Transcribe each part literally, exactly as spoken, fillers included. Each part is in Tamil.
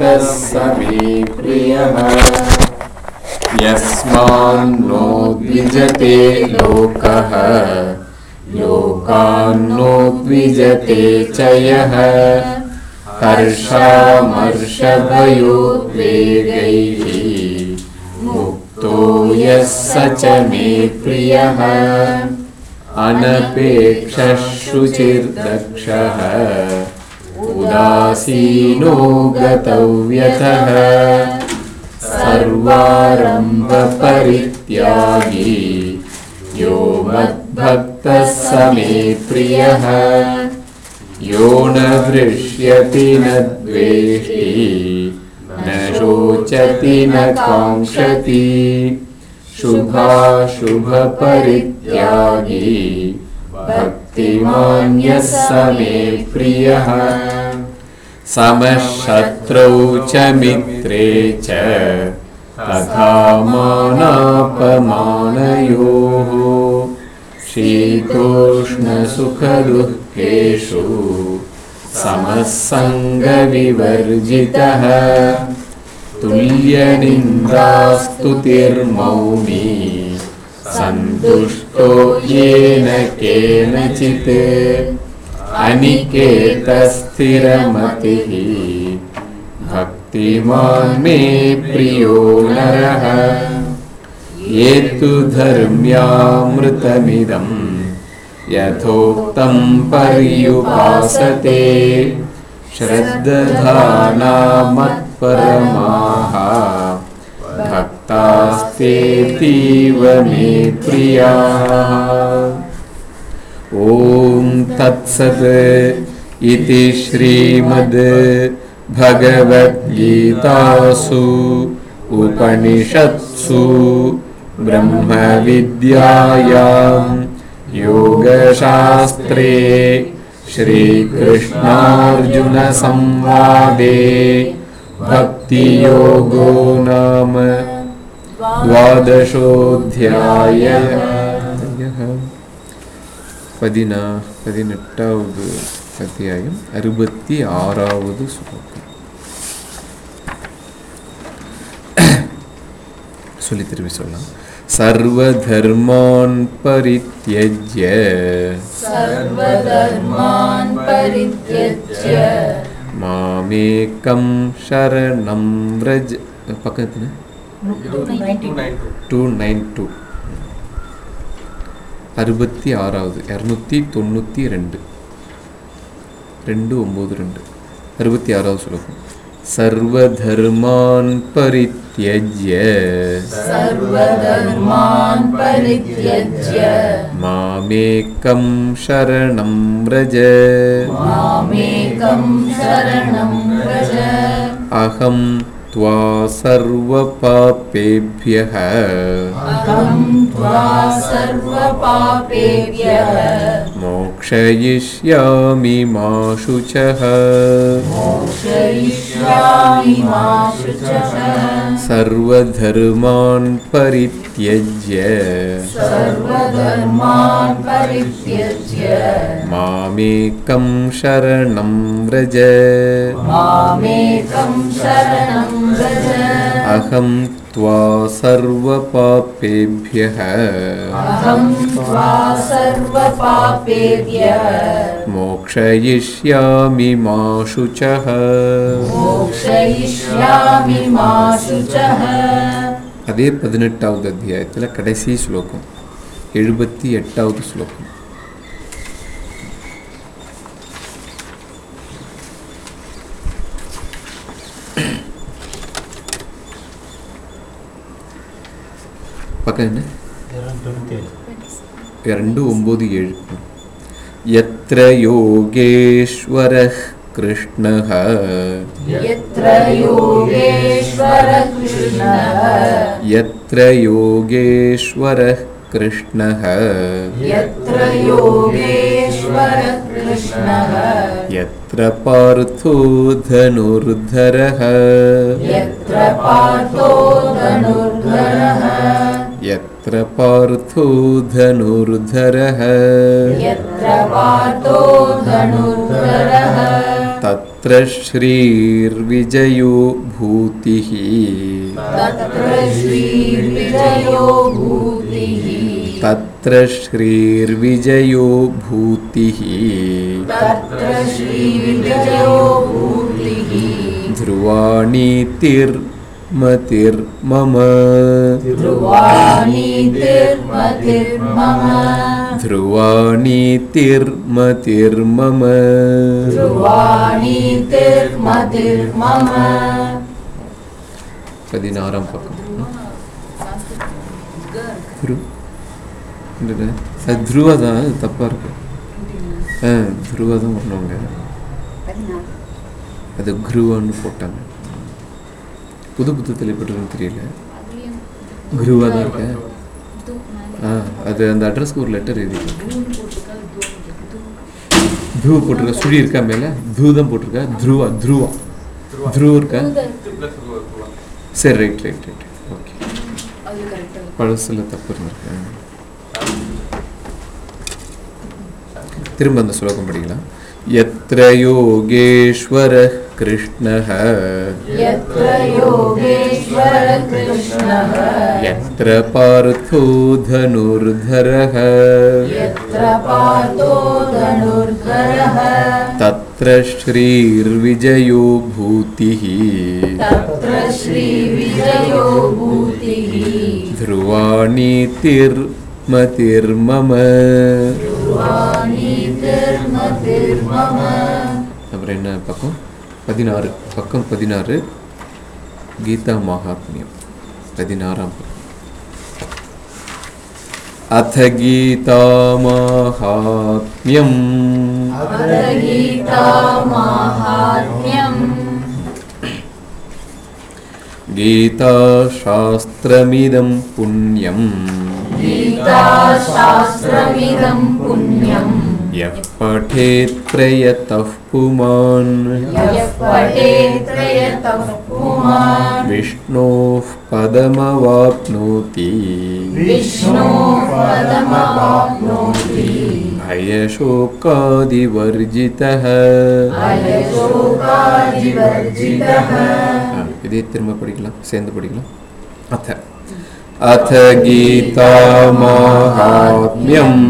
भक्तः स मे प्रियः यस्मान्नो द्विजते लोकः लोकान्नो द्विजते च यः हर्षामर्षभयोद्वेगैः मुक्तो यः स च मे प्रियः अनपेक्षः शुचिर्दक्षः उदासीनो गतव्यतः सर्वारम्भपरित्यागी यो मद्भक्तः स मे प्रियः यो न हृष्यति न द्वेष्टि न शोचति न काङ्क्षति शुभाशुभपरित्यागी भक्तिमान् यः स मे प्रियः समः शत्रौ च मित्रे च तथा मानापमानयोः शीतोष्णसुखदुःखेषु समः सङ्गविवर्जितः तुल्यनिन्दास्तुतिर्मौनी सन्तुष्टो येन केनचित् अनिकेतस्थिरमतिः भक्तिमान् मे प्रियो नरः ये तु धर्म्यामृतमिदं यथोक्तं पर्युपासते श्रद्धाना मत्परमाः भक्तास्तेतीव मे प्रियाः। ॐ तत्सत् इति श्रीमद् भगवद्गीतासु उपनिषत्सु ब्रह्मविद्यायां योगशास्त्रे श्रीकृष्णार्जुनसंवादे भक्तियोगो नाम द्वादशोऽध्यायः। पदिना पदिनेट्टावदु अध्यायम् अरुपत्ति आरावदु श्लोकम्। சொல்லி திரும்பி சொல்லலாம். सर्वधर्मान् परित्यज्य सर्वधर्मान् परित्यज्य मामेकं शरणं व्रज पकड़ना टू नाइन टू அறுபத்தி ஆறாவது இரநூத்தி தொண்ணூற்றி ரெண்டு ரெண்டு ஒம்பது ரெண்டு அறுபத்தி ஆறாவது ஸ்லோகம். सर्वधर्मान् परित्यज्य सर्वधर्मान् परित्यज्य मामेकं शरणं व्रज मामेकं शरणं व्रज अहं त्वा सर्वपापेभ्यः अहं त्वा सर्वपापेभ्यः मोक्षयिष्यामि मा शुचः मोक्षयिष्यामि मा शुचः सर्वधर्मान् परित्यज्य सर्वधर्मान् परित्यज्य मामेकं शरणं व्रज मामेकं शरणं व्रज अहं त्वा सर्वपापेभ्यः अहं त्वा सर्वपापेभ्यः मोक्षयिष्यामि मा शुचः मोक्षयिष्यामि मा शुचः. அதே பதினெட்டாவது அத்தியாயத்தில் கடைசி ஸ்லோகம் எழுபத்தி எட்டாவது ஸ்லோகம். பக்கம் என்ன? ரெண்டு ஒம்பது ஏழு. यत्र योगेश्वरः कृष्णः यत्र योगेश्वरः कृष्णः यत्र योगेश्वरः कृष्णः यत्र योगेश्वरः कृष्णः यत्र पार्थो धनुर्धरः यत्र पार्थो धनुर्धरः यत्र पार्थो धनुर्धरः यत्र पार्थो धनुर्धरः तत्र तत्र श्रीर्विजयो भूतिः तत्र श्रीर्विजयो भूतिः तत्र श्रीर्विजयो भूतिः तत्र श्रीर्विजयो भूतिः ध्रुवाणीतिर्मतिर्मम ध्रुवाणीतिर्मतिर्मम ध्रुवाणीतिर्मतिर्मम ध्रुवाणीतिर्मतिर्मम பதினாறாம் பக்கம் த்ரு என்னது அது த்ருவா தான், அது தப்பாக இருக்கு. ஆ த்ருவா தான் வரணுங்க, அது குருவான்னு போட்டாங்க. புது புது தெளிப்பட்டுன்னு தெரியல, குருவா தான் இருக்க. ஆ அது அந்த அட்ரஸ்க்கு ஒரு லெட்டர் எழுதி தூ போட்டிருக்கா, சுழி இருக்கா மேலே, தூ தான் போட்டிருக்கா. த்ருவா த்ருவா த்ருவ இருக்கா? சரி ரைட் ரைட் ரைட் ஓகே. பழசில் தப்பு இருந்திருக்கு. திரும்ப அந்த ஸ்லோகம் படிக்கலாம். यत्र योगेश्वरः कृष्णः यत्र योगेश्वर कृष्णः यत्र पार्थो धनुर्धरः यत्र पार्थो धनुर्धरः तत्र श्रीर्विजयो भूतिः तत्र श्रीविजयो भूतिः ध्रुवाणीतिर्मतिर्मम ध्रुवाणीतिर्मतिर्मम. அப்புறம் என்ன பக்கம்? பதினாறு. பக்கம் பதினாறு, கீதா மகாத்மியம் பதினாறாம் பக்கம். அத கீதா மகாத்மியம் अथ गीता माहात्म्यम् கீதா சாஸ்திரமிதம் புண்ணியம் गीताशास्त्रमिदं पुण्यं यः पठेत् प्रयतः पुमान् यः पठेत् प्रयतः पुमान् विष्णोः पदमवाप्नोति विष्णोः पदमवाप्नोति भयशोकादिवर्जितः. भयशोकादिवर्जितः. இதே திரும்ப படிக்கலாம், சேர்ந்து படிக்கலாம். அத अथ गीता माहात्म्यम्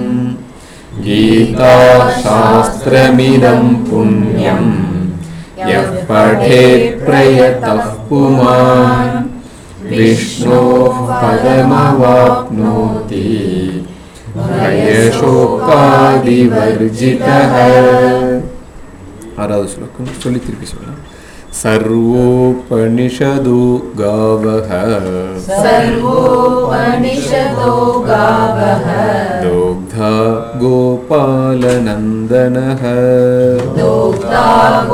गीता शास्त्रमिदं पुण्यं यः पठेत् प्रयतः पुमान् विष्णोः पदमवाप्नोति भयशोकादिवर्जितः. ஆறாவது ஸ்லோகம் சொல்லி திருப்பி சொல்லலாம். सर्वोपनिषदो गावः सर्वोपनिषदो गावः दोग्धा गोपालनन्दनः दोग्धा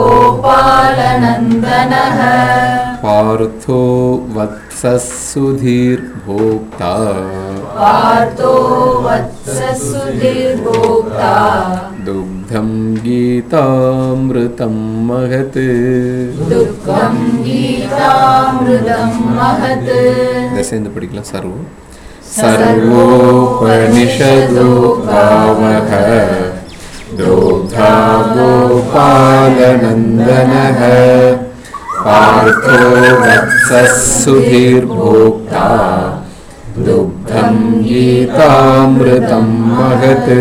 गोपालनन्दनः पार्थो वत्सः सुधीर्भोक्ता पार्थो वत्सः सुधीर्भोक्ता दुग्धं गीतामृतं महत् दुःखं गीतामृतं महत्. சேர்ந்து படிக்கலாம். சர்வோ सर्वोपनिषदो गावः दोग्धा गोपालनन्दनः पार्थो वत्सः सुधीर्भोक्ता दुग्धं गीतामृतं महत्.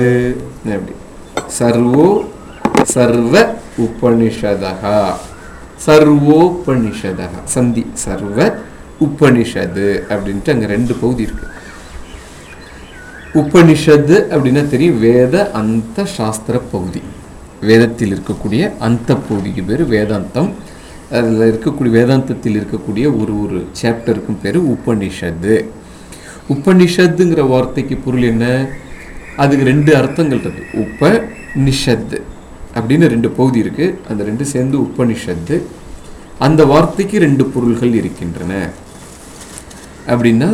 सर्वो सर्व उपनिषदः சர்வோபனிஷதः சந்தி சர்வ உபனிஷது அப்படின்ட்டு அங்கே ரெண்டு பகுதி இருக்கு. உபனிஷத்து அப்படின்னா தெரியும், வேத அந்த சாஸ்திர பகுதி. வேதத்தில் இருக்கக்கூடிய அந்த பகுதிக்கு பேர் வேதாந்தம். அதில் இருக்கக்கூடிய வேதாந்தத்தில் இருக்கக்கூடிய ஒரு ஒரு சாப்டருக்கும் பேர் உபனிஷத்து. உபனிஷத்துங்கிற வார்த்தைக்கு பொருள் என்ன? அதுக்கு ரெண்டு அர்த்தங்கள் இருக்கு. உப நிஷத்து அப்படின்னு ரெண்டு பகுதி இருக்கு, அந்த ரெண்டு சேர்ந்து உபனிஷத்து. அந்த வார்த்தைக்கு ரெண்டு பொருள்கள் இருக்கின்றன. அப்படின்னா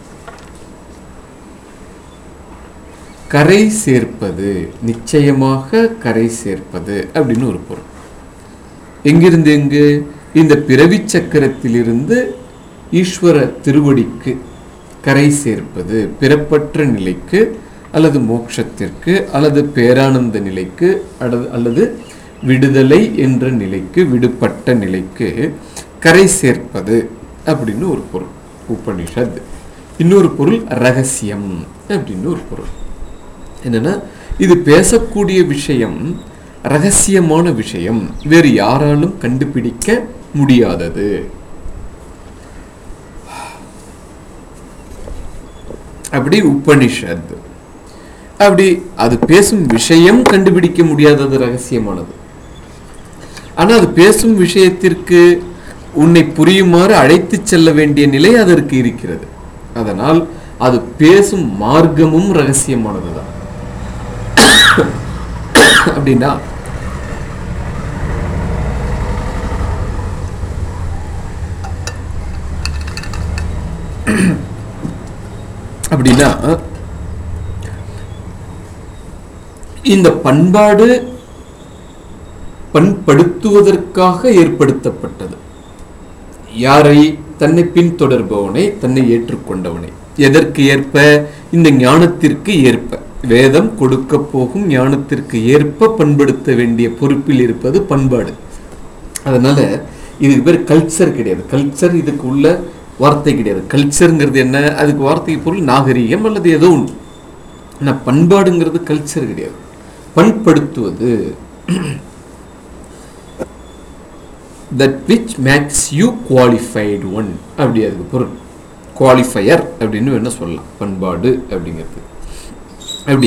கரை சேர்ப்பது, நிச்சயமாக கரை சேர்ப்பது அப்படின்னு ஒரு பொருள். எங்கிருந்து எங்கு? இந்த பிறவி சக்கரத்திலிருந்து ஈஸ்வர திருவடிக்கு கரை சேர்ப்பது, பிறப்பற்ற நிலைக்கு அல்லது மோட்சத்திற்கு அல்லது பேரானந்த நிலைக்கு அல்லது அல்லது விடுதலை என்ற நிலைக்கு, விடுபட்ட நிலைக்கு கரை சேர்ப்பது அப்படின்னு ஒரு பொருள் உபனிஷத். இன்னொரு பொருள் ரகசியம் அப்படின்னு ஒரு பொருள். என்னன்னா இது பேசக்கூடிய விஷயம் ரகசியமான விஷயம், வேறு யாராலும் கண்டுபிடிக்க முடியாதது. அப்படி உபனிஷத். அப்படி அது பேசும் விஷயம் கண்டுபிடிக்க முடியாதது, ரகசியமானது. ஆனா அது பேசும் விஷயத்திற்கு உன்னை புரியுமாறு அழைத்து செல்ல வேண்டிய நிலை அதற்கு இருக்கிறது. அதனால் அது பேசும் மார்க்கமும் ரகசியமானதுதான். அப்படின்னா அப்படின்னா இந்த பண்பாடு பண்படுத்துவதற்காக ஏற்படுத்தப்பட்டது. யாரை? தன்னை பின்தொடர்பவனை, தன்னை ஏற்றுக்கொண்டவனை. எதற்கு ஏற்ப? இந்த ஞானத்திற்கு ஏற்ப, வேதம் கொடுக்க போகும் ஞானத்திற்கு ஏற்ப பண்படுத்த வேண்டிய பொறுப்பில் இருப்பது பண்பாடு. அதனால இதுக்கு பேர் கல்ச்சர் கிடையாது. கல்ச்சர் இதுக்கு உள்ள வார்த்தை கிடையாது. கல்ச்சருங்கிறது என்ன? அதுக்கு வார்த்தை பொருள் நாகரீகம் அல்லது ஏதோ ஒன்று. ஆனால் பண்பாடுங்கிறது கல்ச்சர் கிடையாது. பண்படுத்துவது, that which makes you qualified one அப்படி அதுக்கு பொருள். குவாலிஃபையர் அப்படின்னு என்ன சொல்லலாம் பண்பாடு அப்படிங்கிறது. அப்படி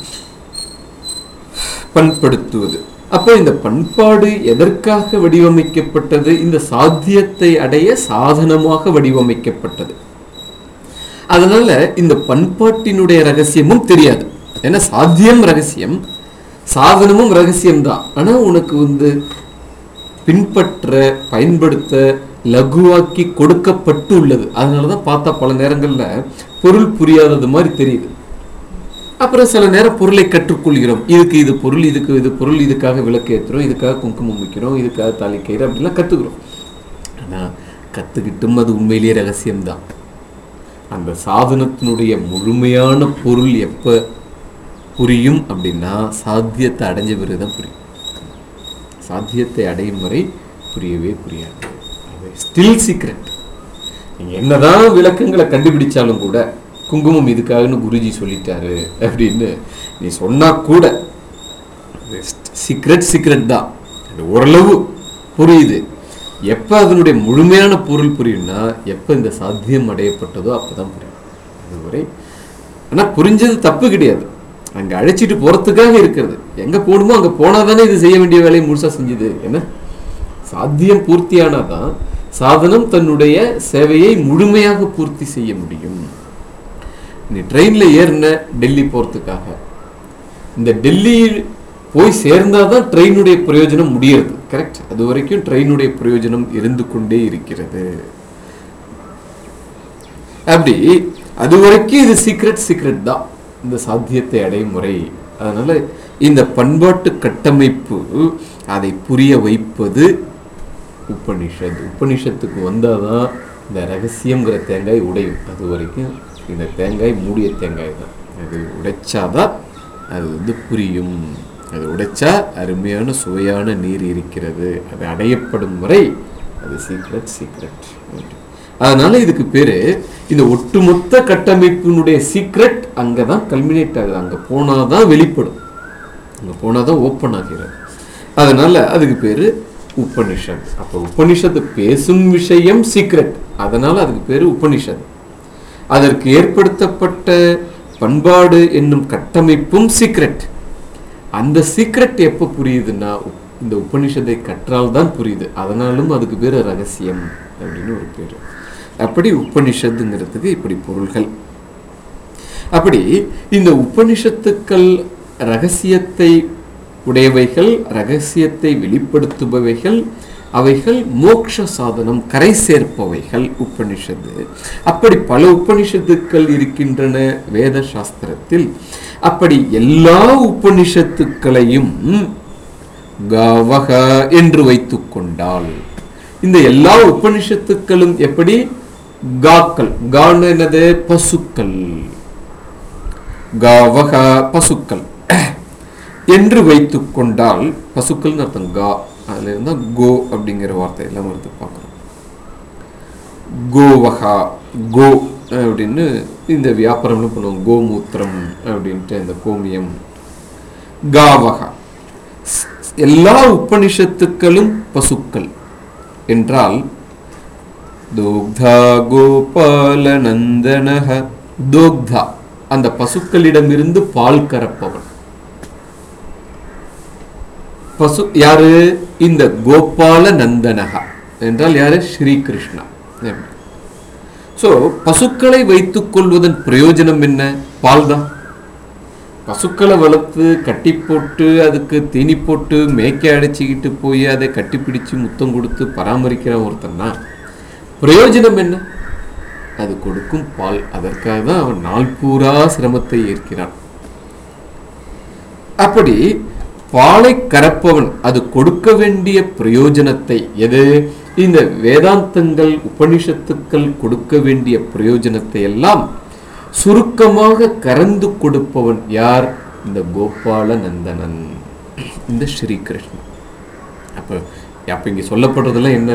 பண்படுத்துவது. அப்போ இந்த பண்பாடு எதற்காக வடிவமைக்கப்பட்டது? இந்த சாத்தியத்தை அடைய சாதனமாக வடிவமைக்கப்பட்டது. அதனால இந்த பண்பாட்டினுடைய ரகசியமும் தெரியாது. ஏன்னா சாத்தியம் ரகசியம், சாதனமும் ரகசியம்தான். ஆனா உனக்கு வந்து பின்பற்ற, பயன்படுத்த லகுவாக்கி கொடுக்கப்பட்டு உள்ளது. அதனாலதான் பார்த்தா பல நேரங்கள்ல பொருள் புரியாதது மாதிரி தெரியுது. அப்புறம் சில நேரம் பொருளை கற்றுக்கொள்கிறோம். இதுக்கு இது பொருள், இதுக்கு இது பொருள், இதுக்காக விளக்கு ஏற்றுறோம், இதுக்காக குங்குமம் வைக்கிறோம், இதுக்காக தாலி கயிறு அப்படிலாம் கற்றுக்குறோம். ஆனால் கற்றுக்கிட்டும் அது உண்மையிலேயே ரகசியம்தான். அந்த சாதனத்தினுடைய முழுமையான பொருள் எப்போ புரியும் அப்படின்னா சாத்தியத்தை அடைஞ்ச பிறகுதான் புரியும். சாத்தியத்தை அடையும் வரை புரியவே புரியாது. அது ஸ்டில் சீக்ரெட். நீங்கள் என்னதான் விளக்கங்களை கண்டுபிடிச்சாலும் கூட, குங்குமம் இதுக்காகன்னு குருஜி சொல்லிட்டாரு அப்படின்னு நீ சொன்னா கூட சீக்ரெட் சீக்ரெட் தான். அது ஓரளவு புரியுது. எப்போ அதனுடைய முழுமையான பொருள் புரியும்னா எப்போ இந்த சாத்தியம் அடையப்பட்டதோ அப்போதான் புரியும். அதுவரை ஆனால் புரிஞ்சது தப்பு கிடையாது. அங்கே அழைச்சிட்டு போகிறதுக்காக இருக்கிறது. எங்கே போகணுமோ அங்கே போனால் தானே இது செய்ய வேண்டிய வேலையை முழுசாக செஞ்சுது. ஏன்னா சாத்தியம் பூர்த்தியானாதான் சாதனம் தன்னுடைய சேவையை முழுமையாக பூர்த்தி செய்ய முடியும். நீ ட்ரெயினில் ஏறின டெல்லி போகிறதுக்காக, இந்த டெல்லியில் போய் சேர்ந்தாதான் ட்ரெயினுடைய பிரயோஜனம் முடியறது. கரெக்ட்? அது வரைக்கும் ட்ரெயினுடைய பிரயோஜனம் இருந்து கொண்டே இருக்கிறது. அப்படி அது வரைக்கும் இது சீக்ரெட் சீக்ரெட் தான் இந்த சாத்தியத்தை அடையும் முறை. அதனால இந்த பண்பாட்டு கட்டமைப்பு அதை புரிய வைப்பது உபனிஷத். உபனிஷத்துக்கு வந்தாதான் இந்த ரகசியங்கிற தேங்காய் உடையும். அது வரைக்கும் இந்த தேங்காய் மூடிய தேங்காய் தான். அது உடைச்சாதான் அது வந்து புரியும். அது உடைச்சா அருமையான சுவையான நீர் இருக்கிறது. அது அடையப்படும் வரை அது சீக்ரெட் சீக்ரெட். அதனால இதுக்கு பேரு இந்த ஒட்டுமொத்த கட்டமைப்பினுடைய சீக்ரெட் அங்கதான் கல்மினேட் ஆகுது. அங்க போனாதான் வெளிப்படும், அங்க போனாதான் ஓப்பன் ஆகிறது. அதனால அதுக்கு பேரு உபனிஷத். அப்ப உபனிஷத்து பேசும் விஷயம் சீக்ரெட், அதனால அதுக்கு பேரு உபனிஷத். அதற்கு ஏற்படுத்தப்பட்ட பண்பாடு என்னும் கட்டமைப்பும் சீக்ரெட். அந்த சீக்ரெட் எப்போ புரியுதுன்னா இந்த உபனிஷத்தை கற்றால் தான் புரியுது. அதனாலும் அதுக்கு பேரு ரகசியம் அப்படின்னு ஒரு பேரு. அப்படி உபனிஷத்துங்கிறதுக்கு இப்படி பொருள்கள். அப்படி இந்த உபனிஷத்துக்கள் ரகசியத்தை உடையவைகள், ரகசியத்தை வெளிப்படுத்துபவைகள், அவைகள் மோட்ச சாதனம், கரை சேர்ப்பவைகள் உபனிஷத்து. அப்படி பல உபனிஷத்துக்கள் இருக்கின்றன வேத சாஸ்திரத்தில். அப்படி எல்லா உபனிஷத்துக்களையும் கவக என்று வைத்துக் கொண்டால், இந்த எல்லா உபனிஷத்துக்களும் எப்படி காக்கள், கான் என்னது? பசுக்கள். கவக பசுக்கள். என்று வைத்து கொண்டால், பசுக்கள்னு அர்த்தம் கா, அதுல இருந்தா கோ அப்படிங்கிற வார்த்தை எல்லாம் வருது பார்க்குறோம். கோவகா, கோ அப்படின்னு இந்த வியாபாரம்னு பண்ணுவோம். கோமூத்திரம் அப்படின்ட்டு இந்த கோமியம். காவகா, எல்லா உபனிஷத்துக்களும் பசுக்கள் என்றால் தோக்தா கோபால நந்தனஹ, தோக்தா அந்த பசுக்களிடமிருந்து பால் கறப்பவன். பசு யாரு? இந்த கோபால நந்தனஹா என்றால் யாரு? ஸ்ரீகிருஷ்ணா. சோ பசுக்களை வைத்துக் கொள்வதன் பிரயோஜனம் என்ன? பால் தான். பசுக்களை வளர்த்து கட்டி போட்டு அதுக்கு தீனி போட்டு மேய்க்க அடைச்சிக்கிட்டு போய் அதை கட்டி பிடிச்சு முத்தம் கொடுத்து பராமரிக்கிற ஒருத்தன்னா பிரயோஜனம் என்ன? அது கொடுக்கும் பால். அதற்காக தான் அவன் நாள் பூரா சிரமத்தை ஏற்கிறான். அப்படி பாலை கறப்பவன் அது கொடுக்க வேண்டிய பிரயோஜனத்தை, எது? இந்த வேதாந்தங்கள் உபனிஷத்துக்கள் கொடுக்க வேண்டிய பிரயோஜனத்தை எல்லாம் சுருக்கமாக கறந்து கொடுப்பவன் யார்? இந்த கோபால நந்தனன், இந்த ஸ்ரீகிருஷ்ணன். அப்ப அப்ப இங்க சொல்லப்படுறதெல்லாம் என்ன?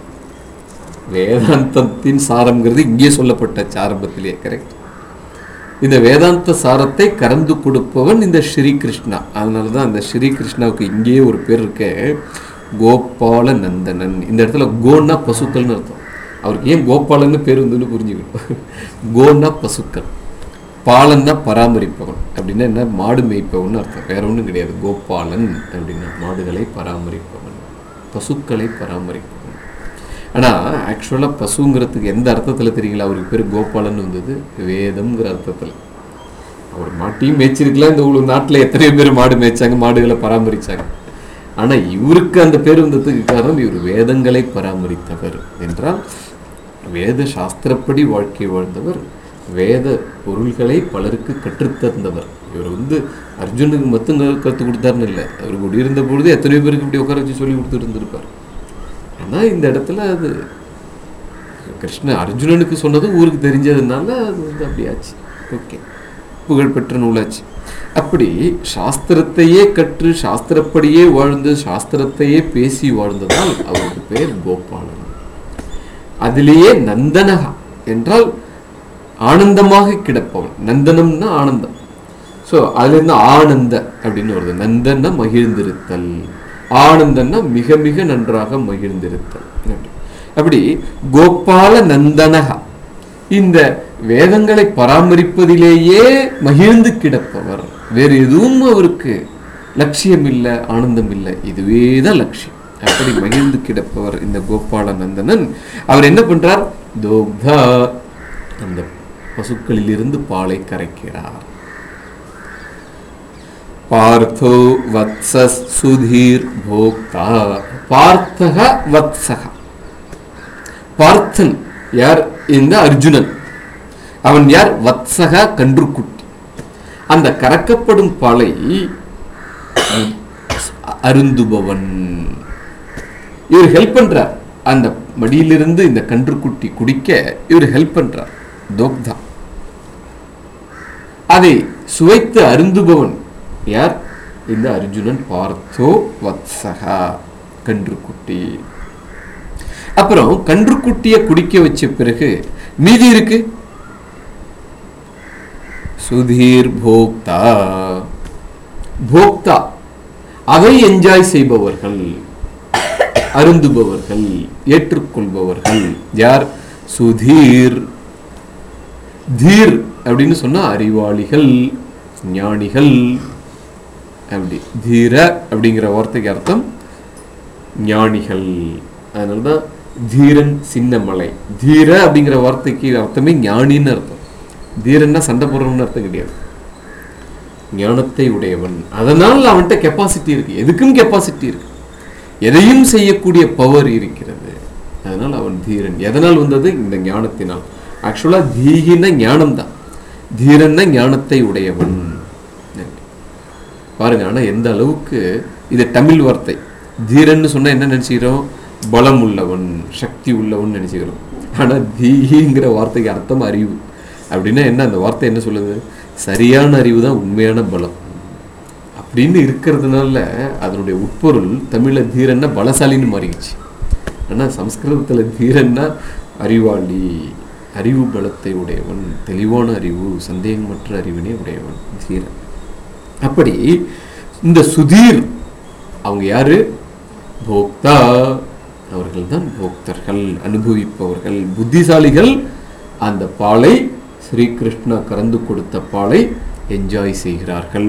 வேதாந்தத்தின் சாரம்ங்கிறது இங்கே சொல்லப்பட்ட ஆரம்பத்திலேயே. கரெக்ட். இந்த வேதாந்த சாரத்தை கறந்து கொடுப்பவன் இந்த ஸ்ரீகிருஷ்ணா. அதனாலதான் அந்த ஸ்ரீகிருஷ்ணாவுக்கு இங்கேயே ஒரு பேர் இருக்க, கோபால நந்தனன். இந்த இடத்துல கோன்னா பசுக்கள்னு அர்த்தம். அவருக்கு ஏன் கோபாலன்னு பேர் வந்துன்னு புரிஞ்சுக்கணும். கோன்னா பசுக்கள், பாலன்னா பராமரிப்பவன். அப்படின்னா என்ன? மாடு மேய்ப்பவன் அர்த்தம், வேற ஒன்றும் கிடையாது. கோபாலன் அப்படின்னா மாடுகளை பராமரிப்பவன், பசுக்களை பராமரிப்பவன். ஆனால் ஆக்சுவலாக பசுங்கிறதுக்கு எந்த அர்த்தத்தில் தெரியுங்களா அவருக்கு பேர் கோபாலன் வந்தது? வேதம்ங்கிற அர்த்தத்தில். அவர் மாட்டையும் மேய்ச்சிருக்கலாம். இந்த உள்ள நாட்டில் எத்தனையோ பேர் மாடு மேய்ச்சாங்க, மாடுகளை பராமரித்தாங்க. ஆனால் இவருக்கு அந்த பேர் வந்ததுக்கு காரணம் இவர் வேதங்களை பராமரித்தவர் என்றால், வேத சாஸ்திரப்படி வாழ்க்கை வாழ்ந்தவர், வேத பொருள்களை பலருக்கு கற்றுத்தந்தவர். இவர் வந்து அர்ஜுனுக்கு மட்டும் கற்றுக் கொடுத்தாருன்னு இல்லை, அவர் கூட இருந்த பொழுது எத்தனையோ பேருக்கு இப்படி உட்கார வச்சு சொல்லி கொடுத்துட்டு இருந்திருப்பார். ஆனால் இந்த இடத்துல அது கிருஷ்ண அர்ஜுனனுக்கு சொன்னது ஊருக்கு தெரிஞ்சதுனால அது வந்து அப்படியாச்சு. ஓகே, புகழ்பெற்ற நூலாச்சு. அப்படி சாஸ்திரத்தையே கற்று சாஸ்திரப்படியே வாழ்ந்து சாஸ்திரத்தையே பேசி வாழ்ந்ததால் அவருக்கு பெயர் கோபாலன். அதிலேயே நந்தனகா என்றால் ஆனந்தமாக கிடப்பவன். நந்தனம்னா ஆனந்தம். ஸோ அதுல இருந்து ஆனந்த அப்படின்னு வருது. நந்தன்னா மகிழ்ந்திருத்தல், ஆனந்தன்னா மிக மிக நன்றாக மகிழ்ந்திருத்தல். அப்படி கோபால நந்தனகா இந்த வேதங்களை பராமரிப்பதிலேயே மகிழ்ந்து கிடப்பவர். வேறு எதுவும் அவருக்கு லட்சியம் இல்லை, ஆனந்தம் இல்லை, இதுவே தான் லட்சியம். அப்படி மகிழ்ந்து கிடப்பவர் இந்த கோபால நந்தனன். அவர் என்ன பண்றார்? தோக்தா அந்த பசுக்களில் இருந்து பாலை கரைக்கிறார். பார்த்தோ வத்சஸ் சுதீர் போக்தா. பார்த்தக வத்சக, பார்த்தன் யார்? இந்த அர்ஜுனன். அவன் யார்? வத்சக கன்றுக்குட்டி. அந்த கறக்கப்படும் பாலை அருந்துபவன். இவர் ஹெல்ப் பண்றார். அந்த மடியிலிருந்து இந்த கன்றுக்குட்டி குடிக்க இவர் ஹெல்ப் பண்றார். தோக்தா, அதை சுவைத்து அருந்துபவன் யார்? இந்த அர்ஜுனன். பார்த்தோ வத்சகா கன்றுக்குட்டி. அப்புறம் கன்றுக்குட்டியை குடிக்க வச்ச பிறகு மீதி இருக்கு சுதீர் போக்தா. போக்தா அதை என்ஜாய் செய்பவர்கள், அருந்துபவர்கள், ஏற்றுக்கொள்பவர்கள் யார்? சுதீர். தீர் அப்படின்னு சொன்னா அறிவாளிகள், ஞானிகள். அப்படி தீர அப்படிங்கிற வார்த்தைக்கு அர்த்தம் ஞானிகள். அதனாலதான் தீரன் சின்ன மலை. தீர அப்படிங்கிற வார்த்தைக்கு அர்த்தமே ஞானின்னு அர்த்தம். தீரன்னா சண்டை போடுறவன்னு அர்த்தம் கிடையாது, ஞானத்தை உடையவன். அதனால் அவன்கிட்ட கெப்பாசிட்டி இருக்கு, எதுக்கும் கெப்பாசிட்டி இருக்கு, எதையும் செய்யக்கூடிய பவர் இருக்கிறது. அதனால் அவன் தீரன். எதனால் வந்தது? இந்த ஞானத்தினால். ஆக்சுவலா தீகின ஞானம் தான், தீரன்னா ஞானத்தை உடையவன். பாருங்க, ஆனா எந்த அளவுக்கு இது தமிழ் வார்த்தை. தீரன்னு சொன்னா என்ன நினைச்சுக்கிறோம்? பலம் உள்ளவன், சக்தி உள்ளவன் நினைச்சுக்கிறோம். ஆனா தீகிங்கிற வார்த்தைக்கு அர்த்தம் அறிவு. அப்படின்னா என்ன? அந்த வார்த்தை என்ன சொல்லுது? சரியான அறிவு தான் உண்மையான பலம். அப்ப அப்படின்னு இருக்கிறதுனால அதனுடைய உட்பொருள் தமிழில் தீரன்னா பலசாலின்னு மாறிடுச்சு. ஆனால் சம்ஸ்கிருதத்தில் தீரன்னா அறிவாளி, அறிவு பலத்தை உடையவன், தெளிவான அறிவு, சந்தேகமற்ற அறிவினை உடையவன் தீரன். அப்படி இந்த சுதீர் அவங்க யாரு? போக்தா. அவர்கள் தான் போக்தர்கள், அனுபவிப்பவர்கள், புத்திசாலிகள். அந்த பாலை ஸ்ரீகிருஷ்ணா கறந்து கொடுத்த பாலை என்ஜாய் செய்கிறார்கள்.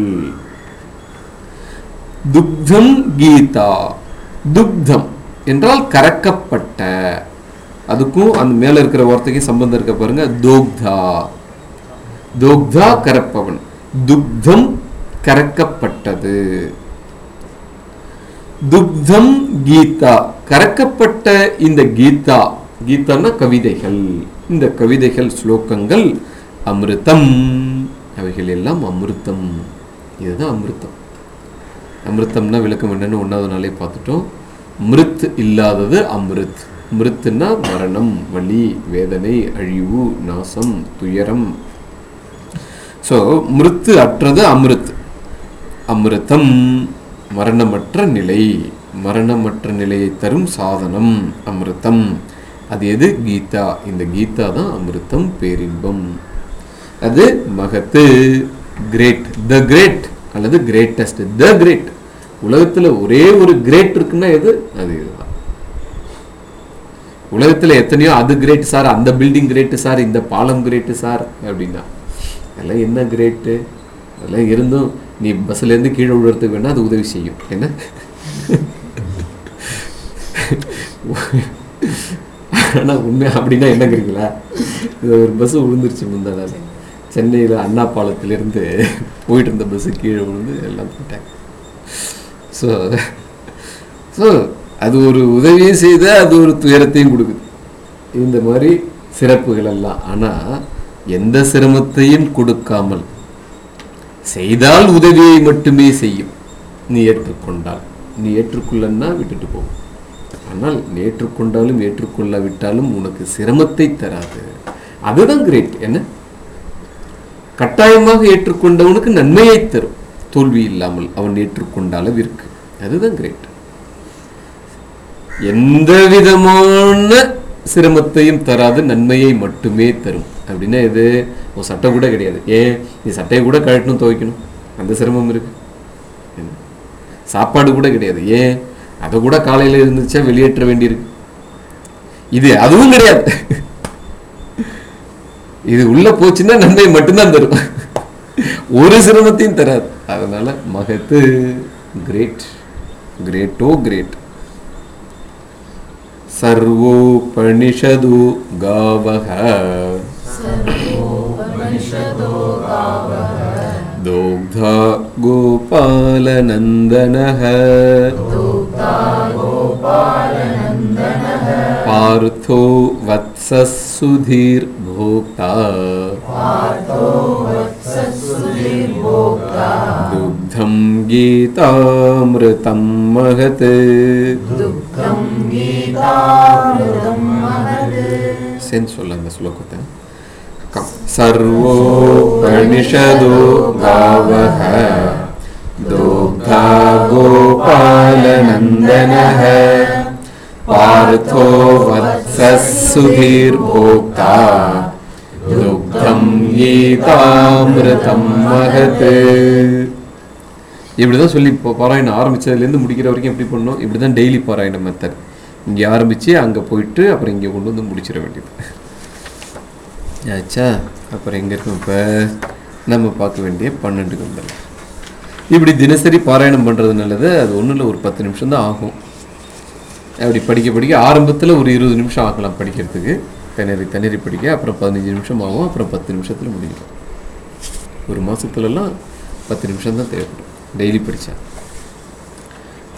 துக்தம் கீதா. துக்தம் என்றால் கறக்கப்பட்ட. அதுக்கும் அந்த மேல இருக்கிற வார்த்தைக்கு சம்பந்தம் இருக்க பாருங்க. தோக்தா. தோக்தா கறப்பவன், துக்தம் கறக்கப்பட்டது. துக்தம் கீதா கறக்கப்பட்ட இந்த கீதா. கீதான்னா கவிதைகள். இந்த கவிதைகள், ஸ்லோகங்கள் அமிர்தம். அவைகள் எல்லாம் அமிர்தம். இதுதான் அமிர்தம். அமிர்தம்னா விளக்கம் என்னன்னு ஒன்றாவது நாளே பார்த்துட்டோம். மிருத் இல்லாதது அமிர்த். மிருத்துன்னா மரணம், வலி, வேதனை, அழிவு, நாசம், துயரம். ஸோ மிருத்து அற்றது அமிர்த். அமிர்தம் மரணமற்ற நிலை, மரணமற்ற நிலையை தரும் சாதனம் அமிர்தம். அது எது? கீதா. இந்த கீதா தான் அமிர்தம், பேரின்பம். அது மகத்து, கிரேட், த கிரேட் அல்லது கிரேட்டஸ்ட், த கிரேட். உலகத்தில் ஒரே ஒரு கிரேட் இருக்குன்னா எது? அது இதுதான். உலகத்தில் எத்தனையோ அது கிரேட் சார், அந்த பில்டிங் கிரேட்டு சார், இந்த பாலம் கிரேட்டு சார் அப்படின்னா அதெல்லாம் என்ன கிரேட்டு? அதெல்லாம் இருந்தும் நீ பஸ்லேருந்து கீழே விழுறதுக்கு வேணா அது உதவி செய்யும். என்ன ஆனால் உண்மை அப்படின்னா என்னங்கிறீங்களா? ஒரு பஸ்ஸு விழுந்துருச்சு முந்தான சென்னையில் அண்ணா பாலத்திலேருந்து போயிட்டு இருந்த பஸ்ஸு கீழே விழுந்து எல்லாம் போயிட்டாங்க. ஸோ ஸோ அது ஒரு உதவியும் செய்த, அது ஒரு துயரத்தையும் கொடுக்குது. இந்த மாதிரி சிறப்புகள் எல்லாம். ஆனால் எந்த சிரமத்தையும் கொடுக்காமல் செய்தால் உதவியை மட்டுமே செய்யும். நீ ஏற்றுக்கொண்டால், நீ ஏற்றுக்கொள்ளன்னா விட்டுட்டு போகும். ஆனால் நீ ஏற்றுக்கொண்டாலும் ஏற்றுக்கொள்ளாவிட்டாலும் உனக்கு சிரமத்தை தராது. அதுதான் கிரேட். என்ன? கட்டாயமாக ஏற்றுக்கொண்டவனுக்கு நன்மையை தரும், தோல்வி இல்லாமல் அவன் ஏற்றுக்கொண்ட அளவிற்கு. அதுதான் கிரேட். எந்த விதமான சிரமத்தையும் தராது, நன்மையை மட்டுமே தரும். அப்படின்னா இது ஒரு சட்டை கூட கிடையாது. ஏன் நீ சட்டையை கூட கழட்டணும், துவைக்கணும், அந்த சிரமம் இருக்கு. சாப்பாடு கூட கிடையாது. ஏன் அதை கூட காலையில் இருந்துச்சா வெளியேற்ற வேண்டியிருக்கு. இது அதுவும் கிடையாது. இது உள்ள போச்சுன்னா நன்மை மட்டும்தான் தரும், ஒரு சிரமத்தையும் தராது. அதனால மகத்து, கிரேட், கிரேட்டோ கிரேட். சர்வோபனிஷது காவஹ தோக்தா கோபாலநந்தனஹ பார்த்தோ வத்சஸ் சுதீர் போக்தா துக்தம் கீதாமிருதம் மகத். சேர்ந்து சொல்ல அந்த ஸ்லோகத்தை. சர்வோபனிஷதோ காவஹ தோக்தா கோபாலநந்தனஹ பார்த்தோ வத்சஸ் சுதீர் போக்தா துக்தம் கீதாமிருதம் மகத். இப்படிதான் சொல்லி இப்போ பாராயணம் ஆரம்பிச்சதுலேருந்து முடிக்கிற வரைக்கும் எப்படி பண்ணணும்? இப்படிதான் டெய்லி பாராயண மெத்தட். இங்கே ஆரம்பித்து அங்கே போயிட்டு அப்புறம் இங்கே கொண்டு வந்து முடிச்சிட வேண்டியது. ஆச்சா? அப்புறம் எங்கே இருக்கும் இப்போ? நம்ம பார்க்க வேண்டிய பன்னெண்டுக்கு வந்துடலாம். இப்படி தினசரி பாராயணம் பண்ணுறது நல்லது. அது ஒன்றும் இல்லை, ஒரு பத்து நிமிஷம் தான் ஆகும். அப்படி படிக்க படிக்க ஆரம்பத்தில் ஒரு இருபது நிமிஷம் ஆகலாம் படிக்கிறதுக்கு, திணறி திணறி படிக்க. அப்புறம் பதினஞ்சு நிமிஷம் ஆகும், அப்புறம் பத்து நிமிஷத்தில் முடியும். ஒரு மாதத்துலலாம் பத்து நிமிஷம் தான் தேவைப்படும் டெய்லி படித்தா. ஆ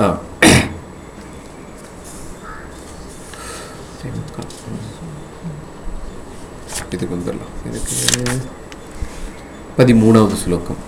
இதுக்கு வந்துடலாம். இதுக்கு பதிமூணாவது ஸ்லோகம்.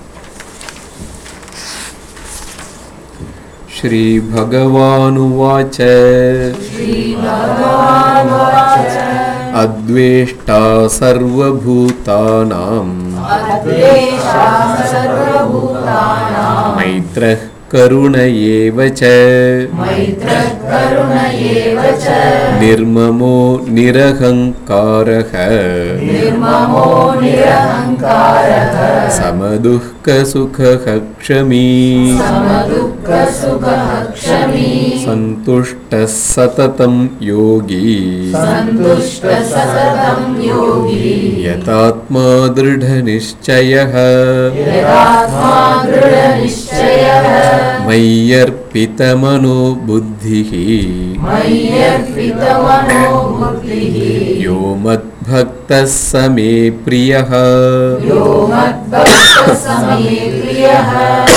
ஸ்ரீ பகவானுவாச்ச அத்வைத அத்வேஷ்டா சர்வபூதானாம் अद्वेषा सर्वभूतानां மைத்ரः கருண ஏவ ச मैत्रः करुण एव च நிர்மமோ நிரஹங்காரः निर्ममो निरहङ्कारः சமதுக்க சுகः க்ஷமீ समदुःखसुखः क्षमी சந்துஷ்டः சததம் யோகி सन्तुष्टः सततं योगी யதாத்மா திருட நிச்சயः यदात्मा दृढनिश्चयः मय्यर्पितमनो बुद्धिः मय्यर्पितमनो बुद्धिः यो मद्भक्तः स मे प्रियः यो मद्भक्तः स मे प्रियः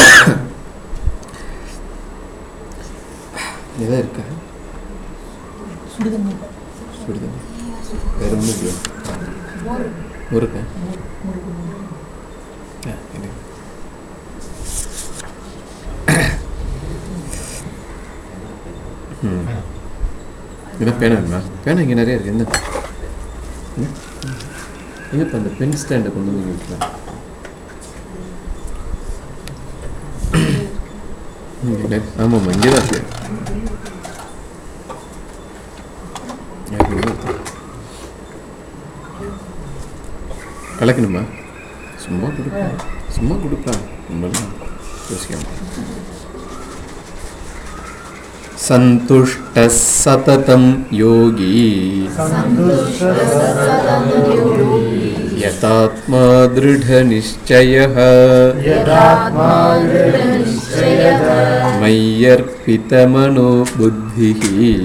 எதா இருக்கா சுடுதண்ணி சுடுதண்ணி வேற ஒன்றும் இல்லையா முருக்கா ம் என்ன பேனா வேணுமா பேனா இங்கே நிறைய இருக்குது என்ன எங்கே இப்போ அந்த பென் ஸ்டாண்டை கொண்டு வந்து வைக்கலாம் ஆமாம்மா இங்கே தான் இருக்கு கலக்கணுமா சும்மா கொடுப்பா சும்மா கொடுப்பா நம்மளாம் யோசிக்காம சந்துஷ்டः சததம் யோகி யதாத்மா திருட நிச்சயः மய்யர்பிதமனோ புத்திः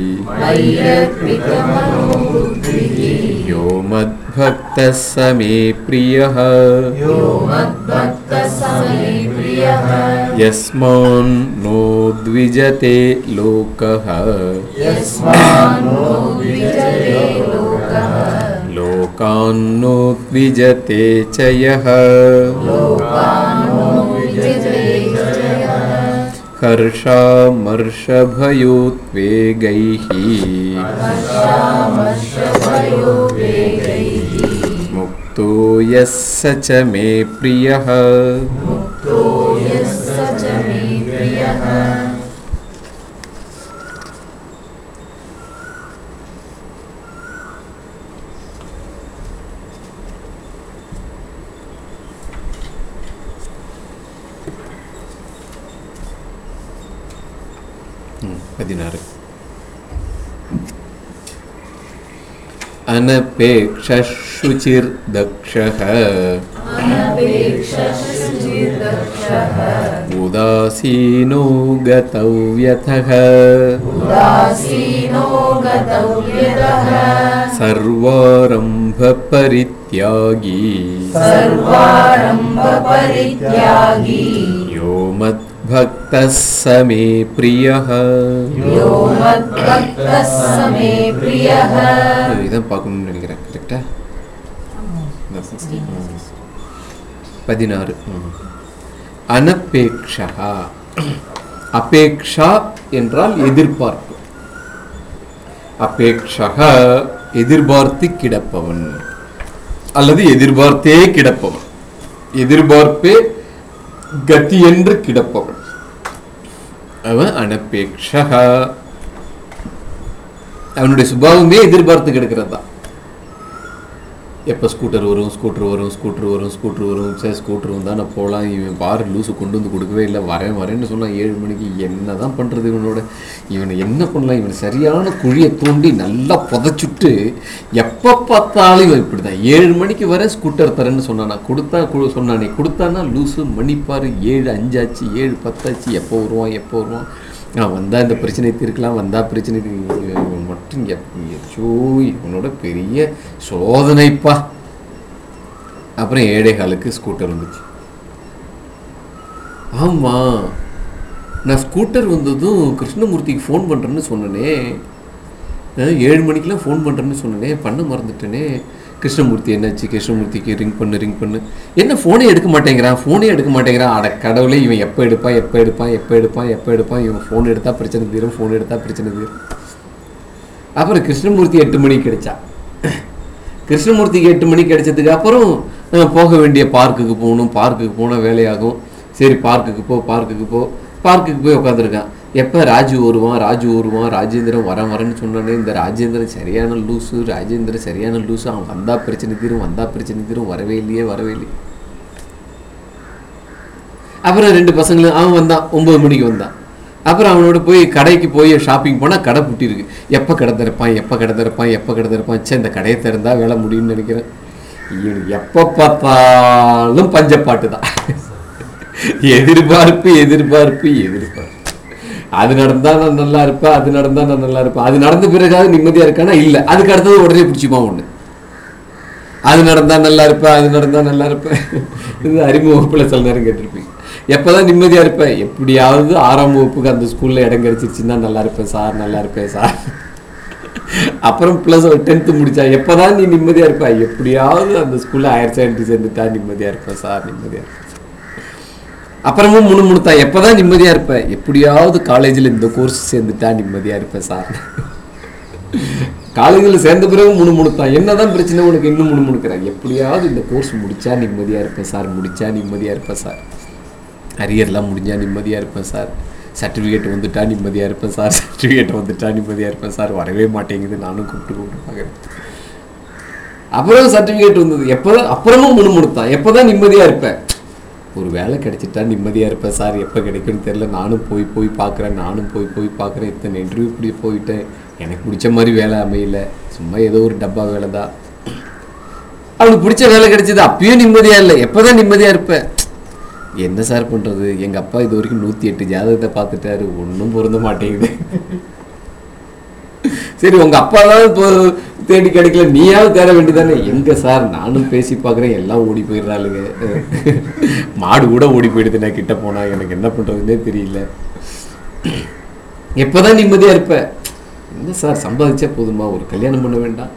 யோ மத்பக்தः स मे प्रियः यस्मान् नो द्विजते लोकः लोकान्नो द्विजते च यः हर्षामर्षभयोद्वेगैः मुक्तो यः स च मे प्रियः பதினாறு अनपेक्षशुचिर्दक्षः उदासीनो गतव्यथः सर्वारम्भपरित्यागी यो मद्भक्तः स मे प्रियः இதான் பார்க்கணும்னு நினைக்கிறேன் கரெக்டா பதினாறு அனபேக்ஷா அபேக்ஷா என்றால் எதிர்பார்ப்பு அபேக்ஷா எதிர்பார்த்து கிடப்பவன் அல்லது எதிர்பார்த்தே கிடப்பவன் எதிர்பார்ப்பே கதி என்று கிடப்பவன் அவன் அனபேக்ஷா அவனுடைய சுபாவமே எதிர்பார்த்து கிடக்கிறது தான் எப்போ ஸ்கூட்டர் வரும் ஸ்கூட்டர் வரும் ஸ்கூட்டர் வரும் ஸ்கூட்டர் வரும் சரி ஸ்கூட்டர் வந்தால் நான் போகலாம் இவன் பார் லூஸு கொண்டு வந்து கொடுக்கவே இல்லை வரேன் வரேன்னு சொன்னான் ஏழு மணிக்கு என்ன தான் பண்ணுறது இவனோட இவனை என்ன பண்ணலாம் இவன் சரியான குழியை தோண்டி நல்லா புதைச்சுட்டு எப்போ பார்த்தாலும் இவன் இப்படி தான் ஏழு மணிக்கு வர ஸ்கூட்டர் தரேன்னு சொன்னான் கொடுத்தா கு சொன்னானே கொடுத்தானா லூஸு மணிப்பார் ஏழு அஞ்சாச்சு ஏழு பத்தாச்சு எப்போ வருவான் எப்போ வருவான் நான் வந்தால் இந்த பிரச்சனை தீர்க்கலாம் வந்தால் பிரச்சனை மட்டும் எச்சோ இவனோட பெரிய சோதனைப்பா அப்புறம் ஏழை காலுக்கு ஸ்கூட்டர் வந்துச்சு ஆமாம் நான் ஸ்கூட்டர் வந்ததும் கிருஷ்ணமூர்த்திக்கு ஃபோன் பண்ணுறேன்னு சொன்னனே ஏழு மணிக்கெலாம் ஃபோன் பண்ணுறேன்னு சொன்னனே பண்ண மறந்துட்டேனே கிருஷ்ணமூர்த்தி என்னாச்சு கிருஷ்ணமூர்த்திக்கு ரிங் பண்ணு ரிங் பண்ணு என்ன ஃபோனே எடுக்க மாட்டேங்கிறான் ஃபோனே எடுக்க மாட்டேங்கிறான் அட கடவுளே இவன் எப்போ எடுப்பான் எப்போ எடுப்பான் எப்போ எடுப்பான் எப்போ எடுப்பான் இவன் ஃபோன் எடுத்தால் பிரச்சனை தீரும் ஃபோன் எடுத்தால் பிரச்சனை தீரும் அப்புறம் கிருஷ்ணமூர்த்தி எட்டு மணிக்கு கிடைச்சா கிருஷ்ணமூர்த்திக்கு எட்டு மணிக்கு கிடைச்சதுக்கு அப்புறம் போக வேண்டிய பார்க்குக்கு போகணும், பார்க்குக்கு போனால் வேலையாகும். சரி பார்க்குக்கு போ பார்க்குக்கு போ பார்க்குக்கு போய் உட்காந்துருக்கான். எப்போ ராஜு வருவான் ராஜு வருவான் ராஜேந்திரன் வர வரேன்னு சொன்னானே, இந்த ராஜேந்திரன் சரியான லூஸு, ராஜேந்திரன் சரியான லூஸு, அவன் வந்தால் பிரச்சனை தீரும் வந்தால் பிரச்சனை தீரும், வரவே இல்லையே வரவே இல்லையே. அப்புறம் ரெண்டு பசங்களும் அவன் வந்தான், ஒம்பது மணிக்கு வந்தான். அப்புறம் அவனோட போய் கடைக்கு போய் ஷாப்பிங் போனால் கடை பூட்டி இருக்கு. எப்போ கடை திறப்பான் எப்போ கடை திறப்பான் எப்போ கடை திறப்பான் சே இந்த கடையை திறந்தா வேலை முடியும்னு நினைக்கிறேன். எப்போ பார்த்தாலும் பஞ்சப்பாட்டு தான். எதிர்பார்ப்பு எதிர்பார்ப்பு எதிர்பார்ப்பு. அது நடந்தா நான் நல்லா இருப்பேன், அது நடந்தா நான் நல்லா இருப்பேன். அது நடந்த பிறகாவது நிம்மதியா இருக்கானா இல்லை, அதுக்கு அடுத்தது உடனே பிடிச்சிப்பான் ஒண்ணு. அது நடந்தா நல்லா இருப்பேன், அது நடந்தா நல்லா இருப்பேன். இது அறிமுக வகுப்புல சில நேரம் கேட்டிருப்பீங்க. எப்போதான் நிம்மதியா இருப்பேன், எப்படியாவது ஆறாம் வகுப்புக்கு அந்த ஸ்கூல்ல இடம் கிடைச்சிருச்சுன்னா நல்லா இருப்பேன் சார் நல்லா இருப்பேன் சார். அப்புறம் பிளஸ் டென்த்து முடிச்சா எப்போதான் நீ நிம்மதியா இருப்ப, எப்படியாவது அந்த ஸ்கூல்ல ஹையர் செகண்டரி சேர்ந்துட்டா நிம்மதியா இருப்பேன் சார் நிம்மதியா இருப்பேன். அப்புறமும் முணு முணுத்தா எப்போதான் நிம்மதியா இருப்பேன், எப்படியாவது காலேஜில் இந்த கோர்ஸ் சேர்ந்துட்டா நிம்மதியா இருப்பேன் சார். காலேஜில் சேர்ந்த பிறகு முணு முணுத்தான், என்னதான் பிரச்சனை உனக்கு இன்னும் முணு முணுக்கிறேன், எப்படியாவது இந்த கோர்ஸ் முடிச்சா நிம்மதியா இருப்பேன் சார் முடிச்சா நிம்மதியா இருப்பேன் சார், அரியர்லாம் முடிஞ்சா நிம்மதியா இருப்பேன் சார், சர்டிஃபிகேட் வந்துட்டா நிம்மதியா இருப்பேன் சார் சர்டிஃபிகேட் வந்துட்டா நிம்மதியா இருப்பேன் சார், வரவே மாட்டேங்குது நானும் கூப்பிட்டு கூப்பிட்டு பார்க்குறேன். அப்புறம் சர்டிஃபிகேட் வந்தது எப்போதான், அப்புறமும் முணு முணுத்தான் எப்போதான் நிம்மதியா இருப்பேன், ஒரு வேலை கிடைச்சிட்டா நிம்மதியாக இருப்பேன் சார், எப்போ கிடைக்குன்னு தெரில, நானும் போய் போய் பார்க்குறேன் நானும் போய் போய் பார்க்குறேன், இத்தனை இன்டர்வியூ இப்படி போயிட்டேன், எனக்கு பிடிச்ச மாதிரி வேலை அமையல, சும்மா ஏதோ ஒரு டப்பா வேலை தான். அவனுக்கு பிடிச்ச வேலை கிடைச்சது அப்பயும் நிம்மதியாக இல்லை, எப்போ தான் நிம்மதியாக இருப்பேன். என்ன சார் பண்ணுறது, எங்கள் அப்பா இது வரைக்கும் நூற்றி எட்டு ஜாதகத்தை பார்த்துட்டாரு, ஒன்றும் பொருந்த மாட்டேங்குது. சரி உங்கள் அப்பா தான் இப்போ தேடி கிடைக்கல, நீயாவது தேட வேண்டியதானே. எங்க சார் நானும் பேசி பார்க்குறேன், எல்லாம் ஓடி போயிடுறாளுங்க, மாடு கூட ஓடி போயிடுது நான் கிட்ட போனா, எனக்கு என்ன பண்றதுன்னே தெரியல. எப்போதான் நிம்மதியா இருப்ப, என்ன சார் சம்பாதிச்சா போதுமா, ஒரு கல்யாணம் பண்ண வேண்டாம்,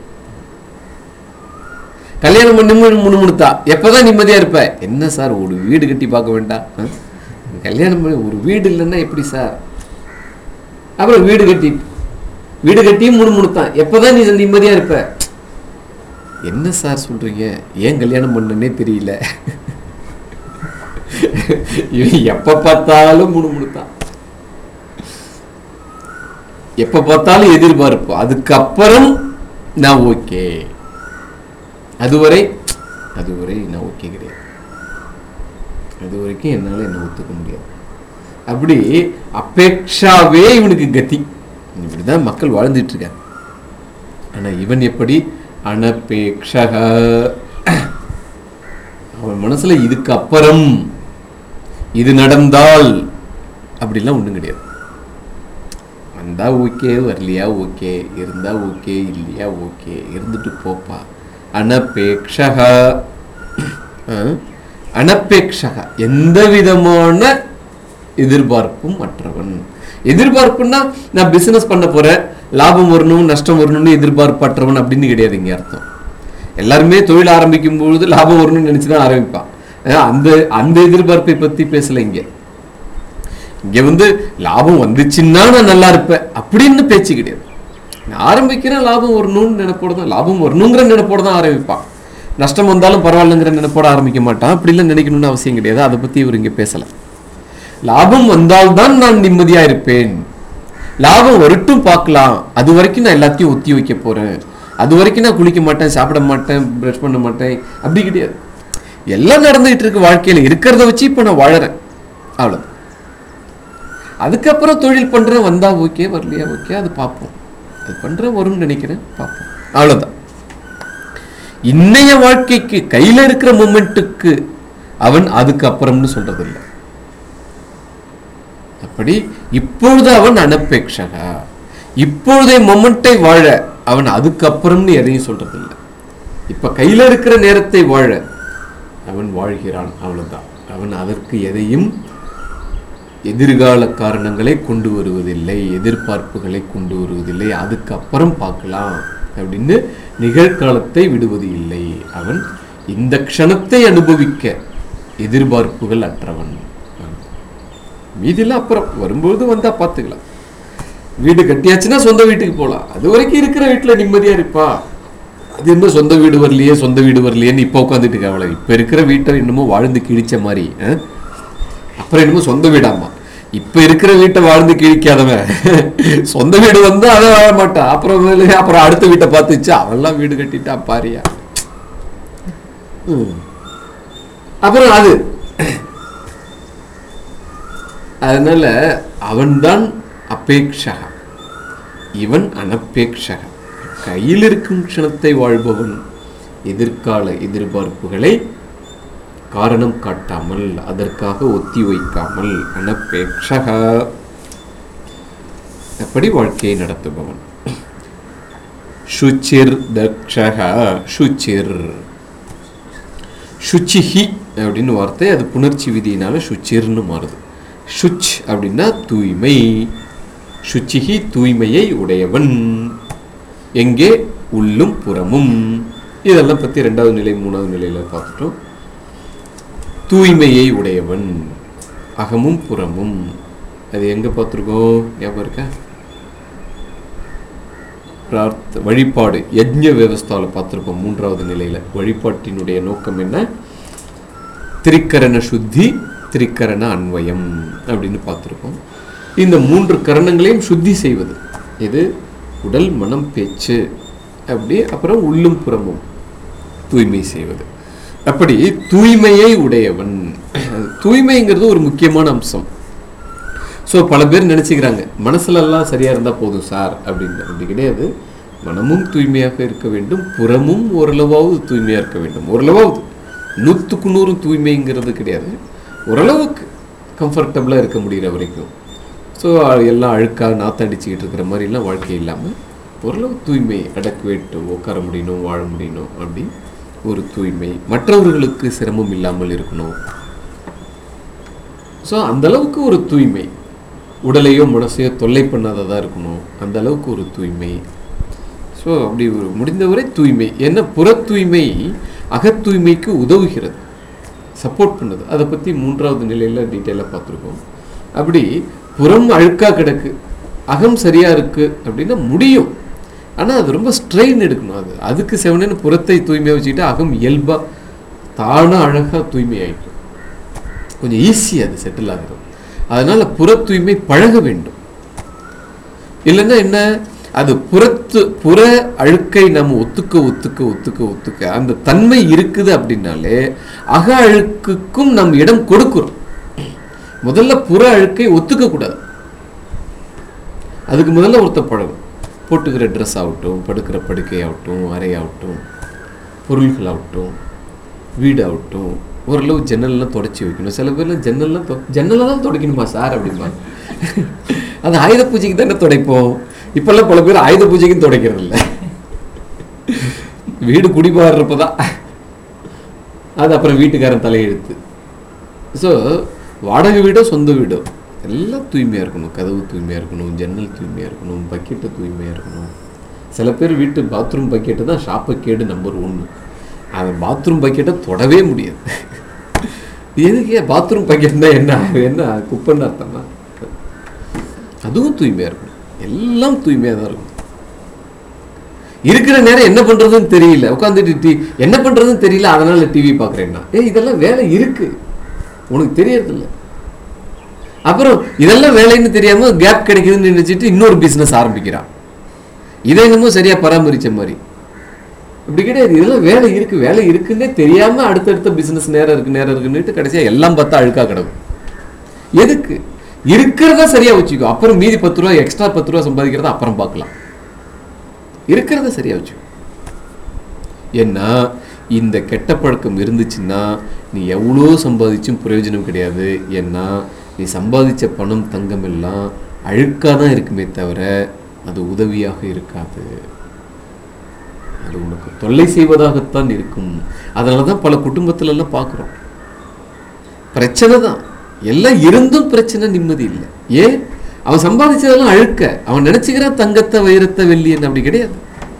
கல்யாணம் பண்ணி முணுமுணுத்தா எப்போதான் நிம்மதியா இருப்ப, என்ன சார் ஒரு வீடு கட்டி பார்க்க வேண்டாம், கல்யாணம் பண்ணி ஒரு வீடு இல்லைன்னா எப்படி சார், அப்புறம் வீடு கட்டி வீடு கட்டியும் முணுமுணுத்தான் எப்போதான் நீ நிம்மதியா இருப்ப, என்ன சார் சொல்றீங்க, ஏன் கல்யாணம் பண்ணனே தெரியல, எப்ப பார்த்தாலும் முணுமுணுத்தான், எப்ப பார்த்தாலும் எதிர்பார்ப்பு, அதுக்கப்புறம் நான் ஓகே, அதுவரை அதுவரை நான் ஓகே கிடையாது, அது வரைக்கும் என்னால என்ன ஒத்துக்க முடியாது. அப்படி அபேக்ஷாவே இவனுக்கு கதி, இப்படிதான் மக்கள் வாழ்ந்துட்டு இருக்காங்க. ஆனா இவன் எப்படி அனபேக்ஷக, அவன் மனசுல இதுக்கு அப்புறம் இது நடந்தால் அப்படிலாம் ஒண்ணும் கிடையாது, வந்தா ஓகே வரலையா ஓகே, இருந்தா ஓகே இல்லையா ஓகே, இருந்துட்டு போப்பா. அனபேக்ஷக அனபேக்ஷக எந்த விதமான எதிர்பார்ப்பும் மற்றவன். எதிர்பார்ப்புன்னா நான் பிசினஸ் பண்ண போறேன், லாபம் வரணும் நஷ்டம் வரணும்னு எதிர்பார்ப்பற்றவன் அப்படின்னு கிடையாது இங்க அர்த்தம். எல்லாருமே தொழில் ஆரம்பிக்கும் பொழுது லாபம் வரணும்னு நினைச்சுதான் ஆரம்பிப்பான். அந்த அந்த எதிர்பார்ப்பை பத்தி பேசல இங்க. இங்க வந்து லாபம் வந்துச்சுன்னா நான் நல்லா இருப்பேன் அப்படின்னு பேச்சு கிடையாது. நான் ஆரம்பிக்கிறேன் லாபம் வரணும்னு நினைப்போட தான், லாபம் வரணுங்கிற நினைப்போட தான் ஆரம்பிப்பான். நஷ்டம் வந்தாலும் பரவாயில்லைங்கிற நினைப்போட ஆரம்பிக்க மாட்டான். அப்படிலாம் நினைக்கணும்னு அவசியம் கிடையாது. அதை பத்தி இவர் இங்க பேசல. லாபம் வந்தால்தான் நான் நிம்மதியா இருப்பேன், லாபம் வரட்டும் பார்க்கலாம், அது வரைக்கும் நான் எல்லாத்தையும் ஒத்தி வைக்க போறேன், அது வரைக்கும் நான் குளிக்க மாட்டேன் சாப்பிட மாட்டேன் பிரஷ் பண்ண மாட்டேன் அப்படி கிடையாது. எல்லாம் நடந்துகிட்டு இருக்கு வாழ்க்கையில, இருக்கிறத வச்சு இப்ப நான் வாழறேன் அவ்வளவு. அதுக்கப்புறம் தொழில் பண்றேன், வந்தா ஓகே வரலையா ஓகே அது பார்ப்போம், அது பண்றேன் வரும்னு நினைக்கிறேன் பார்ப்போம் அவ்வளவுதான். இன்னைய வாழ்க்கைக்கு கையில இருக்கிற மொமெண்ட்டுக்கு அவன் அதுக்கு அப்புறம்னு சொல்றது இல்லை. அப்படி இப்பொழுது அவன் அனபேக்ஷகா, இப்பொழுதே மொமெண்டை வாழ அவன் அதுக்கப்புறம்னு எதையும் சொல்றது இல்லை. இப்ப கையில இருக்கிற நேரத்தை வாழ அவன் வாழ்கிறான் அவ்வளவுதான். அவன் அதற்கு எதையும் எதிர்கால காரணங்களை கொண்டு வருவதில்லை, எதிர்பார்ப்புகளை கொண்டு வருவதில்லை, அதுக்கப்புறம் பார்க்கலாம் அப்படின்னு நிகழ்காலத்தை விடுவது இல்லை. அவன் இந்த க்ஷணத்தை அனுபவிக்க எதிர்பார்ப்புகள் அற்றவன். மீதிலாம் அப்புறம் வரும்போது வந்தா பார்த்துக்கலாம். வீடு கட்டியாச்சுன்னா சொந்த வீட்டுக்கு போகலாம், அது வரைக்கும் இருக்கிற வீட்டுல நிம்மதியா இருப்பா, அது இன்னும் சொந்த வீடு வரலையே சொந்த வீடு வரலையேன்னு இப்போ உட்காந்துட்டு கவலை. இப்போ இருக்கிற வீட்டை இன்னமும் வாழ்ந்து கிழிச்ச மாதிரி, அப்புறம் என்னமோ சொந்த வீடாமா. இப்ப இருக்கிற வீட்டை வாழ்ந்து கிழிக்காதவன் சொந்த வீடு வந்து அதை வாழ மாட்டான். அப்புறம் அப்புறம் அடுத்த வீட்டை பார்த்துச்சு, அவெல்லாம் வீடு கட்டிட்டான் பாரியா. அப்புறம் அது அதனால அவன்தான் அபேக்ஷக, இவன் அனபேக்ஷக. கையில் இருக்கும் க்ஷணத்தை வாழ்பவன் எதிர்கால எதிர்பார்ப்புகளை காரணம் காட்டாமல், அதற்காக ஒத்தி வைக்காமல் அனபேக்ஷக, அப்படி வாழ்க்கையை நடத்துபவன். சுச்சிர் தக்ஷக, சுச்சிர் சுச்சிஹி அப்படின்னு வார்த்தை, அது புணர்ச்சி விதியினால சுச்சிர்னு மாறுது. சுச் அப்படின்னா தூய்மை, சுச்சிஹி தூய்மையை உடையவன். எங்கே? உள்ளும் புறமும். இதெல்லாம் பற்றி ரெண்டாவது நிலை மூணாவது நிலையில் பார்த்துட்டோம். தூய்மையை உடையவன், அகமும் புறமும். அது எங்கே பார்த்துருக்கோம் ஞாபகம் இருக்கா? பிரார்த்த வழிபாடு யஜ்ஞ வியவஸ்தாவில் பார்த்துருக்கோம். மூன்றாவது நிலையில் வழிபாட்டினுடைய நோக்கம் என்ன? திரிக்கரண சுத்தி, திரிக்கரண அன்வயம் அப்படின்னு பார்த்துருக்கோம். இந்த மூன்று கரணங்களையும் சுத்தி செய்வது இது உடல் மனம் பேச்சு, அப்படி அப்புறம் உள்ளும் புறமும் தூய்மை செய்வது. அப்படி தூய்மையை உடையவன். தூய்மைங்கிறது ஒரு முக்கியமான அம்சம். ஸோ பல பேர் நினச்சிக்கிறாங்க மனசுலெல்லாம் சரியாக இருந்தால் போதும் சார் அப்படின்னு. அப்படி கிடையாது. மனமும் தூய்மையாக இருக்க வேண்டும், புறமும் ஓரளவாவது தூய்மையாக இருக்க வேண்டும். ஓரளவாவது, நூற்றுக்கு நூறு தூய்மைங்கிறது கிடையாது, ஓரளவுக்கு கம்ஃபர்டபுளாக இருக்க முடிகிற வரைக்கும். ஸோ எல்லாம் அழுக்காக நாத்தடிச்சுக்கிட்டு இருக்கிற மாதிரிலாம் வாழ்க்கை இல்லாமல் ஓரளவு தூய்மை, அடக்கு வேட்டு உட்கார முடியணும், வாழ முடியணும், அப்படி ஒரு தூய்மை. மற்றவர்களுக்கு சிரமம் இல்லாமல் இருக்கணும். ஸோ அந்தளவுக்கு ஒரு தூய்மை, உடலையோ மனசையோ தொல்லை பண்ணாததாக இருக்கணும், அந்த அளவுக்கு ஒரு தூய்மை. ஸோ அப்படி ஒரு முடிந்தவரை தூய்மை. ஏன்னா புற தூய்மை அகத் தூய்மைக்கு உதவுகிறது, சப்போர்ட் பண்ணுது. அதை பற்றி மூன்றாவது நிலையில் டீட்டெயிலாக பார்த்துருக்கோம். அப்படி புறம் அழுக்காக கிடக்கு, அகம் சரியாக இருக்குது அப்படின்னா முடியும். ஆனால் அது ரொம்ப ஸ்ட்ரெயின் எடுக்கணும். அது அதுக்கு செவனேன்னு புறத்தை தூய்மையாக வச்சுக்கிட்டு அகம் இயல்பாக தானாக அழகாக தூய்மை ஆகிடும். கொஞ்சம் ஈஸியாக அது செட்டில் ஆகிறது. அதனால் புற தூய்மை பழக வேண்டும். இல்லைன்னா என்ன, அது புறத்து புற அழுக்கை நம்ம ஒத்துக்க ஒத்துக்க ஒத்துக்க ஒத்துக்க அந்த தன்மை இருக்குது அப்படின்னாலே அக அழுக்குக்கும் நம் இடம் கொடுக்கிறோம். முதல்ல புற அழுக்கை ஒத்துக்க கூடாது. அதுக்கு முதல்ல ஒருத்த பழகும். போட்டுக்கிற ட்ரெஸ் ஆகட்டும், படுக்கிற படுக்கை ஆகட்டும், அறையாகட்டும், பொருள்கள் ஆகட்டும், வீடு ஆகட்டும், ஓரளவு ஜன்னல்லாம் தொடச்சி வைக்கணும். சில பேர்லாம் ஜன்னல்லாம் தொ ஜன்னலாம் தான் துடைக்கணுமா சார் அப்படிமா? அது ஆயுத பூஜைக்கு தானே துடைப்போம். இப்பெல்லாம் பல பேர் ஆயுத பூஜைக்கும் துடைக்கிறது இல்லை, வீடு குடிபாடுறப்பதான். அது அப்புறம் வீட்டுக்காரன் தலையெழுத்து. ஸோ வாடகை வீடோ சொந்த வீடோ எல்லாம் தூய்மையாக இருக்கணும். கதவு தூய்மையாக இருக்கணும், ஜன்னல் தூய்மையாக இருக்கணும், பக்கெட்டு தூய்மையாக இருக்கணும். சில பேர் வீட்டு பாத்ரூம் பக்கெட்டு தான் ஷாப்பை நம்பர் ஒன்று. அந்த பாத்ரூம் பக்கெட்டை தொடவே முடியாது. எதுக்கு பாத்ரூம் பக்கெட்னா என்ன என்ன குப்பைன்னு அர்த்தமா? அதுவும் தூய்மையாக இருக்கணும், எல்லாம் தூய்மையாக தான் இருக்கணும். இருக்கிற நேரம் என்ன பண்ணுறதுன்னு தெரியல, உட்காந்துட்டு டி என்ன பண்ணுறதுன்னு தெரியல, அதனால் டிவி பார்க்குறேன்னா ஏ இதெல்லாம் வேலை இருக்குது உனக்கு தெரியறதில்ல. அப்புறம் இதெல்லாம் வேலைன்னு தெரியாமல் கேப் கிடைக்குதுன்னு நினச்சிட்டு இன்னொரு பிஸ்னஸ் ஆரம்பிக்கிறான். இதை என்னமோ சரியாக பராமரித்த மாதிரி. இப்படி கிடையாது. இதெல்லாம் வேலை இருக்குது, வேலை இருக்குன்னே தெரியாமல் அடுத்தடுத்த பிஸ்னஸ் நேரம் இருக்குது நேரம் இருக்குன்னுட்டு கடைசியாக எல்லாம் பார்த்தா அழுக்காக கிடக்கும். எதுக்கு? இருக்கிறத சரியாக வச்சுக்கோ, அப்புறம் மீதி பத்து ரூபா எக்ஸ்ட்ரா பத்து ரூபா சம்பாதிக்கிறத அப்புறம் பார்க்கலாம். இருக்கிறத சரியாக வச்சுக்கோ. ஏன்னா இந்த கெட்ட பழக்கம் இருந்துச்சுன்னா நீ எவ்வளோ சம்பாதிச்சும் பிரயோஜனம் கிடையாது. ஏன்னா நீ சம்பாதிச்ச பணம் தங்கம் எல்லாம் அழுக்காக தான் இருக்குமே தவிர அது உதவியாக இருக்காது. அது உனக்கு தொல்லை செய்வதாகத்தான் இருக்கும். அதனால தான் பல குடும்பத்திலெல்லாம் பார்க்குறோம் பிரச்சனை தான். எல்லாம் இருந்தும் பிரச்சனை, நிம்மதி இல்லை. ஏன்? அவன் சம்பாதிச்சதெல்லாம் அழுக்க. அவன் நினைச்சுக்கிறான் தங்கத்தை வைரத்தை வெள்ளியன்னு. அப்படி கிடையாது.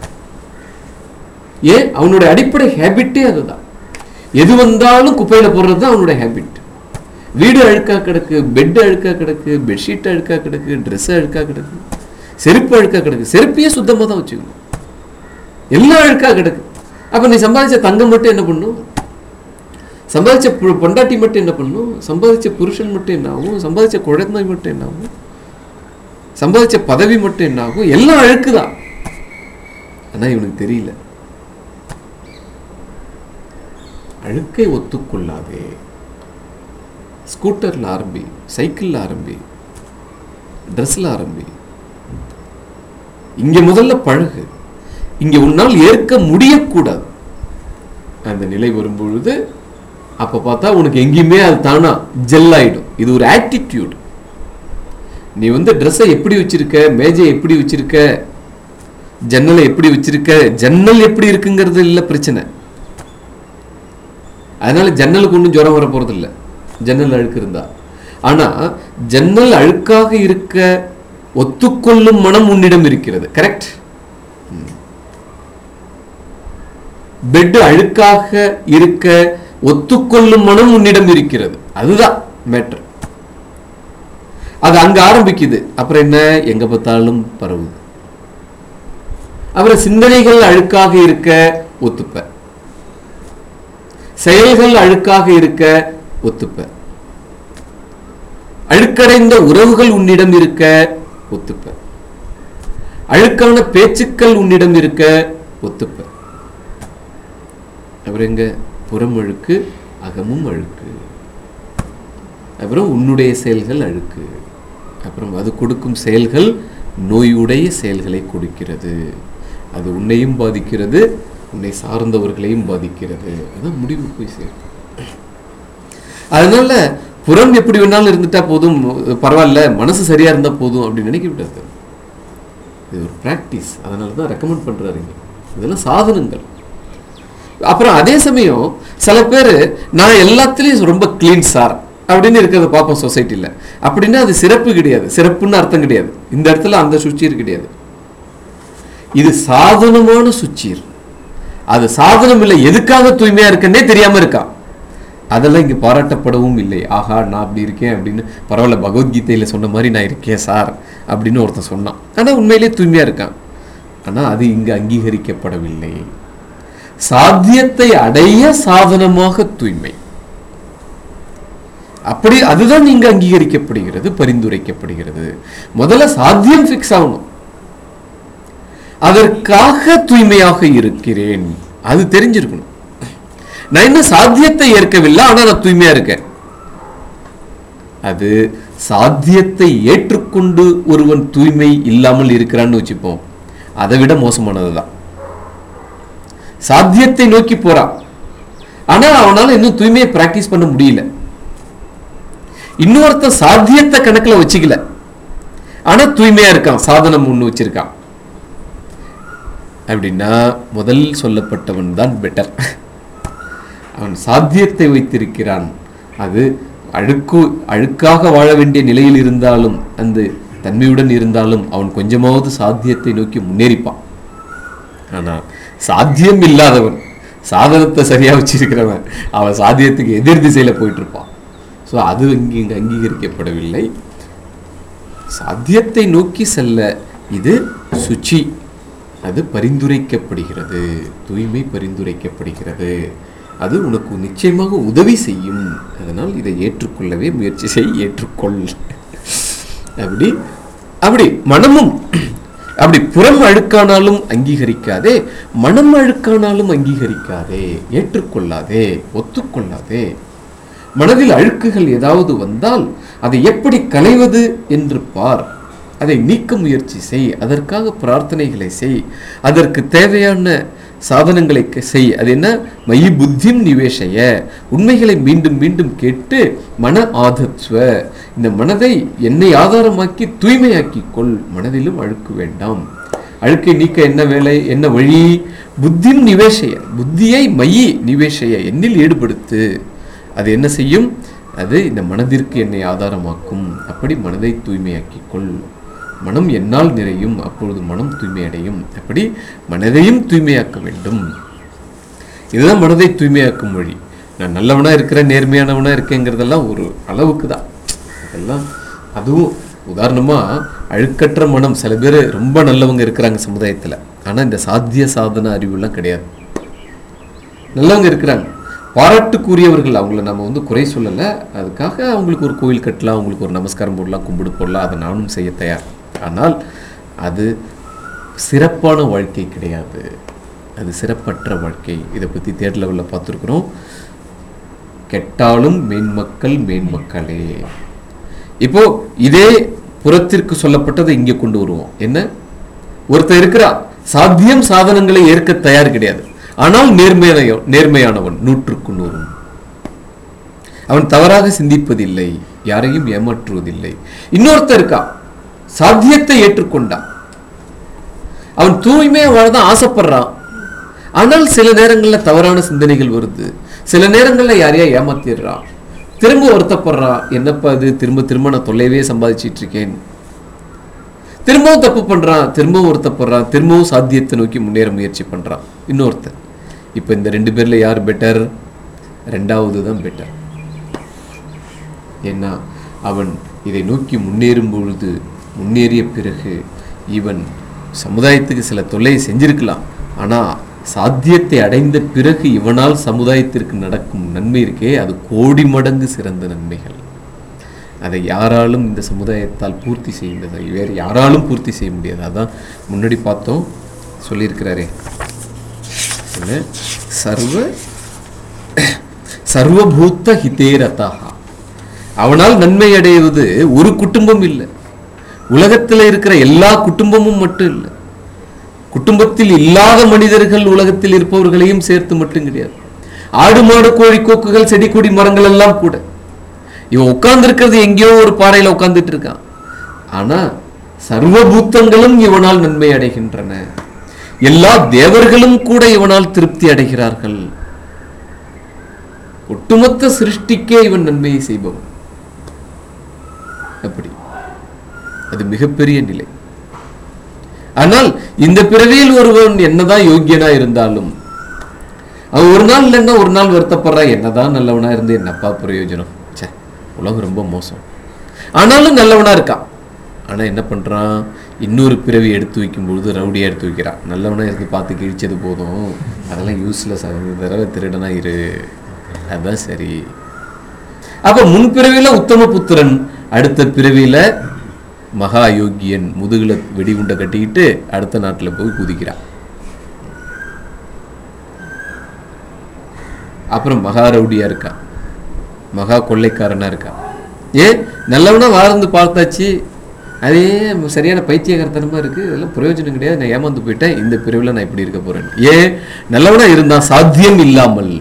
ஏன்? அவனுடைய அடிப்படை ஹேபிட்டே அதுதான். எது வந்தாலும் குப்பையில போடுறது தான் அவனுடைய ஹேபிட். வீடு அழுக்கா கிடக்கு, பெட் அழுக்கா கிடக்கு, பெட்ஷீட் அழுக்கா கிடக்கு, ட்ரெஸ் அழுக்கா கிடக்கு, செருப்பு அழுக்கா கிடக்கு. செருப்பையே சுத்தமாக தான் வச்சுக்கணும், எல்லாம் அழுக்கா கிடக்கு. அப்ப நீ சம்பாதிச்ச தங்கம் மட்டும் என்ன பண்ணும், சம்பாதிச்ச பொண்டாட்டி மட்டும் என்ன பண்ணும், சம்பாதிச்ச புருஷன் மட்டும் என்ன ஆகும், சம்பாதிச்ச குழந்தை மட்டும் என்ன ஆகும், சம்பாதிச்ச பதவி மட்டும் என்ன ஆகும், எல்லாம் அழுக்குதான். ஆனா இவனுக்கு தெரியல. அழுக்கை ஒத்துக்கொள்ளாதே. ஸ்கூட்டர்ல ஆரம்பி, சைக்கிள்ல ஆரம்பி, ட்ரெஸ்ல ஆரம்பி. இங்க முதல்ல பழகு. இங்க உன்னால் ஏற்க முடியக்கூடாது. அந்த நிலை வரும்பொழுது அப்ப பார்த்தா உனக்கு எங்கேயுமே அது தானா ஜெல் ஆயிடும். இது ஒரு ஆட்டிடியூட். நீ வந்து ட்ரெஸ்ஸை எப்படி வச்சிருக்க, மேஜை எப்படி வச்சிருக்க, ஜன்னலை எப்படி வச்சிருக்க, ஜன்னல் எப்படி இருக்குங்கிறது இல்லை பிரச்சனை. அதனால ஜன்னலுக்கு ஒன்றும் ஜுரம் வர போறது இல்லை, ஜன்னல் அழுக்கு இருந்தா. ஆனா ஜன்னல் அழுக்காக இருக்க ஒத்துக்கொள்ளும் மனம் உன்னிடம் இருக்கிறது. கரெக்ட். பெட் அழுக்காக இருக்க ஒத்துக்கொள்ளும் மனம் உன்னிடம் இருக்கிறது. அதுதான் மேட்டர். அது அங்க ஆரம்பிக்குது. அப்புறம் என்ன, எங்க பார்த்தாலும் பரவுது. அப்புறம் சிந்தனைகள் அழுக்காக இருக்க ஒத்துப்ப, செயல்கள் அழுக்காக இருக்க ஒத்துப்ப, அழுக்கடைந்த உறவுகள் உன்னிடம் இருக்க ஒத்துப்ப, அழுக்கான பேச்சுக்கள் உன்னிடம் இருக்க ஒத்துப்ப. அப்புறம் எங்க, புறம் அழுக்கு அகமும் அழுக்கு. அப்புறம் உன்னுடைய செயல்கள் அழுக்கு. அப்புறம் அது கொடுக்கும் செயல்கள் நோயுடைய செயல்களை கொடுக்கிறது. அது உன்னையும் பாதிக்கிறது, உன்னை சார்ந்தவர்களையும் பாதிக்கிறது. அதான் முடிவு போய் சேரும். அதனால புறம் எப்படி வேணாலும் இருந்துட்டா போதும், பரவாயில்ல, மனசு சரியா இருந்தா போதும் அப்படின்னு நினைக்க விட்டாது. இது ஒரு பிராக்டிஸ். அதனாலதான் ரெக்கமெண்ட் பண்றாரு. இதெல்லாம் சாதனங்கள். அப்புறம் அதே சமயம் சில பேர் நான் எல்லாத்துலயும் ரொம்ப கிளீன் சார் அப்படின்னு இருக்கிறத பார்ப்போம் சொசைட்டில. அப்படின்னா அது சிறப்பு கிடையாது, சிறப்புன்னு அர்த்தம் கிடையாது. இந்த இடத்துல அந்த சுச்சீர் கிடையாது. இது சாதனமான சுச்சீர். அது சாதனம் இல்லை, எதுக்காக தூய்மையா இருக்குன்னே தெரியாம இருக்கா. அதெல்லாம் இங்க பாராட்டப்படவும் இல்லை. ஆஹா நான் அப்படி இருக்கேன் அப்படின்னு. பரவாயில்ல, பகவத்கீதையில சொன்ன மாதிரி நான் இருக்கேன் சார் அப்படின்னு ஒருத்தன் சொன்னான். ஆனா உண்மையிலேயே தூய்மையா இருக்கான். ஆனா அது இங்கு அங்கீகரிக்கப்படவில்லை. சாத்தியத்தை அடைய சாதனமாக தூய்மை, அப்படி அதுதான் இங்கு அங்கீகரிக்கப்படுகிறது, பரிந்துரைக்கப்படுகிறது. முதல்ல சாத்தியம் ஃபிக்ஸ் ஆகணும். அதற்காக தூய்மையாக இருக்கிறேன் அது தெரிஞ்சிருக்கணும். நான் என்ன சாத்தியத்தை ஏற்கவில்லை, ஆனா நான் தூய்மையா இருக்கேன். அது சாத்தியத்தை ஏற்றுக்கொண்டு ஒருவன் தூய்மை இல்லாமல் இருக்கிறான்னு வச்சுப்போம், அதை விட மோசமானதுதான். சாத்தியத்தை நோக்கி போறான், ஆனா அவனால இன்னும் தூய்மையை பிராக்டிஸ் பண்ண முடியல. இன்னொருத்த சாத்தியத்தை கணக்குல வச்சுக்கல, ஆனா தூய்மையா இருக்கான், சாதனம் ஒண்ணு வச்சிருக்கான். அப்படின்னா முதல் சொல்லப்பட்டவன் தான் பெட்டர். அவன் சாத்தியத்தை வைத்திருக்கிறான். அது அழுக்கு அழுக்காக வாழ வேண்டிய நிலையில் இருந்தாலும், அந்த தன்மையுடன் இருந்தாலும் அவன் கொஞ்சமாவது சாத்தியத்தை நோக்கி முன்னேறிப்பான். ஆனா சாத்தியம் இல்லாதவன், சாதனத்தை சரியா வச்சிருக்கிறவன், அவன் சாத்தியத்துக்கு எதிர் திசையில போயிட்டு இருப்பான். ஸோ அது இங்கு இங்கு அங்கீகரிக்கப்படவில்லை. சாத்தியத்தை நோக்கி செல்ல இது சுச்சி, அது பரிந்துரைக்கப்படுகிறது, தூய்மை பரிந்துரைக்கப்படுகிறது. அது உனக்கு நிச்சயமாக உதவி செய்யும். அதனால் இதை ஏற்றுக்கொள்ளவே முயற்சி செய், ஏற்றுக்கொள். அப்படி அப்படி மனமும் அப்படி புறம் அழுக்கானாலும் அங்கீகரிக்காதே, மனம் அழுக்கானாலும் அங்கீகரிக்காதே, ஏற்றுக்கொள்ளாதே, ஒத்துக்கொள்ளாதே. மனதில் அழுக்குகள் ஏதாவது வந்தால் அதை எப்படி களைவது என்று பார். அதை நீக்க முயற்சி செய், அதற்காக பிரார்த்தனைகளை செய், அதற்கு தேவையான சாதனங்களை செய். அது என்ன, மயி புத்திம் நிவேஷய, உண்மைகளை மீண்டும் மீண்டும் கேட்டு மன ஆதத்வ, இந்த மனதை என்னை ஆதாரமாக்கி தூய்மையாக்கி கொள். மனதிலும் அழுக்கு வேண்டாம். அழுக்கை நீக்க என்ன வேலை, என்ன வழி? புத்திம் நிவேஷய, புத்தியை மயி நிவேஷய, என்னில் ஈடுபடுத்து. அது என்ன செய்யும்? அது இந்த மனதிற்கு என்னை ஆதாரமாக்கும். அப்படி மனதை தூய்மையாக்கி கொள். மனம் என்னால் நிறையும், அப்பொழுது மனம் தூய்மையடையும். அப்படி மனதையும் தூய்மையாக்க வேண்டும். இதுதான் மனதை தூய்மையாக்கும் வழி. நான் நல்லவனா இருக்கிறேன், நேர்மையானவனா இருக்கேங்கிறதெல்லாம் ஒரு அளவுக்கு தான். அதெல்லாம் அதுவும் உதாரணமா அழுக்கற்ற மனம், சில பேர் ரொம்ப நல்லவங்க இருக்கிறாங்க சமுதாயத்துல, ஆனா இந்த சாத்திய சாதன அறிவுலாம் கிடையாது. நல்லவங்க இருக்கிறாங்க, பாராட்டுக்குரியவர்கள். அவங்கள நம்ம வந்து குறை சொல்லலை. அதுக்காக அவங்களுக்கு ஒரு கோயில் கட்டலாம், அவங்களுக்கு ஒரு நமஸ்காரம் போடலாம், கும்பிடு போடலாம், அதை நானும் செய்ய தயார். ஆனால் அது சிறப்பான வாழ்க்கை கிடையாது, அது சிறப்பற்ற வாழ்க்கை. இதை பற்றி தேர்ட் லெவலில் பார்த்துருக்குறோம். கெட்டாலும் மேன்மக்கள் மேன்மக்களே. இப்போ இதே புறத்திற்கு சொல்லப்பட்டதை இங்கே கொண்டு வருவோம். என்ன, ஒருத்தர் இருக்கிறா, சாத்தியம் சாதனங்களை ஏற்க தயார் கிடையாது, ஆனால் நேர்மையான நேர்மையானவன், நூற்றுக்கு நூறு. அவன் தவறாக சிந்திப்பதில்லை, யாரையும் ஏமாற்றுவதில்லை. இன்னொருத்தர் இருக்கா, சாத்தியத்தை ஏற்றுக்கொண்டான், அவன் தூய்மையா வாழதான் ஆசைப்படுறான், ஆனால் சில நேரங்களில் தவறான சிந்தனைகள் வருது, சில நேரங்களில் யாரையா ஏமாத்திடுறான், திரும்ப வருத்தப்படுறான். என்னப்பா அது, திரும்ப திரும்ப நான் தொல்லையவே சம்பாதிச்சிட்டு இருக்கேன், திரும்பவும் தப்பு பண்றான், திரும்பவும் வருத்தப்படுறான், திரும்பவும் சாத்தியத்தை நோக்கி முன்னேற முயற்சி பண்றான். இன்னொருத்தர். இப்போ இந்த ரெண்டு பேர்ல யார் பெட்டர்? ரெண்டாவது தான் பெட்டர். ஏன்னா அவன் இதை நோக்கி முன்னேறும் பொழுது, முன்னேறிய பிறகு இவன் சமுதாயத்துக்கு சில தொல்லையை செஞ்சிருக்கலாம், ஆனால் சாத்தியத்தை அடைந்த பிறகு இவனால் சமுதாயத்திற்கு நடக்கும் நன்மை இருக்கே, அது கோடி மடங்கு சிறந்த நன்மைகள். அதை யாராலும் இந்த சமுதாயத்தால் பூர்த்தி செய்ய முடியாது, வேறு யாராலும் பூர்த்தி செய்ய முடியாது. அதான் முன்னாடி பார்த்தோம், சொல்லியிருக்கிறாரே, சர்வ சர்வபூத்த ஹிதேரதா. அவனால் நன்மை அடைவது ஒரு குடும்பம் இல்லை, உலகத்தில் இருக்கிற எல்லா குடும்பமும் மட்டும் இல்லை, குடும்பத்தில் இல்லாத மனிதர்கள் உலகத்தில் இருப்பவர்களையும் சேர்த்து மட்டும் கிடையாது. ஆடு மாடு கோழி கோக்குகள் செடி கொடி மரங்கள் எல்லாம் கூட. இவன் உட்கார்ந்து இருக்கிறது எங்கேயோ ஒரு பாறையில உட்கார்ந்துட்டு இருக்கான், ஆனா சர்வபூத்தங்களும் இவனால் நன்மை அடைகின்றன. எல்லா தேவர்களும் கூட இவனால் திருப்தி அடைகிறார்கள். ஒட்டுமொத்த சிருஷ்டிக்கே இவன் நன்மையை செய்பவன். அப்படி அது மிகப்பெரிய நிலை. ஆனால் இந்த பிறவியில் ஒருவன் என்னதான் யோக்கியனா இருந்தாலும் அவன் ஒரு நாள் இல்லைன்னா ஒரு நாள் வருத்தப்படுறான், என்னதான் நல்லவனா இருந்து என்னப்பா பிரயோஜனம், சே உலகம் ரொம்ப மோசம். ஆனாலும் நல்லவனா இருக்கான். ஆனா என்ன பண்றான், இன்னொரு பிறவி எடுத்து வைக்கும்பொழுது ரவுடியா எடுத்து வைக்கிறான். நல்லவனா இருந்து பார்த்து கிழிச்சது போதும், அதெல்லாம் யூஸ்லெஸ் ஆகுது, தடவை திருடனா இரு, அதுதான் சரி. அப்ப முன்பிறவியில உத்தம புத்திரன், அடுத்த பிறவியில மகா யோகியன், முதுகுல வெடிகுண்டை கட்டிக்கிட்டு அடுத்த நாட்டில் போய் குதிக்கிறான். அப்புறம் மகா ரவுடியா இருக்கான், மகா கொள்ளைக்காரனா இருக்கான். ஏன், நல்லவனா வாழ்ந்து பார்த்தாச்சு, அதே சரியான பைத்தியகரத்தனமா இருக்கு, இதெல்லாம் பிரயோஜனம் கிடையாது, நான் ஏமாந்து போயிட்டேன், இந்த பிரிவில் நான் இப்படி இருக்க போறேன். ஏன், நல்லவனா இருந்தான், சாத்தியம் இல்லாமல்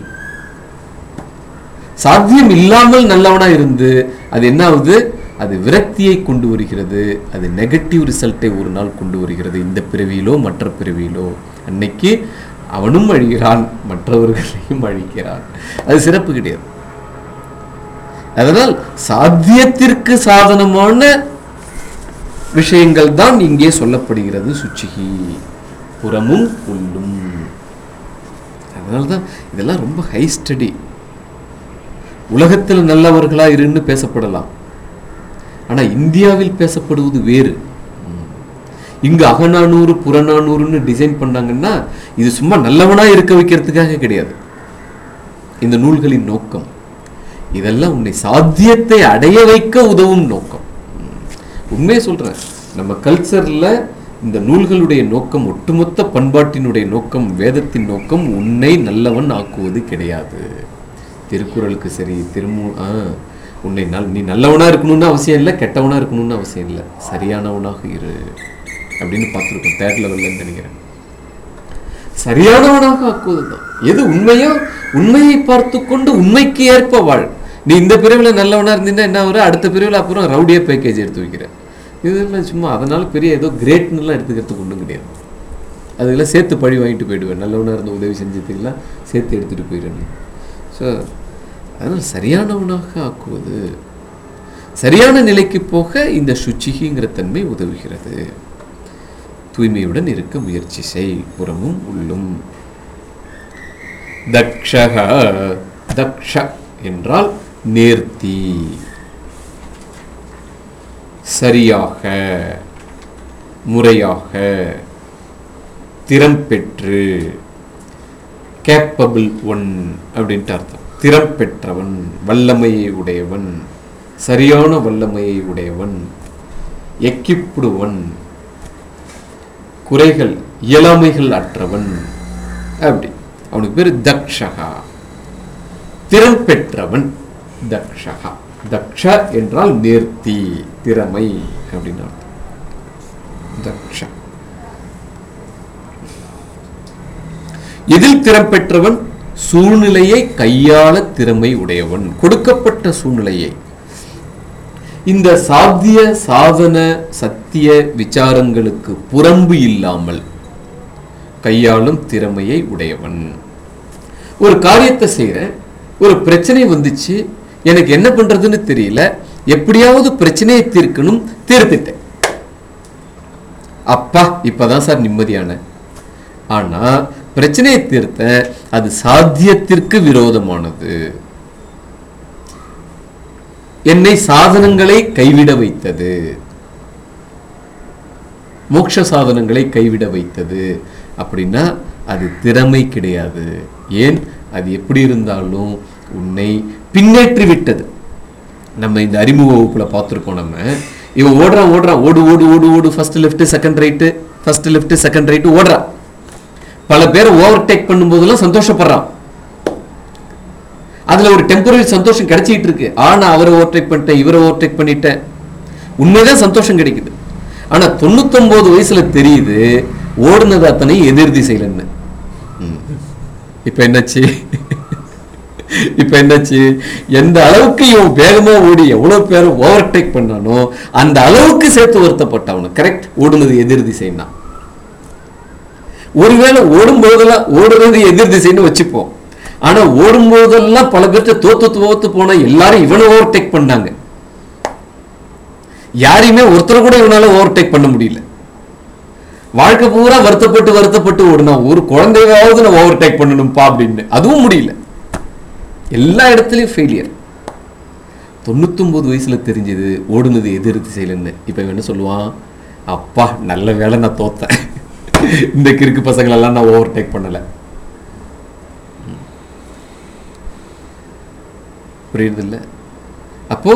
சாத்தியம் இல்லாமல் நல்லவனா இருந்து அது என்ன ஆகுது, அது விரக்தியை கொண்டு வருகிறது, அது நெகட்டிவ் ரிசல்ட்டை ஒரு நாள் கொண்டு வருகிறது. இந்த பிறவியிலோ மற்ற பிறவியிலோ அன்னைக்கு அவனும் அழிகிறான், மற்றவர்களையும் அழிக்கிறான். அது சிறப்பு கிடையாது. அதனால் சாத்தியத்திற்கு சாதனமான விஷயங்கள் தான் இங்கே சொல்லப்படுகிறது. சுச்சிகி, புறமும் உள்ளும். அதனால்தான் இதெல்லாம் ரொம்ப ஹை ஸ்டடி. உலகத்தில் நல்லவர்களா இருந்து பேசப்படலாம், ஆனா இந்தியாவில் பேசப்படுவது வேறு. இங்கு அகநானூறு புறநானூறுன்னு டிசைன் பண்ணாங்கன்னா இது சும்மா நல்லவனா இருக்க வைக்கிறதுக்காக கிடையாது. இந்த நூல்களின் நோக்கம் இதெல்லாம் உன்னை சாத்தியத்தை அடைய வைக்க உதவும் நோக்கம். உண்மையை சொல்றேன், நம்ம கல்ச்சர்ல இந்த நூல்களுடைய நோக்கம், ஒட்டுமொத்த பண்பாட்டினுடைய நோக்கம், வேதத்தின் நோக்கம் உன்னை நல்லவன் ஆக்குவது கிடையாது. திருக்குறளுக்கு சரி, திருமூ ஆஹ் உன்னை நல் நீ நல்லவனா இருக்கணும்னு அவசியம் இல்லை, கெட்டவனா இருக்கணும்னு அவசியம் இல்லை, சரியானவனாக இரு அப்படின்னு பார்த்துருக்கோம். தேர்ட் லெவல்ல நினைக்கிறேன். சரியானவனாக ஆக்குவதுதான். எது உண்மையோ உண்மையை பார்த்து கொண்டு உண்மைக்கு ஏற்ப வாழ். நீ இந்த பிரிவில் நல்லவனா இருந்தீங்கன்னா என்ன வரும், அடுத்த பிரிவில் அப்புறம் ரவுடியா பேக்கேஜ் எடுத்து வைக்கிற. இதெல்லாம் சும்மா அதனால பெரிய ஏதோ கிரேட்னுலாம் எடுத்துக்கிறதுக்கு ஒன்றும் கிடையாது. அதுக்கெல்லாம் சேர்த்து பழி வாங்கிட்டு போயிடுவேன். நல்லவனா இருந்த உதவி செஞ்சதுக்கெல்லாம் சேர்த்து எடுத்துகிட்டு போயிடுறேன். ஸோ அதனால் சரியானவனாக ஆக்குவது, சரியான நிலைக்கு போக இந்த சுச்சிகிங்கிற தன்மை உதவுகிறது. தூய்மையுடன் இருக்க முயற்சி செய், புறமும் உள்ளும். தக்ஷக, தக்ஷ என்றால் நேர்த்தி, சரியாக, முறையாக, திறம் பெற்று, கேப்பபிள் ஒன் அப்படின்ட்டு அர்த்தம். திறம் பெற்றவன், வல்லமையை உடையவன், சரியான வல்லமையை உடையவன், எக்கிப்டு ஒன், குறைகள் இயலாமைகள் அற்றவன், அப்படி அவனுக்கு பேரு தக்ஷகா, திறம் பெற்றவன் தக்ஷகா. தக்ஷ என்றால் நேர்த்தி, திறமை அப்படின்னு அர்த்தம். தக்ஷ எதில் திறம் பெற்றவன்? சூழ்நிலையை கையாள திறமை உடையவன். கொடுக்கப்பட்ட சூழ்நிலையை இந்த சாத்திய சாதன சத்திய விசாரங்களுக்கு புறம்பு இல்லாமல் கையாளும் திறமையை உடையவன். ஒரு காரியத்தை செய்யற, ஒரு பிரச்சனை வந்துச்சு, எனக்கு என்ன பண்றதுன்னு தெரியல, எப்படியாவது பிரச்சனையை தீர்க்கணும், தீர்த்துட்டேன், அப்பா இப்பதான் சார் நிம்மதியான. ஆனா பிரச்சனையை தீர்த்த அது சாத்தியத்திற்கு விரோதமானது, என்னை சாதனங்களை கைவிட வைத்தது, மோட்ச சாதனங்களை கைவிட வைத்தது அப்படின்னா அது திறமை கிடையாது. ஏன்? அது எப்படி இருந்தாலும் உன்னை பின்னேற்றி விட்டது. நம்ம இந்த அறிமுக வகுப்புல பார்த்துருக்கோம். நம்ம இவன் ஓடுறான் ஓடுறான் ஓடு ஓடு ஓடு ஓடு first left second right first left second right ஓடுறான். பல பேரை ஓவர்டேக் பண்ணும்போதெல்லாம் சந்தோஷப்படுறான். அதுல ஒரு டெம்பரரி சந்தோஷம் கிடைச்சிட்டு இருக்கு. ஆனா அவரை ஓவர்டேக் பண்ணிட்டேன், இவரை ஓவர்டேக் பண்ணிட்டேன், உண்மைதான் சந்தோஷம் கிடைக்குது. ஆனா தொண்ணூத்தி ஒன்பது வயசுல தெரியுது ஓடுனது அத்தனை எதிர் திசையிலன்னு. இப்ப என்னாச்சு? இப்ப என்னாச்சு? எந்த அளவுக்கு இவன் வேகமா ஓடி எவ்வளவு பேரை ஓவர்டேக் பண்ணானோ அந்த அளவுக்கு சேர்த்து வருத்தப்பட்டவனு. கரெக்ட், ஓடுனது எதிர் திசைன்னா. ஒருவேளை ஓடும் போதெல்லாம் ஓடுறது எதிர் திசைன்னு வச்சுப்போம். ஆனா ஓடும் போதெல்லாம் பல பேர்த்த தோத்து தோத்து போனா எல்லாரும் இவனை ஓவர்டேக் பண்ணாங்க. யாரையுமே ஒருத்தர் கூட இவனால ஓவர்டேக் பண்ண முடியல. வாழ்க்கை பூரா வருத்தப்பட்டு வருத்தப்பட்டு ஓடுனா ஒரு குழந்தையாவது நான் ஓவர்டேக் பண்ணணும்பா அப்படின்னு, அதுவும் முடியல. எல்லா இடத்துலயும் ஃபெயிலியர். தொண்ணூத்தி ஒன்பது வயசுல தெரிஞ்சது ஓடுனது எதிர் திசையிலன்னு. இப்ப இவன் என்ன சொல்லுவான்? அப்பா நல்ல வேலை நான் தோத்தேன், இந்த கிறுக்கு பசங்களெல்லாம் நான் ஓவர்டேக் பண்ணல. புரியுது இல்ல? அப்போ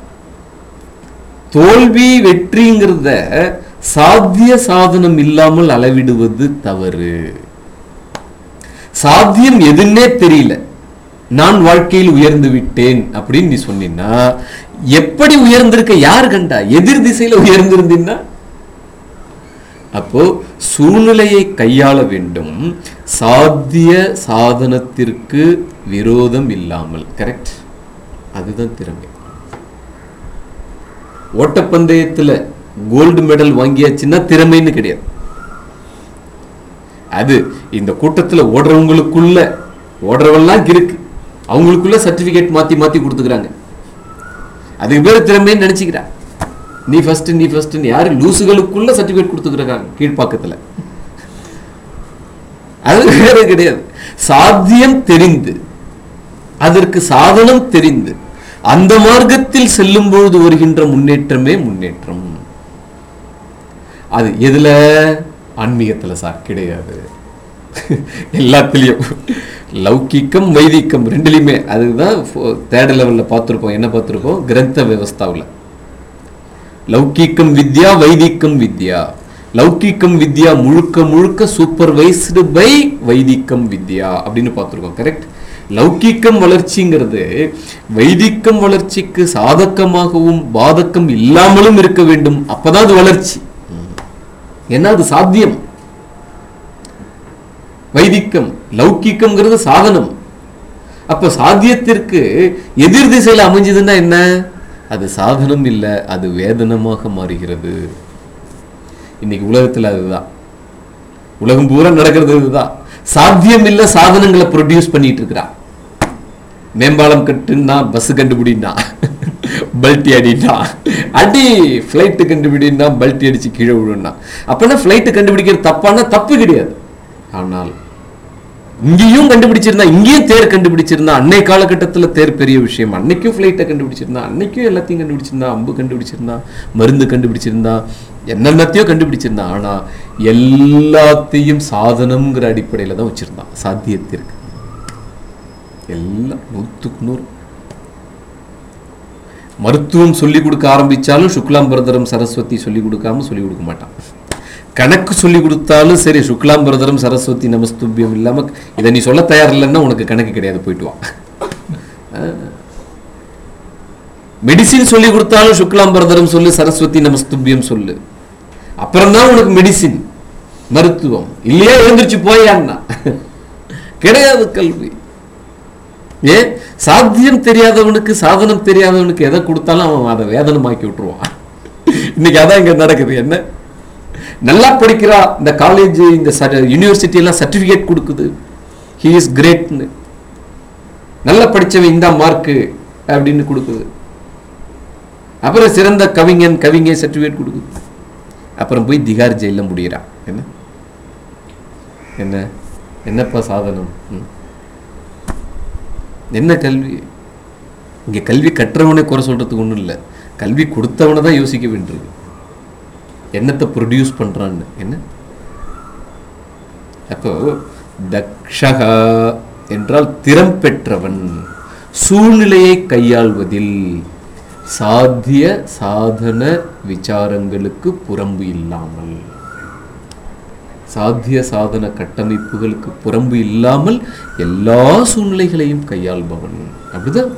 தோல்வி வெற்றிங்கிறத சாத்திய சாதனம் இல்லாமல் அளவிடுவது தவறு. சாத்தியம் எதுன்னே தெரியல, நான் வாழ்க்கையில் உயர்ந்து விட்டேன் அப்படின்னு நீ சொன்னீன்னா, எப்படி உயர்ந்திருக்க யாரு கண்டா? எதிர் திசையில உயர்ந்திருந்தீன்னா. அப்போ சூழ்நிலையை கையாள வேண்டும், சாத்திய சாதனத்திற்கு விரோதம் இல்லாமல். கரெக்ட், அதுதான் திறமை. ஓட்டப்பந்தயத்துல கோல்டு மெடல் வாங்கியாச்சுன்னா திறமைன்னு கிடையாது. அது இந்த கூட்டத்துல ஓடுறவங்களுக்குள்ள ஓடுறவெல்லாம் இருக்கு, அவங்களுக்குள்ள சர்டிபிகேட் மாத்தி மாத்தி கொடுத்துக்கிறாங்க. அதுக்கு பேரு திறமைன்னு நினைச்சுக்கிறா. நீ ஃபர்ஸ்ட் நீ ஃபர்ஸ்ட் யாரு? லூசுகளுக்குள்ள சர்டிபிகேட் கொடுத்துக்கிறாங்க கீழ்ப்பாக்கத்துல. அது வேற கிடையாது. சாத்தியம் தெரிந்து அதற்கு சாதனம் தெரிந்து அந்த மார்க்கத்தில் செல்லும் பொழுது வருகின்ற முன்னேற்றமே முன்னேற்றம். அது எதுல? ஆன்மீகத்துல சார் கிடையாது. எல்லாத்திலையும் லௌகிக்கம் வைதிக்கம் ரெண்டுலையுமே. அதுதான் தேர்ட் லெவல்ல பார்த்துருப்போம். என்ன பார்த்துருப்போம்? கிரந்த வியவஸ்தாவில் லௌகிக்கம் வித்யா வைதிக்கம் வித்யா. லௌகிக்கம் வித்யா முழுக்க முழுக்க சூப்பர்வைஸ்டு பை வைதிக்கம் வித்யா அப்படின்னு பார்த்துருக்கோம். கரெக்ட். லௌகிக்கம் வளர்ச்சிங்கிறது வைதிக்கம் வளர்ச்சிக்கு சாதகமாகவும் பாதகம் இல்லாமலும் இருக்க வேண்டும். அப்பதான் அது வளர்ச்சி. ஏன்னா அது சாத்தியம். வைதிக்கம் லௌகிக்கம்ங்கிறது சாதனம். அப்ப சாத்தியத்திற்கு எதிர் திசையில அமைஞ்சதுன்னா என்ன? அது சாதனம் இல்லை, அது வேதனமாக மாறுகிறது. இன்னைக்கு உலகத்துல அதுதான், உலகம் பூரா நடக்கிறது இதுதான். சாத்தியம் இல்ல சாதனங்களை ப்ரொடியூஸ் பண்ணிட்டு இருக்கிறா. மேம்பாலம் கட்டுன்னா பஸ் கண்டுபிடினா பல்ட்டி அடினா அடி, பிளைட்டு கண்டுபிடினா பல்ட்டி அடிச்சு கீழே விழுனா. அப்பனா பிளைட்டு கண்டுபிடிக்கிறது தப்பானா தப்பு கிடையாது. ஆனால் இங்கேயும் கண்டுபிடிச்சிருந்தா, இங்கேயும் தேர் கண்டுபிடிச்சிருந்தா, அன்னை காலகட்டத்தில் தேர் பெரிய விஷயம். அன்னைக்கும் ஃப்ளைட்டை கண்டுபிடிச்சிருந்தா, அன்னைக்கும் எல்லாத்தையும் கண்டுபிடிச்சிருந்தா, அம்பு கண்டுபிடிச்சிருந்தா, மருந்து கண்டுபிடிச்சிருந்தா, என்னென்னத்தையும் கண்டுபிடிச்சிருந்தா. ஆனா எல்லாத்தையும் சாதனம்ங்கிற அடிப்படையில தான் வச்சிருந்தான். சாத்தியத்திற்கு எல்லாம் நூற்றுக்கு நூறு. மருத்துவம் சொல்லிக் கொடுக்க ஆரம்பிச்சாலும் சுக்லாம்பரதரம் சரஸ்வதி சொல்லிக் கொடுக்காம சொல்லிக் கொடுக்க மாட்டான். கணக்கு சொல்லி கொடுத்தாலும் சரி, சுக்லாம்பரதரம் சரஸ்வதி நமஸ்துபியம் இல்லாம இதை நீ சொல்ல தயார் இல்லைன்னா உனக்கு கணக்கு கிடையாது, போயிட்டு வா. மெடிசின் சொல்லி கொடுத்தாலும் சுக்லாம்பரதரம் சொல்லு, சரஸ்வதி நமஸ்துபியம் சொல்லு, அப்புறம் தான் உனக்கு மெடிசின் மருத்துவம். இல்லையா எழுந்திருச்சு போயான்னா கிடையாது கல்வி. ஏன் சாத்தியம் தெரியாதவனுக்கு, சாதனம் தெரியாதவனுக்கு எதை கொடுத்தாலும் அவன் அதை வேதனமாக்கி விட்டுருவான். இன்னைக்கு அதான் இங்க நடக்குது. என்ன நல்லா படிக்கிறா, இந்த காலேஜ் இந்த யூனிவர்சிட்டி எல்லாம் சர்டிபிகேட் கொடுக்குது, ஹி இஸ் கிரேட்னு. நல்லா படிச்சவன் இந்த மார்க்கு அப்படின்னு கொடுக்குது. அப்புறம் சிறந்த கவிஞன் கவிஞை சர்டிபிகேட் கொடுக்குது. அப்புறம் போய் திகார் ஜெயில முடியறா. என்ன என்ன என்னப்பா சாதனம்? என்ன கல்வி? இங்க கல்வி கற்றவனே குறை சொல்றதுக்கு ஒன்றும் இல்லை, கல்வி கொடுத்தவனை தான் யோசிக்க வேண்டியிருக்கு. என்னத்தை ப்ரொடியூஸ் பண்றான்னு. என்ன அப்போ தக்ஷகா என்றால் திறம் பெற்றவன், சூழ்நிலையை கையாள்வதில் சாத்திய சாதன விசாரங்களுக்கு புறம்பு இல்லாமல், சாத்திய சாதன கட்டமைப்புகளுக்கு புறம்பு இல்லாமல் எல்லா சூழ்நிலைகளையும் கையாள்பவன். அப்படிதான்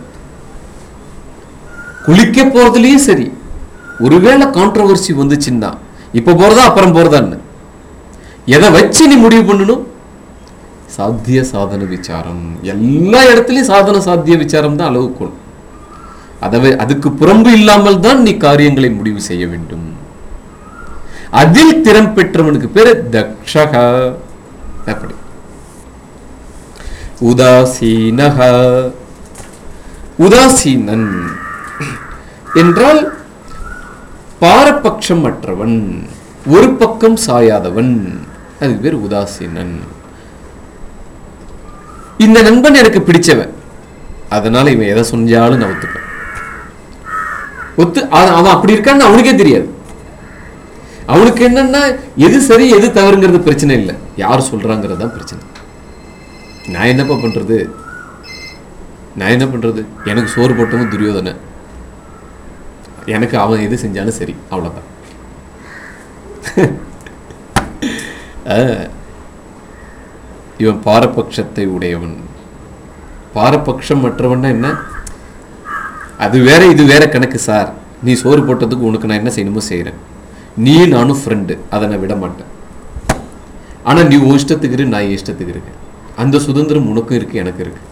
குளிக்க போறதுலயும் சரி, ஒருவேளை கான்ட்ரோவர்சி வந்துச்சுன்னா இப்ப போறதா அப்புறம் போறதான்னு எதை வச்சு நீ முடிவு பண்ணணும்? சாத்திய சாதன விசாரம். எல்லா இடத்துலயும் சாதன சாத்திய விசாரம் தான் அளவுகோல். அதை அதுக்கு புறம்பு இல்லாமல் தான் நீ காரியங்களை முடிவு செய்ய வேண்டும். அதில் திறம் பெற்றவனுக்கு பேரு தக்ஷகா. அப்படி உதாசீனஹ, உதாசீனன் என்றால் பாரபட்சம் அற்றவன், ஒரு பக்கம் சாயாதவன், அதுக்கு பேர் உதாசீனன். இந்த நண்பன் எனக்கு பிடிச்சவன், அதனால இவன் எதை சொன்னாலும் நான் ஒத்துப்பேன். ஒத்து அவன் அப்படி இருக்கான்னு அவனுக்கே தெரியாது. அவனுக்கு என்னன்னா எது சரி எது தவறுங்கிறது பிரச்சனை இல்லை, யார் சொல்றாங்கிறது தான் பிரச்சனை. நான் என்னப்பா பண்றது, நான் என்ன பண்றது, எனக்கு சோறு போட்டவன் துரியோதனை, எனக்கு அவன் எது செஞ்சாலும் சரி, அவ்வளவுதான். இவன் பாரபட்சத்தை உடையவன். பாரபட்சம் மற்றவன்னா என்ன? அது வேற இது வேற கணக்கு சார். நீ சோறு போட்டதுக்கு உனக்கு நான் என்ன செய்யணுமோ செய்யறேன், நீ நானும் ஃப்ரெண்டு, அதை நான் விட மாட்டேன். ஆனா நீ உன் இஷ்டத்துக்கு இரு, நான் இஷ்டத்துக்கு இருக்கேன். அந்த சுதந்திரம் உனக்கும் இருக்கு, எனக்கு இருக்கு.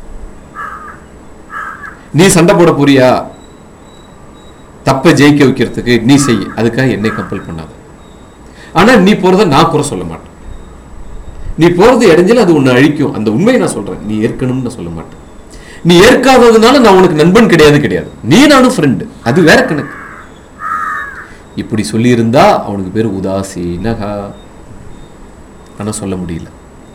நீ சண்டை போட போறியா, தப்ப ஜெயிக்க வைக்கிறதுக்கு நீ செய், அதுக்காக என்னை கம்பல் பண்ணாத. ஆனா நீ போறத நான் குறை சொல்ல மாட்டேன். நீ போறது இடைஞ்சல அது உன்னை அழிக்கும், அந்த உண்மையை நான் சொல்றேன். நீ ஏற்கணும்னு நான் சொல்ல மாட்டேன். நீ ஏற்காததுனால நான் உனக்கு நண்பன் கிடையாது கிடையாது, நீ நானும் ஃப்ரெண்டு, அது வேற கணக்கு. இப்படி சொல்லி இருந்தா அவனுக்கு பேர் உதாசீனஹா. ஆனா சொல்ல முடியல.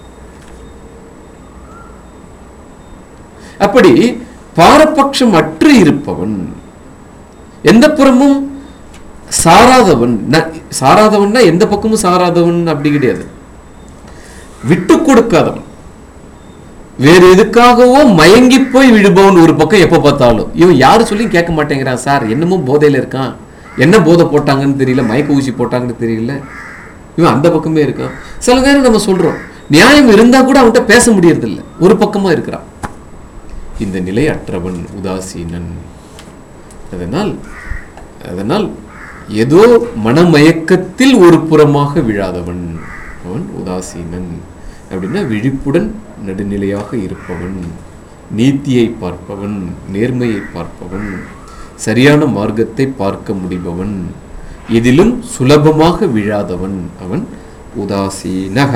அப்படி பாரபட்சம் அற்று இருப்பவன், எந்த புறமும் சாராதவன். சாராதவன்னா எந்த பக்கமும் சாராதவன் அப்படி கிடையாது, விட்டு கொடுக்காதவன். வேறு எதுக்காகவோ மயங்கி போய் விடுபவன் ஒரு பக்கம். எப்ப பார்த்தாலும் இவன் யாரு சொல்லி கேட்க மாட்டேங்கிறான் சார், என்னமோ போதையில இருக்கான், என்ன போதை போட்டாங்கன்னு தெரியல, மயக்க ஊசி போட்டாங்கன்னு தெரியல, இவன் அந்த பக்கமே இருக்கான். சில நேரம் நம்ம சொல்றோம் நியாயம் இருந்தா கூட அவன்கிட்ட பேச முடியறது இல்லை, ஒரு பக்கமா இருக்கிறான். இந்த நிலை அற்றவன் உதாசீனன். அதனால் அதனால் ஏதோ மனமயக்கத்தில் ஒரு புறமாக விழாதவன் அவன் உதாசீனன். அப்படின்னா விழிப்புடன் நடுநிலையாக இருப்பவன், நீதியை பார்ப்பவன், நேர்மையை பார்ப்பவன், சரியான மார்க்கத்தை பார்க்க முடிபவன், இதிலும் சுலபமாக விழாதவன் அவன் உதாசீனஹ.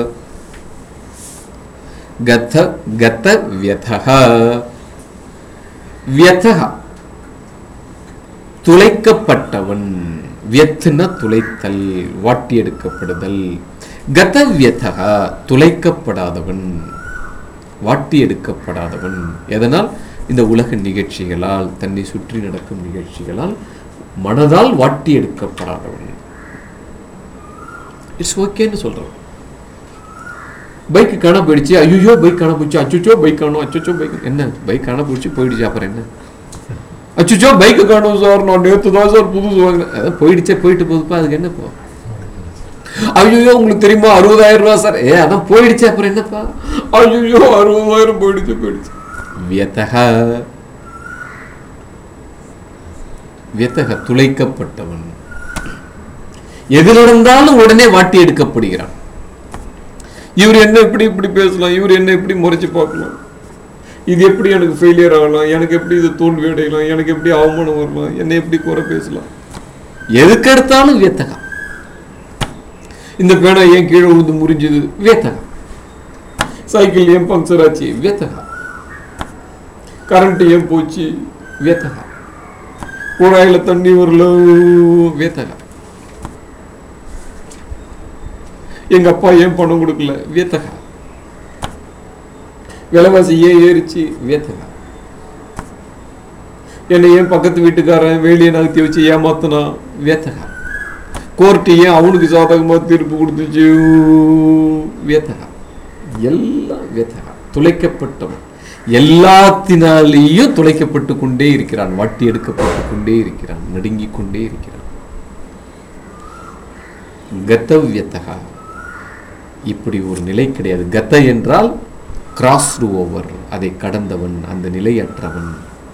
கத கத வியதஹ. வியதஹ துளைக்கப்பட்டவன். வியத்துனா துளைத்தல், வாட்டி எடுக்கப்படுதல். கதவியதக துளைக்கப்படாதவன், வாட்டி எடுக்கப்படாதவன். எதனால்? இந்த உலக நிகழ்ச்சிகளால், தன்னை சுற்றி நடக்கும் நிகழ்ச்சிகளால் மனதால் வாட்டி எடுக்கப்படாதவன். இட்ஸ் ஓகேன்னு சொல்றோம். பைக் காண போயிடுச்சு, ஐயோ பைக் காண போயிடுச்சு, அச்சுச்சோ பைக் காணும், அச்சுச்சோ பைக் என்ன பைக் காண போயிடுச்சு போயிடுச்சு, அப்புறம் என்ன அச்சுச்சோ பைக்கு காணும் சார், நான் நேற்று தான் சார் புதுசு வாங்கினேன். அதான் போயிடுச்சே, போயிட்டு போகுதுப்பா, அதுக்கு என்னப்பா? ஐயோ உங்களுக்கு தெரியுமா அறுபதாயிரம் ரூபா சார், ஏ அதான் போயிடுச்சு, அப்புறம் என்னப்பா? ஐயோ அறுபதாயிரம் போயிடுச்சு போயிடுச்சு. வியதக வியதக துளைக்கப்பட்டவன், எது நடந்தாலும் உடனே வாட்டி எடுக்கப்படுகிறான். இவர் என்ன இப்படி இப்படி பேசலாம், இவர் என்ன இப்படி முறைச்சு பார்க்கலாம், இது எப்படி எனக்கு ஃபெயிலியர் ஆகலாம், எனக்கு எப்படி இது தோல்வி அடையலாம், எனக்கு எப்படி அவமானம் வரலாம், என்னை எப்படி குறை பேசலாம், எதுக்கு எடுத்தாலும் வியத்தகா. இந்த பேனா ஏன் கீழே விழுந்து முறிஞ்சது, வியத்தகா. சைக்கிள் ஏன் பங்க்சர் ஆச்சு, வியத்தகா. கரண்ட் ஏன் போச்சு, வியத்தகா. குழாயில தண்ணி வரல, வியத்தகா. எங்க அப்பா ஏன் பணம் கொடுக்கல, வியத்தகா. விலைவாசி ஏன் ஏறிச்சு, வியத்தகா. என்னை ஏன் பக்கத்து வீட்டுக்காரன் வேலியை நகர்த்தி வச்சு ஏமாத்தினா, வியத்தகா. கோர்ட்டு ஏன் அவனுக்கு சாதகமா தீர்ப்பு கொடுத்துச்சு, வியத்தகா. எல்லாம் வியத்தகா. துளைக்கப்பட்டவன், எல்லாத்தினாலேயும் துளைக்கப்பட்டு கொண்டே இருக்கிறான், வாட்டி எடுக்கப்பட்டு கொண்டே இருக்கிறான், நடுங்கிக் கொண்டே இருக்கிறான். கதவியத்தகா. இப்படி ஒரு நிலை கிடையாது. கத என்றால் கிராஸ் ஓவர், அதை கடந்தவன், அந்த நிலையற்றவன்,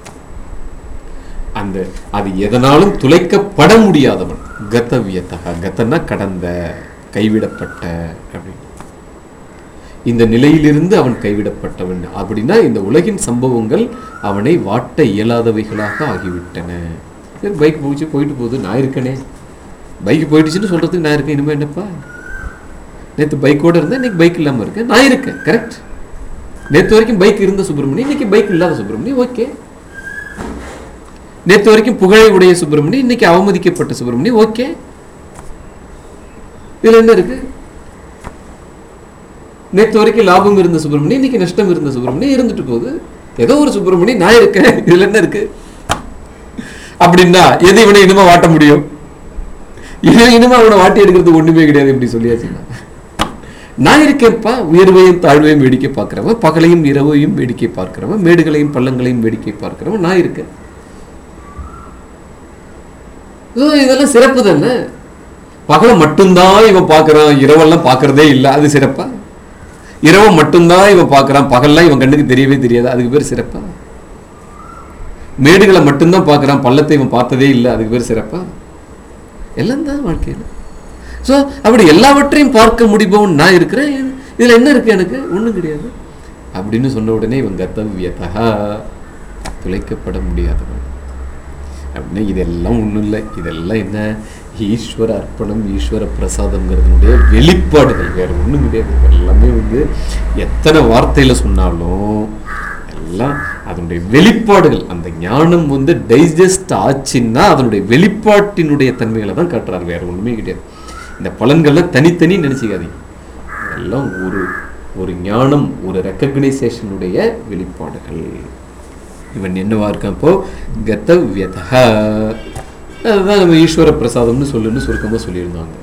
அந்த அது எதனாலும் துளைக்கப்பட முடியாதவன். கதவியத்தகா. கதனா கடந்த, கைவிடப்பட்ட அப்படின்னு. இந்த நிலையிலிருந்து அவன் கைவிடப்பட்டவன். அப்படின்னா இந்த உலகின் சம்பவங்கள் அவனை வாட்ட இயலாதவைகளாக ஆகிவிட்டன. சரி பைக் போச்சு, போயிட்டு போகுது, நான் இருக்கனே. பைக் போயிடுச்சுன்னு சொல்றதுக்கு நான் இருக்கேன். இனிமே என்னப்பா, நேற்று பைக்கோட இருந்தேன், இன்னைக்கு பைக் இல்லாமல் இருக்கேன், நான் இருக்கேன். கரெக்ட். நேற்று வரைக்கும் பைக் இருந்த சுப்பிரமணியம், இன்னைக்கு பைக் இல்லாத சுப்பிரமணியம், ஓகே. நேற்று வரைக்கும் புகழை உடைய சுப்பிரமணியம், இன்னைக்கு அவமதிக்கப்பட்ட சுப்பிரமணியம், ஓகே. இதுல என்ன இருக்கு? நேற்று வரைக்கும் லாபம் இருந்த சுப்பிரமணியம், இன்னைக்கு நஷ்டம் இருந்த சுப்பிரமணியம், இருந்துட்டு போகுது. ஏதோ ஒரு சுப்பிரமணியம், நான் இருக்கேன். இதுல என்ன இருக்கு? அப்படின்னா எது இவனை இனிமே வாட்ட முடியும்? இனிமே அவனை வாட்டி எடுக்கிறது ஒண்ணுமே கிடையாது. எப்படி சொல்லியாச்சுன்னா, நான் இருக்கேன்ப்பா. உயர்வையும் தாழ்வையும் வேடிக்கை பார்க்கிறவன், பகலையும் இரவையும் வேடிக்கை பார்க்கிறவன், மேடுகளையும் பள்ளங்களையும் வேடிக்கை பார்க்கிறவன் நான் இருக்கேன். இதெல்லாம் சிறப்பு தானே. பகலை மட்டும்தான் இவன் பார்க்கறான், இரவெல்லாம் பார்க்கறதே இல்லை, அது சிறப்பா? இரவு மட்டும்தான் இவன் பார்க்கறான், பகல்லாம் இவன் கண்ணுக்கு தெரியவே தெரியாது, அதுக்கு பேர் சிறப்பா? மேடுகளை மட்டும்தான் பார்க்கறான், பள்ளத்தை இவன் பார்த்ததே இல்லை, அதுக்கு பேர் சிறப்பா? எல்லாம் தான் வாழ்க்கையில். ஸோ அப்படி எல்லாவற்றையும் பார்க்க முடிபவன் நான் இருக்கிறேன். இதில் என்ன இருக்கு? எனக்கு ஒன்றும் கிடையாது அப்படின்னு சொன்ன உடனே இவன் கதவியதகா, துளைக்கப்பட முடியாதவன் அப்படின்னா இதெல்லாம் ஒன்றும் இல்லை. இதெல்லாம் என்ன? ஈஸ்வர அர்ப்பணம், ஈஸ்வர பிரசாதங்கிறதுனுடைய வெளிப்பாடுகள், வேறு ஒன்றும் கிடையாது. எல்லாமே வந்து எத்தனை வார்த்தையில் சொன்னாலும் எல்லாம் அதனுடைய வெளிப்பாடுகள். அந்த ஞானம் வந்து டைஜஸ்ட் ஆச்சுன்னா அதனுடைய வெளிப்பாட்டினுடைய தன்மைகளை தான் காட்டுறாரு, வேற ஒன்றுமே கிடையாது. இந்த பலன்கள்லாம் தனித்தனி நினைச்சிக்காதீங்க, எல்லாம் ஒரு ஒரு ஞானம், ஒரு ரெக்கக்னைசேஷனுடைய வெளிப்பாடுகள். இவன் என்னவா இருக்கான் இப்போ? கதவியதகா. அதுதான் நம்ம ஈஸ்வர பிரசாதம்னு சொல்லுன்னு சுருக்கமாக சொல்லியிருந்தாங்க.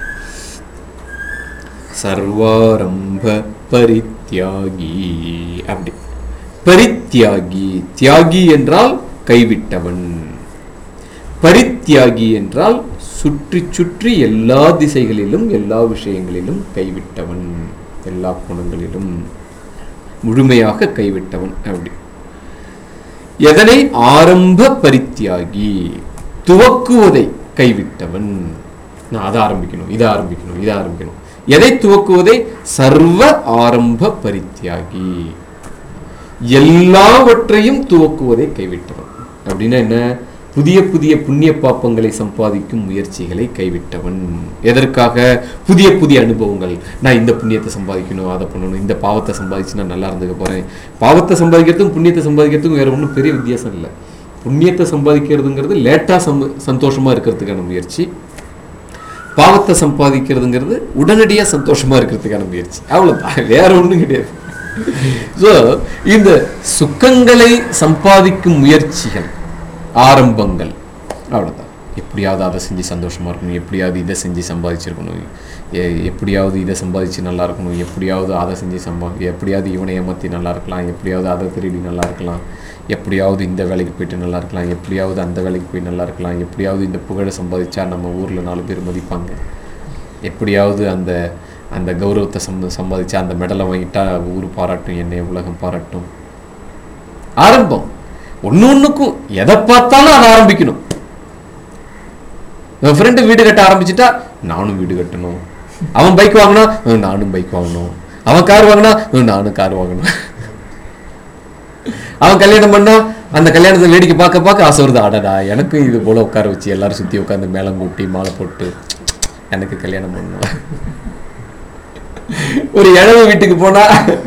சர்வாரம்ப பரித்யாகி. அப்படி பரித்யாகி. தியாகி என்றால் கைவிட்டவன், பரித்யாகி என்றால் சுற்றி சுற்றி எல்லா திசைகளிலும் எல்லா விஷயங்களிலும் கைவிட்டவன், எல்லா குணங்களிலும் முழுமையாக கைவிட்டவன். அப்படி எதனை? ஆரம்ப பரித்யாகி, துவக்குவதை கைவிட்டவன். நான் அதை ஆரம்பிக்கணும், இதை ஆரம்பிக்கணும், இதை ஆரம்பிக்கணும். எதை துவக்குவதை? சர்வ ஆரம்ப பரித்யாகி, எல்லாவற்றையும் துவக்குவதை கைவிட்டவன். அப்படின்னா என்ன? புதிய புதிய புண்ணிய பாப்பங்களை சம்பாதிக்கும் முயற்சிகளை கைவிட்டவன். எதற்காக? புதிய புதிய அனுபவங்கள். நான் இந்த புண்ணியத்தை சம்பாதிக்கணும், அதை பண்ணணும், இந்த பாவத்தை சம்பாதிச்சு நான் நல்லா இருந்துக்க போறேன். பாவத்தை சம்பாதிக்கிறதுக்கும் புண்ணியத்தை சம்பாதிக்கிறதுக்கும் வேற ஒன்றும் பெரிய வித்தியாசம் இல்லை. புண்ணியத்தை சம்பாதிக்கிறதுங்கிறது லேட்டா சம்ப சந்தோஷமா இருக்கிறதுக்கான முயற்சி. பாவத்தை சம்பாதிக்கிறதுங்கிறது உடனடியாக சந்தோஷமா இருக்கிறதுக்கான முயற்சி, அவ்வளவுதான், வேற ஒண்ணும் கிடையாது. ஸோ இந்த சுக்கங்களை சம்பாதிக்கும் முயற்சிகள், ஆரம்பங்கள், அவ்வளவுதான். எப்படியாவது அதை செஞ்சு சந்தோஷமா இருக்கணும், எப்படியாவது இதை செஞ்சு சம்பாதிச்சிருக்கணும், எப்படியாவது இதை சம்பாதிச்சு நல்லா இருக்கணும், எப்படியாவது அதை செஞ்சு சம்பா எப்படியாவது இவனை ஏமாற்றி நல்லா இருக்கலாம், எப்படியாவது அதை திருடி நல்லா இருக்கலாம், எப்படியாவது இந்த வேலைக்கு போயிட்டு நல்லா இருக்கலாம், எப்படியாவது அந்த வேலைக்கு போய் நல்லா இருக்கலாம், எப்படியாவது இந்த புகழை சம்பாதிச்சா நம்ம ஊரில் நாலு பேர் மதிப்பாங்க, எப்படியாவது அந்த அந்த கௌரவத்தை சம்ப சம்பாதிச்சா அந்த மெடலை வாங்கிட்டா ஊர் பாராட்டும், என்னை உலகம் பாராட்டும். ஆரம்பம் ஒன்று ஒன்றுக்கும் எதை பார்த்தாலும் அதை ஆரம்பிக்கணும். என் ஃப்ரெண்டு வீடு கட்ட ஆரம்பிச்சுட்டா நானும் வீடு கட்டணும், அவன் பைக் வாங்கினா நானும் பைக் வாங்கணும், அவன் கார் வாங்கினா நானும் கார் வாங்கணும், அவன் கல்யாணம் பண்ணா அந்த கல்யாணத்தை வேடிக்கை பார்க்க பார்க்க ஆசை வருது, ஆடடா எனக்கும் இது போல உட்கார வச்சு எல்லாரும் சுற்றி உட்காந்து மேளம் கூட்டி மாலை போட்டு எனக்கு கல்யாணம் பண்ணணும். ஒரு இழவு வீட்டுக்கு போனா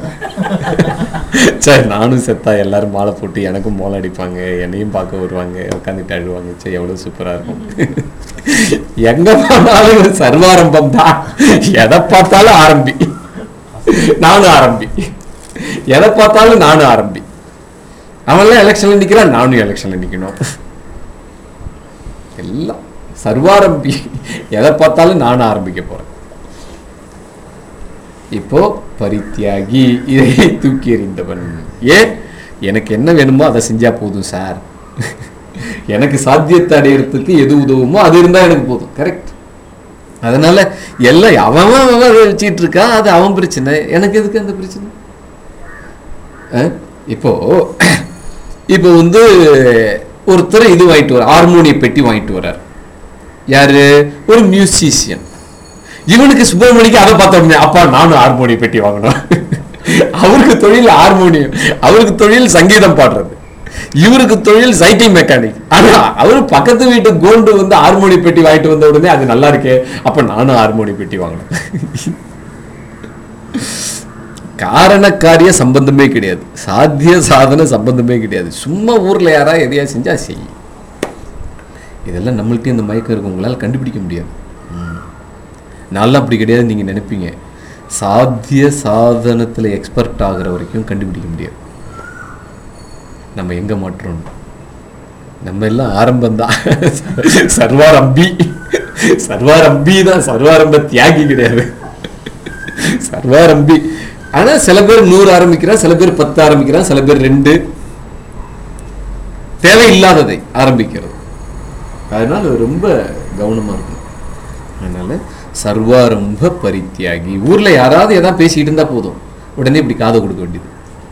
சரி நானும் செத்தா எல்லாரும் மாலை போட்டு எனக்கும் மோளை அடிப்பாங்க, என்னையும் பார்க்க வருவாங்க, உட்காந்துட்டு அழுவாங்க, சரி எவ்வளவு சூப்பரா இருக்கும். எங்க போனாலும் சர்வாரம்பம் தான், எதை பார்த்தாலும் ஆரம்பி, நானும் ஆரம்பி, எதை பார்த்தாலும் நானும் ஆரம்பி. அவன்லாம் எலெக்ஷன்ல நிக்கிறான், நானும் எலெக்ஷன்ல நிக்கணும், எல்லாம் சர்வாரம்பி, எதை பார்த்தாலும் நானும் ஆரம்பிக்க போறேன். இப்போ பரித்தியாகி, இதை தூக்கி எறிந்தவன். ஏன் எனக்கு என்ன வேணுமோ அதை செஞ்சா போதும் சார், எனக்கு சாத்தியத்தை அடையிறதுக்கு எது உதவுமோ அது இருந்தா எனக்கு போதும். கரெக்ட். அதனால எல்லாம் அவன் அவன் வச்சுட்டு இருக்கான், அது அவன் பிரச்சனை, எனக்கு எதுக்கு அந்த பிரச்சனை? இப்போ இப்போ வந்து ஒருத்தர் இது வாங்கிட்டு வர, ஹார்மோனிய பெட்டி வாங்கிட்டு வர்றார். யாரு? ஒரு மியூசிஷியன். இவனுக்கு சுப்பிரமணிக்கு அதை பார்த்தோம்னே அப்பா நானும் ஹார்மோனிய பெட்டி வாங்கணும். அவருக்கு தொழில் ஹார்மோனியம், அவருக்கு தொழில் சங்கீதம் பாடுறது, இவருக்கு தொழில் சைக்கிள் மெக்கானிக். ஆனா அவரு பக்கத்து வீட்டு கோல்டு வந்து ஹார்மோனிய பெட்டி வாங்கிட்டு வந்த உடனே அது நல்லா இருக்கே, அப்ப நானும் ஹார்மோனிய பெட்டி வாங்கணும். காரண காரிய சம்பந்தமே கிடையாது, சாத்திய சாதன சம்பந்தமே கிடையாது. சும்மா ஊர்ல யாரா எதையா செஞ்சா செய். இதெல்லாம் நம்மள்கிட்ட இந்த மயக்கம் இருக்கு, உங்களால் கண்டுபிடிக்க முடியாது. நல்லா அப்படி கிடையாது. நீங்க நினைப்பீங்க சாத்திய சாதனத்துல எக்ஸ்பர்ட் ஆகிற வரைக்கும் கண்டுபிடிக்க முடியாது. நம்ம எங்க மாற்றோம்? நம்ம எல்லாம் ஆரம்பம்தான், சர்வாரம்பி, சர்வாரம்பி தான், சர்வாரம்ப தியாகி கிடையாது, சர்வாரம்பி. ஆனா சில பேர் நூறு ஆரம்பிக்கிறான், சில பேர் பத்து ஆரம்பிக்கிறான், சில பேர் ரெண்டு, தேவையில்லாததை ஆரம்பிக்கிறது. அதனால ரொம்ப கவனமா இருக்கும். அதனால சர்வாரம்ப பரித்தியாகி. ஊர்ல யாராவது ஏதாவது பேசிக்கிட்டு இருந்தா போதும், உடனே இப்படி காதை கொடுக்க வேண்டியது.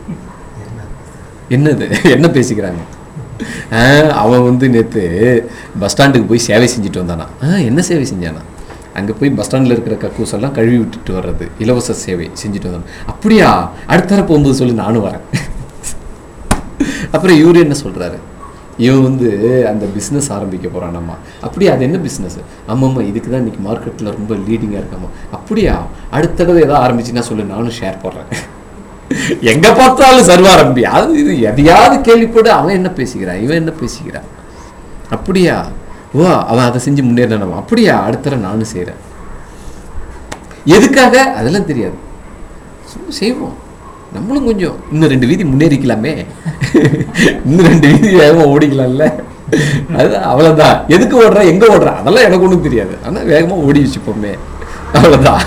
என்னது என்ன பேசிக்கிறாங்க? அவன் வந்து நேற்று பஸ் ஸ்டாண்டுக்கு போய் சேவை செஞ்சுட்டு வந்தானா. என்ன சேவை செஞ்சானா? அங்கே போய் பஸ் ஸ்டாண்டில் இருக்கிற கக்கூஸ் எல்லாம் கழுவி விட்டுட்டு வர்றது, இலவச சேவை செஞ்சுட்டு வந்தானா. அப்படியா, அடுத்த தர போகும்போது சொல்லி நானும் வரேன். அப்புறம் இவரு என்ன சொல்றாரு? இவன் வந்து அந்த பிஸ்னஸ் ஆரம்பிக்க போறானாம்மா. அப்படியா, அது என்ன பிஸ்னஸ்? ஆமாம்மா, இதுக்கு தான் இன்னைக்கு மார்க்கெட்டில் ரொம்ப லீடிங்காக இருக்காம்மா. அப்படியா, அடுத்த தடவை ஏதாவது ஆரம்பிச்சுன்னா சொல்லு, நானும் ஷேர் போடுறேன். எங்க பார்த்தாலும் சர்வாரம்பி. அது இது எதையாவது கேள்விப்படு, அவன் என்ன பேசிக்கிறான், இவன் என்ன பேசிக்கிறான். அப்படியா, ஓ அவன் அதை செஞ்சு முன்னேறணும். அப்படியா, அடுத்த நானும் செய்கிறேன். எதுக்காக அதெல்லாம் தெரியாது, சும்மா செய்வோம். நம்மளும் கொஞ்சம் இன்னும் ரெண்டு வீதி முன்னேறிக்கலாமே, இன்னும் ரெண்டு வீதி வேகமாக ஓடிக்கலாம்ல. அதுதான், அவ்வளோதான். எதுக்கு ஓடுறா, எங்கே ஓடுறா, அதெல்லாம் எனக்கு ஒன்றும் தெரியாது. ஆனால் வேகமாக ஓடி வச்சுப்போமே, அவ்வளோதான்.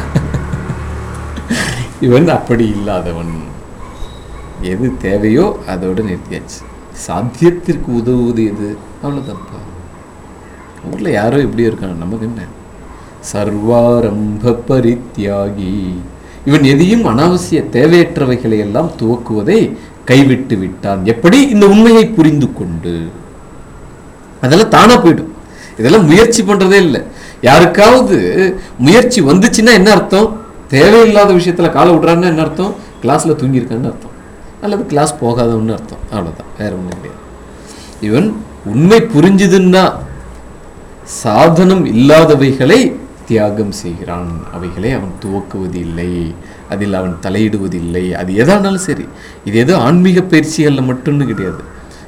இவன் அப்படி இல்லாதவன். எது தேவையோ அதோட நிறுத்தியாச்சு. சாத்தியத்திற்கு உதவுவது எது? அவ்வளோதான்ப்பா. ஊரில் யாரோ எப்படி இருக்காங்க, நமக்கு என்ன? சர்வாரம்ப பரித்தியாகி. இவன் எதையும் அனாவசிய தேவையற்றவைகளை எல்லாம் துவக்குவதை கைவிட்டு விட்டான். எப்படி? இந்த உண்மையை புரிந்து கொண்டு. அதெல்லாம் தானா போயிடும். இதெல்லாம் முயற்சி பண்றதே இல்லை. யாருக்காவது முயற்சி வந்துச்சுன்னா என்ன அர்த்தம்? தேவையில்லாத விஷயத்துல காலை விடுறான்னு என்ன அர்த்தம்? கிளாஸ்ல தூங்கியிருக்கான்னு அர்த்தம், அல்லது கிளாஸ் போகாதவன்னு அர்த்தம். அவ்வளவுதான், வேற ஒன்றும் கிடையாது. இவன் உண்மை புரிஞ்சுதுன்னா சாதனம் இல்லாதவைகளை தியாகம் செய்கிறான். அவைகளை அவன் துவக்குவது இல்லை, அதில் அவன் தலையிடுவதில்லை. அது எதானாலும் சரி. இது ஏதோ ஆன்மீக பயிற்சிகளில் மட்டும்னு கிடையாது.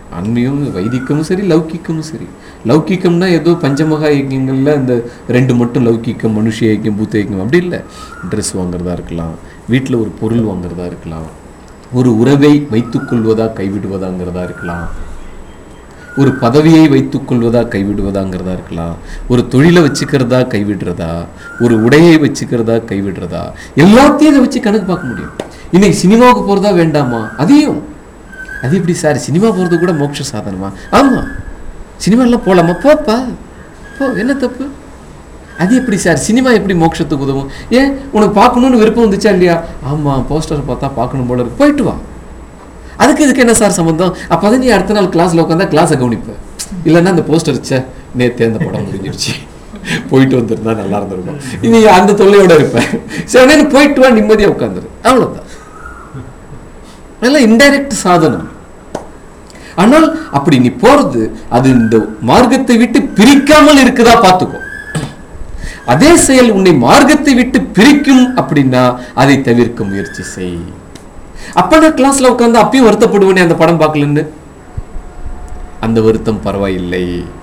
ஆன்மீகம் வைதிக்கமும் சரி லௌகிக்கமும் சரி. லௌகிக்கம்னா ஏதோ பஞ்சமகா யஜ்யங்களில் இந்த ரெண்டு மட்டும் லௌகிக்கம், மனுஷ யஜ்யம், பூத்த யஜ்யம் அப்படி இல்லை. ட்ரெஸ் வாங்குறதா இருக்கலாம், வீட்டில் ஒரு பொருள் வாங்குறதா இருக்கலாம், ஒரு உறவை வைத்துக்கொள்வதா கைவிடுவதாங்கிறதா இருக்கலாம், ஒரு பதவியை வைத்துக்கொள்வதா கைவிடுவதாங்கிறதா இருக்கலாம், ஒரு தொழிலை வச்சுக்கிறதா கைவிடுறதா, ஒரு உடையை வச்சுக்கிறதா கைவிடுறதா, எல்லாத்தையும் அதை வச்சு கணக்கு பார்க்க முடியும். இன்னைக்கு சினிமாவுக்கு போகிறதா வேண்டாமா? அதையும் அது எப்படி சார் சினிமா போகிறது கூட மோட்ச சாதனமா? ஆமாம், சினிமாலாம் போகலாமா? போப்பா போ, என்ன தப்பு? அது எப்படி சார் சினிமா எப்படி மோட்சத்துக்கு உதவும்? ஏன் உனக்கு பார்க்கணுன்னு விருப்பம் வந்துச்சா இல்லையா? ஆமாம், போஸ்டர் பார்த்தா பார்க்கணும் போல இருக்கு, போயிட்டு வா. அதுக்கு இதுக்கு என்ன சார் சம்மந்தம்? அப்போ தான் நீ அடுத்த நாள் கிளாஸில் உட்காந்தா கிளாஸை கவனிப்பேன். இல்லைன்னா அந்த போஸ்டர் வச்ச நேற்று அந்த படம் முடிஞ்சிருச்சு, போயிட்டு வந்துருந்தா நல்லா இருந்திருக்கும், நீ அந்த தொல்லையோட இருப்பேன். சரி போயிட்டு வா, நிம்மதியாக உட்காந்துரு, அவ்வளோதான். அதெல்லாம் இன்டைரக்ட் சாதனம். ஆனால் அப்படி நீ போறது அது இந்த மார்க்கத்தை விட்டு பிரிக்காமல் இருக்குதா பார்த்துக்கோ. அதே செயல் உன்னை மார்க்கத்தை விட்டு பிரிக்கும் அப்படின்னா அதை தவிர்க்க முயற்சி செய். அப்ப நான் கிளாஸ்ல உட்கார்ந்து அப்பயும் வருத்தப்படுவேனே அந்த படம் பார்க்கலன்னு. அந்த வருத்தம் பரவாயில்லை.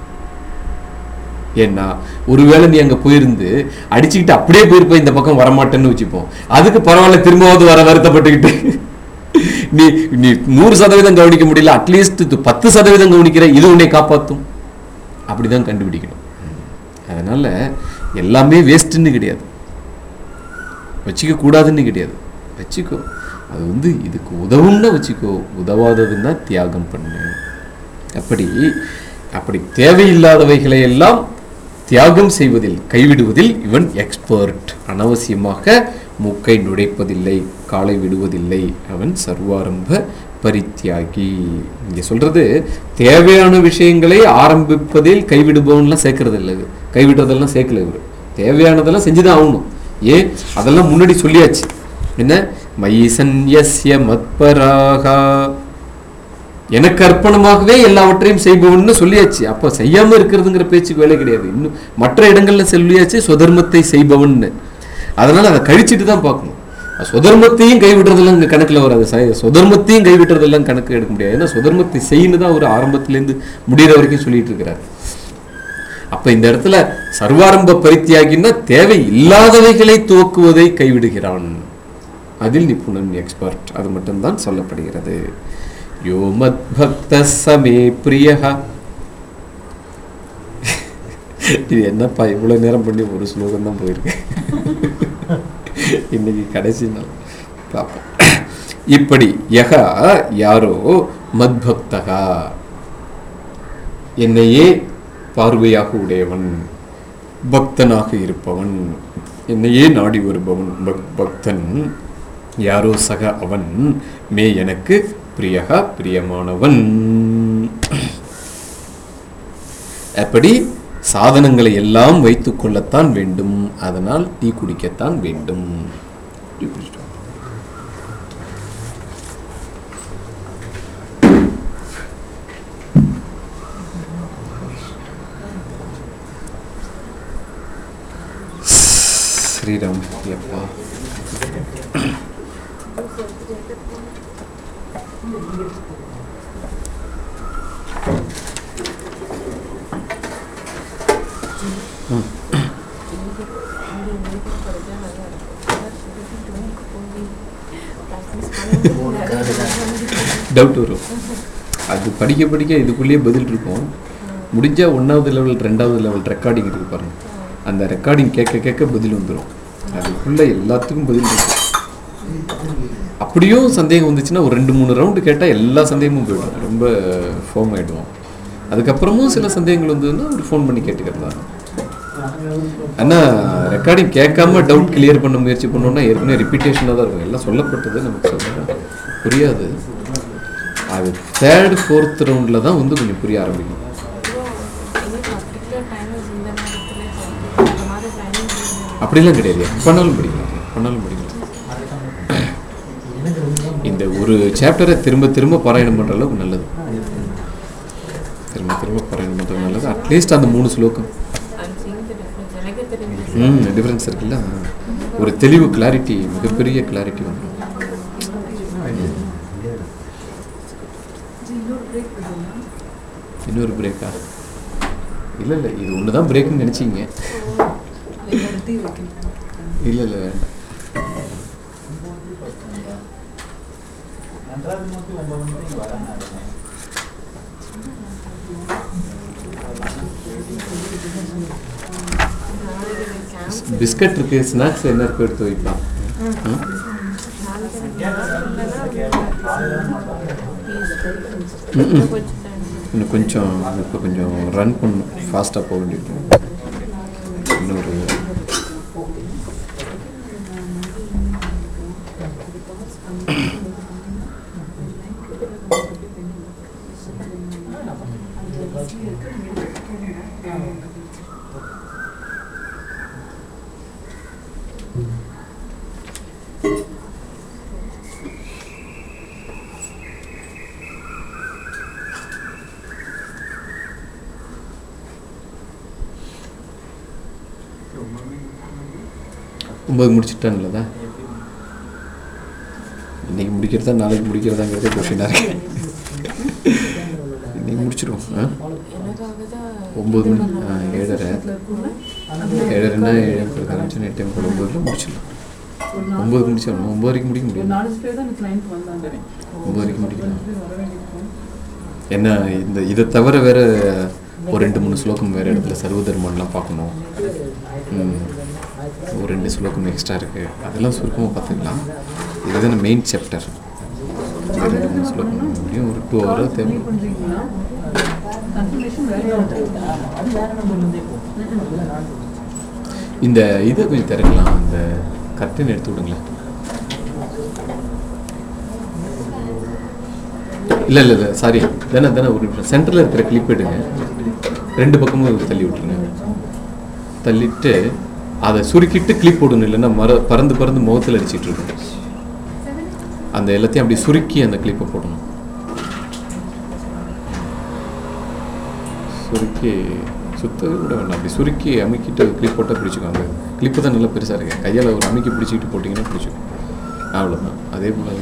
ஏன்னா ஒருவேளை நீ அங்க போயிருந்து அடிச்சுக்கிட்டு அப்படியே போயிருப்ப, இந்த பக்கம் வரமாட்டேன்னு வச்சுப்போம், அதுக்கு பரவாயில்ல, திரும்பவாவது வர வருத்தப்பட்டுக்கிட்டு நீ நீ நூறு சதவீதம் கவனிக்க முடியல, அட்லீஸ்ட் பத்து சதவீதம் கவனிக்கிற, இது உன்னை காப்பாற்றும். அப்படிதான் கண்டுபிடிக்கணும். அதனால எல்லாமே வேஸ்ட்ன்னு கிடையாது, வச்சுக்க கூடாதுன்னு கிடையாது, வச்சுக்கோ. அது வந்து இதுக்கு உதவும்னா வச்சுக்கோ, உதவாததுன்னா தியாகம் பண்ணு. அப்படி அப்படி தேவையில்லாதவைகளை எல்லாம் தியாகம் செய்வதில், கைவிடுவதில் இவன் எக்ஸ்பர்ட். அனாவசியமாக மூக்கை நுழைப்பதில்லை, காலை விடுவதில்லை. அவன் சர்வாரம்ப பரித்தியாகி. இங்க சொல்றது தேவையான விஷயங்களை ஆரம்பிப்பதில் கைவிடுபவன்லாம் சேர்க்கறது இல்லை, கைவிடுறதெல்லாம் சேர்க்கல. இவர் தேவையானதெல்லாம் செஞ்சுதான் ஆகணும். ஏன் அதெல்லாம் முன்னாடி சொல்லியாச்சு. என்ன மைசன்யஸ்ய மத்பராகா, எனக்கு அர்ப்பணமாகவே எல்லாவற்றையும் செய்பவன்னு சொல்லியாச்சு. அப்ப செய்யாம இருக்கிறதுங்கிற பேச்சுக்கு வேலை கிடையாது. இன்னும் மற்ற இடங்கள்ல சொல்லியாச்சு சுதர்மத்தை செய்பவன்னு. அதனால அதை கழிச்சுட்டு தான் பார்க்கணும். சுதர்மத்தையும் கைவிடுறதெல்லாம் இங்க கணக்குல வராது, சுதர்மத்தையும் கைவிடுறதெல்லாம் கணக்கு எடுக்க முடியாது. ஏன்னா சுதர்மத்தை செய்யணும் தான் ஒரு ஆரம்பத்திலேருந்து முடிகிற வரைக்கும் சொல்லிட்டு இருக்கிறார். அப்ப இந்த இடத்துல சர்வாரம்ப பரித்தியாகின்னா தேவை இல்லாதவைகளை துவக்குவதை கைவிடுகிறான். அதில் நிபுணன், எக்ஸ்பர்ட். அது மட்டும்தான் சொல்லப்படுகிறது. யோ மத் பக்த சமே பிரியஹ. இது என்னப்பா இவ்வளவு நேரம் பண்ணி ஒரு ஸ்லோகம் தான் போயிருக்கேன், இன்னைக்கு கடைசி நாள் பார்ப்போம். இப்படி யக யாரோ மத்பக்தகா, என்னையே பார்வையாக உடையவன், பக்தனாக இருப்பவன், என்னையே நாடி வருபவன் பக்தன், யாரோ சக அவன், மே எனக்கு பிரியகா பிரியமானவன். அப்படி சாதனங்களை எல்லாம் வைத்துக் கொள்ளத்தான் வேண்டும், அதனால் டீ குடிக்கத்தான் வேண்டும். ஸ்ரீராம் எப்பா டவுட் வரும். அது படிக்க படிக்க இதுக்குள்ளேயே பதில் இருக்கும். முடிஞ்சா ஒன்றாவது லெவல் ரெண்டாவது லெவல் ரெக்கார்டிங் இருக்கு பாருங்க, அந்த ரெக்கார்டிங் கேட்க கேட்க பதில் வந்துடும். அதுக்குள்ள எல்லாத்துக்கும் பதில் இருக்கும். அப்படியும் சந்தேகம் வந்துச்சுன்னா ஒரு ரெண்டு மூணு ரவுண்டு கேட்டால் எல்லா சந்தேகமும் போயிடும், ரொம்ப ஃபோம் ஆகிடுவோம். அதுக்கப்புறமும் சில சந்தேகங்கள் வந்ததுன்னா ஒரு ஃபோன் பண்ணி கேட்டுக்கிறதா. ஆனால் ரெக்கார்டிங் கேட்காம டவுட் கிளியர் பண்ண முயற்சி பண்ணோன்னா ஏற்கனவே ரிப்பீட்டேஷனாக தான் இருக்கும். எல்லாம் சொல்லப்பட்டது நமக்கு சொல்ல புரியாது. அது தேர்ட் ஃபோர்த் ரவுண்டில் தான் வந்து கொஞ்சம் புரிய ஆரம்பிக்கும். அப்படிலாம் கிடையாது, பண்ணாலும் படிக்கலாம், பண்ணாலும் படிக்கலாம். இந்த ஒரு சாப்டரை திரும்ப திரும்ப பாராயணம் பண்ணுற அளவுக்கு நல்லது, திரும்ப திரும்ப பாராயணம் பண்ணுறது நல்லது. அட்லீஸ்ட் அந்த மூணு ஸ்லோகம் ம் டிஃப்ரென்ஸ் இருக்குல்ல, ஒரு தெளிவு, கிளாரிட்டி, மிகப்பெரிய கிளாரிட்டி வந்துடும். இன்னொரு பிரேக்கா? இல்லை இல்லை, இது ஒன்று தான் பிரேக்குன்னு நினச்சிங்க. இல்லை இல்லை வேண்டாம். பிஸ்கட் இருக்கு, ஸ்நாக்ஸ் என்ன இருக்கு எடுத்து வைக்கலாம். இன்னும் கொஞ்சம் இப்போ கொஞ்சம் ரன் பண்ணணும், ஃபாஸ்ட்டாக போக வேண்டியது. இன்னொரு ஒம்பது முடிச்சுட்டான்லதா? இன்றைக்கி முடிக்கிறதா நாளைக்கு முடிக்கிறதாங்கிறதே கொஷினாக இருக்கு. இன்றைக்கி முடிச்சிடுவோம். ஆ ஒம்பது மணி ஆ ஏழரை ஏழரைன்னா ஏழு முப்பது ஆரம்பிச்சுன்னா எட்டு முப்பது ஒம்பதுல முடிச்சிடலாம். ஒம்பது முடிச்சிடணும். ஒம்பது வரைக்கும் முடிக்க முடியும். ஒம்பது வரைக்கும் முடிக்கலாம். என்ன இந்த இதை தவிர வேறு ஒரு ரெண்டு மூணு ஸ்லோகம் வேறு இடத்துல சர்வதர்மன்லாம் பார்க்கணும். ஒரு ரெண்டு ஸ்லோகம் எக்ஸ்ட்ரா இருக்குது, அதெல்லாம் சுருக்கமாக பார்த்துக்கலாம். இதுதான் மெயின் சாப்டர். ரெண்டு மூணு ஸ்லோகம் முடியும், ஒரு டூ ஹவராக தேவை. இந்த இதை கொஞ்சம் திறக்கலாம், அந்த கர்டன் எடுத்து விடுங்களேன். இல்லை இல்லை இல்லை சாரி, தானே தானே ஒரு நிமிஷம். சென்டரில் இருக்கிற கிளிப் எடுங்க, ரெண்டு பக்கமும் தள்ளி விட்டுருங்க. தள்ளிட்டு அதை சுருக்கிட்டு கிளிப் போடணும், இல்லைன்னா மர பறந்து பறந்து முகத்தில் அடிச்சிட்டு இருக்கணும். அந்த எல்லாத்தையும் அப்படி சுருக்கி அந்த கிளிப்பை போடணும். சுருக்கி சுத்தவே கூட வேண்டாம், அப்படி சுருக்கி அமுக்கிட்டு கிளிப் போட்டால் பிடிச்சிக்கோங்க. கிளிப்பு தான் நல்லா பெருசாக இருக்குது, கையால் ஒரு அமுக்கி பிடிச்சிக்கிட்டு போட்டிங்கன்னா பிடிச்சிக்கும். அவ்வளோதான். அதே போல்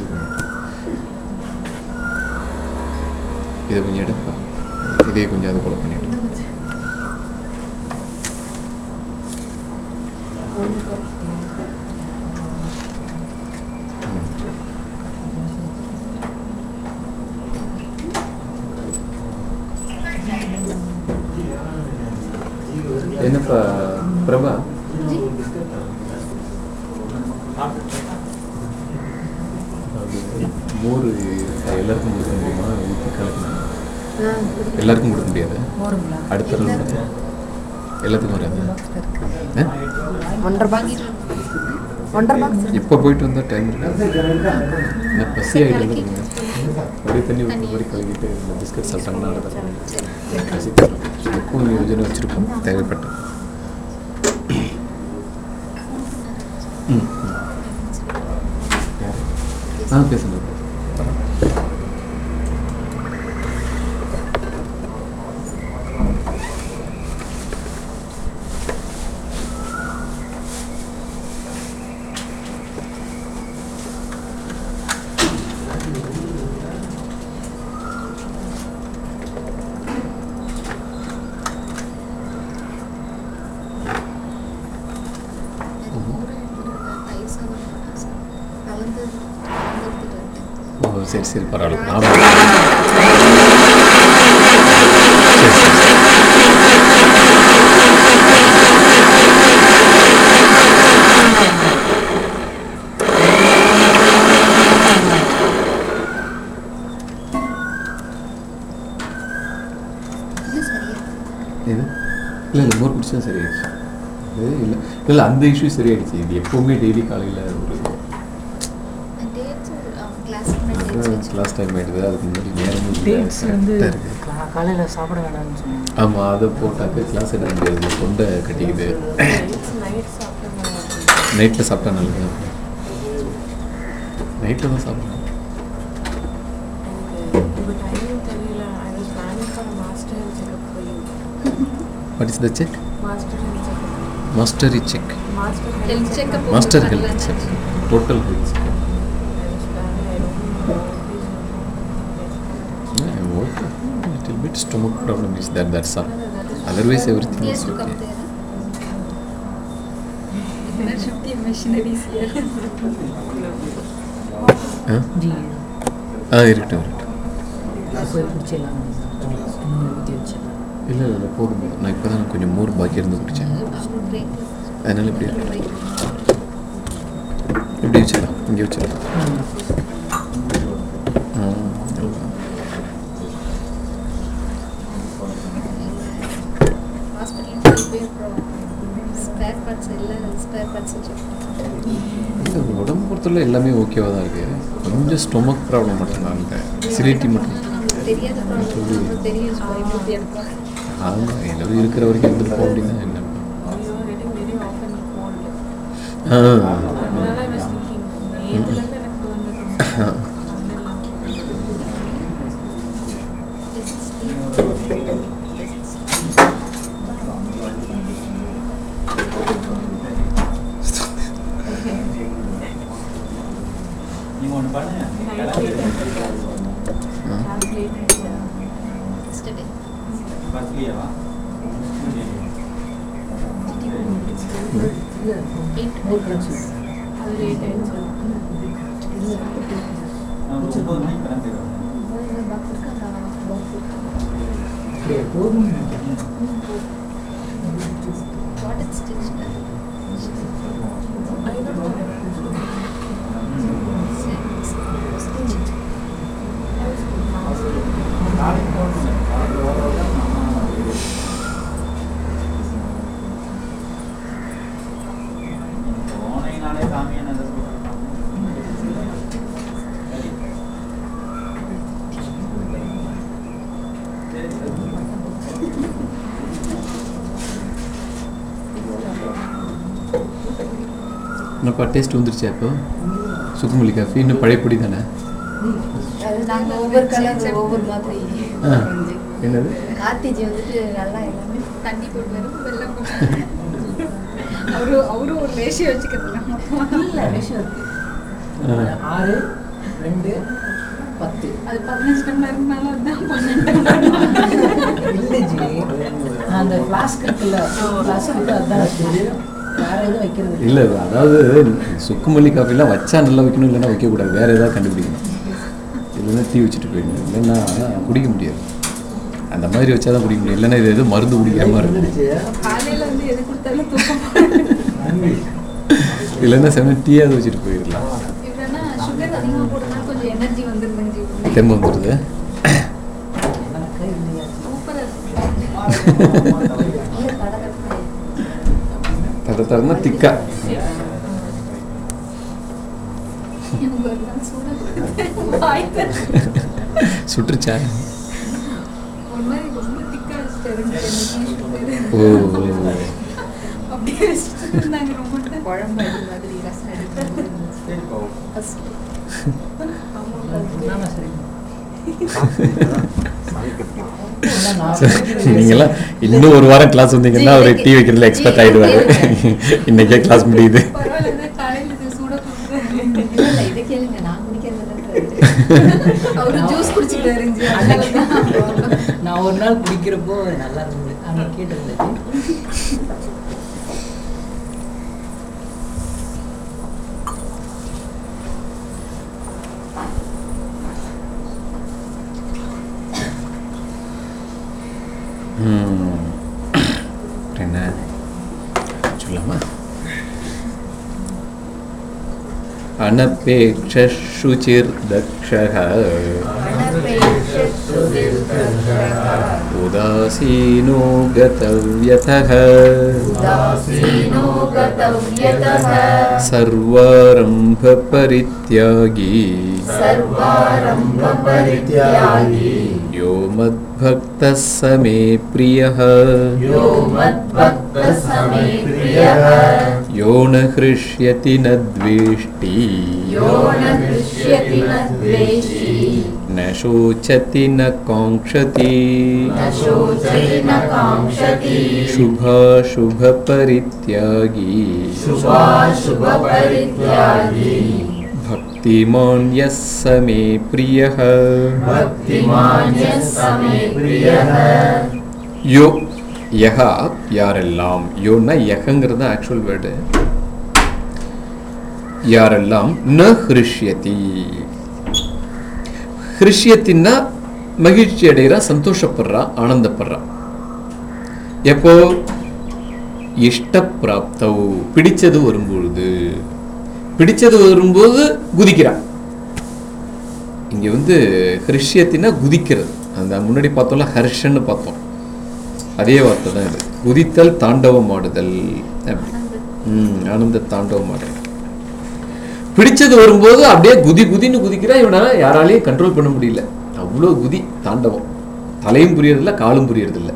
இதை கொஞ்சம் எடுப்பா, இதே கொஞ்சம் அதை போல பண்ணிவிட்டு என்னப்பா பிரபா, மோர் எல்லாருக்கும் கொடுக்க முடியுமா? ஊற்றி கலக்கணும். எல்லாருக்கும் கொடுக்க முடியாது. அடுத்த எல்லாத்துக்கும் வராது. இப்போ போயிட்டு வந்தால் டைம் இருக்காது. நான் பசி ஆகிட்டு ஒரே தண்ணி ஊற்றி மாதிரி கலக்கிட்டு இந்த பிஸ்கட் சாப்பிட்டாங்கன்னா பசி தரும். எப்பவும் யோஜனை வச்சுருக்கோம் தேவைப்பட்ட. ம் ஆ பேசுங்க. சரி சரி பரவாயில்ல. நான் சரி சரி இது இல்லை இல்லை மோர் குடிச்சா சரியாயிடுச்சு. இது இல்லை இல்லை அந்த இஷ்யூ சரியாயிடுச்சு. இது எப்போவுமே டெய்லி காலையில் ஒரு கிளாஸ் டைம் ஆகிடுது. அதுக்கு முன்னாடி நேரமும் கரெக்டாக இருக்குது. காலையில் சாப்பிட வேணாம்னு சொன்னாங்க. ஆமாம், அதை போட்டாக்க கிளாஸ் எடுக்க முடியாது, தொண்டை கட்டிக்குது. நைட்டில் சாப்பிட்டா நல்லது. நைட்டில் தான் சாப்பிடணும். What is the check? Mastery check. Master health check. Total health check. Yeah, I'm okay. that stomach problem is there, that's all. Otherwise everything is okay. Huh? Ji ஆ இருக்கட்டும் இருக்கட்டும். நான் போய் பிடிச்சிடலாம் ஊற்றி வச்சிடலாம். இல்லை இல்லை போதும் போதும். நான் இப்போ தான் கொஞ்சம் மோர் பாக்கி இருந்து குடித்தேன், அதனால் இப்படி இருக்கட்டும். இப்படி வச்சிடலாம், இங்கே வச்சிடலாம். உடம்பு பொறுத்தவரை எல்லாமே ஓகேவாக தான் இருக்குது. கொஞ்சம் ஸ்டொமக் ப்ராப்ளம் மட்டும்தான் இல்லை, சிலிட்டி மட்டும். ஆமாம், ஏதோ இருக்கிற வரைக்கும் எடுத்துகிட்டு போக அப்படின்னா என்ன. ஆ என்னப்பா டேஸ்ட் வந்துருச்சா? இப்போ சுக்குமல்லி காஃபி இன்னும் பழையப்படி தானே? ஒவ்வொரு கலர் ஒவ்வொரு மாதிரி. என்னது கார்த்திஜி வந்துட்டு நல்லா எல்லாமே தண்ணி போட்டு வரும், வெள்ளம் போட்டு அவரு அவரும் ஒரு ரேஷியோ வச்சுக்கிறதுல இல்லை ரேஷியோ இருக்கு. ஆறு ரெண்டு பத்து அது பதினஞ்சு டம்ளர் மேலே தான் பன்னெண்டு இல்லை ஜி. அந்த ஃப்ளாஸ்க் இருக்குல்ல, ஃப்ளாஸ்க் அதுதான் வேற எதுவும் வைக்கிறது இல்லை. அதாவது சுக்குமல்லி காஃபிலாம் வச்சா நல்லா வைக்கணும், இல்லைன்னா வைக்கக்கூடாது. வேறு ஏதாவது கண்டுபிடிக்கணும், இல்லைன்னா தீ வச்சுட்டு போயிடணும், இல்லைன்னா குடிக்க முடியாது. அந்த மாதிரி வச்சா தான் குடிக்க முடியும், இல்லைன்னா இது எதுவும் மருந்து குடிக்கிற மாதிரி இருக்கும். காலையில் வந்து எது கொடுத்தாலும் தூக்கம், இல்லைன்னா செவன் டீயாவது வச்சுட்டு போயிடலாம். இல்லைன்னா சுகர் அதிகமாக போட்டதுனால கொஞ்சம் எனர்ஜி வந்துருந்துச்சு, தெம்பு வந்துடுது. தட தடனா திக்கா சுற்றுச்சா? ஓ நீங்களாம் இன்னும் ஒரு வாரம் கிளாஸ் வந்தீங்கன்னா ஒரு டீ வைக்கிறதுல எக்ஸ்பர்ட் ஆயிடுவாரு. இன்னைக்கே கிளாஸ் முடியுது. நான் ஒரு நாள் குடிக்கிறப்போ நல்லா இருந்தது, அங்கே கேட்டிருந்தது. என்ன சொல்லாமா? अनपेक्षशुचिर्दक्षः उदासीनो गतव्यतः सर्वारम्भपरित्यागी यो मद्भक्तः स मे प्रियः यो न हृष्यति न द्वेष्टि न शोचति न काङ्क्षति शुभाशुभपरित्यागी भक्त பக்திமான் யஸ்ஸ மே ப்ரியஹ பக்திமான் யஸ்ஸ மே ப்ரியஹ. யோ யஹா யாரெல்லாம், யோன்னா யஹங்கிறது ஆக்சுவல் வேர்டு. யாரெல்லாம் ந ஹிருஷ்யதி, ஹிருஷ்யத்தின்னா மகிழ்ச்சி அடைகிறா, சந்தோஷப்படுறா, ஆனந்தப்படுறா. எப்போ இஷ்ட பிராப்தவ், பிடிச்சது வரும்பொழுது, பிடிச்சது வரும்போது குதிக்கிறா. இங்க வந்து ஹிருஷ்யத்தின்னா குதிக்கிறது. அந்த முன்னாடி பார்த்தோம்ல ஹர்ஷன்னு பார்த்தோம், அதே வார்த்தை தான் இது. குதித்தல், தாண்டவம் ஆடுதல், அப்படி ம் ஆனந்த தாண்டவம் ஆடுதல். பிடிச்சது வரும்போது அப்படியே குதி குதின்னு குதிக்கிறா. இவனை யாராலையும் கண்ட்ரோல் பண்ண முடியல, அவ்வளோ குதி, தாண்டவம். தலையும் புரியறதில்ல, காலும் புரியறதில்ல.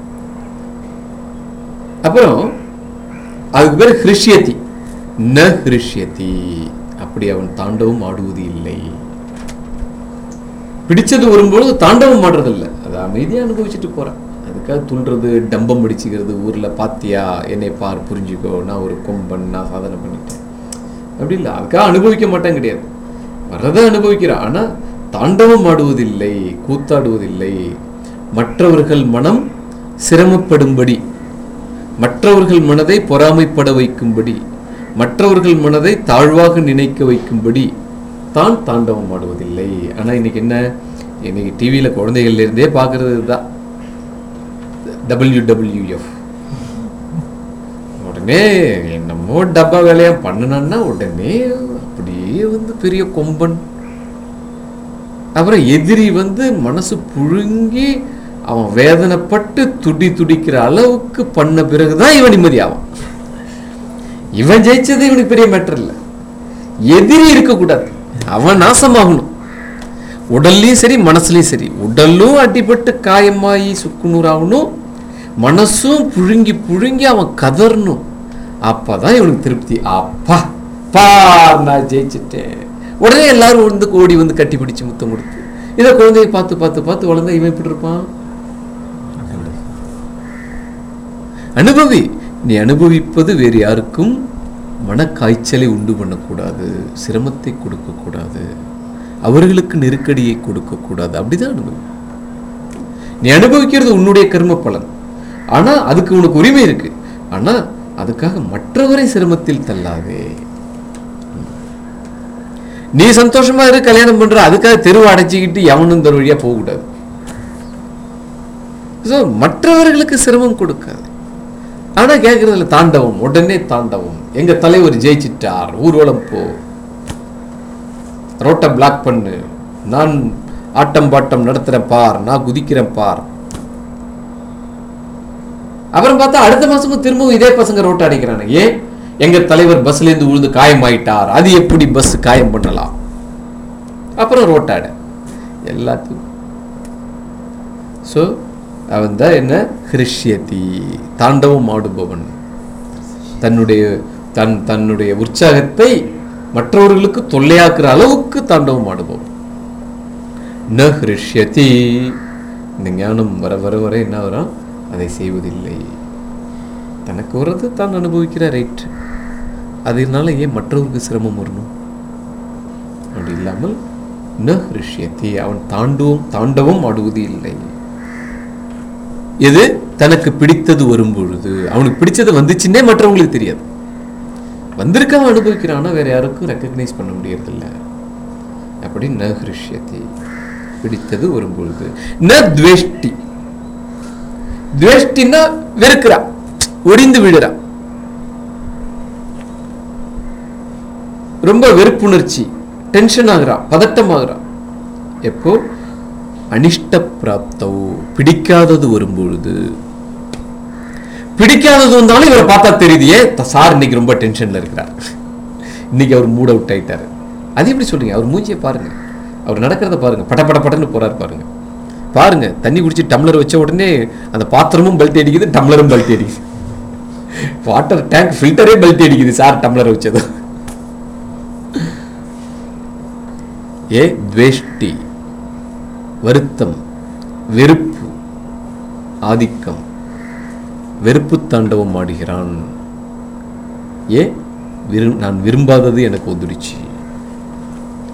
அப்புறம் அதுக்கு பேர் ஹிருஷ்யதி. ந ஹிருஷ்யதி, அப்படி அவன் தாண்டவம் ஆடுவது இல்லை. பிடிச்சது வரும்போது தாண்டவம் ஆடுறதில்லை, அதை அமைதியாக அனுபவிச்சுட்டு போறான். அதுக்காக துள்றது, டம்பம் அடிச்சுக்கிறது, ஊரில் பாத்தியா என்னை பார் புரிஞ்சுக்கோ, நான் ஒரு கொம்பன், நான் சாதனை பண்ணிட்டேன், அப்படி இல்லை. அதுக்காக அனுபவிக்க மாட்டேன் கிடையாது, வர்றதை அனுபவிக்கிறான். ஆனால் தாண்டவம் ஆடுவதில்லை, கூத்தாடுவதில்லை. மற்றவர்கள் மனம் சிரமப்படும்படி, மற்றவர்கள் மனதை பொறாமைப்பட வைக்கும்படி, மற்றவர்கள் மனதை தாழ்வாக நினைக்க வைக்கும்படி தான் தாண்டவம் ஆடுவதில்லை. ஆனால் இன்னைக்கு என்ன, இன்னைக்கு டிவியில் குழந்தைகள்லேருந்தே பார்க்கறது தான் டபிள்யூ டபிள்யூ எஃப். உடனே என்னமோ டப்பா வேலையா பண்ணுனான்னா உடனே அப்படியே வந்து பெரிய கொம்பன். அப்புறம் எதிரி வந்து மனசு புழுங்கி அவன் வேதனைப்பட்டு துடி துடிக்கிற அளவுக்கு பண்ண பிறகுதான் இவன் நிம்மதியாவான். இவன் ஜெயிச்சது இவனுக்கு பெரிய மேட்டர் இல்லை. எதிரி இருக்கக்கூடாது, அவன் நாசமாகணும். உடல்லையும் சரி மனசுலையும் சரி. உடலும் அடிபட்டு காயமாயி சுக்குநூறாகணும், மனசும் புழுங்கி புழுங்கி அவன் கதறணும். அப்பதான் இவனுக்கு திருப்தி. அப்பா பார் நான் ஜெயிச்சிட்டேன். உடனே எல்லாரும் வந்து ஓடி வந்து கட்டி பிடிச்சு முத்தம் கொடுத்து, இதை குழந்தைய பார்த்து பார்த்து பார்த்து வளர்ந்தா இவன் எப்படி இருப்பான்? அனுபவி. நீ அனுபவிப்பது வேறு யாருக்கும் மனக்காய்ச்சலை உண்டு பண்ணக்கூடாது, சிரமத்தை கொடுக்கக்கூடாது, அவர்களுக்கு நெருக்கடியை கொடுக்கக்கூடாது. அப்படிதான் அனுபவி. நீ அனுபவிக்கிறது உன்னுடைய கர்ம பலன். ஆனா அதுக்கு உனக்கு உரிமை இருக்கு. ஆனா அதுக்காக மற்றவரை சிரமத்தில் தள்ளாதே. நீ சந்தோஷமா இரு, கல்யாணம் பண்ற, அதுக்காக தெருவை அடைச்சிக்கிட்டு எவனும் தெரு வழியா போகக்கூடாது. மற்றவர்களுக்கு சிரமம் கொடுக்காது. ஆனா கேட்கறதுல தாண்டவம், உடனே தாண்டவம். எங்க தலைவர் ஜெயிச்சிட்டார், ஊர்வலம் போ, ரோட்டை பிளாக் பண்ணு, நான் ஆட்டம் பாட்டம் நடத்துறேன் பார், நான் குதிக்கிறேன் பார். அப்புறம் பார்த்தா அடுத்த மாசமும் திரும்பவும் இதே பசங்க ரோட்டை அடிக்கிறாங்க. ஏன்? எங்க தலைவர் பஸ்ல இருந்து விழுந்து காயமாயிட்டார், அது எப்படி பஸ் காயம் பண்ணலாம்? அப்புறம் ரோட்டாட எல்லாத்துக்கும். ஸோ அவன் தான் என்ன, ஹிருஷ்யதி, தாண்டவம் ஆடுபவன். தன்னுடைய தன் தன்னுடைய உற்சாகத்தை மற்றவர்களுக்கு தொல்லையாக்குற அளவுக்கு தாண்டவம் ஆடுபவன். ந ஹிருஷ்யதி, இந்த ஞானம் வர வர வர என்ன வரும், அதை செய்வதில்லை. தனக்கு வர்றது தான் அனுபவிக்கிற, ரைட். அதனால ஏன் மற்றவருக்கு சிரமம் வரணும்? அப்படி இல்லாமல் ந ஹிருஷ்யதி, அவன் தாண்டவம் தாண்டவம் ஆடுவது இல்லை. எது தனக்கு பிடித்தது வரும் பொழுது, அவனுக்கு பிடிச்சது வந்துச்சுன்னே மற்றவங்களுக்கு தெரியாது. வந்திருக்க அவன் அனுபவிக்கிறான்னா வேற யாருக்கும் ரெக்கக்னைஸ் பண்ண முடியறதில்ல. அப்படி ந ஹிருஷ்யதி, பிடித்தது வரும் பொழுது. ந துவேஷ்டி, துவேஷ்டின்னா வெறுக்கிறா, ஒடிந்து விடுறா, ரொம்ப வெறுப்புணர்ச்சி, டென்ஷன் ஆகுறா, பதட்டம் ஆகுறா. எப்போ? அனிஷ்ட பிராப்தவோ, பிடிக்காதது வரும்பொழுது. பிடிக்காதது வந்தாலும் இவரை பார்த்தா தெரியுது, சார் இன்னைக்கு ரொம்ப டென்ஷன்ல இருக்கிறார், இன்னைக்கு அவர் மூட் அவுட் ஆயிட்டாரு. அது எப்படி சொல்றீங்க? அவர் மூஞ்சியை பாருங்க, அவர் நடக்கிறத பாருங்க, பட பட படன்னு போறாரு பாருங்க. பாருங்க, தண்ணி குடிச்சு டம்ளர் வச்ச உடனே அந்த பாத்திரமும் பல்ட்டி அடிக்குது, டம்ளரும் பல்ட்டி அடிக்குது, வாட்டர் டேங்க் ஃபில்டரே பல்ட்டி அடிக்குது சார் டம்ளர் வச்சது. ஏ துவேஷ்டி, வருத்தம், வெறுப்பு, ஆதிக்கம், வெறுப்பு தாண்டவம் ஆடுகிறான். ஏ விரும் நான் விரும்பாதது எனக்கு வந்துடுச்சு.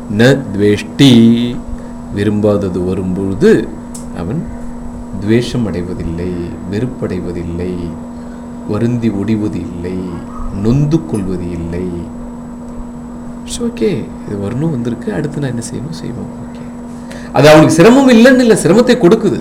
ந துவேஷ்டி, விரும்பாதது வரும்பொழுது அவன் துவேஷம் அடைவதில்லை, வெறுப்படைவதில்லை, வருந்தி ஒடிவது இல்லை, நொந்து கொள்வது இல்லை. ஓகே, இது வரணும், வந்திருக்கு, அடுத்து நான் என்ன செய்யணும் செய்வோம். ஓகே, அது அவனுக்கு சிரமம் இல்லைன்னு இல்லை, சிரமத்தை கொடுக்குது,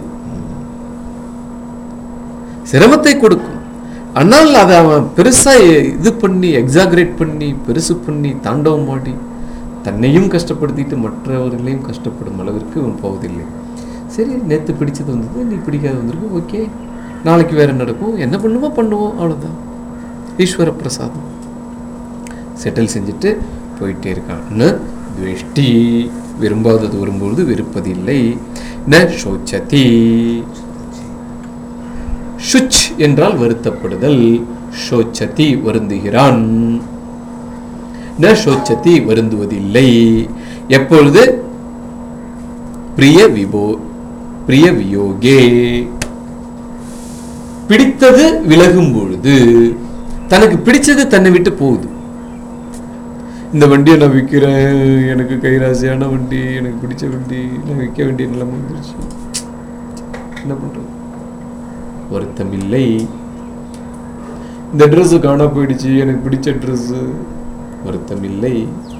சிரமத்தை கொடுக்கும். ஆனால் அதை அவன் பெருசா இது பண்ணி எக்ஸாகரேட் பண்ணி பெருசு பண்ணி தாண்டவம் ஆடி தன்னையும் கஷ்டப்படுத்திட்டு மற்றவர்களையும் கஷ்டப்படும் அளவிற்கு அவன் போவதில்லை. சரி, நேற்று பிடிச்சது வந்தது, நீ பிடிக்காது வந்திருக்கு, ஓகே, நாளைக்கு வேற நடக்கும், என்ன பண்ணுமோ பண்ணுவோம், அவ்வளோதான். ஈஸ்வர பிரசாதம் செட்டில் செஞ்சுட்டு போயிட்டே இருக்கான். ந துவேஷ்டி, விரும்பாதது வரும்போது வெறுப்பதில்லை. ந சோச்சதி, சுச் என்றால் வருத்தப்படுதல், சோச்சதி வருந்துகிறான். ந சோச்சதி வருந்துவதில்லை. எப்பொழுது? பிரிய விபோ பிரிய வியோகே, பிடித்தது விலகும் பொழுது, தனக்கு பிடிச்சது தன்னை விட்டு போகுது. இந்த வண்டியை நான் விற்கிறேன், எனக்கு கைராசியான வண்டி, எனக்கு பிடிச்ச வண்டி, நான் விற்க வேண்டிய நிலைமை வந்துருச்சு, என்ன பண்றது? வருத்தம் இல்லை. இந்த ட்ரெஸ் காணா போயிடுச்சு, எனக்கு பிடிச்ச ட்ரெஸ், வருத்தம் இல்லை.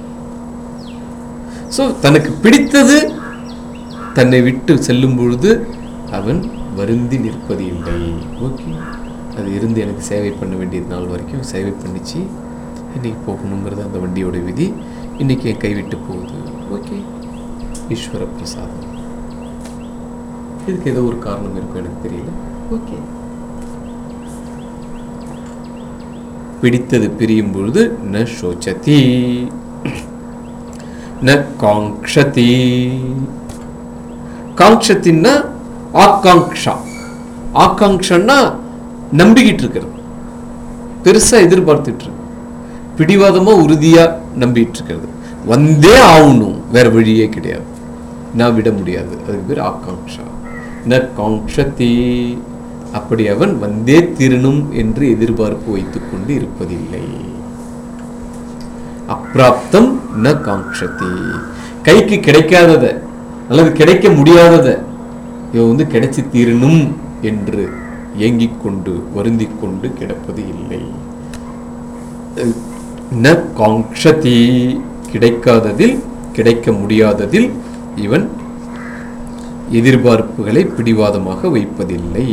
சோ தனக்கு பிடித்தது தன்னை விட்டு செல்லும் பொழுது அவன் வருந்தி நிற்பது இல்லை. ஓகே, அது இருந்து எனக்கு சேவை பண்ண வேண்டியது நாள் வரைக்கும் சேவை பண்ணிச்சு, இன்னைக்கு போகணுங்கிறது அந்த வண்டியோட விதி, இன்னைக்கு என் கைவிட்டு போகுது. ஓகே, ஈஸ்வர பிரசாதம். இதுக்கு ஏதோ ஒரு காரணம் இருக்கும், எனக்கு தெரியல. ஓகே, பிடித்தது பிரியும் பொழுது ந சோச்சதி ந காங்க்ஷதி. காங்க்ஷத்தின்னா ஆகாங்ஷா. ஆகாங்ஷன்னா நம்பிக்கிட்டு இருக்கிறது, பெருசா எதிர்பார்த்துட்டு இருக்கு, பிடிவாதமா உறுதியா நம்பிட்டு இருக்கிறது. வந்தே ஆகணும், வேற வழியே கிடையாது, நான் விட முடியாது, அதுக்கு பேர் ஆகாங்ஷா. ந காங்க்ஷதி, அப்படி அவன் வந்தே திருணும் என்று எதிர்பார்ப்பு வைத்துக் கொண்டு இருப்பதில்லை. அப்பிராப்தம் ந காங்க்ஷதி, கைக்கு கிடைக்காதத அல்லது கிடைக்க முடியாதத இவன் வந்து கிடைச்சி தீரணும் என்று ஏங்கிக் கொண்டு வருந்திக் கொண்டு கிடப்பது இல்லை. ந காங்க்ஷதி, கிடைக்காததில் கிடைக்க முடியாததில் இவன் எதிர்பார்ப்புகளை பிடிவாதமாக வைப்பதில்லை.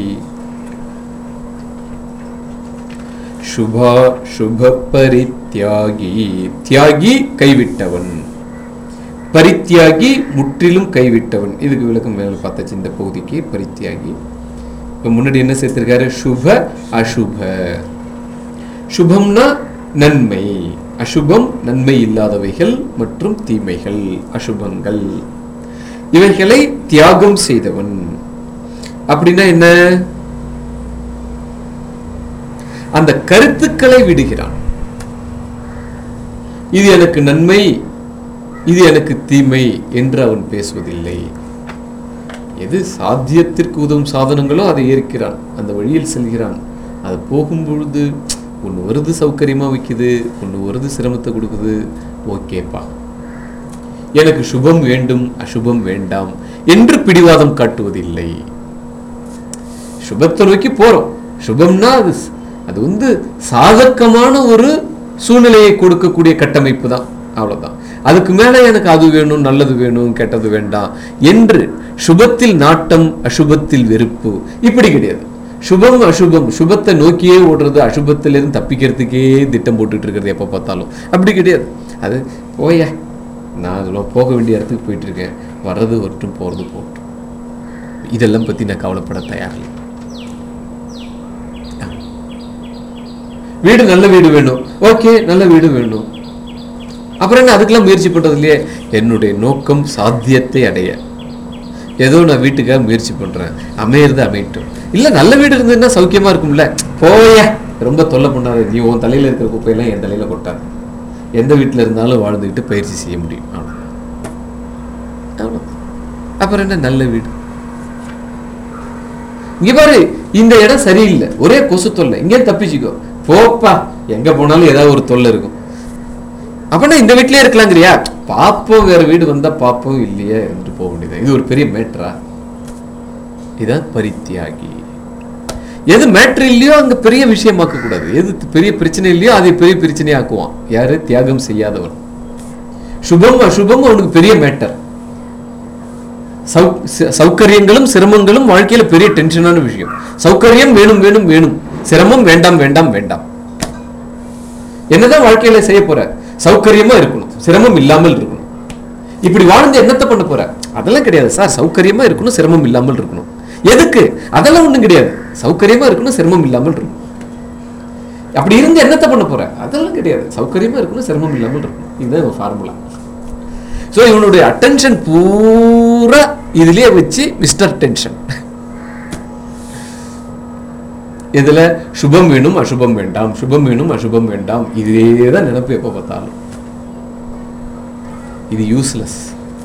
சுபா சுப பரித்யாகி, தியாகி கைவிட்டவன், பரித்யாகி முற்றிலும் கைவிட்டவன். இதுக்கு விளக்கம் மேல பார்த்தாச்சு இந்த பகுதிக்கு. பரித்யாகி இப்ப முன்னாடி என்ன சேர்த்திருக்காரு? சுப அசுப. சுபம்னா நன்மை, அசுபம் நன்மை இல்லாதவைகள் மற்றும் தீமைகள், அசுபங்கள், இவைகளை தியாகம் செய்தவன். அப்படின்னா என்ன? அந்த கருத்துக்களை விடுகிறான். இது எனக்கு நன்மை, இது எனக்கு தீமை என்று அவன் பேசுவதில்லை. எது சாத்தியத்திற்கு உதவும் சாதனங்களோ அதை ஏற்கிறான், அந்த வழியில் செல்கிறான். அது போகும்பொழுது ஒன்று வருது சௌகரியமா வைக்குது, ஒன்று வருது சிரமத்தை கொடுக்குது, ஓகேப்பா, எனக்கு சுபம் வேண்டும் அசுபம் வேண்டாம் என்று பிடிவாதம் காட்டுவதில்லை. சுபத்தை நோக்கி போறோம், சுபம்னா அது அது வந்து சாதகமான ஒரு சூழ்நிலையை கொடுக்கக்கூடிய கட்டமைப்பு தான், அவ்வளவுதான். அதுக்கு மேல எனக்கு அது வேணும், நல்லது வேணும், கெட்டது வேண்டாம் என்று சுபத்தில் நாட்டம் அசுபத்தில் வெறுப்பு இப்படி கிடையாது. சுபம் அசுபம், சுபத்தை நோக்கியே ஓடுறது, அசுபத்திலிருந்து தப்பிக்கிறதுக்கே திட்டம் போட்டுட்டு இருக்கிறது எப்ப பார்த்தாலும், அப்படி கிடையாது. அது போய நான் அதெல்லாம் போக வேண்டிய இடத்துக்கு போயிட்டு இருக்கேன், வர்றது வரட்டும் போறது போகட்டும், இதெல்லாம் பத்தி நான் கவலைப்பட தயாரில்லை. வீடு நல்ல வீடு வேணும், ஓகே நல்ல வீடு வேணும், அப்புறம் என்ன அதுக்கெல்லாம் முயற்சி பண்றது இல்லையே. என்னுடைய நோக்கம் சாத்தியத்தை அடைய, ஏதோ நான் வீட்டுக்காக முயற்சி பண்றேன், அமையிறது அமையட்டும். இல்ல நல்ல வீடு இருந்ததுன்னா சௌக்கியமா இருக்கும்ல, போய ரொம்ப தொல்லை பண்ணாது, நீ உன் தலையில இருக்கிற குப்பையெல்லாம் என் தலையில கொட்டாது, எந்த வீட்டுல இருந்தாலும் வாழ்ந்துக்கிட்டு பயிற்சி செய்ய முடியும், அவ்வளோ. அப்புறம் என்ன நல்ல வீடு? இங்க பாரு, இந்த இடம் சரியில்லை, ஒரே கொசு தொல்லை, இங்கே தப்பிச்சுக்கோ, போப்பா, எங்க போனாலும் ஏதாவது ஒரு தொல்லை இருக்கும், அப்படின்னா இந்த வீட்லயே இருக்கலாங்கிறியா? பாப்போம், வேற வீடு வந்தா பாப்போம், இல்லையே இருந்துட்டு போக வேண்டியது. இது ஒரு பெரிய மேட்ரா? இதான் பரித்தியாகி. எது மேட்ரு இல்லையோ அங்க பெரிய விஷயமாக்க கூடாது. எது பெரிய பிரச்சனை இல்லையோ அதை பெரிய பிரச்சனையா ஆக்குவான். யாரு? தியாகம் செய்யாதவன். சுபம் அசுபம் அவனுக்கு பெரிய மேட்டர். சௌகரியங்களும் சிரமங்களும் வாழ்க்கையில பெரிய டென்ஷனான விஷயம். சௌகரியம் வேணும் வேணும் வேணும், சிரமம் வேண்டாம் வேண்டாம் வேண்டாம். என்னதான் வாழ்க்கையில செய்ய போற? சௌகரியமா இருக்கணும், சிரமம் இல்லாமல் இருக்கணும். இப்படி வாழ்ந்து என்னத்தை பண்ண போற? அதெல்லாம் கிடையாது சார். சௌகரியமா இருக்கணும், சிரமம் இல்லாமல் இருக்கணும். எதுக்கு? அதெல்லாம் ஒண்ணும் கிடையாது. சௌகரியமா இருக்கணும், சிரமம் இல்லாமல் இருக்கணும். அப்படி இருந்து என்னத்தை பண்ண போற? அதெல்லாம் கிடையாது. சௌகரியமா இருக்கணும், சிரமம் இல்லாமல் இருக்கணும். இதுதான் ஃபார்முலா. ஸோ இவனுடைய அட்டென்ஷன் பூரா இதுலயே வச்சு மிஸ்டர் டென்ஷன். இதுல சுபம் வேணும் அசுபம் வேண்டாம், சுபம் வேணும் அசுபம் வேண்டாம், இதே தான் நினைப்பு எப்ப பார்த்தாலும். இது யூஸ்லெஸ்.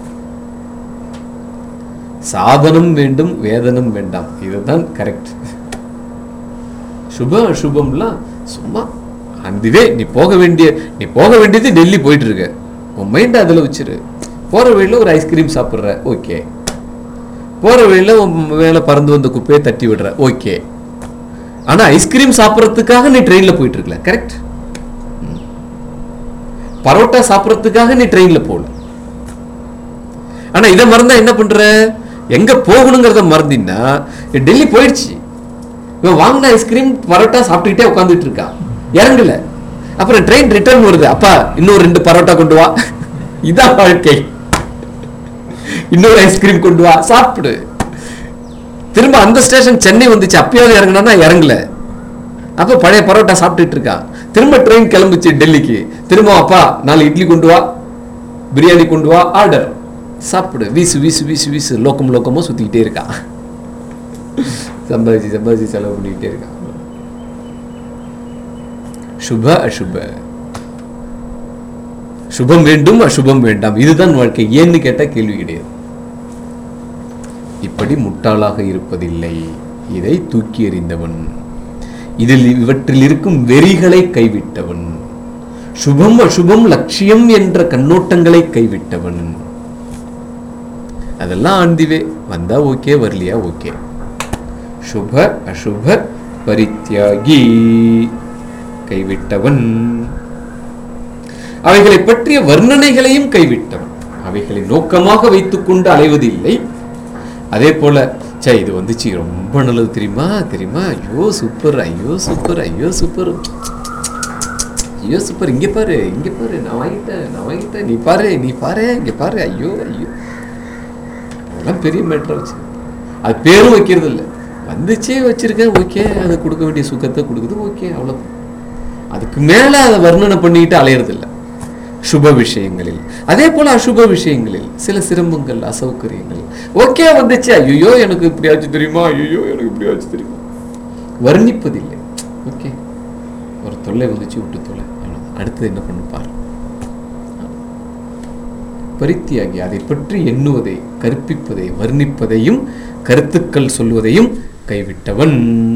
சாதனம் வேண்டும், வேதனம் வேண்டாம், இதுதான் கரெக்ட். சுப அசுபம்லாம் சும்மா அதுவே. நீ போக வேண்டிய நீ போக வேண்டியது டெல்லி போயிட்டு இருக்க, உன் மைண்ட் அதில் வச்சிரு. போற வழியில ஒரு ஐஸ்கிரீம் சாப்பிட்ற, ஓகே. போற வழியில மேல பறந்து வந்த குப்பையை தட்டி விடுற, ஓகே. ஆனா ஐஸ்கிரீம் சாப்பிட்றதுக்காக நீ ட்ரெயின்ல போயிட்டு இருக்கல, கரெக்ட். பரோட்டா சாப்பிட்றதுக்காக நீ ட்ரெயின்ல போகல. ஆனா இதை மறந்தா என்ன பண்ற? எங்க போகணுங்கிறத மறந்தீங்கன்னா டெல்லி போயிடுச்சு. இவன் வாங்கின ஐஸ்கிரீம் பரோட்டா சாப்பிட்டுக்கிட்டே உட்காந்துட்டு இருக்கா, இறங்கல. அப்புறம் ட்ரெயின் ரிட்டர்ன் வருது, அப்பா இன்னொரு ரெண்டு பரோட்டா கொண்டு வா. இதான் வாழ்க்கை. இன்னொரு ஐஸ்கிரீம் கொண்டு வா, சாப்பிடு. திரும்ப அந்த ஸ்டேஷன் சென்னை வந்துச்சு, அப்பயாவது இறங்கினா இறங்கல. அப்ப பழைய பரோட்டா சாப்பிட்டுட்டு இருக்கா. திரும்ப ட்ரெயின் கிளம்புச்சு டெல்லிக்கு. திரும்ப அப்பா நாலு இட்லி கொண்டு வா, பிரியாணி கொண்டு வா, ஆர்டர், சாப்பிடு. வீசு வீசு வீசு வீசு லோக்கம் லோக்கமா சுத்திக்கிட்டே இருக்கா. சம்பாதிச்சு சம்பாதிச்சு செலவு பண்ணிக்கிட்டே இருக்கா. சுப அசுப, சுபம் வேண்டும் அசுபம் வேண்டாம், இதுதான் வாழ்க்கை. ஏன்னு கேட்டா கேள்வி கிடையாது. இப்படி முட்டாளாக இருப்பதில்லை. இதை தூக்கி எறிந்தவன், இதில் இவற்றில் இருக்கும் வெறிகளை கைவிட்டவன், சுபம் அசுபம் லட்சியம் என்ற கண்ணோட்டங்களை கைவிட்டவன். அதெல்லாம் ஆண்டிவே வந்தா ஓகே, வரலையா ஓகே. சுப அசுப பரித்யாகி, கைவிட்டவன். அவைகளை பற்றிய வர்ணனைகளையும் கைவிட்டவன். அவைகளை நோக்கமாக வைத்துக் கொண்டு அலைவதில்லை. அதே போல சே இது வந்துச்சு ரொம்ப நல்லது தெரியுமா தெரியுமா, ஐயோ சூப்பர், ஐயோ சூப்பர், ஐயோ சூப்பர், ஐயோ சூப்பர், இங்க பாரு இங்க பாரு, நான் வாங்கிட்டேன் நான் வாங்கிட்டேன், நீ பாரு நீ பாரு இங்க பாரு, ஐயோ ஐயோ. அதெல்லாம் பெரிய மேட்டர் வச்சு அது பேரும் வைக்கிறது இல்லை. வந்துச்சே வச்சிருக்கேன், ஓகே. அதை கொடுக்க வேண்டிய சுகத்தை கொடுக்குது, ஓகே, அவ்வளவுதான். அதுக்கு மேல அதை வர்ணனை பண்ணிட்டு அலையிறது இல்லை சுப விஷயங்களில். அதே போல அசுப விஷயங்களில் சில சிரமங்கள், அசௌகரியங்கள், ஓகே வந்துச்சு, ஐயோ எனக்கு இப்படி ஆச்சு தெரியுமா, ஐயோ எனக்கு இப்படி ஆச்சு தெரியுமா, வர்ணிப்பதில்லை. ஓகே, ஒரு தொல்லை வந்துச்சு, விட்டு தொல்லை, அடுத்தது என்ன பண்ணு பாரு. பரித்தியாகி, அதை பற்றி எண்ணுவதை, கற்பிப்பதை, வர்ணிப்பதையும் கருத்துக்கள் சொல்வதையும் கைவிட்டவன்.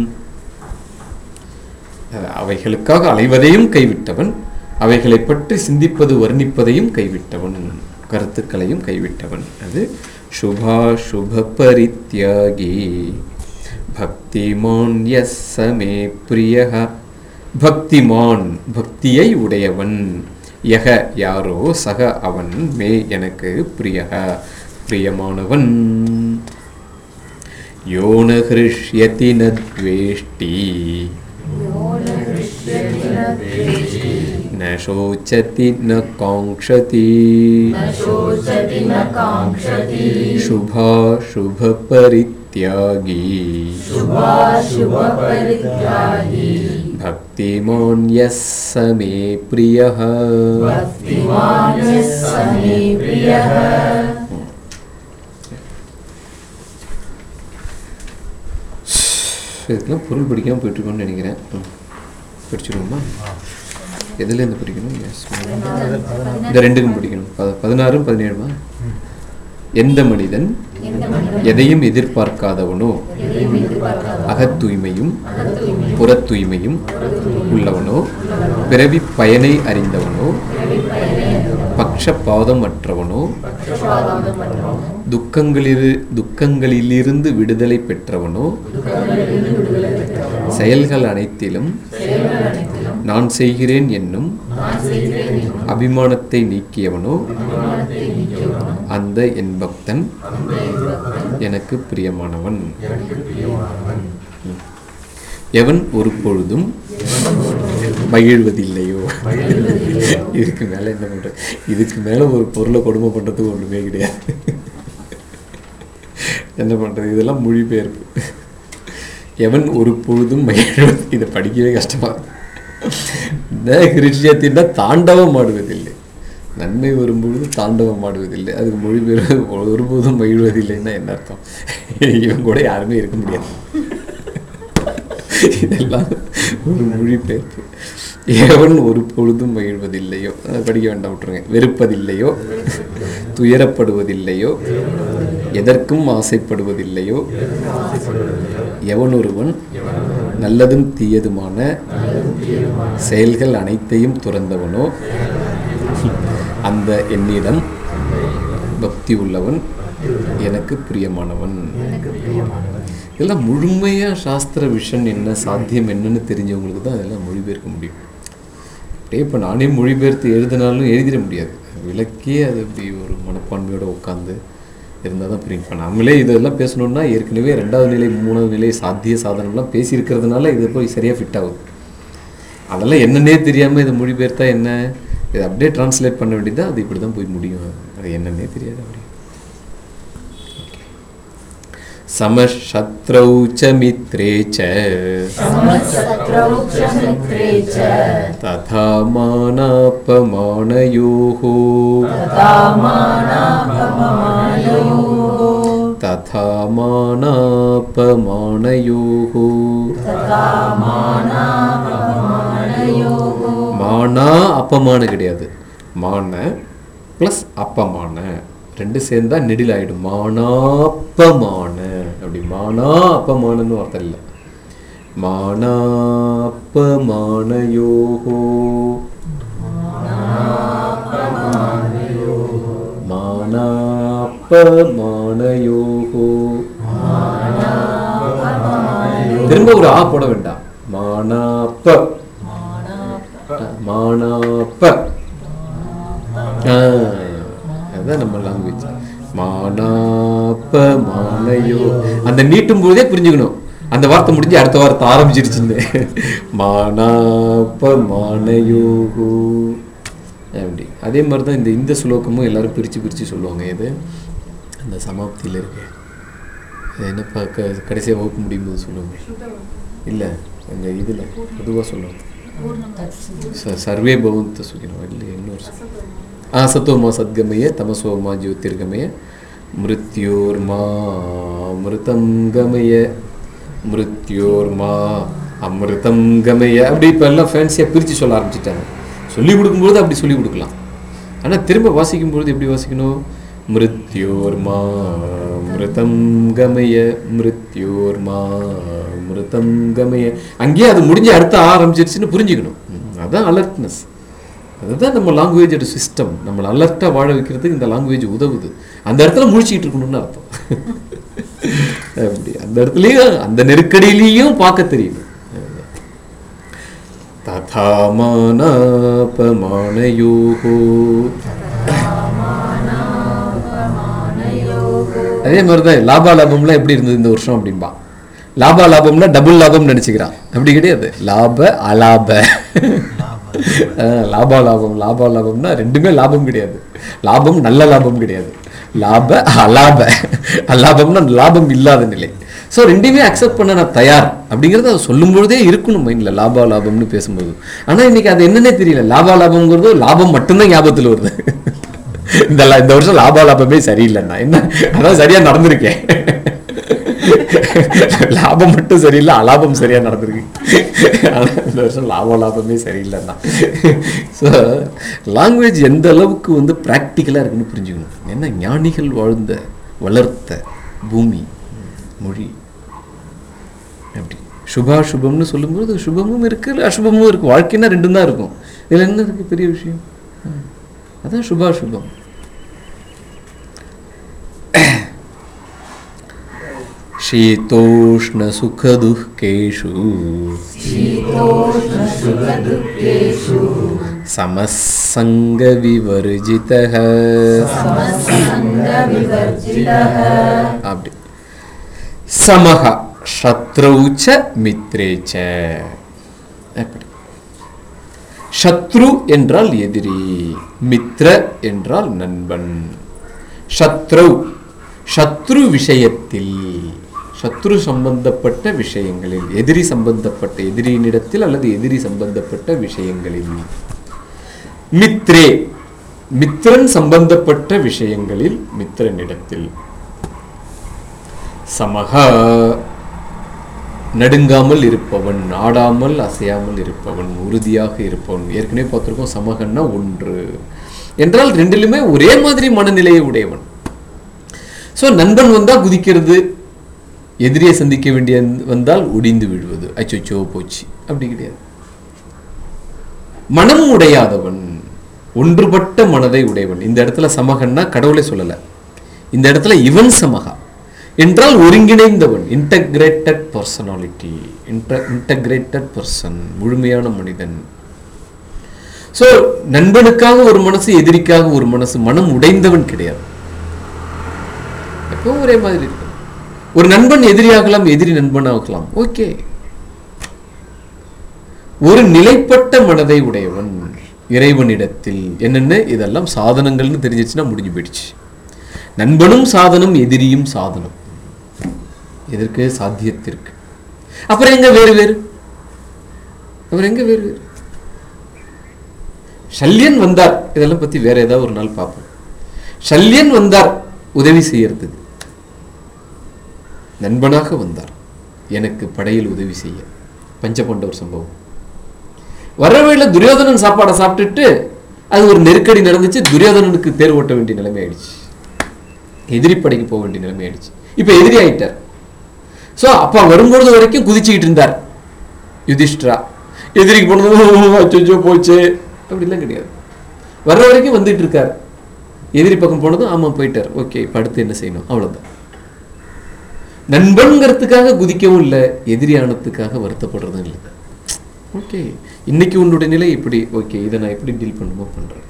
அவைகளுக்காக அலைவதையும் கைவிட்டவன், அவைகளை பற்றி சிந்திப்பது வர்ணிப்பதையும் கைவிட்டவன், கருத்துக்களையும் கைவிட்டவன். அது சுபா சுப பரித்யாகி பக்திமான் யஸ்ஸமே பிரியஹ. பக்திமான், பக்தியை உடையவன், யக யாரோ, சக அவன், மே எனக்கு, பிரியஹ பிரியமானவன். யோன ஹ்ருஷ்யதி ந த்வேஷ்டி न शोचति न कांक्षति शुभा शुभ परित्यागी भक्तिमान् यस्य मे प्रियः. இதுக்கெல்லாம் பொருள் படிக்காமல் போயிட்டுருக்கோன்னு நினைக்கிறேன். படிச்சுடுவோமா? எதுலேருந்து படிக்கணும்? இந்த ரெண்டுக்கும் படிக்கணும். பதினாறும் பதினேழுமா? எந்த மனிதன் எதையும் எதிர்பார்க்காதவனோ, அகத் தூய்மையும் புறத் தூய்மையும் உள்ளவனோ, பிறவி பயனை அறிந்தவனோ, பக்ஷபாதமற்றவனோ துக்கங்களில் துக்கங்களிலிருந்து விடுதலை பெற்றவனோ செயல்கள் அனைத்திலும் நான் செய்கிறேன் என்னும் அபிமானத்தை நீக்கியவனோ அந்த என் பக்தன் எனக்கு பிரியமானவன். எவன் ஒரு பொழுதும் மகிழ்வதில்லையோ. இதுக்கு மேல என்ன பண்ற, இதுக்கு மேல ஒரு பொருளை கொடுமை பண்றதுக்கு ஒண்ணுமே கிடையாது. என்ன பண்றது, இதெல்லாம் மொழிபெயர்ப்பு. எவன் ஒரு பொழுதும் மகிழ்வது, இதை படிக்கவே கஷ்டமா. கிருஷ்ணத்தின் தாண்டவம் ஆடுவதில்லை, நன்மை வரும்பொழுது தாண்டவம் ஆடுவதில்லை, அதுக்கு மொழிபெயர்ப்பு ஒருபோதும் மகிழ்வதில்லைன்னா என்ன அர்த்தம்? இவன் கூட யாருமே இருக்க முடியாது. இதெல்லாம் ஒரு மொழிபெயர்ப்பு. எவன் ஒரு பொழுதும் மகிழ்வதில்லையோ, அதை படிக்க வேண்டாம், விட்டுருங்க. வெறுப்பதில்லையோ, துயரப்படுவதில்லையோ, எதற்கும் ஆசைப்படுவதில்லையோ, எவன் ஒருவன் நல்லதும் தீயதுமான செயல்கள் அனைத்தையும் துறந்தவனோ அந்த என்னிடம் பக்தி உள்ளவன் எனக்கு பிரியமானவன். இதெல்லாம் முழுமையாக சாஸ்திர விஷன் என்ன, சாத்தியம் என்னன்னு தெரிஞ்சவங்களுக்கு தான் அதெல்லாம் மொழிபெயர்க்க முடியும். அப்படியே இப்போ நானே மொழிபெயர்த்து எழுதினாலும் எழுதிட முடியாது. விளக்கே அது அப்படி ஒரு மனப்பான்மையோடு உட்காந்து இருந்தால் தான் புரியும். இப்போ நம்மளே இதெல்லாம் பேசணுன்னா ஏற்கனவே ரெண்டாவது நிலை மூணாவது நிலை சாத்திய சாதனம்லாம் பேசியிருக்கிறதுனால இது போய் சரியாக ஃபிட் ஆகுது. அதெல்லாம் என்னன்னே தெரியாமல் இதை மொழிபெயர்த்தா என்ன, இதை அப்படியே டிரான்ஸ்லேட் பண்ண வேண்டியது, அது இப்படி தான் போய் முடியும். அது என்னன்னே தெரியாது. அப்படி समशत्रौ च मित्रे च तथा मानापमानयोः तथा मानापमानयोः माना अपमान கிடையாது, மான ப்ளஸ் அப்பமான ரெண்டு சேர்ந்தா நெடில் ஆகிடும். மானாப்பமான, அப்படி மானா அப்பமானன்னு அர்த்தம் இல்லை. மானாப்பமானயோகோ மானாப்பமானயோகோ. திரும்ப ஒரு ஆ போட வேண்டாம். மானாப்ப மானாப்ப அதுதான் நம்ம லாங்குவேஜ். மானாப்ப மானையோ, அந்த நீட்டும் போதே புரிஞ்சுக்கணும் அந்த வார்த்தை முடிஞ்சு அடுத்த வார்த்தை ஆரம்பிச்சிருச்சுன்னு. மானாப்ப மானையோகோ அப்படி. அதே மாதிரி தான் இந்த இந்த ஸ்லோகமும் எல்லாரும் பிரித்து பிரித்து சொல்லுவாங்க. எது அந்த சமாப்தியில் இருக்கு, அது என்னப்பா க கடைசியாக வகுப்பு முடியும் போது சொல்லுவாங்க. இல்லை எங்கள் இதில் பொதுவாக சொல்லுவாங்க ச சர்வே பவந்த சுகினோ. இல்லை இன்னொரு ஆ சத்தோமா சத்கமய தமசோமா ஜோதிர்கமய மிருத்யோர்மா அமிர்தம் கமய மிருத்யோர்மா அமிர்தம் கமய. அப்படி இப்போ எல்லாம் ஃபேன்சியாக பிரித்து சொல்ல ஆரம்பிச்சிட்டாங்க. சொல்லிக் கொடுக்கும்போது அப்படி சொல்லிக் கொடுக்கலாம், ஆனால் திரும்ப வாசிக்கும்பொழுது எப்படி வாசிக்கணும்? மிருத்யோர்மா அமிர்தம் கமய மிருத்யோர்மா அமிர்தம் கமய. அங்கேயே அது முடிஞ்சு அடுத்த ஆரம்பிச்சிருச்சுன்னு புரிஞ்சுக்கணும். அதுதான் அலர்ட்னஸ். அதுதான் நம்ம லாங்குவேஜோட சிஸ்டம். நம்மளை அலர்ட்டாக வாழ வைக்கிறதுக்கு இந்த லாங்குவேஜ் உதவுது. அந்த இடத்துல முழிச்சிக்கிட்டு இருக்கணும்னு அர்த்தம். அப்படி அந்த இடத்துலையும் அந்த நெருக்கடியிலையும் பார்க்க தெரியும். ததாமானாபமானயோகோ. அதே மாதிரி தான் லாபா லாபம்லாம் எப்படி இருந்தது இந்த வருஷம் அப்படின்பா. லாபா லாபம்னா டபுள் லாபம் நினச்சிக்கிறான். அப்படி கிடையாது. லாப அலாப. லாபா லாபம் லாபா லாபம்னா ரெண்டுமே லாபம் கிடையாது. லாபம் நல்ல லாபம் கிடையாது. லாப அலாப. அலாபம்னா லாபம் இல்லாத நிலை. ஸோ ரெண்டுமே அக்செப்ட் பண்ண நான் தயார் அப்படிங்கிறது அதை சொல்லும் பொழுதே இருக்கணும் மைண்டில், லாபா லாபம்னு பேசும்போது. ஆனால் இன்னைக்கு அது என்னன்னே தெரியல. லாபா லாபம்ங்கிறது லாபம் மட்டும்தான் ஞாபகத்தில் வருது. இந்த இந்த வருஷம் லாபா லாபமே சரியில்லைண்ணா. என்ன அதான் சரியாக நடந்திருக்கேன். லாபம் மட்டும் சரியில்லை, அலாபம் சரியாக நடந்திருக்கு. ஆனால் இந்த வருஷம் லாப லாபமே சரியில்லைண்ணா. ஸோ லாங்குவேஜ் எந்த அளவுக்கு வந்து ப்ராக்டிக்கலாக இருக்குன்னு புரிஞ்சுக்கணும். ஏன்னா ஞானிகள் வாழ்ந்த வளர்த்த பூமி மொழி. அப்படி சுபாசுபம்னு சொல்லும்போது சுபமும் இருக்குது அசுபமும் இருக்குது. வாழ்க்கைன்னா ரெண்டும் தான் இருக்கும். இதில் என்ன இருக்குது பெரிய விஷயம்? அதான் சுபாசுபம். शीतोष्ण सुख दुःखेषु समसंग विवर्जितः. அப்படி समः शत्रौ च मित्रे च. அப்படி சத்ரு என்றால் எதிரி, மித்ர என்றால் நண்பன். சத்ரு சத்ரு விஷயத்தில், சத்ரு சம்பந்தப்பட்ட விஷயங்களில், எதிரி சம்பந்தப்பட்ட எதிரியினிடத்தில் அல்லது எதிரி சம்பந்தப்பட்ட விஷயங்களில். மித்ரே மித்ரன் சம்பந்தப்பட்ட விஷயங்களில் மித்ரனிடத்தில். சமஹா நடுங்காமல் இருப்பவன், ஆடாமல் அசையாமல் இருப்பவன், உறுதியாக இருப்பவன். ஏற்கனவே பார்த்துருக்கோம், சமகன்னா ஒன்று என்றால் ரெண்டிலுமே ஒரே மாதிரி மனநிலையை உடையவன். ஸோ நண்பன் வந்தால் குதிக்கிறது, எதிரியை சந்திக்க வேண்டிய வந்தால் ஒடிந்து விழுவது, அச்சோ போச்சு, அப்படி கிடையாது. மனம் உடையாதவன், ஒன்றுபட்ட மனதை உடையவன். இந்த இடத்துல சமகன்னா கடவுளை சொல்லலை, இந்த இடத்துல இவன் சமகா என்றால் ஒருங்கிணைந்தவன், இன்டகிரேட்டட் பர்சனாலிட்டி, இன்டகிரேட்டட் பர்சன், முழுமையான மனிதன். ஸோ நண்பனுக்காக ஒரு மனசு, எதிரிக்காக ஒரு மனசு, மனம் உடைந்தவன் கிடையாது. எப்பவும் ஒரே மாதிரி இருக்கு. ஒரு நண்பன் எதிரியாகலாம், எதிரி நண்பனாகலாம், ஓகே. ஒரு நிலைப்பட்ட மனதை உடையவன் இறைவனிடத்தில். என்னென்ன இதெல்லாம் சாதனங்கள்னு தெரிஞ்சிச்சுன்னா முடிஞ்சு போயிடுச்சு. நண்பனும் சாதனம், எதிரியும் சாதனம். எதற்கு? சாத்தியத்திற்கு. அப்புறம் எங்க வேறு வேறு அப்புறம் எங்க வேறு வேறு சல்யன் வந்தார், இதெல்லாம் பத்தி வேற ஏதாவது ஒரு நாள் பார்ப்போம். சல்யன் வந்தார் உதவி செய்யறதுக்கு, நண்பனாக வந்தார் எனக்கு படையில் உதவி செய்ய. பஞ்சபண்டவர் சம்பவம். வரவேளை துரியோதனன் சாப்பாடை சாப்பிட்டுட்டு அது ஒரு நெருக்கடி நடந்துச்சு, துரியோதனனுக்கு தேர் ஓட்ட வேண்டிய நிலைமை ஆயிடுச்சு, எதிரி படைக்கு போக வேண்டிய நிலைமை ஆயிடுச்சு. இப்ப எதிரி ஆயிட்டார். ஸோ அப்பா வரும்பொழுது வரைக்கும் குதிச்சுக்கிட்டு இருந்தார் யுதிஷ்டிரா. எதிரிக்கு போனது அச்சோ போச்சு அப்படிலாம் கிடையாது. வர்ற வரைக்கும் வந்துட்டு இருக்கார். எதிரி பக்கம் போனதும் ஆமா போயிட்டார், ஓகே இப்ப அடுத்து என்ன செய்யணும், அவ்வளவுதான். நண்பன்கிறதுக்காக குதிக்கவும் இல்லை, எதிரியானத்துக்காக வருத்தப்படுறதும் இல்லை. ஓகே இன்னைக்கு உன்னுடைய நிலை இப்படி, ஓகே இதை நான் எப்படி டீல் பண்ணுமோ பண்றேன்.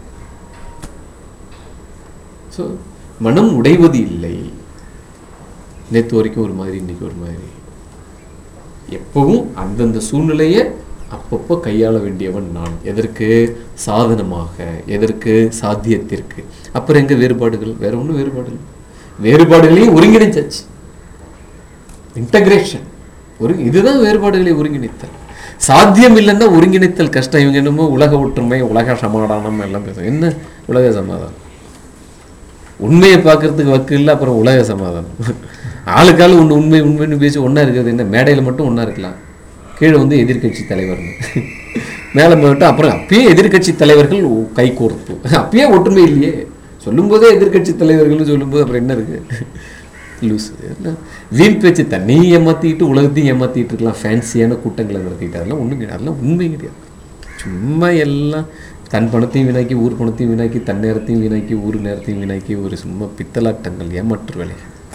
ஸோ மனம் உடைவது இல்லை. நேற்று வரைக்கும் ஒரு மாதிரி, இன்னைக்கு ஒரு மாதிரி. எப்பவும் அந்தந்த சூழ்நிலையை அப்பப்போ கையாள வேண்டியவன் நான். எதற்கு? சாதனமாக, எதற்கு? சாத்தியத்திற்கு. அப்புறம் எங்க வேறுபாடுகள்? வேற ஒன்றும் வேறுபாடு இல்லை. வேறுபாடுகளையும் ஒருங்கிணைச்சாச்சு, இன்டகிரேஷன். ஒரு இதுதான் வேறுபாடுகளை ஒருங்கிணைத்தல். சாத்தியம் இல்லைன்னா ஒருங்கிணைத்தல் கஷ்டம். இவங்க என்னமோ உலக ஒற்றுமை, உலக சமாதானம் எல்லாம் பேசும். என்ன உலக சமாதானம்? உண்மையை பார்க்கறதுக்கு வக்கு இல்லை, அப்புறம் உலக சமாதானம். ஆளுக்கால ஒன்று உண்மை உண்மைன்னு பேசி ஒன்றா இருக்கிறது என்ன? மேடையில் மட்டும் ஒன்றா இருக்கலாம், கீழே வந்து எதிர்கட்சி தலைவர்னு மேலே மட்டும். அப்புறம் அப்பயே எதிர்கட்சி தலைவர்கள் கை கோர்த்து, அப்பயே ஒற்றுமை இல்லையே. சொல்லும்போதே எதிர்கட்சி தலைவர்கள்னு சொல்லும்போது அப்புறம் என்ன இருக்கு? லூஸ் என்ன வீண் பேச்சு. தண்ணியும் ஏமாற்றிட்டு உலகத்தையும் ஏமாற்றிட்டு இருக்கலாம், ஃபேன்சியான கூட்டங்களை நடத்திட்டு. அதெல்லாம் ஒன்றும் கிடையாது, அதெல்லாம் உண்மை கிடையாது. சும்மா எல்லாம் தன் பணத்தையும் வீணாக்கி, ஊர் பணத்தையும் வீணாக்கி, தன் நேரத்தையும் வீணாக்கி, ஊர் நேரத்தையும் வீணாக்கி, ஒரு சும்மா பித்தலாட்டங்கள், ஏமாற்று வேலை.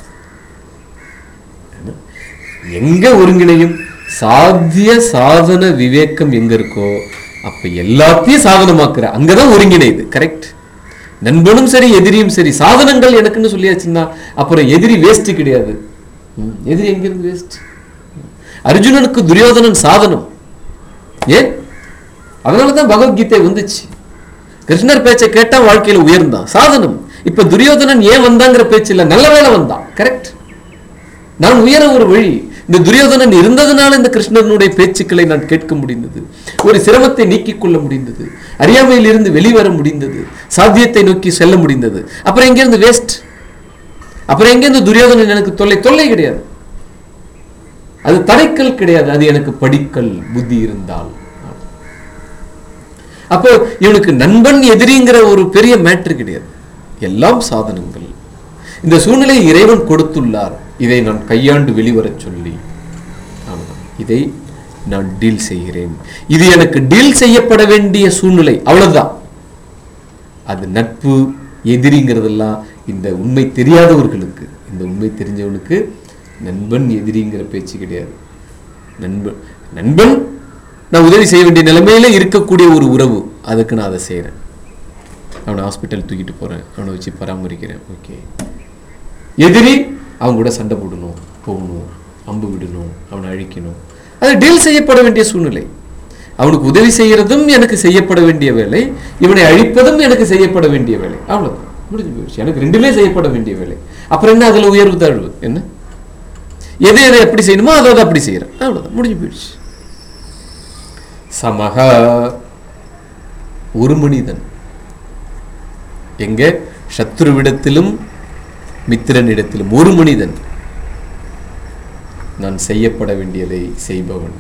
எங்க ஒருங்கிணையும் சாத்திய சாதன விவேகம் எங்க இருக்கோ அப்ப எல்லாத்தையும் சாதனமாக்குற, அங்கதான் ஒருங்கிணைது. கரெக்ட். நண்பனும் சரி, எதிரியும் சரி, சாதனங்கள் எனக்குன்னு சொல்லியாச்சுன்னா அப்புறம் எதிரி வேஸ்ட் கிடையாது. எதிரி எங்கிருந்து வேஸ்ட்? அர்ஜுனனுக்கு துரியோதனன் சாதனம். ஏன்? அதனாலதான் பகவத்கீதை வந்துச்சு. கிருஷ்ணர் பேச்சை கேட்டா வாழ்க்கையில உயர்ந்தான், சாதனம். இப்ப துரியோதனன் ஏன் வந்தாங்கிற பேச்சு இல்ல, நல்ல வேலை வந்தான். கரெக்ட். நான் உயர ஒரு வழி. இந்த துரியோதனன் இருந்ததுனால இந்த கிருஷ்ணனுடைய பேச்சுக்களை நான் கேட்க முடிந்தது, ஒரு சிரமத்தை நீக்கிக் கொள்ள முடிந்தது, அறியாமையில் இருந்து வெளிவர முடிந்தது, சாத்தியத்தை நோக்கி செல்ல முடிந்தது. அப்புறம் எங்கிருந்து வேஸ்ட்? அப்புறம் எங்கிருந்து துரியோதனன் எனக்கு தொல்லை? தொல்லை கிடையாது, அது தடைக்கல் கிடையாது, அது எனக்கு படிக்கல். புத்தி இருந்தால் அப்போ இவனுக்கு நண்பன் எதிரிங்கிற ஒரு பெரிய மேட்ரு கிடையாது, எல்லாம் சாதனங்கள். இந்த சூழ்நிலையை இறைவன் கொடுத்துள்ளார், இதை நான் கையாண்டு வெளிவரச் சொல்லி இதை நான் டீல் செய்கிறேன். இது எனக்கு டீல் செய்யப்பட வேண்டிய சூழ்நிலை, அவ்வளவுதான். அது நட்பு எதிரிங்கிறதெல்லாம் இந்த உண்மை தெரியாதவர்களுக்கு. இந்த உண்மை தெரிஞ்சவனுக்கு நண்பன் எதிரிங்கிற பேச்சு கிடையாது. நண்பன் நண்பன் நான் உதவி செய்ய வேண்டிய நிலைமையில இருக்கக்கூடிய ஒரு உறவு, அதுக்கு நான் அதை செய்கிறேன். அவனை ஹாஸ்பிட்டல் தூக்கிட்டு போகிறேன், அவனை வச்சு பராமரிக்கிறேன். ஓகே. எதிரி அவங்க கூட சண்டை போடணும், போகணும், அம்பு விடணும், அவனை அழிக்கணும், அது டீல் செய்யப்பட வேண்டிய சூழ்நிலை. அவனுக்கு உதவி செய்யறதும் எனக்கு செய்யப்பட வேண்டிய வேலை, இவனை அழிப்பதும் எனக்கு செய்யப்பட வேண்டிய வேலை. அவ்வளவுதான், முடிஞ்சு போயிடுச்சு. எனக்கு ரெண்டுமே செய்யப்பட வேண்டிய வேலை. அப்புறம் என்ன அதுல உயர்வு தாழ்வு என்ன? எதை எதை எப்படி செய்யணுமோ அதை அப்படி செய்யறேன். அவ்வளவுதான், முடிஞ்சு போயிடுச்சு. சமக ஒரு மனிதன் எங்க சத்ருவிடத்திலும் மித்திரனிடத்திலும் ஒரு மனிதன் நான் செய்யப்பட வேண்டியதை செய்பவன்.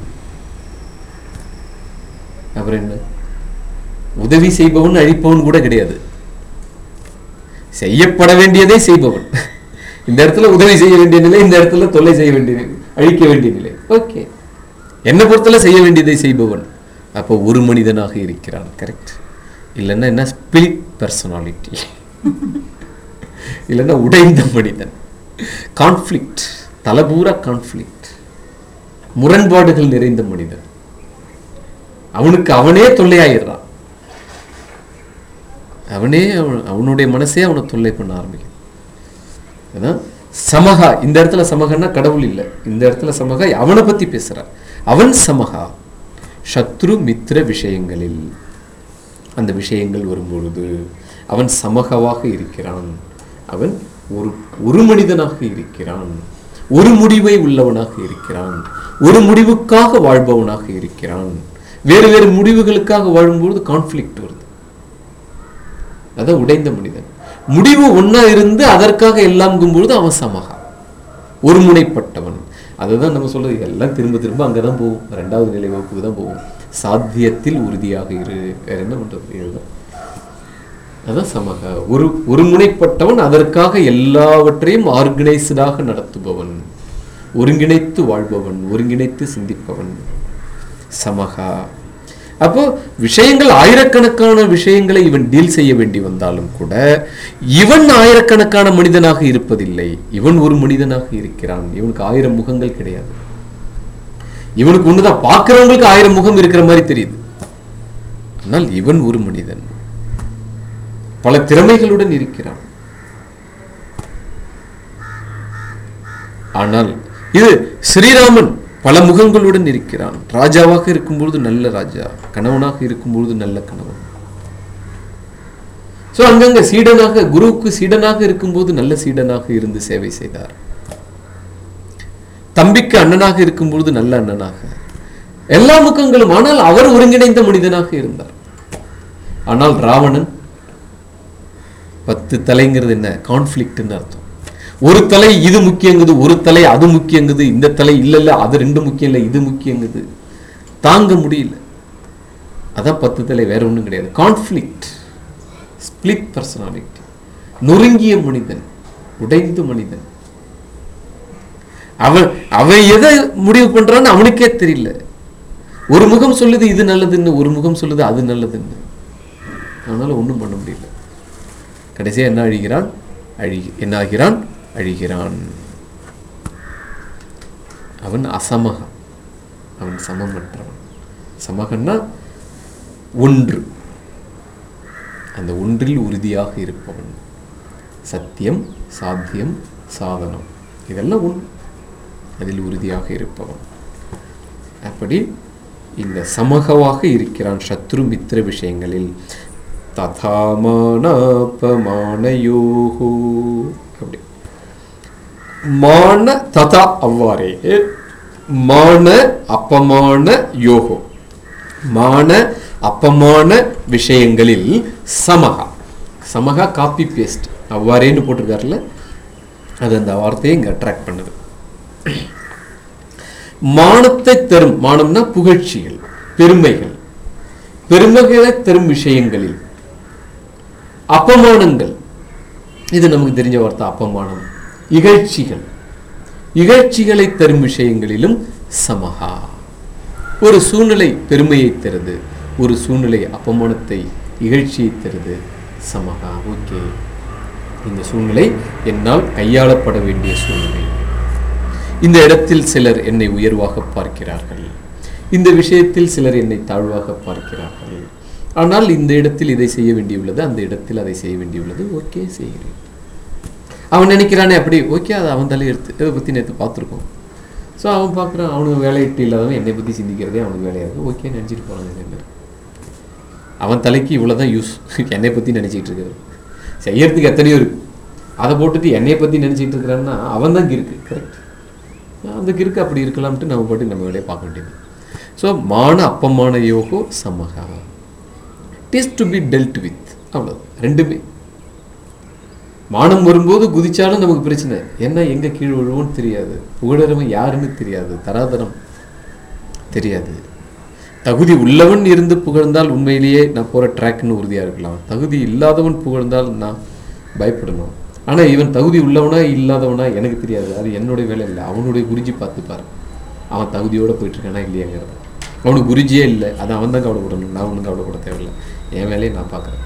அப்புறம் என்ன? உதவி செய்பவன் அழிப்பவன் கூட கிடையாது, செய்யப்பட வேண்டியதை செய்பவன். இந்த இடத்துல உதவி செய்ய வேண்டிய நிலை, இந்த இடத்துல தொல்லை செய்ய வேண்டிய, அழிக்க வேண்டிய நிலை. ஓகே, என்ன பொறுத்தல செய்ய வேண்டியதை செய்பவன். அப்போ ஒரு மனிதனாக இருக்கிறான். கரெக்ட். இல்லைன்னா என்ன? ஸ்பிரிட் பர்சனாலிட்டி, இல்லைன்னா உடைந்த மனிதன். கான்ஃப்ளிக்ட், தலபூரா கான்ஃப்ளிக்ட், முரண்பாடுகள் நிறைந்த மனிதன். அவனுக்கு அவனே தொல்லையாயிடுறான். அவனே அவனுடைய மனசே அவனை தொல்லை பண்ண ஆரம்பிக்கும். சமகா, இந்த இடத்துல சமகன்னா கடவுள் இல்லை, இந்த இடத்துல சமகா அவனை பத்தி பேசுறார். அவன் சமகா சத்ரு மித்ர விஷயங்களில், அந்த விஷயங்கள் வரும்பொழுது அவன் சமகவாக இருக்கிறான். அவன் ஒரு ஒரு மனிதனாக இருக்கிறான், ஒரு முடிவை உள்ளவனாக இருக்கிறான், ஒரு முடிவுக்காக வாழ்பவனாக இருக்கிறான். வேறு வேறு முடிவுகளுக்காக வாழும்பொழுது கான்ஃப்ளிக்ட் வருது. அதான் உடைந்த மனிதன். முடிவு ஒன்னா இருந்து அதற்காக எல்லாம்ங்கும் பொழுது அவன் சமகா, ஒரு முனைப்பட்டவன். அதுதான் நம்ம சொல்றது. எல்லாம் திரும்ப திரும்ப அங்கதான் போகும், ரெண்டாவது நிலை வகுப்புக்கு தான் போகும். சாத்தியத்தில் உறுதியாக இரு, வேற என்ன பண்றது? இதுதான், அதான் சமகா. ஒரு ஒரு முனைப்பட்டவன், அதற்காக எல்லாவற்றையும் ஆர்கனைஸ்டாக நடத்துபவன், ஒருங்கிணைத்து வாழ்பவன், ஒருங்கிணைத்து சிந்திப்பவன் சமகா. அப்போ விஷயங்கள் ஆயிரக்கணக்கான விஷயங்களை இவன் டீல் செய்ய வேண்டி வந்தாலும் கூட இவன் ஆயிரக்கணக்கான மனிதனாக இருப்பதில்லை. இவன் ஒரு மனிதனாக இருக்கிறான். இவனுக்கு ஆயிரம் முகங்கள் கிடையாது. இவனுக்கு ஒண்ணுதான், பார்க்கிறவங்களுக்கு ஆயிரம் முகம் இருக்கிற மாதிரி தெரியுது. ஆனால் இவன் ஒரு மனிதன், பல திறமைகளுடன் இருக்கிறான். ஆனால் இது ஸ்ரீராமன் பல முகங்களுடன் இருக்கிறான். ராஜாவாக இருக்கும்பொழுது நல்ல ராஜா, கணவனாக இருக்கும்பொழுது நல்ல கணவன். சோ அங்கங்க சீடனாக, குருவுக்கு சீடனாக இருக்கும்போது நல்ல சீடனாக இருந்து சேவை செய்தார். தம்பிக்கு அண்ணனாக இருக்கும்பொழுது நல்ல அண்ணனாக, எல்லா முகங்களும். ஆனால் அவர் ஒருங்கிணைந்த மனிதனாக இருந்தார். ஆனால் ராவணன், பத்து தலைங்கிறது என்ன? கான்ஃப்ளிக்ட்னு அர்த்தம். ஒரு தலை இது முக்கியங்குது, ஒரு தலை அது முக்கியங்குது, இந்த தலை இல்ல இல்ல அது ரெண்டு முக்கியம் இல்லை, இது முக்கியங்குது, தாங்க முடியல. அதான் பத்து தலை, வேற ஒண்ணும் கிடையாது. கான்ஃப்ளிக்ட், ஸ்பிளிட் பர்சனாலிட்டி, நொறுங்கிய மனிதன், உடைந்த மனிதன். அவன் அவன் எதை முடிவு பண்றான்னு அவனுக்கே தெரியல. ஒரு முகம் சொல்லுது இது நல்லதுன்னு, ஒரு முகம் சொல்லுது அது நல்லதுன்னு. அதனால ஒண்ணும் பண்ண முடியல. கடைசியா என்ன அழிகிறான்? அழி என்ன ஆகிறான்? அழிகிறான். அவன் அசமகா, அவன் சமமற்றவன். சமகன்னா ஒன்று, அந்த ஒன்றில் உறுதியாக இருப்பவன். சத்தியம், சாத்தியம், சாதனம், இதெல்லாம் ஒன்று, அதில் உறுதியாக இருப்பவன். அப்படி இந்த சமகவாக இருக்கிறான் சத்ரு மித்திர விஷயங்களில். ததாமானபமானயோஹோ, அப்படி மான ததா அவ்வாறே, மான அப்பமான யோகோ, மான அப்பமான விஷயங்களில் சமகா. சமகா காப்பி பேஸ்ட், அவ்வாறேன்னு போட்டிருக்காருல்ல, அது அந்த வார்த்தையை இங்க அட்ராக்ட் பண்ணுது. மானத்தை தரும், மானம்னா புகழ்ச்சிகள், பெருமைகள், பெருமைகளை தரும் விஷயங்களில் அப்பமானங்கள், இது நமக்கு தெரிஞ்ச வார்த்தை அப்பமானம். இகழ்ச்சிகள், இகழ்ச்சிகளை தரும் விஷயங்களிலும் சமகா. ஒரு சூழ்நிலை பெருமையை தருது, ஒரு சூழ்நிலை அப்பமானத்தை, இகழ்ச்சியை தருது, சமகா. ஓகே, இந்த சூழ்நிலை என்னால் கையாளப்பட வேண்டிய சூழ்நிலை. இந்த இடத்தில் சிலர் என்னை உயர்வாக பார்க்கிறார்கள், இந்த விஷயத்தில் சிலர் என்னை தாழ்வாக பார்க்கிறார்கள். ஆனால் இந்த இடத்தில் இதை செய்ய வேண்டியுள்ளது, அந்த இடத்தில் அதை செய்ய வேண்டியுள்ளது. ஓகே, செய்கிறேன். அவன் நினைக்கிறானே அப்படி, ஓகே, அதை அவன் தலை எடுத்து இதை பற்றி நேற்று பார்த்துருக்கோம். ஸோ அவன் பார்க்குறான், அவனுக்கு வேலையிட்டு இல்லாதவன் என்னை பற்றி சிந்திக்கிறதே அவனுக்கு வேலையாக இருக்குது. ஓகே, நினச்சிட்டு போகிறாங்க. அவன் தலைக்கு இவ்வளோ தான் யூஸ், என்னை பற்றி நினச்சிக்கிட்டு இருக்காரு. செய்யறதுக்கு எத்தனையோ இருக்குது, அதை போட்டுட்டு என்னையை பற்றி நினச்சிக்கிட்டு இருக்கிறான்னா அவன் தான் கிருக்கு. கரெக்ட், அந்த கிருக்கு அப்படி இருக்கலாம்ட்டு நம்ம பாட்டு நம்ம வேலையை பார்க்க வேண்டியது. ஸோ மான அப்பமான யோகோ சமகா, it is to be dealt with. அவ்வளோ ரெண்டுமே. மானம் வரும்போது குதிச்சாலும் நமக்கு பிரச்சனை, என்ன எங்கே கீழ் விழுவோன்னு தெரியாது, புகழறவன் யாருன்னு தெரியாது, தராதரம் தெரியாது. தகுதி உள்ளவன் இருந்து புகழ்ந்தால் உண்மையிலேயே நான் போகிற ட்ராக்னு உறுதியாக இருக்கலாம். தகுதி இல்லாதவன் புகழ்ந்தால் நான் பயப்படணும். ஆனால் இவன் தகுதி உள்ளவனா இல்லாதவனா எனக்கு தெரியாது, அது என்னுடைய வேலை இல்லை. அவனுடைய குருஜி பார்த்துப்பார், அவன் தகுதியோடு போயிட்டுருக்கானா இல்லையாங்கிறது. அவனுக்கு குருஜியே இல்லை, அது அவன் தான் கவலைப்படணும், நான் ஒன்றும் கவலைப்பட தேவையில்லை. என் வேலையை நான் பார்க்குறேன்.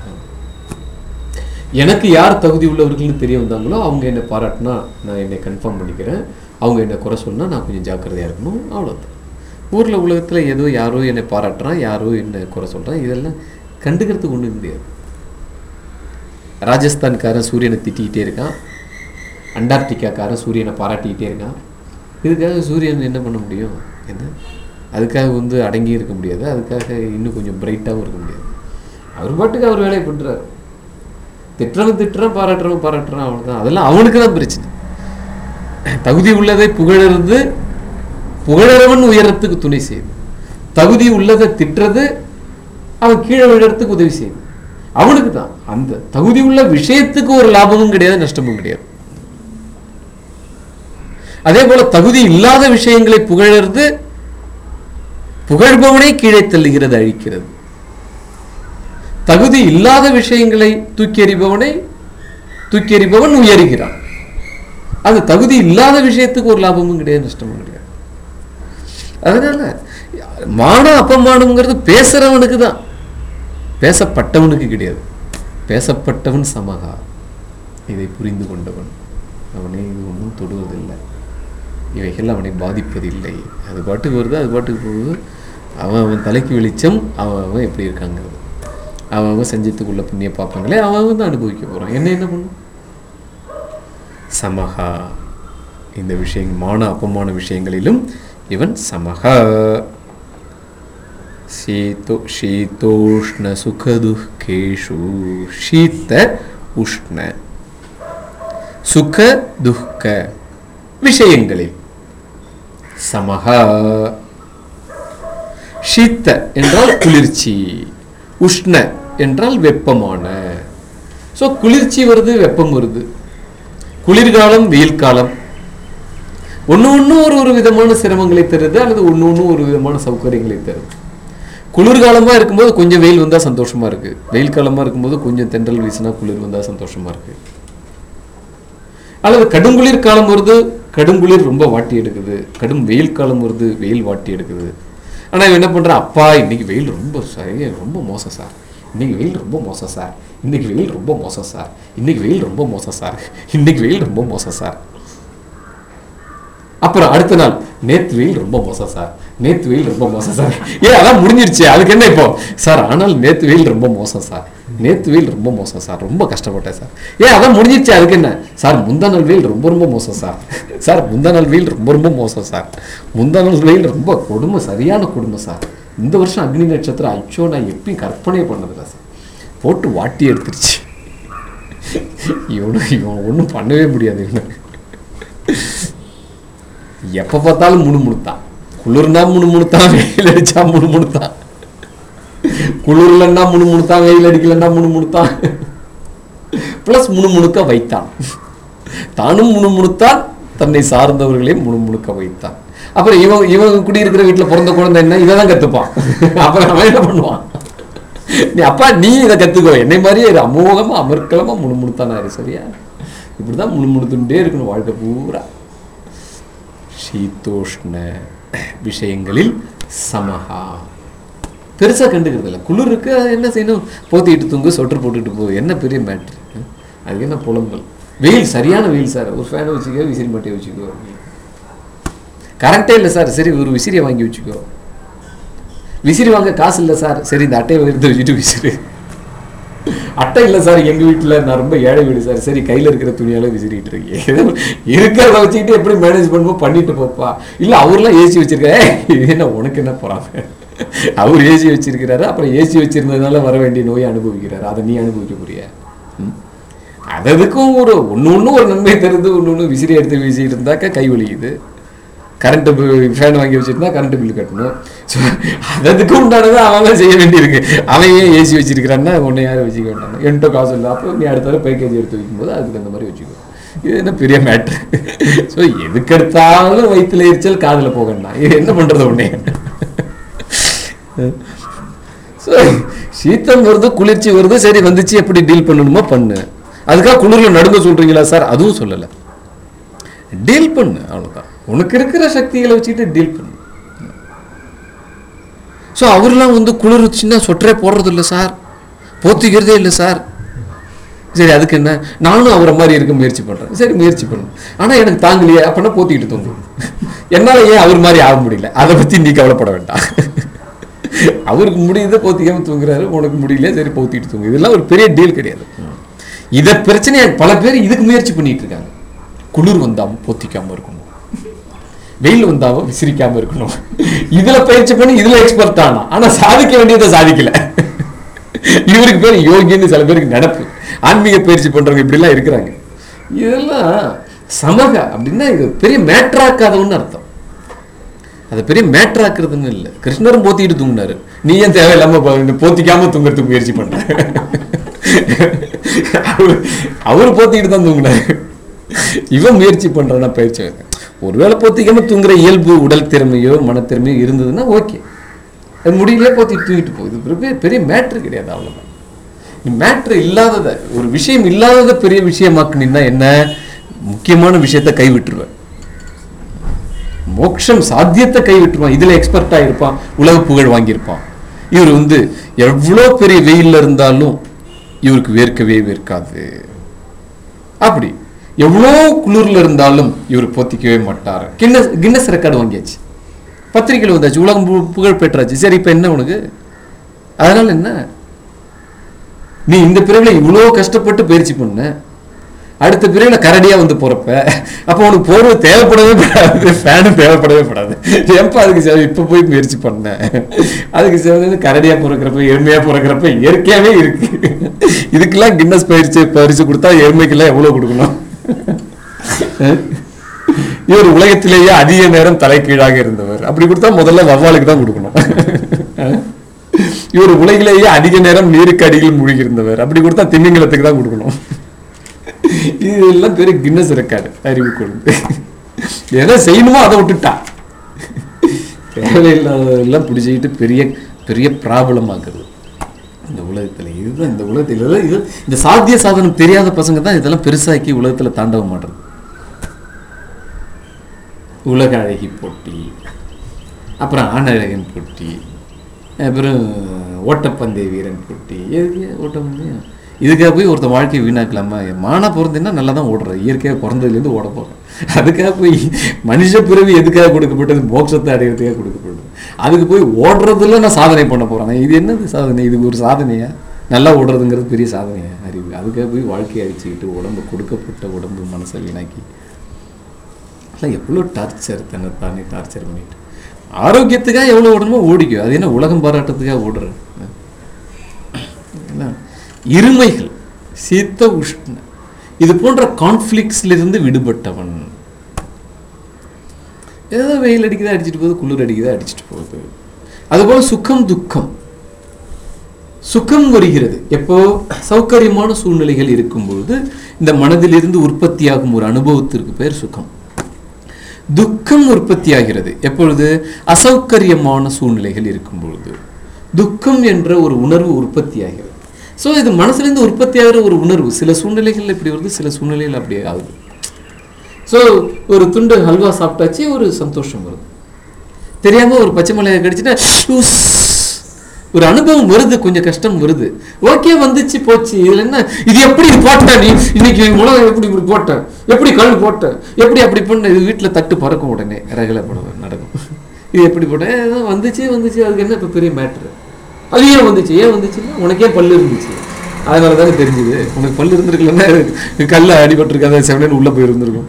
எனக்கு யார் தகுதி உள்ளவர்கள்னு தெரிய வந்தாங்களோ அவங்க என்னை பாராட்டினா நான் என்னை கன்ஃபார்ம் பண்ணிக்கிறேன், அவங்க என்னை குறை சொன்னால் நான் கொஞ்சம் ஜாக்கிரதையாக இருக்கணும். அவ்வளோதான். ஊரில் உலகத்தில் ஏதோ யாரோ என்னை பாராட்டுறான், யாரோ என்னை குறை சொல்கிறான், இதெல்லாம் கண்டுக்கிறதுக்கு ஒன்றும் முடியாது. ராஜஸ்தான்காரன் சூரியனை திட்டிக்கிட்டே இருக்கான், அண்டார்டிகாக்காரன் சூரியனை பாராட்டிக்கிட்டே இருக்கான். இதுக்காக சூரியன் என்ன பண்ண முடியும்? என்ன அதுக்காக வந்து அடங்கி இருக்க முடியாது, அதுக்காக இன்னும் கொஞ்சம் பிரைட்டாகவும் இருக்க முடியாது. அவர் பாட்டுக்கு அவர் வேலையை பண்ணுறாரு. திட்டுறவன் திட்டுறான், பாராட்டுறவன் பாராட்டுறான், அவ்வளோதான். அதெல்லாம் அவனுக்கு தான் பிரச்சனை. தகுதி உள்ளதை புகழறது புகழறவன் உயரத்துக்கு துணை செய்யுது, தகுதி உள்ளதை திட்டுறது அவன் கீழே விழறதுக்கு உதவி செய்யுது. அவனுக்கு தான் அந்த தகுதி உள்ள விஷயத்துக்கு ஒரு லாபமும் கிடையாது, நஷ்டமும் கிடையாது. அதே போல தகுதி இல்லாத விஷயங்களை புகழறது புகழ்பவனை கீழே தள்ளுகிறது, அழிக்கிறது. தகுதி இல்லாத விஷயங்களை தூக்கி எறிபவனை தூக்கி எறிபவன் உயர்கிறான். அது தகுதி இல்லாத விஷயத்துக்கு ஒரு லாபமும் கிடையாது, நஷ்டமும் கிடையாது. அதனால மான அப்பமானம்ங்கிறது பேசுறவனுக்கு தான், பேசப்பட்டவனுக்கு கிடையாது. பேசப்பட்டவன் சமகா, இதை புரிந்து கொண்டவன் அவனை இது ஒன்றும் தொடுவதில்லை, இவைகள் அவனை பாதிப்பதில்லை. அது பாட்டுக்கு வருது, அது பாட்டுக்கு போகுது. அவன் அவன் தலைக்கு வெளிச்சம், அவன் அவன் எப்படி இருக்காங்கிறது. அவன் அவன் செஞ்சத்துக்குள்ள புண்ணிய பாப்பங்களே அவன் அவன் தான் அனுபவிக்க போகிறான். என்ன என்ன பண்ணும்? சமகா. இந்த விஷயங்கள் மான அப்பமான விஷயங்களிலும் இவன் சமகா. சீதோ சீதோஷ்ண சுகதுக்கேஷு, சீத்த உஷ்ண சுக துக்க விஷயங்களில் சமகா. சீத்த என்றால் குளிர்ச்சி, உஷ்ண என்றால் வெப்பமான. ஸோ குளிர்ச்சி வருது, வெப்பம் வருது, குளிர்காலம் வெயில் காலம், ஒன்று ஒன்று ஒரு ஒரு விதமான சிரமங்களை தருது, அல்லது ஒன்று ஒன்று ஒரு விதமான சௌகரியங்களை தருது. குளிர்காலமாக இருக்கும்போது கொஞ்சம் வெயில் வந்தால் சந்தோஷமா இருக்கு, வெயில் காலமாக இருக்கும்போது கொஞ்சம் தென்றல் வீசினா குளிர் வந்தால் சந்தோஷமா இருக்கு. அல்லது கடுங்குளிர் காலம் வருது, கடுங்குளிர் ரொம்ப வாட்டி எடுக்குது, கடும் வெயில் காலம் வருது, வெயில் வாட்டி எடுக்குது. ஆனால் இவன் என்ன பண்ணுறான், அப்பா இன்னைக்கு வெயில் ரொம்ப சரியா ரொம்ப மோசம் சார், இன்னைக்கு வெயில் ரொம்ப மோசம் சார், இன்னைக்கு வெயில் ரொம்ப மோசம் சார், இன்னைக்கு வெயில் ரொம்ப மோசம் சார், இன்னைக்கு வெயில் ரொம்ப மோசம் சார். அப்புறம் அடுத்த நாள், நேத்து வெயில் ரொம்ப மோசம் சார், நேத்து வெயில் ரொம்ப மோசம் சார். ஏன் அதான் முடிஞ்சிருச்சு, அதுக்கு என்ன இப்போ சார்? ஆனால் நேத்து வெயில் ரொம்ப மோசம் சார், நேத்து வெயில் ரொம்ப மோசம் சார், ரொம்ப கஷ்டப்பட்டேன் சார். ஏன் அதான் முடிஞ்சிருச்சு, அதுக்கு என்ன சார்? முந்தா நாள் வெயில் ரொம்ப ரொம்ப மோசம் சார், சார் முந்தா நாள் வெயில் ரொம்ப ரொம்ப மோசம் சார், முந்தா நாள் வெயில் ரொம்ப கொடுமை, சரியான கொடுமை சார். இந்த வருஷம் அக்னி நட்சத்திரம் அச்சோ நான் எப்பயும் கற்பனையே பண்ணதில்லை சார், போட்டு வாட்டி எடுத்துருச்சு. இவனு இவன் ஒன்றும் பண்ணவே முடியாது. இவனு எப்போ பார்த்தாலும் முணுமுணுத்தான், குளிர்னா முணுமுணுத்தான், வெயில் அடிச்சா முணுமுணுத்தான், குளிர்லன்னா முணுமுணுத்தான், வெயில் அடிக்கலன்னா முணுமுணுத்தான், பிளஸ் முணுமுணுக்க வைத்தான். தானும் முணுமுணுத்தான், தன்னை சார்ந்தவர்களையும் முணுமுணுக்க வைத்தான். அப்புறம் இவன் இவன் குடியிருக்கிற வீட்டில் பிறந்த குழந்தை என்ன இதை தான் கற்றுப்பான். அப்புறம் அவன் என்ன பண்ணுவான், நீ அப்பா நீ இதை கற்றுக்கோ, என்னை மாதிரியே அமோகமா அமர்க்கலமா முணுமுணுத்தானா இரு, சரியா? இப்படிதான் முணுமுணுத்துட்டே இருக்கணும் வாழ்க்கை பூரா. சீதோஷ்ண விஷயங்களில் சமஹா, பெருசாக கண்டுக்கிறது இல்லை. குளிருக்கு என்ன செய்யணும், போத்திக்கிட்டு தூங்கு, சொட்டர் போட்டுக்கிட்டு போ, என்ன பெரிய மேட்ரு, அதுக்கு என்ன புலம்பல். வெயில் சரியான வெயில் சார், ஒரு ஃபேனை வச்சுக்கோ, விசிறி மாட்டியை வச்சுக்கோ. கரண்ட்டே இல்லை சார், சரி ஒரு விசிறியை வாங்கி வச்சுக்கோ. விசிறி வாங்க காசு இல்லை சார், சரி இந்த அட்டையை எடுத்து வச்சுட்டு விசிறி. அட்டை இல்லை சார் எங்கள் வீட்டில், நான் ரொம்ப ஏழை வீடு சார், சரி கையில் இருக்கிற துணியால் விசிறிட்டு இருக்கேன், இருக்கிறத வச்சுக்கிட்டு எப்படி மேனேஜ் பண்ணுவோம் பண்ணிட்டு போப்பா. இல்லை அவர்லாம் ஏசி வச்சிருக்காரு, இது என்ன உனக்கு என்ன போகிறாங்க, அவர் ஏசி வச்சிருக்கிறாரு, அப்புறம் ஏசி வச்சிருந்ததுனால வர வேண்டிய நோயை அனுபவிக்கிறாரு, அதை நீ அனுபவிக்க புரிய. அதுக்கும் ஒரு ஒன்று ஒன்று ஒரு நன்மை தருது, ஒன்று ஒன்று விசிறி எடுத்து வீசிட்டு இருந்தாக்கா கை வலிக்குது. கரண்ட்டு ஃபேன் வாங்கி வச்சுருந்தா கரண்ட்டு பில்லு கட்டணும். ஸோ அதுக்கு உண்டானது அவன் செய்ய வேண்டியிருக்கு. அவன் ஏன் ஏசி வச்சிருக்கிறான்னா ஒன்று யாரும் வச்சுக்க வேண்டாம், என்கிட்ட காசு இல்லை, அப்போ நீ அடுத்த பேக்கேஜ் எடுத்து வைக்கும்போது அதுக்கு அந்த மாதிரி வச்சுக்கோ. இது என்ன பெரிய மேட்ரு. ஸோ எதுக்கு எடுத்தாலும் வயிற்றுல எரிச்சல் காதில் போகணும், இது என்ன பண்ணுறது உடனே. ஸோ சீத்தம் வருது, குளிர்ச்சி வருது, சரி வந்துச்சு, எப்படி டீல் பண்ணணுமோ பண்ணு. அதுக்காக குளிரில் நடுங்க சொல்கிறீங்களா சார், அதுவும் சொல்லலை. டீல் பண்ணு, அவ்வளோதான். உனக்கு இருக்கிற சக்திகளை வச்சுக்கிட்டு டீல் பண்ணு. ஸோ அவர்லாம் வந்து குளிர் சின்ன சொட்டரே போடுறது இல்லை சார், போத்திக்கிறதே இல்லை சார். சரி அதுக்கு என்ன, நானும் அவரை மாதிரி இருக்க முயற்சி பண்ணுறேன். சரி முயற்சி பண்ணு, ஆனால் எனக்கு தாங்கலையே, அப்படின்னா போத்திக்கிட்டு தூங்கும். என்னால் ஏன் அவர் மாதிரி ஆக முடியல, அதை பற்றி நீ கவலைப்பட வேண்டாம். அவருக்கு முடியுது போத்திக்காம தூங்குறாரு, உனக்கு முடியல, சரி போத்திட்டு தூங்கு. இதெல்லாம் ஒரு பெரிய டீல் கிடையாது. இதை பிரச்சனையா பல பேர் இதுக்கு முயற்சி பண்ணிட்டு இருக்காங்க. குளிர் வந்தாமல் போத்திக்காம இருக்கணும், வெயில் வந்தாவும் விசிரிக்காம இருக்கணும். இதுல பயிற்சி பண்ணி இதுல எக்ஸ்பர்ட் ஆனா, ஆனா சாதிக்க வேண்டியதை சாதிக்கல. இவருக்கு பேர் யோகின்னு சில பேருக்கு நடப்பு. ஆன்மீக பயிற்சி பண்றவங்க இப்படி எல்லாம் இருக்கிறாங்க. இதெல்லாம் சமக அப்படின்னா இது பெரிய மேட்ராக்காதவன்னு அர்த்தம். அது பெரிய மேட்ராக்குறதுன்னு இல்லை. கிருஷ்ணரும் போத்திக்கிட்டு தூங்கினாரு, நீ ஏன் தேவையில்லாம போத்திக்காம தூங்குறதுக்கு முயற்சி பண்ற. அவரு போத்திக்கிட்டு தான் தூங்கினாரு, இவன் முயற்சி பண்றான்னா பயிற்சி. ஒருவேளை போத்திக்காம தூங்குற இயல்பு உடல் திறமையோ மனத்திறமையோ இருந்ததுன்னா ஓகே, அது முடியல போத்திட்டு தூங்கிட்டு போகுது, பெரிய பெரிய மேட்ரு கிடையாது. அவ்வளோதான். மேட்ரு இல்லாதத, ஒரு விஷயம் இல்லாதத பெரிய விஷயமாக்குனா என்ன, முக்கியமான விஷயத்த கைவிட்டுருவேன். மோட்சம் சாத்தியத்தை கைவிட்டுருவான். இதுல எக்ஸ்பர்ட்டா இருப்பான், உலக புகழ் வாங்கியிருப்பான். இவர் வந்து எவ்வளோ பெரிய வெயில்ல இருந்தாலும் இவருக்கு வேர்க்கவே வேர்க்காது. அப்படி எவ்வளோ குளிர்ல இருந்தாலும் இவர் போத்திக்கவே மாட்டார். கின்னஸ் கின்னஸ் ரெக்கார்டு வாங்கியாச்சு, பத்திரிகையில் வந்தாச்சு, உலகம் புகழ் பெற்றாச்சு. சரி இப்ப என்ன உனக்கு, அதனால என்ன, நீ இந்த பிரிவில் இவ்வளோ கஷ்டப்பட்டு பயிற்சி பண்ண, அடுத்த பிரிவில் கரடியா வந்து போறப்ப அப்போ உனக்கு போர்வை தேவைப்படவே படாது, ஃபேனும் தேவைப்படவே படாது. ஏப்பா அதுக்கு சேவை இப்ப போய் முயற்சி பண்ண, அதுக்கு சேவை கரடியா பிறக்கிறப்ப எருமையா பிறக்கிறப்ப இயற்கையாவே இருக்கு. இதுக்கெல்லாம் கின்னஸ் பயிற்சி பரிசு கொடுத்தா எருமைக்கெல்லாம் எவ்வளவு கொடுக்கணும். இவர் உலகத்திலேயே அதிக நேரம் தலைக்கீழாக இருந்தவர், அப்படி கொடுத்தா முதல்ல வவ்வாலுக்கு தான் கொடுக்கணும். இவர் உலகிலேயே அதிக நேரம் நீருக்கு அடியில் மூழ்கி இருந்தவர், அப்படி கொடுத்தா திமிங்கலத்துக்கு தான் கொடுக்கணும். இதெல்லாம் பெரிய கின்னஸ் ரெக்கார்டு அறிவு கொண்டு. எதை செய்யணுமோ அதை விட்டுட்டா, தேவையில்லாதெல்லாம் பிடிச்சிக்கிட்டு பெரிய பெரிய ப்ராப்ளம் ஆகுது இந்த உலகத்துல. இதுதான் இந்த உலகத்துல இது இந்த சாத்திய சாதனம் தெரியாத பசங்க தான் இதெல்லாம் பெருசாக்கி உலகத்துல தாண்டவ மாட்டுறது. உலக அழகி போட்டி, அப்புறம் ஆணழகன் போட்டி, அப்புறம் ஓட்டப்பந்தய வீரன் போட்டி. எதுக்கு ஓட்டப்பந்தயம்? இதுக்காக போய் ஒருத்தர் வாழ்க்கையை வீணாக்கலாமா? மானா பிறந்தேன்னா நல்லா தான் ஓடுற, இயற்கையாக பிறந்ததுலேருந்து ஓட போகிறேன். அதுக்காக போய் மனுஷ பிறவி எதுக்காக கொடுக்கப்பட்டது? மோட்சத்தை அடையிறதுக்காக கொடுக்கப்பட்டது. அதுக்கு போய் ஓடுறதுல நான் சாதனை பண்ண போகிறேன். இது என்னது சாதனை? இதுக்கு ஒரு சாதனையா? நல்லா ஓடுறதுங்கிறது பெரிய சாதனையா? அறிவு. அதுக்காக போய் வாழ்க்கையை அழிச்சுக்கிட்டு உடம்பு, கொடுக்கப்பட்ட உடம்பு மனசை வீணாக்கி எல்லாம் எவ்வளோ டார்ச்சர், தன்னை தானே டார்ச்சர் பண்ணிட்டு ஆரோக்கியத்துக்காக எவ்வளோ ஓடணுமோ ஓடிக்கும். அது என்ன உலகம் பாராட்டத்துக்காக ஓடுறேன்? இருமைகள், சீத்த உஷ்ண, இது போன்ற கான்ஃப்ளிக்ஸ்ல இருந்து விடுபட்டவன். ஏதோ வெயில் அடிக்குதா அடிச்சுட்டு போகுது, குளிர் அடிக்குதா அடிச்சுட்டு போகுது. அதுபோல சுகம் துக்கம். சுகம் வருகிறது எப்போ? சௌகரியமான சூழ்நிலைகள் இருக்கும்பொழுது இந்த மனதிலிருந்து உற்பத்தியாகும் ஒரு அனுபவத்திற்கு பேர் சுகம். துக்கம் உற்பத்தி ஆகிறது எப்பொழுது? அசௌகரியமான சூழ்நிலைகள் இருக்கும் பொழுது துக்கம் என்ற ஒரு உணர்வு உற்பத்தி ஆகிறது. ஸோ இது மனசுலேருந்து உற்பத்தி ஆகிற ஒரு உணர்வு. சில சூழ்நிலைகள் இப்படி வருது, சில சூழ்நிலைகள் அப்படியே ஆகுது. ஸோ ஒரு துண்டு ஹல்வா சாப்பிட்டாச்சு, ஒரு சந்தோஷம் வருது. தெரியாமல் ஒரு பச்சை மிளகாய் கடிச்சிட்டா ஒரு அனுபவம் வருது, கொஞ்சம் கஷ்டம் வருது, ஓகே வந்துச்சு போச்சு. இதுல என்ன, இது எப்படி போட்ட நீ இன்னைக்கு முளை எப்படி இப்படி போட்ட, எப்படி கல் போட்ட, எப்படி அப்படி பண்ண, இது வீட்டில் தட்டு பறக்கும் உடனே ரகலை படம் நடக்கும். இது எப்படி போட்ட, ஏதோ வந்துச்சு வந்துச்சு, அதுக்கு என்ன இப்போ பெரிய மேட்ரு? அது ஏன் வந்துச்சு, ஏன் வந்துச்சுன்னா உனக்கே பல்லு இருந்துச்சு, அதனால தானே தெரிஞ்சுது. உனக்கு பல்லு இருந்திருக்கலன்னா கல்ல அடிபட்டிருக்காத செவனேன்னு உள்ளே போயிருந்துருக்கும்.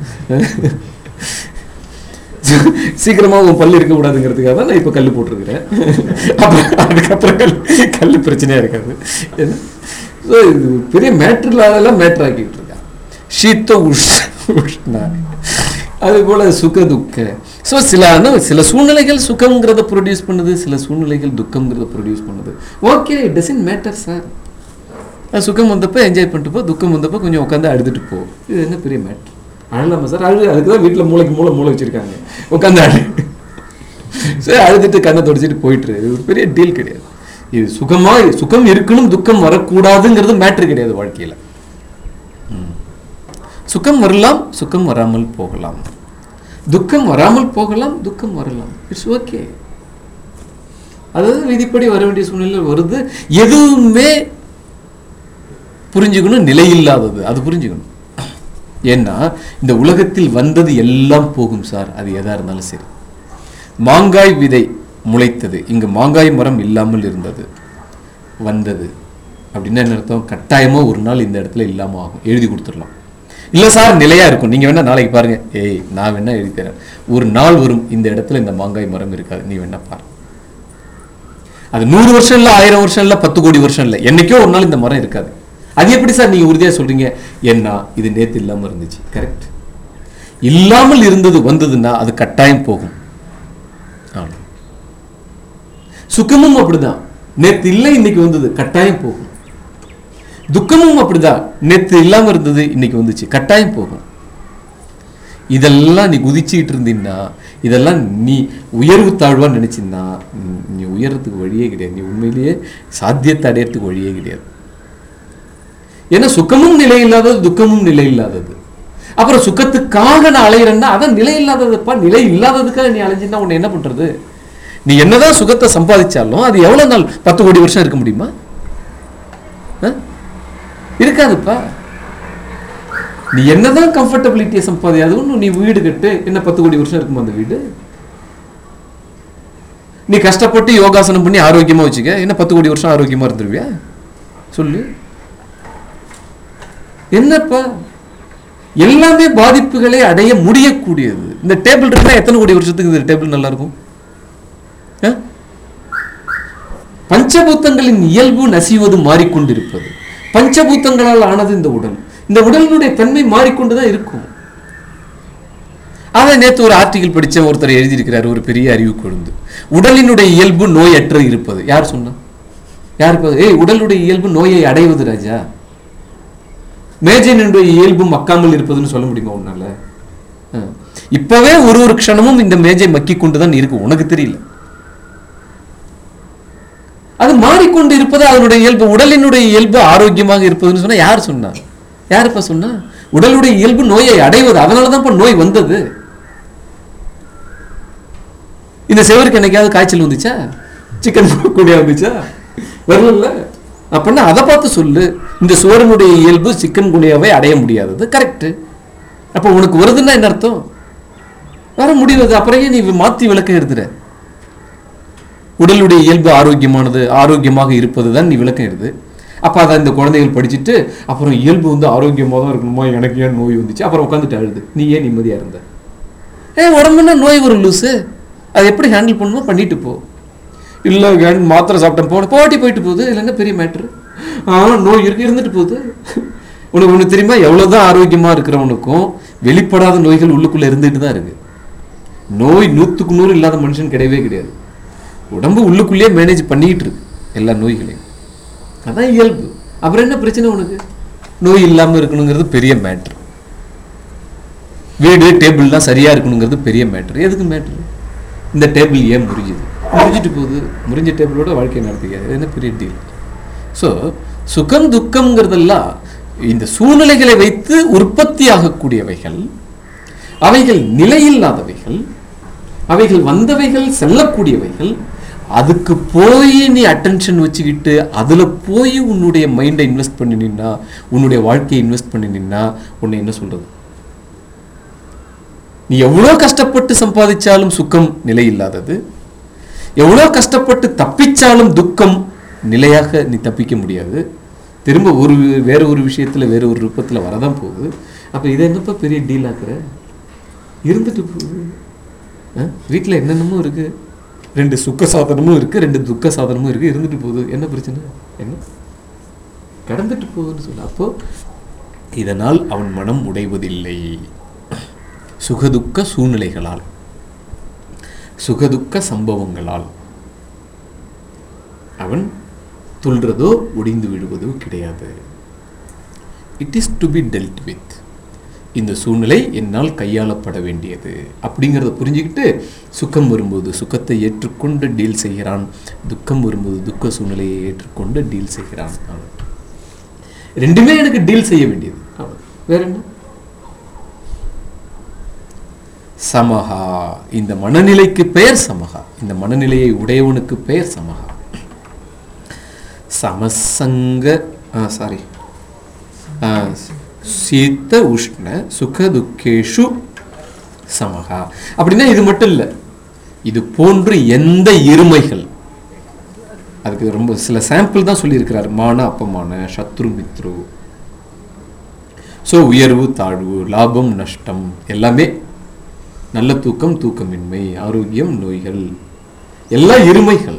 சீக்கிரமா உன் பல்லு இருக்க கூடாதுங்கிறதுக்காக தான் நான் இப்போ கல் போட்டிருக்கிறேன். அப்புறம் அதுக்கப்புறம் கல் கல் பிரச்சனையா இருக்காது. ஏன்னா ஸோ இது பெரிய மேட்ரு இல்லாதெல்லாம் மேட்ரு ஆக்கிட்டு இருக்கான். ஷீத்த உஷ் உஷ்ணா அது போல சுக துக்க. ஸோ சில சில சூழ்நிலைகள் சுகம்ங்கிறத ப்ரொடியூஸ் பண்ணுது, சில சூழ்நிலைகள் துக்கம்ங்கிறத ப்ரொடியூஸ் பண்ணுது. Okay, it doesn't matter sir. சுகம் வந்தப்போ என்ஜாய் பண்ணிட்டு போ, துக்கம் வந்தப்போ கொஞ்சம் உட்காந்து அழுதுட்டு போ. இது என்ன பெரிய மேட்ரு? அழலாமா சார்? அழு. அதுக்கு தான் வீட்டில் மூளைக்கு மூளை மூளை வச்சுருக்காங்க, உட்காந்து அழு. சரி, அழுதுட்டு கண்ணை தொடச்சிட்டு போயிட்டுரு. இது ஒரு பெரிய டீல் கிடையாது. இது சுகமாக சுகம் இருக்கணும், துக்கம் வரக்கூடாதுங்கிறது மேட்ரு கிடையாது வாழ்க்கையில். சுகம் வரலாம், சுகம் வராமல் போகலாம், துக்கம் வராமல் போகலாம், துக்கம் வரலாம். It's okay. அதாவது விதிப்படி வர வேண்டிய சூழ்நிலை வருது. எதுவுமே புரிஞ்சுக்கணும், நிலையில்லாதது அது புரிஞ்சுக்கணும். ஏன்னா இந்த உலகத்தில் வந்தது எல்லாம் போகும் சார், அது எதா இருந்தாலும் சரி. மாங்காய் விதை முளைத்தது, இங்கு மாங்காய் மரம் இல்லாமல் இருந்தது, வந்தது அப்படின்னா என்ன அர்த்தம்? கட்டாயமாக ஒரு நாள் இந்த இடத்துல இல்லாமல் ஆகும். எழுதி கொடுத்துடலாம். இல்லை சார் நிலையா இருக்கும், நீங்கள் வேணா நாளைக்கு பாருங்க. ஏய் நான் வேணா எழுதி தரேன், ஒரு நாள் வரும் இந்த இடத்துல இந்த மாங்காய் மரம் இருக்காது, நீ வேணா பாரு. அது நூறு வருஷம் இல்லை, ஆயிரம் வருஷம் இல்லை, பத்து கோடி வருஷம் இல்லை, என்னைக்கோ ஒரு நாள் இந்த மரம் இருக்காது. அது எப்படி சார் நீங்க உறுதியா சொல்றீங்க? ஏன்னா இது நேத்து இல்லாம இருந்துச்சு. கரெக்ட். இல்லாமல் இருந்தது வந்ததுன்னா அது கட்டாயம் போகும். சுகமும் அப்படிதான், நேத்து இல்லை இன்னைக்கு வந்தது, கட்டாயம் போகும். துக்கமும் அப்படிதான், நேத்து இல்லாம இருந்தது இன்னைக்கு வந்துச்சு, கட்டாயம் போகும். இதெல்லாம் நீ குதிச்சுக்கிட்டு இருந்தீங்கன்னா, இதெல்லாம் நீ உயர்வு தாழ்வா நினைச்சின்னா நீ உயர்றதுக்கு வழியே கிடையாது. நீ உண்மையிலேயே சாத்தியத்தை அடையறதுக்கு வழியே கிடையாது. ஏன்னா சுகமும் நிலை இல்லாதது, துக்கமும் நிலை இல்லாதது. அப்புறம் சுகத்துக்காக நான் அலையிறேன்னா அதான் நிலை இல்லாததுப்பா. நிலை இல்லாததுக்காக நீ அலைஞ்சின்னா உன்னை என்ன பண்றது? நீ என்னதான் சுகத்தை சம்பாதிச்சாலும் அது எவ்வளவு நாள், பத்து கோடி வருஷம் இருக்க முடியுமா? இருக்காதுப்பா. நீ என்னதான் கம்ஃபர்டபிலிட்டியை சம்பாதி, அது ஒன்றும் நீ வீடு கட்டு, என்ன பத்து கோடி வருஷம் இருக்குமா அந்த வீடு? நீ கஷ்டப்பட்டு யோகாசனம் பண்ணி ஆரோக்கியமா வச்சுக்க, என்ன பத்து கோடி வருஷம் ஆரோக்கியமா இருந்துருவியா? சொல்லு. என்னப்பா, எல்லாமே பாதிப்புகளை அடைய முடியக்கூடியது. இந்த டேபிள் இருந்தா எத்தனை கோடி வருஷத்துக்கு இந்த டேபிள் நல்லா இருக்கும்? பஞ்சபூத்தங்களின் இயல்பு நசிவது மாறிக்கொண்டிருப்பது. பஞ்சபூத்தங்களால் ஆனது இந்த உடல். இந்த உடலினுடைய தன்மை மாறிக்கொண்டுதான் இருக்கும். அதை நேற்று ஒரு ஆர்டிகிள் படிச்ச ஒருத்தர் எழுதியிருக்கிறார், ஒரு பெரிய அறிவு கொழுந்து. உடலினுடைய இயல்பு நோயற்ற இருப்பது. யார் சொன்னா? யாருக்கு? ஏய், உடலுடைய இயல்பு நோயை அடைவது ராஜா. மேஜையினுடைய இயல்பு மக்காமல் இருப்பதுன்னு சொல்ல முடியுமா உன்னால? இப்பவே ஒரு ஒரு க்ஷணமும் இந்த மேஜை மக்கி கொண்டுதான் இருக்கு, உனக்கு தெரியல. அது மாறிக்கொண்டு இருப்பது அதனுடைய இயல்பு. உடலினுடைய இயல்பு ஆரோக்கியமாக இருப்பதுன்னு சொன்னா யார் சொன்னா? யாருப்பா சொன்னா? உடலுடைய இயல்பு நோயை அடைவது. அதனாலதான் நோய் வந்தது. இந்த செவருக்கு என்னைக்காவது காய்ச்சல் வந்துச்சா? சிக்கன் கூடிய வந்துச்சா? வரல. அப்படின்னா அதை பார்த்து சொல்லு. இந்த சோரனுடைய இயல்பு சிக்கன் குனியாவை அடைய முடியாதது. கரெக்ட். அப்போ உனக்கு வருதுன்னா என்ன அர்த்தம்? வர முடியாது. அப்புறம் நீ மாத்தி விளக்கம் எழுதுற. உடலுடைய இயல்பு ஆரோக்கியமானது, ஆரோக்கியமாக இருப்பதுதான் நீ விளக்கம் எழுது. அப்போ அதை இந்த குழந்தைகள் படிச்சுட்டு அப்புறம் இயல்பு வந்து ஆரோக்கியமாக தான் இருக்கணுமா, எனக்கு ஏன் நோய் வந்துச்சு, அப்புறம் உட்காந்துட்டு அழுது. நீ ஏன் நிம்மதியா இருந்த? ஏ உடம்புன்னா நோய் வரும் லூசு. அதை எப்படி ஹேண்டில் பண்ணணுமோ பண்ணிட்டு போ. இல்லை மாத்திரை சாப்பிட்டேன் போன போட்டி போயிட்டு போகுது, இல்லைன்னா பெரிய மேட்ரு. ஆ நோய் இருக்கு, இருந்துட்டு போகுது. உனக்கு ஒன்று தெரியுமா? எவ்வளோதான் ஆரோக்கியமாக இருக்கிறவனுக்கும் வெளிப்படாத நோய்கள் உள்ளுக்குள்ளே இருந்துட்டு தான் இருக்கு. நோய் நூற்றுக்கு நூறு இல்லாத மனுஷன் கிடையவே கிடையாது. உடம்பு உள்ளுக்குள்ளேயே மேனேஜ் பண்ணிக்கிட்டு இருக்கு எல்லா நோய்களையும். அதான் இயல்பு. அப்புறம் என்ன பிரச்சனை உனக்கு? நோய் இல்லாமல் இருக்கணுங்கிறது பெரிய மேட்ரு. வீடு டேபிள்லாம் சரியாக இருக்கணுங்கிறது பெரிய மேட்ரு. எதுக்கு மேட்ரு? இந்த டேபிள் ஏன் முறிஞ்சுது? முறிஞ்சிட்டு போகுது. முறிஞ்ச டேபிளோட வாழ்க்கையை நடத்திக்காது. என்ன பெரிய டீல்? ஸோ சுகம் துக்கம்ங்கிறதெல்லாம் இந்த சூழ்நிலைகளை வைத்து உற்பத்தி ஆகக்கூடியவைகள். அவைகள் நிலையில்லாதவைகள், அவைகள் வந்தவைகள் செல்லக்கூடியவைகள். அதுக்கு போய் நீ அட்டென்ஷன் வச்சுக்கிட்டு அதில் போய் உன்னுடைய மைண்டை இன்வெஸ்ட் பண்ணினா, உன்னுடைய வாழ்க்கையை இன்வெஸ்ட் பண்ணினா உன்னை என்ன சொல்றது? நீ எவ்வளோ கஷ்டப்பட்டு சம்பாதிச்சாலும் சுக்கம் நிலை இல்லாதது, எவ்வளோ கஷ்டப்பட்டு தப்பிச்சாலும் துக்கம் நிலையாக நீ தப்பிக்க முடியாது. திரும்ப ஒரு வேற ஒரு விஷயத்துல வேற ஒரு ரூபத்தில் வரதான் போகுது. அப்போ இதை என்னப்பா பெரிய டீல் ஆக்குற? இருந்துட்டு போகுது. வீட்டில் என்னென்னமோ இருக்கு, ரெண்டு சுக்க சாதனமும் இருக்கு, ரெண்டு துக்க சாதனமும் இருக்கு, இருந்துட்டு போகுது. என்ன பிரச்சனை? என்ன கடந்துட்டு போகுதுன்னு சொல்ல. அப்போ இதனால் அவன் மனம் உடைவதில்லை. சுகதுக்க சூழ்நிலைகளால், சுகதுக்க சம்பவங்களால் அவன் துள்றதோ ஒடிந்து விடுவதோ கிடையாது. It is to be dealt with. இந்த சூழ்நிலை என்னால் கையாளப்பட வேண்டியது அப்படிங்கிறத புரிஞ்சுக்கிட்டு சுக்கம் வரும்போது சுக்கத்தை ஏற்றுக்கொண்டு டீல் செய்கிறான், துக்கம் வரும்போது துக்க சூழ்நிலையை ஏற்றுக்கொண்டு டீல் செய்கிறான். ரெண்டுமே எனக்கு டீல் செய்ய வேண்டியது. வேற என்ன? சமஹா, இந்த மனநிலைக்கு பெயர் சமஹா. இந்த மனநிலையை உடையவனுக்கு பெயர் சமஹா. சமசங்க சாரி சீத்த உஷ்ண சுக துக்கேஷு சமஹா. அப்படின்னா இது மட்டும் இல்லை, இது போன்று எந்த இருமைகள், அதுக்கு ரொம்ப சில சாம்பிள் தான் சொல்லியிருக்கிறார். மான அப்பமான, சத்ரு மித்ரு, ஸோ உயர்வு தாழ்வு, லாபம் நஷ்டம், எல்லாமே, நல்ல தூக்கம் தூக்கமின்மை, ஆரோக்கியம் நோய்கள், எல்லா இருமைகள்,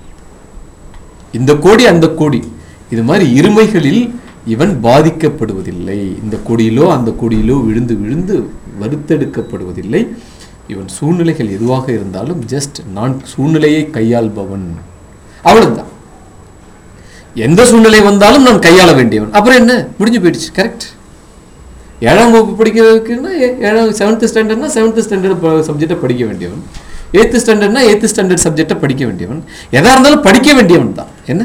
இந்த கோடி அந்த கோடி, இது மாதிரி இருமைகளில் இவன் பாதிக்கப்படுவதில்லை. இந்த கொடியிலோ அந்த கொடியிலோ விழுந்து விழுந்து வருத்தெடுக்கப்படுவதில்லை. இவன் சூழ்நிலைகள் எதுவாக இருந்தாலும் ஜஸ்ட் நான் சூழ்நிலையை கையாள்பவன், அவ்வளவுதான். எந்த சூழ்நிலை வந்தாலும் நான் கையாள வேண்டியவன். அப்புறம் என்ன, முடிஞ்சு போயிடுச்சு. கரெக்ட். ஏழாம் வகுப்பு படிக்கிறதுக்குன்னா ஏழாம் செவன்த் ஸ்டாண்டர்ட்னா செவன்த் ஸ்டாண்டர்ட் சப்ஜெக்டை படிக்க வேண்டியவன், எய்த்து ஸ்டாண்டர்ட்னா எய்த்து ஸ்டாண்டர்ட் சப்ஜெக்டை படிக்க வேண்டியவன், எதா இருந்தாலும் படிக்க வேண்டியவன் தான். என்ன,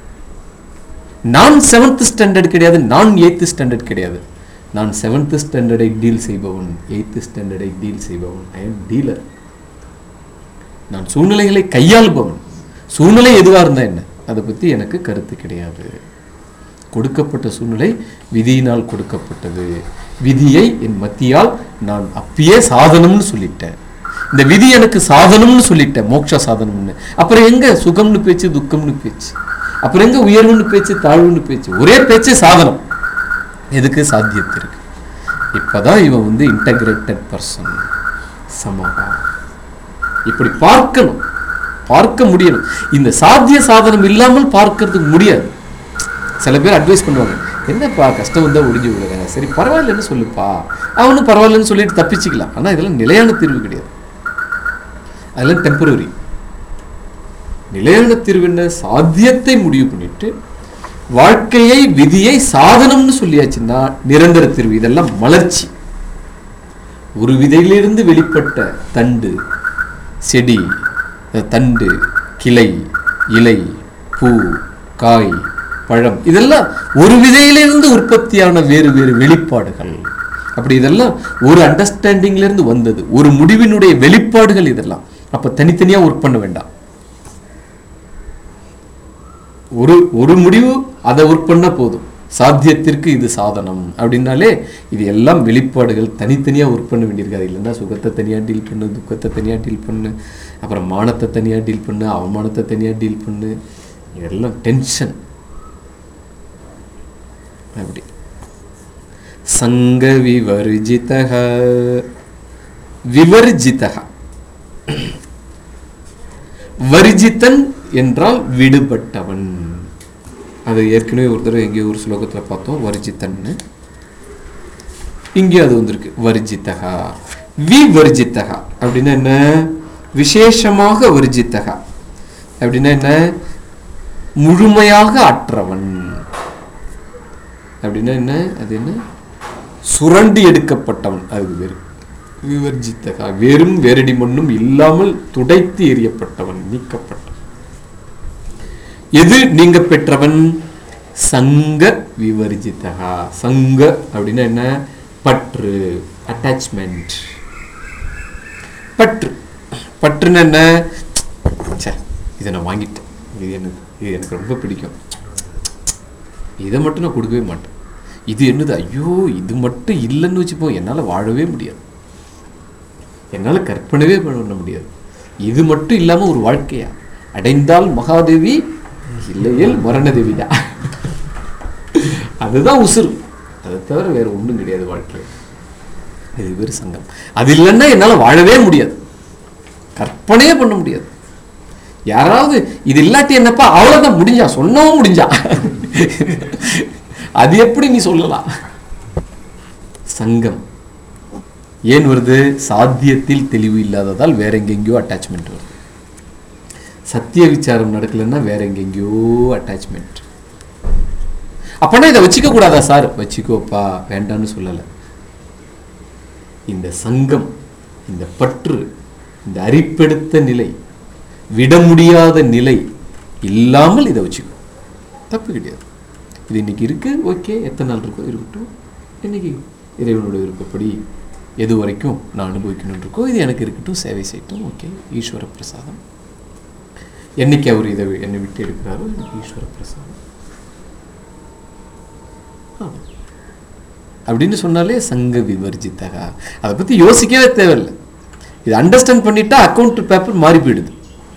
நான் செவன்த் ஸ்டாண்டர்ட் கிடையாது, நான் எய்த்து ஸ்டாண்டர்ட் கிடையாது. நான் செவன்த் ஸ்டாண்டர்டை டீல் செய்பவன், எய்த்து ஸ்டாண்டர்டை டீல் செய்பவன். I am dealer. நான் சூழ்நிலைகளை கையாள்பவன். சூழ்நிலை எதுவாக இருந்தா என்ன, அதை பற்றி எனக்கு கருத்து கிடையாது. கொடுக்கப்பட்ட சூழ்நிலை விதியினால் கொடுக்கப்பட்டது. விதியை என் மத்தியால் நான் அப்பயே சாதனம்னு சொல்லிட்டேன். இந்த விதி எனக்கு சாதனம்னு சொல்லிட்டேன், மோட்ச சாதனம்னு. அப்புறம் எங்க சுகம்னு பேச்சு, துக்கம்னு பேச்சு, அப்புறம் எங்க உயர்வுன்னு பேச்சு, தாழ்வுன்னு பேச்சு? ஒரே பேச்சு சாதனம். எதுக்கு? சாத்தியத்திற்கு. இப்பதான் இவன் வந்து இன்டகிரேட்டட் பர்சன், சமஹா. இப்படி பார்க்கணும், பார்க்க முடியணும். இந்த சாத்திய சாதனம் இல்லாமல் பார்க்கறதுக்கு முடியாது. சில பேர் அட்வைஸ் பண்ணுவாங்க, என்னப்பா கஷ்டம் வந்தா ஒடிஞ்சு விடுங்க, சரி பரவாயில்லன்னு சொல்லுப்பா, அவனும் பரவாயில்லன்னு சொல்லிட்டு தப்பிச்சுக்கலாம். ஆனா இதெல்லாம் நிலையான தீர்வு கிடையாது, அதெல்லாம் டெம்பரரி. நிலையான தீர்வு என்ன? சாத்தியத்தை முடிவு பண்ணிட்டு வாழ்க்கையை விதியை சாதனம்னு சொல்லியாச்சுன்னா நிரந்தர தீர்வு. இதெல்லாம் மலர்ச்சி. ஒரு விதையிலிருந்து வெளிப்பட்ட தண்டு, செடி, தண்டு, கிளை, இலை, பூ, காய், பழம், இதெல்லாம் ஒரு விதையிலிருந்து உற்பத்தியான வேறு வேறு வெளிப்பாடுகள். அப்படி இதெல்லாம் ஒரு அண்டர்ஸ்டாண்டிங்ல இருந்து வந்தது, ஒரு முடிவினுடைய வெளிப்பாடுகள் இதெல்லாம். அப்ப தனித்தனியா ஒர்க் பண்ண வேண்டாம். ஒரு ஒரு முடிவு அதை ஒர்க் பண்ண போதும். சாத்தியத்திற்கு இது சாதனம் அப்படின்னாலே இது எல்லாம் வெளிப்பாடுகள், தனித்தனியா ஒர்க் பண்ண வேண்டியிருக்காது. இல்லைன்னா சுகத்தை தனியா டீல் பண்ணு, துக்கத்தை தனியா டீல் பண்ணு, அப்புறம் மானத்தை தனியா டீல் பண்ணு, அவமானத்தை தனியா டீல் பண்ணு, இதெல்லாம் டென்ஷன். அப்படி சங்க விவர்ஜிதஹ. விவர்ஜிதஹ, வர்ஜிதன் என்றால் விடுபட்டவன். அது ஏற்கனவே ஒரு தடவை எங்கேயோ ஒரு ஸ்லோகத்தில் பார்த்தோம், வர்ஜிதன்னு. இங்கே அது வந்திருக்கு, வர்ஜிதஹா. விவர்ஜிதஹா அப்படின்னா என்ன? விசேஷமாக வர்ஜிதஹா அப்படின்னா என்ன? முழுமையாக அற்றவன் அப்படின்னா என்ன? அது என்ன? சுரண்டி எடுக்கப்பட்டவன். அது வேறு. விவர்ஜிதகா, வெறும் வேரடி மண்ணும் இல்லாமல் துடைத்து எறியப்பட்டவன், நீக்கப்பட்டவன். எது நீங்க பெற்றவன்? சங்க விவர்ஜிதகா. சங்க அப்படின்னா என்ன? பற்று, அட்டாச்மெண்ட். பற்று, பற்றுன்னு என்ன? இதை நான் வாங்கிட்டேன், இது எனக்கு இது எனக்கு ரொம்ப பிடிக்கும், இதை மட்டும் நான் கொடுக்கவே மாட்டேன். இது என்னது, ஐயோ இது மட்டும் இல்லைன்னு வச்சுப்போம், என்னால் வாழவே முடியாது, என்னால் கற்பனவே பண்ண முடியாது. இது மட்டும் இல்லாமல் ஒரு வாழ்க்கையா? அடைந்தால் மகாதேவி, இல்லையேல் மரணதேவிடா. அதுதான் உசுறு, அதை தவிர வேற ஒன்றும் கிடையாது வாழ்க்கையில். இது பேர் சங்கம். அது இல்லைன்னா என்னால் வாழவே முடியாது, கற்பனையே பண்ண முடியாது. யாராவது இது இல்லாட்டி என்னப்பா அவ்வளோதான் முடிஞ்சா, சொன்னவும் முடிஞ்சா, அது எப்படி நீ சொல்லலாம்? சங்கம் ஏன் வருது? சாத்தியத்தில் தெளிவு இல்லாததால் வேற எங்கெங்கயோ அட்டாச்மெண்ட் வருது. சத்திய விசாரம் நடக்கலன்னா வேற எங்கெங்கயோ அட்டாச்மெண்ட். அப்பனா இதை வச்சுக்க கூடாதா சார்? வச்சுக்கோப்பா, வேண்டான்னு சொல்லலை. இந்த சங்கம், இந்த பற்று, இந்த அரிப்பெடுத்த நிலை, விட முடியாத நிலை இல்லாமல் இதை வச்சுக்கோ, தப்பு கிடையாது. இது இன்னைக்கு இருக்கு, ஓகே, எத்தனை நாள் இருக்கோ இருக்கட்டும், இன்னைக்கு இறைவனோட விருப்பப்படி எது வரைக்கும் நான் அனுபவிக்கணும் இருக்கோ இது எனக்கு இருக்கட்டும், சேவை செய்யட்டும், ஓகே, ஈஸ்வர பிரசாதம். என்னைக்கு அவர் இதை என்னை விட்டு எடுக்கிறாரோ எனக்கு ஈஸ்வர பிரசாதம் அப்படின்னு சொன்னாலே சங்க விவர்ஜித்தகா. அதை பற்றி யோசிக்கவே தேவையில்லை. இது அண்டர்ஸ்டாண்ட் பண்ணிட்டா அக்கௌண்ட் பேப்பர் மாறி போயிடுது.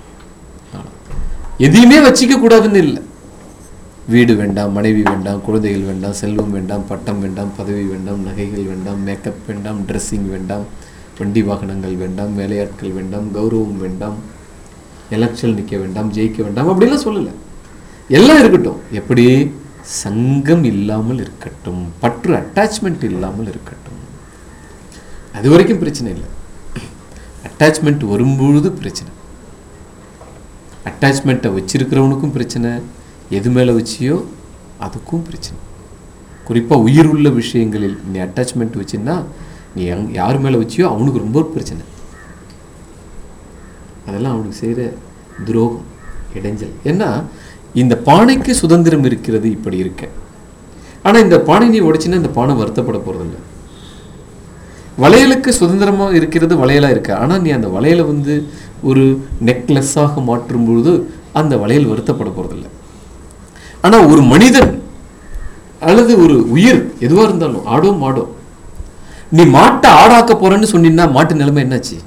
எதையுமே வச்சிக்க கூடாதுன்னு இல்லை. வீடு வேண்டாம், மனைவி வேண்டாம், குழந்தைகள் வேண்டாம், செல்வம் வேண்டாம், பட்டம் வேண்டாம், பதவி வேண்டாம், நகைகள் வேண்டாம், மேக்கப் வேண்டாம், ட்ரெஸ்ஸிங் வேண்டாம், வண்டி வாகனங்கள் வேண்டாம், வேலையாட்கள் வேண்டாம், கௌரவம் வேண்டாம், எலெக்ஷன் நிற்க வேண்டாம், ஜெயிக்க வேண்டாம் அப்படிலாம் சொல்லலை. எல்லாம் இருக்கட்டும். எப்படி? சங்கம் இல்லாமல் இருக்கட்டும், பற்று அட்டாச்மெண்ட் இல்லாமல் இருக்கட்டும். அது வரைக்கும் பிரச்சனை இல்லை. அட்டாச்மெண்ட் வரும்பொழுது பிரச்சனை. அட்டாச்மெண்ட்டை வச்சிருக்கிறவனுக்கும் பிரச்சனை, எது மேலே வச்சியோ அதுக்கும் பிரச்சனை. குறிப்பாக உயிர் உள்ள விஷயங்களில் நீ அட்டாச்மெண்ட் வச்சுன்னா நீ எங் யார் மேலே வச்சியோ அவனுக்கு ரொம்ப பிரச்சனை. அதெல்லாம் அவனுக்கு செய்கிற துரோகம், இடைஞ்சல். ஏன்னா இந்த பானைக்கு சுதந்திரம் இருக்கிறது இப்படி இருக்க, ஆனால் இந்த பானை நீ உடைச்சின்னா இந்த பானை வருத்தப்பட போகிறதில்ல. வளையலுக்கு சுதந்திரமாக இருக்கிறது வளையலாக இருக்க, ஆனால் நீ அந்த வளையலை வந்து ஒரு நெக்லஸாக மாற்றும் பொழுது அந்த வளையல் வருத்தப்பட போகிறதில்ல. ஆனால் ஒரு மனிதன் அல்லது ஒரு உயிர் எதுவாக இருந்தாலும், ஆடோ மாடோ, நீ மாட்டை ஆடாக்க போறன்னு சொன்னீங்கன்னா மாட்டு நிலைமை என்னாச்சு?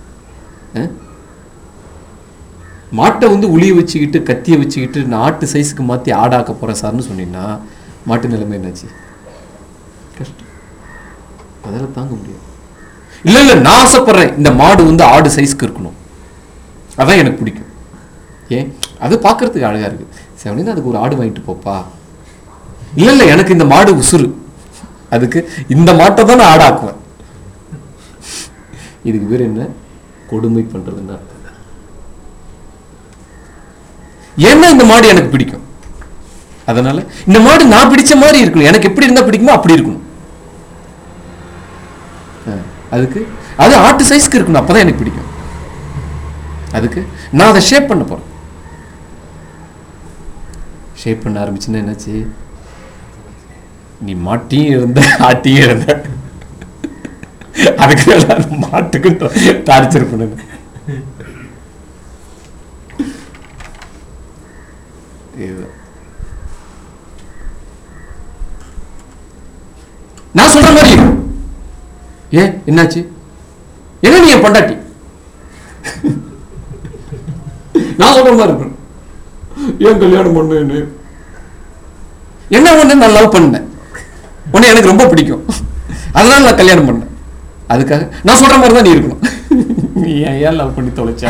மாட்டை வந்து உளிய வச்சுக்கிட்டு கத்தியை வச்சுக்கிட்டு நாட்டு சைஸுக்கு மாற்றி ஆடாக்க போகிறேன் சார்னு சொன்னீங்கன்னா மாட்டு நிலைமை என்னாச்சு? கஷ்டம். அதெல்லாம் தாங்க முடியாது. இல்லை இல்லை நான் ஆசைப்படுறேன் இந்த மாடு வந்து ஆடு சைஸ்க்கு இருக்கணும், அதான் எனக்கு பிடிக்கும். ஏன்? அது பார்க்கறதுக்கு அழகாக இருக்குது. சரி, அதுக்கு ஒரு ஆடு வாங்கிட்டு போப்பா. இல்லை இல்லை எனக்கு இந்த மாடு உசுறு, அதுக்கு இந்த மாட்டை தான் நான் ஆடாக்குவேன். இதுக்கு பேர் என்ன? கொடுமை பண்ணுறதுன்னு அர்த்தம். ஏன்னா இந்த மாடு எனக்கு பிடிக்கும், அதனால இந்த மாடு நான் பிடிச்ச மாதிரி இருக்கணும், எனக்கு எப்படி இருந்தால் பிடிக்குமோ அப்படி இருக்கணும். அதுக்கு அது ஆட்டு சைஸ்க்கு இருக்கணும், அப்பதான் எனக்கு பிடிக்கும். அதுக்கு நான் அதை ஷேப் பண்ண போறேன். ஷேப் பண்ண ஆரம்பிச்சுன்னா என்னாச்சு? நீ மாட்டியும் இருந்த ஆட்டியும் இருந்த, அதுக்கு மாட்டுக்கு டார்ச்சர் பண்ணு. நான் சொல்ற மாதிரி ஏன் என்னாச்சு? என்ன நீ என் பொண்டாட்டி, நான் சொல்ற மாதிரி இருக்கணும். ஏன் கல்யாணம் பண்ண? என்ன ஒண்ணு, நான் லவ் பண்ணேன், உன்னை எனக்கு ரொம்ப பிடிக்கும், அதனால நான் கல்யாணம் பண்ணேன். அதுக்காக நான் சொல்ற மாதிரி தான் நீ இருக்கணும். நீ ஏன் லவ் பண்ணி தொலைச்ச?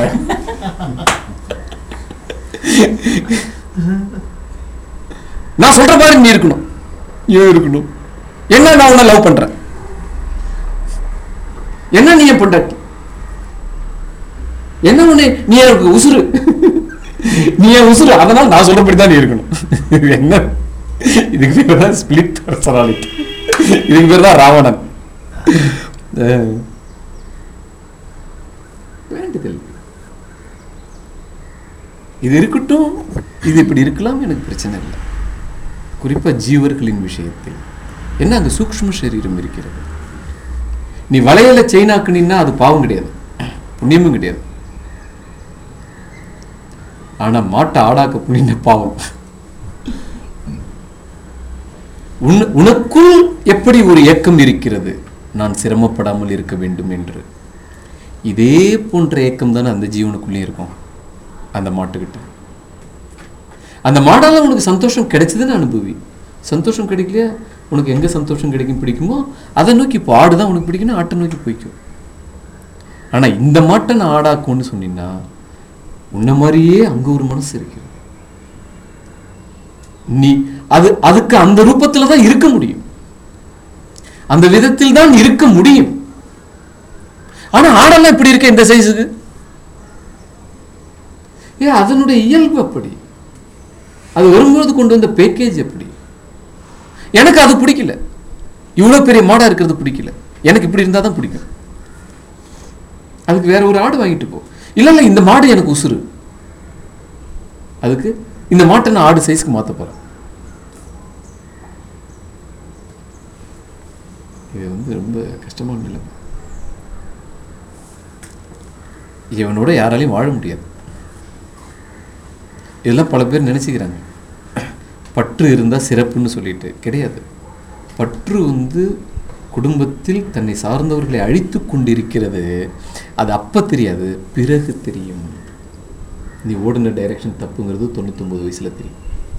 நான் சொல்ற மாதிரி நீ இருக்கணும். ஏன் இருக்கணும்? என்ன நான் உன்னை லவ் பண்றேன், என்ன நீ என் பொண்டாட்டி, என்ன ஒண்ணு நீ எனக்கு உசுறு, நீ என் உசுறு, அதனால நான் சொல்றபடிதான் நீ இருக்கணும். என்ன? இதுக்கு பேர் தான் ஸ்பிளிட் பர்சனாலிட்டி, இதுக்கு பேர் தான் ராவணன். வேண்டுதல் இது இருக்கட்டும், இது இப்படி இருக்கலாம், எனக்கு பிரச்சனை இல்லை. குறிப்பா ஜீவர்களின் விஷயத்தில் என்ன, அந்த சூக்ஷ்ம சரீரம் இருக்கிறது. நீ வளையல செயினாக்குனா அது பாவம் கிடையாது, புண்ணியமும் கிடையாது. ஆனா மாட்டை ஆடாக்க புண்ணிய பாவம். உன் உனக்குள் எப்படி ஒரு ஏக்கம் இருக்கிறது, நான் சிரமப்படாமல் இருக்க வேண்டும் என்று. இதே போன்ற ஏக்கம் தானே அந்த ஜீவனுக்குள்ளே இருக்கும் அந்த மாட்டுக்கிட்ட. அந்த மாடால உனக்கு சந்தோஷம் கிடைச்சதுன்னு அனுபவி. சந்தோஷம் கிடைக்கலையா, உனக்கு எங்க சந்தோஷம் கிடைக்கும் பிடிக்குமோ அதை நோக்கி இப்போ. ஆடுதான் உனக்கு பிடிக்குன்னா ஆட்டை நோக்கி போய்க்கும். ஆனா இந்த மாட்டை நான் ஆடாக்கும்னு சொன்னீங்கன்னா உன்ன மாதிரியே அங்க ஒரு மனசு இருக்கு. நீ அது அதுக்கு அந்த ரூபத்துல தான் இருக்க முடியும், அந்த விதத்தில் தான் இருக்க முடியும். ஆனா ஆடெல்லாம் இப்படி இருக்க இந்த சைஸுக்கு, ஏ அதனுடைய இயல்பு அப்படி. அது வரும்போது கொண்டு வந்த பேக்கேஜ் அப்படி. எனக்கு அது பிடிக்கல, இவ்வளவு பெரிய மாடா இருக்கிறது பிடிக்கல, எனக்கு இப்படி இருந்தா தான் பிடிக்கும். அதுக்கு வேற ஒரு ஆடு வாங்கிட்டு போ. இல்ல இல்ல இந்த மாடு எனக்கு உசுறு, அதுக்கு இந்த மாட்டை நான் ஆடு சைஸ்க்கு மாத்த போறேன். இது வந்து ரொம்ப கஷ்டமான நிலைமை. இவனோட யாராலையும் வாழ முடியாது. இதெல்லாம் பல பேர் நினைச்சுக்கிறாங்க பற்று இருந்தா சிறப்புன்னு சொல்லிட்டு. கிடையாது. பற்று வந்து குடும்பத்தில் தன்னை சார்ந்தவர்களை அழித்து கொண்டிருக்கிறது. அது அப்ப தெரியாது, பிறகு தெரியும். நீ ஓடுன டைரக்ஷன் தப்புங்கிறது தொண்ணூத்தொன்பது வயசுல தெரியும்.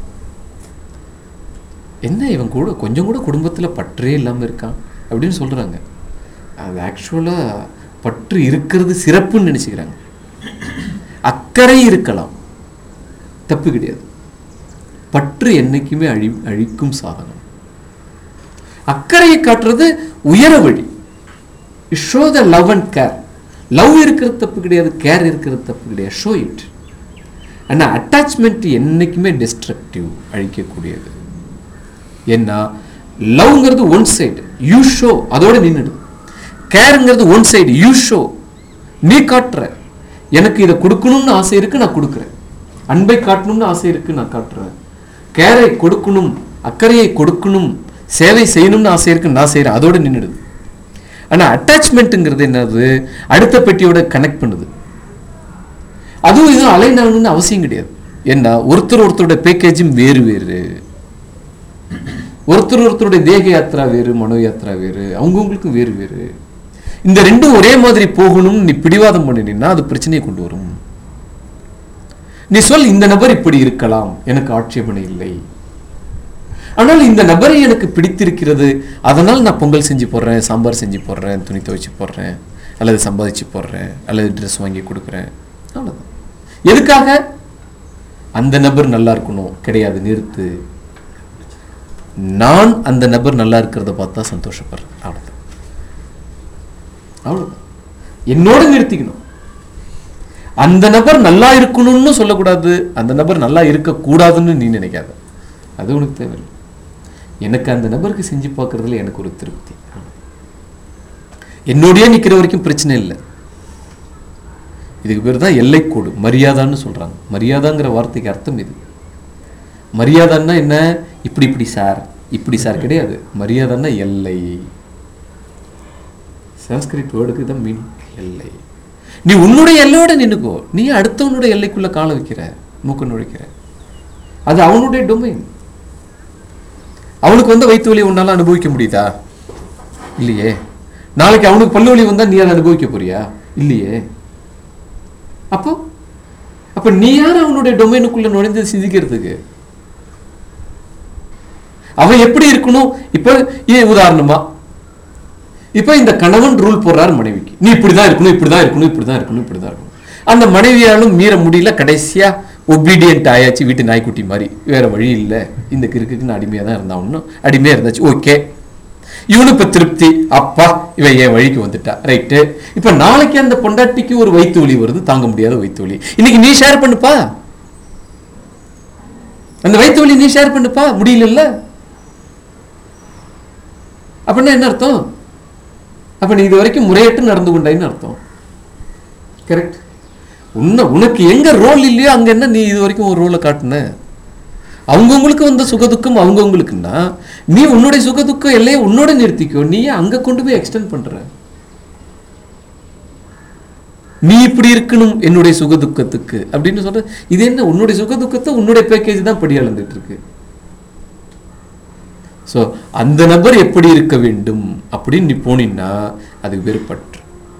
என்ன இவன் கூட கொஞ்சம் கூட குடும்பத்துல பற்றே இல்லாம இருக்கான் அப்படின்னு சொல்றாங்க. அது ஆக்சுவலா பற்று இருக்கிறது சிறப்புன்னு நினைச்சுக்கிறாங்க. அக்கறை இருக்கலாம், தப்பு கிடையாது. பற்று என்னைக்குமே அழி அழிக்கும் சாதனம். அக்கறையை காட்டுறது உயர வழி. Show the love and care. Love இருக்கிறது தப்பு கிடையாது, கேர் இருக்கிறது தப்பு கிடையாது. Show it. ஆனால் அட்டாச்மெண்ட் என்னைக்குமே டிஸ்ட்ரக்டிவ், அழிக்கக்கூடியது. ஏன்னா லவ்ங்கிறது ஒன் சைடு, யூ ஷோ, அதோட நின்றுடு. கேருங்கிறது ஒன் சைடு, யூ ஷோ, நீ காட்டுற. எனக்கு இதை கொடுக்கணும்னு ஆசை இருக்கு, நான் கொடுக்குறேன். அன்பை காட்டணும்னு ஆசை இருக்கு, நான் காட்டுறேன். கேரை கொடுக்கணும், அக்கறையை கொடுக்கணும், சேவை செய்யணும்னு ஆசை இருக்கு, நான் செய்யறேன். அதோட நின்றுடுது. ஆனா அட்டாச்மெண்ட்ங்கிறது என்னது, அடுத்த பெட்டியோட கனெக்ட் பண்ணுது. அதுவும் இதுவும் அலைனாகணும்னு அவசியம் கிடையாது. ஏன்னா ஒருத்தர் ஒருத்தருடைய பேக்கேஜும் வேறு வேறு. ஒருத்தர் ஒருத்தருடைய தேக யாத்திரா வேறு, மனோ யாத்திரா வேறு, அவங்கவுங்களுக்கும் வேறு வேறு. இந்த ரெண்டும் ஒரே மாதிரி போகணும்னு நீ பிடிவாதம் பண்ணினா அது பிரச்சனையை கொண்டு வரும். நீ சொல், இந்த நபர் இப்படி இருக்கலாம், எனக்கு ஆட்சேபனை இல்லை, ஆனால் இந்த நபரை எனக்கு பிடித்திருக்கிறது, அதனால் நான் பொங்கல் செஞ்சு போடுறேன், சாம்பார் செஞ்சு போடுறேன், துணி துவைச்சு போடுறேன், அல்லது சம்பாதிச்சு போடுறேன், அல்லது ட்ரெஸ் வாங்கி கொடுக்குறேன். அவ்வளோதான். எதுக்காக? அந்த நபர் நல்லா இருக்கணும். கிடையாது, நிறுத்து. நான் அந்த நபர் நல்லா இருக்கிறத பார்த்தா சந்தோஷப்படுறேன். அவ்வளோதான், அவ்வளோதான். என்னோட நிறுத்திக்கணும். அந்த நபர் நல்லா இருக்கணும்னு சொல்லக்கூடாது, அந்த நபர் நல்லா இருக்கக்கூடாதுன்னு நீ நினைக்காத. அது உனக்கு தேவையில்லை. எனக்கு அந்த நபருக்கு செஞ்சு பார்க்கறதுல எனக்கு ஒரு திருப்தி. என்னோடய நிற்கிற வரைக்கும் பிரச்சனை இல்லை. இதுக்கு பேர் தான் எல்லைக்கோடு, மரியாதான்னு சொல்றாங்க. மரியாதாங்கிற வார்த்தைக்கு அர்த்தம் இது. மரியாதைன்னா என்ன? இப்படி இப்படி சார், இப்படி சார் கிடையாது. மரியாதைன்னா எல்லை. சான்ஸ்கிரிட் வேர்டுக்கு தான் மீனிங், எல்லை. நீ உன்னுடைய எல்லையோட நின்னுக்கோ. நீ அடுத்தவனுடைய எல்லைக்குள்ள கால வைக்கிற, மூக்க நுழைக்கிற. அது அவனுடைய டொமைன். அவனுக்கு வந்து வயிற்று வலி உன்னால அனுபவிக்க முடியுதா? இல்லையே. நாளைக்கு அவனுக்கு பல்லு வலி வந்தா நீ அதை அனுபவிக்க போறியா? இல்லையே. அப்போ அப்ப நீ யார் அவனுடைய டொமைனுக்குள்ள நுழைந்து சிந்திக்கிறதுக்கு? அவன் எப்படி இருக்கணும்? இப்ப உதாரணமா இப்ப இந்த கணவன் ரூல் போடுறாரு மனைவிக்கு, நீ இப்படிதான் இருக்கணும், இப்படிதான் இருக்கணும், இப்படிதான் இருக்கணும், இப்படிதான் இருக்கணும். அந்த மனைவியாலும் மீற முடியல. கடைசியா ஒபீடியன்ட் ஆயாச்சு, வீட்டு நாய்க்குட்டி மாதிரி. வேற வழி இல்லை, இந்த கிறுக்குக்கு நான் அடிமையா தான் இருந்தா, ஒன்னும் அடிமையா இருந்தாச்சு. ஓகே, இவனு இப்ப திருப்தி, அப்பா இவன் என் வழிக்கு வந்துட்டா, ரைட்டு. இப்ப நாளைக்கு அந்த பொண்டாட்டிக்கு ஒரு வயிற்று வலி வருது, தாங்க முடியாத வயிற்று வலி. இன்னைக்கு நீ ஷேர் பண்ணுப்பா, அந்த வயிற்று வலி நீ ஷேர் பண்ணுப்பா. முடியல அப்படின்னா என்ன அர்த்தம்? அப்ப நீ இது வரைக்கும் முறையற்று நடந்து கொண்டாயின்னு அர்த்தம். கரெக்ட். உன்ன உனக்கு எங்க ரோல் இல்லையோ அங்க என்ன நீ இது வரைக்கும் ஒரு ரோலை காட்டுன? அவங்கவுங்களுக்கு வந்த சுகதுக்கம் அவங்கவுங்களுக்குன்னா நீ உன்னுடைய சுகதுக்கம் எல்லையை உன்னோட நிறுத்திக்கோ. நீ அங்க கொண்டு போய் எக்ஸ்டெண்ட் பண்ற. நீ இப்படி இருக்கணும் என்னுடைய சுக துக்கத்துக்கு அப்படின்னு சொல்ற. இது என்ன, உன்னுடைய சுக துக்கத்தை உன்னுடைய பேக்கேஜ் தான் படி அளந்துட்டு இருக்கு. ஸோ அந்த நபர் எப்படி இருக்க வேண்டும் அப்படின்னு நீ போனீங்கன்னா அதுக்கு வேறு பற்று.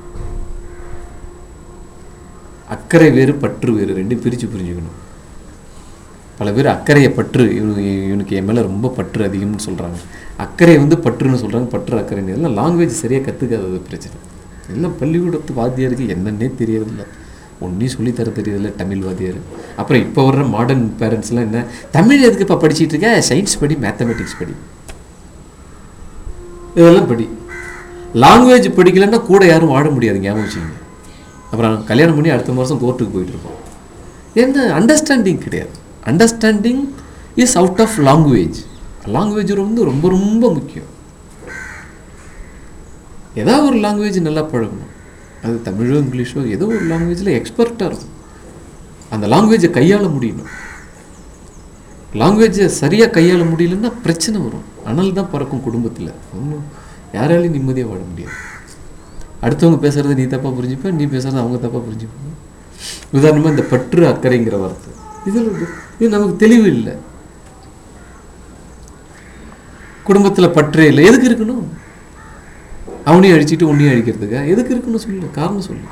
அக்கறை வேறு பற்று வேறு, ரெண்டும் பிரித்து புரிஞ்சுக்கணும். பல பேர் அக்கறையை பற்று, இவனு இவனுக்கு என் மேலே ரொம்ப பற்று அதிகம்னு சொல்கிறாங்க. அக்கறை வந்து பற்றுன்னு சொல்கிறாங்க, பற்று அக்கறைன்னு. எல்லாம் லாங்குவேஜ் சரியாக கற்றுக்காதது பிரச்சனை. எல்லாம் பள்ளிக்கூடத்து வாத்தியாருக்கு என்னன்னே தெரியறதில்ல, ஒன்றையும் சொல்லித்தர தெரியறதில்ல தமிழ் வாத்தியார். அப்புறம் இப்போ வர்ற மாடர்ன் பேரண்ட்ஸ்லாம் என்ன, தமிழ் எதுக்கு இப்போ படிச்சுட்டு இருக்க, சயின்ஸ் படி, மேத்தமெட்டிக்ஸ் படி, இதெல்லாம் படி. லாங்குவேஜ் படிக்கலைன்னா கூட யாரும் வாழ முடியாது, ஞாபகம் வச்சுக்கோங்க. அப்புறம் கல்யாணம் பண்ணி அடுத்த மாதம் கோர்ட்டுக்கு போயிட்டு இருப்போம். என்ன அண்டர்ஸ்டாண்டிங் கிடையாது. Understanding is out of language. Language வந்து ரொம்ப ரொம்ப முக்கியம். ஏதாவது ஒரு லாங்குவேஜ் நல்லா பழகணும். அது தமிழோ இங்கிலீஷோ ஏதோ ஒரு லாங்குவேஜில் எக்ஸ்பர்ட்டாக இருக்கும். அந்த லாங்குவேஜை கையாள முடியணும். லாங்குவேஜை சரியாக கையாள முடியலன்னா பிரச்சனை வரும். அனல் தான் பறக்கும் குடும்பத்தில். ஒன்றும் யாராலையும் நிம்மதியாக வாழ முடியாது. அடுத்தவங்க பேசுகிறத நீ தப்பாக புரிஞ்சுப்ப, நீ பேசுகிறத அவங்க தப்பாக புரிஞ்சுப்பாங்க. உதாரணமாக இந்த பற்று அக்கறைங்கிற வார்த்தை, இதில் இது நமக்கு தெளிவு இல்லை. குடும்பத்தில் பற்றே இல்லை, எதுக்கு இருக்கணும்? அவனையும் அழிச்சிட்டு உன்னையும் அழிக்கிறதுக்கா? எதுக்கு இருக்கணும் சொல்லு, காரணம் சொல்லு.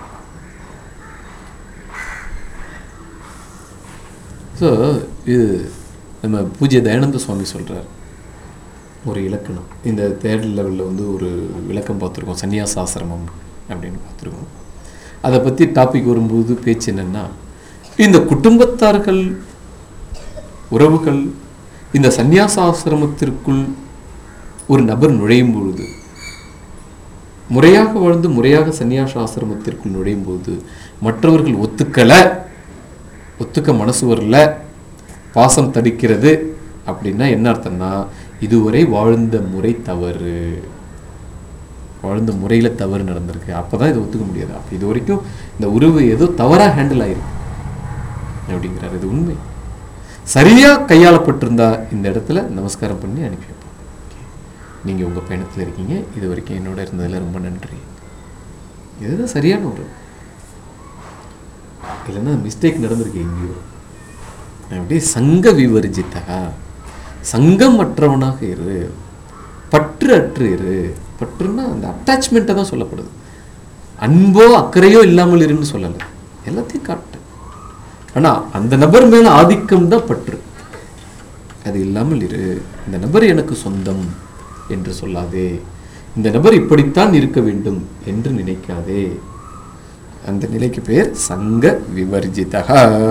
ஸோ இது நம்ம பூஜ்ய தயானந்த சுவாமி சொல்கிறார் ஒரு இலக்கணம். இந்த தேர்ட் லெவலில் வந்து ஒரு விளக்கம் பார்த்துருக்கோம், சன்னியாசாசிரமம் அப்படின்னு பார்த்துருக்கோம். அதை பற்றி டாபிக் வரும்போது பேச்சு என்னென்னா, இந்த குடும்பத்தார்கள் உறவுகள் இந்த சந்நியாசாசிரமத்திற்குள் ஒரு நபர் நுழையும் பொழுது, முறையாக வாழ்ந்து முறையாக சந்நியாசாசிரமத்திற்குள் நுழையும் போது மற்றவர்கள் ஒத்துக்கலை, ஒத்துக்க மனசு வரல, பாசம் தடிக்கிறது அப்படின்னா என்ன அர்த்தம்னா, இதுவரை வாழ்ந்த முறை தவறு, வாழ்ந்த முறையில் தவறு நடந்திருக்கு, அப்போ தான் இதை ஒத்துக்க முடியாது. அப்போ இது வரைக்கும் இந்த உறவு ஏதோ தவறாக ஹேண்டில் ஆகிருக்கு அப்படிங்கிறார். இது உண்மை. சரியாக கையாளப்பட்டிருந்தா இந்த இடத்துல நமஸ்காரம் பண்ணி அனுப்பி வைப்போம். நீங்கள் உங்கள் பயணத்தில் இருக்கீங்க, இது வரைக்கும் என்னோட இருந்ததில் ரொம்ப நன்றி. இதுதான் சரியான உறவு. இல்லைன்னா மிஸ்டேக் நடந்திருக்கு எங்கேயோ. அப்படியே சங்க விவர்ஜித்தா, சங்கம் அற்றவனாக இரு, பற்று அற்று இரு. பற்றுன்னா அந்த அட்டாச்மெண்ட்டை தான் சொல்லப்படுது. அன்போ அக்கறையோ இல்லாமல் இருன்னு சொல்லலை, எல்லாத்தையும் காட்டு. ஆனால் அந்த நபர் மேலே ஆதிக்கம் தான் பற்று. அது இல்லாமல் இரு. இந்த நபர் எனக்கு சொந்தம் என்று சொல்லாதே, இந்த நபர் இப்படித்தான் இருக்க வேண்டும் என்று நினைக்காதே. அந்த நிலைக்கு பேர் சங்க விவர்ஜிதா.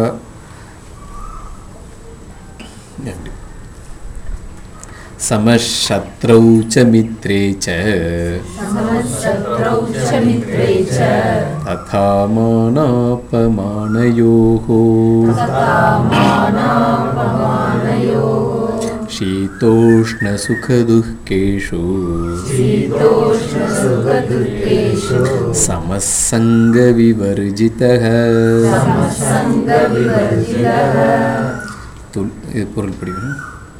समशत्रौ च मित्रे च तथा मानापमानयोः शीतोष्णसुखदुःखेषु समसङ्गविवर्जितः. பொருள் படிக்கணும்,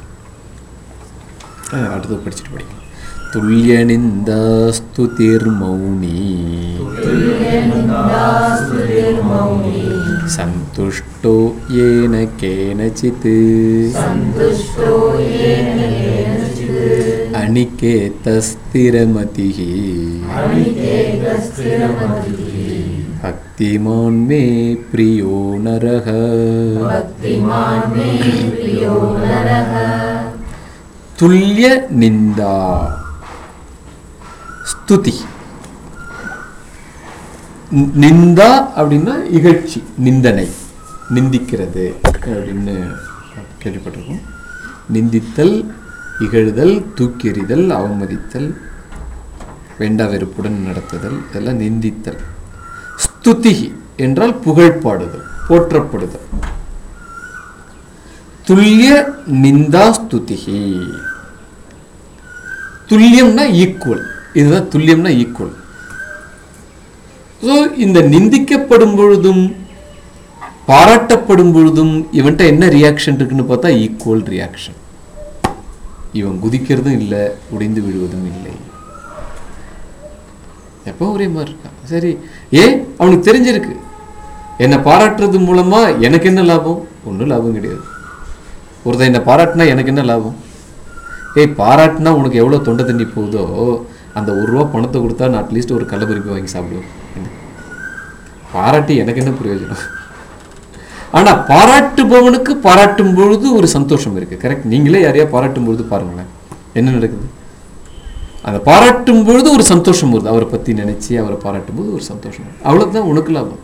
அடுத்து படிச்சுட்டு படிக்கலாம். துல்லிய நிந்தாஸ்துதிர் மௌனி சந்துஷ்டோ ஏன கேனசித் அனிகேதஸ்திரமதிः பக்திமான் மே பிரியோ நரஹ. துல்லிய நிந்தா ஸ்துதி. நிந்தா அப்படின்னா இகழ்ச்சி, நிந்தனை, நிந்திக்கிறது அப்படின்னு கேள்விப்பட்டிருக்கோம். நிந்தித்தல், இகழ்தல், தூக்கெறிதல், அவமதித்தல், வேண்டா வெறுப்புடன் நடத்துதல், இதெல்லாம் நிந்தித்தல். ஸ்துதி என்றால் புகழ்பாடுதல், போற்றப்படுதல். துல்லிய நிந்தா ஸ்துதிஹி. துல்லியம்னா ஈக்குவல், இதுதான் துல்லியம்னா ஈக்குவல். ஸோ இந்த நிந்திக்கப்படும் பொழுதும் பாராட்டப்படும் பொழுதும் இவன்ட்ட என்ன ரியாக்ஷன் இருக்குன்னு பார்த்தா ஈக்குவல் ரியாக்ஷன். இவன் குதிக்கிறதும் இல்லை, உடைந்து விடுவதும் இல்லை, எப்போ ஒரே மாதிரி இருக்கான். சரி, ஏன் அவனுக்கு தெரிஞ்சிருக்கு என்னை பாராட்டுறது மூலமா எனக்கு என்ன லாபம்? ஒன்றும் லாபம் கிடையாது. ஒருத்தன் என்னை பாராட்டினா எனக்கு என்ன லாபம்? ஏய், பாராட்டினா உனக்கு எவ்வளோ தொண்டை தண்ணி போகுதோ அந்த ஒரு ரூபா பணத்தை கொடுத்தா நான் அட்லீஸ்ட் ஒரு கள்ளபருப்பி வாங்கி சாப்பிடுவேன். பாராட்டி எனக்கு என்ன பிரயோஜனம்? ஆனால் பாராட்டுபவனுக்கு பாராட்டும் பொழுது ஒரு சந்தோஷம் இருக்குது. கரெக்ட். நீங்களே யாரையா பாராட்டும் பொழுது பாருங்களேன் என்ன நடக்குது. அந்த பாராட்டும் பொழுது ஒரு சந்தோஷம் வருது. அவரை பற்றி நினைச்சு அவரை பாராட்டும் போது ஒரு சந்தோஷம், அவ்வளோதான் உனக்கு லாபம்.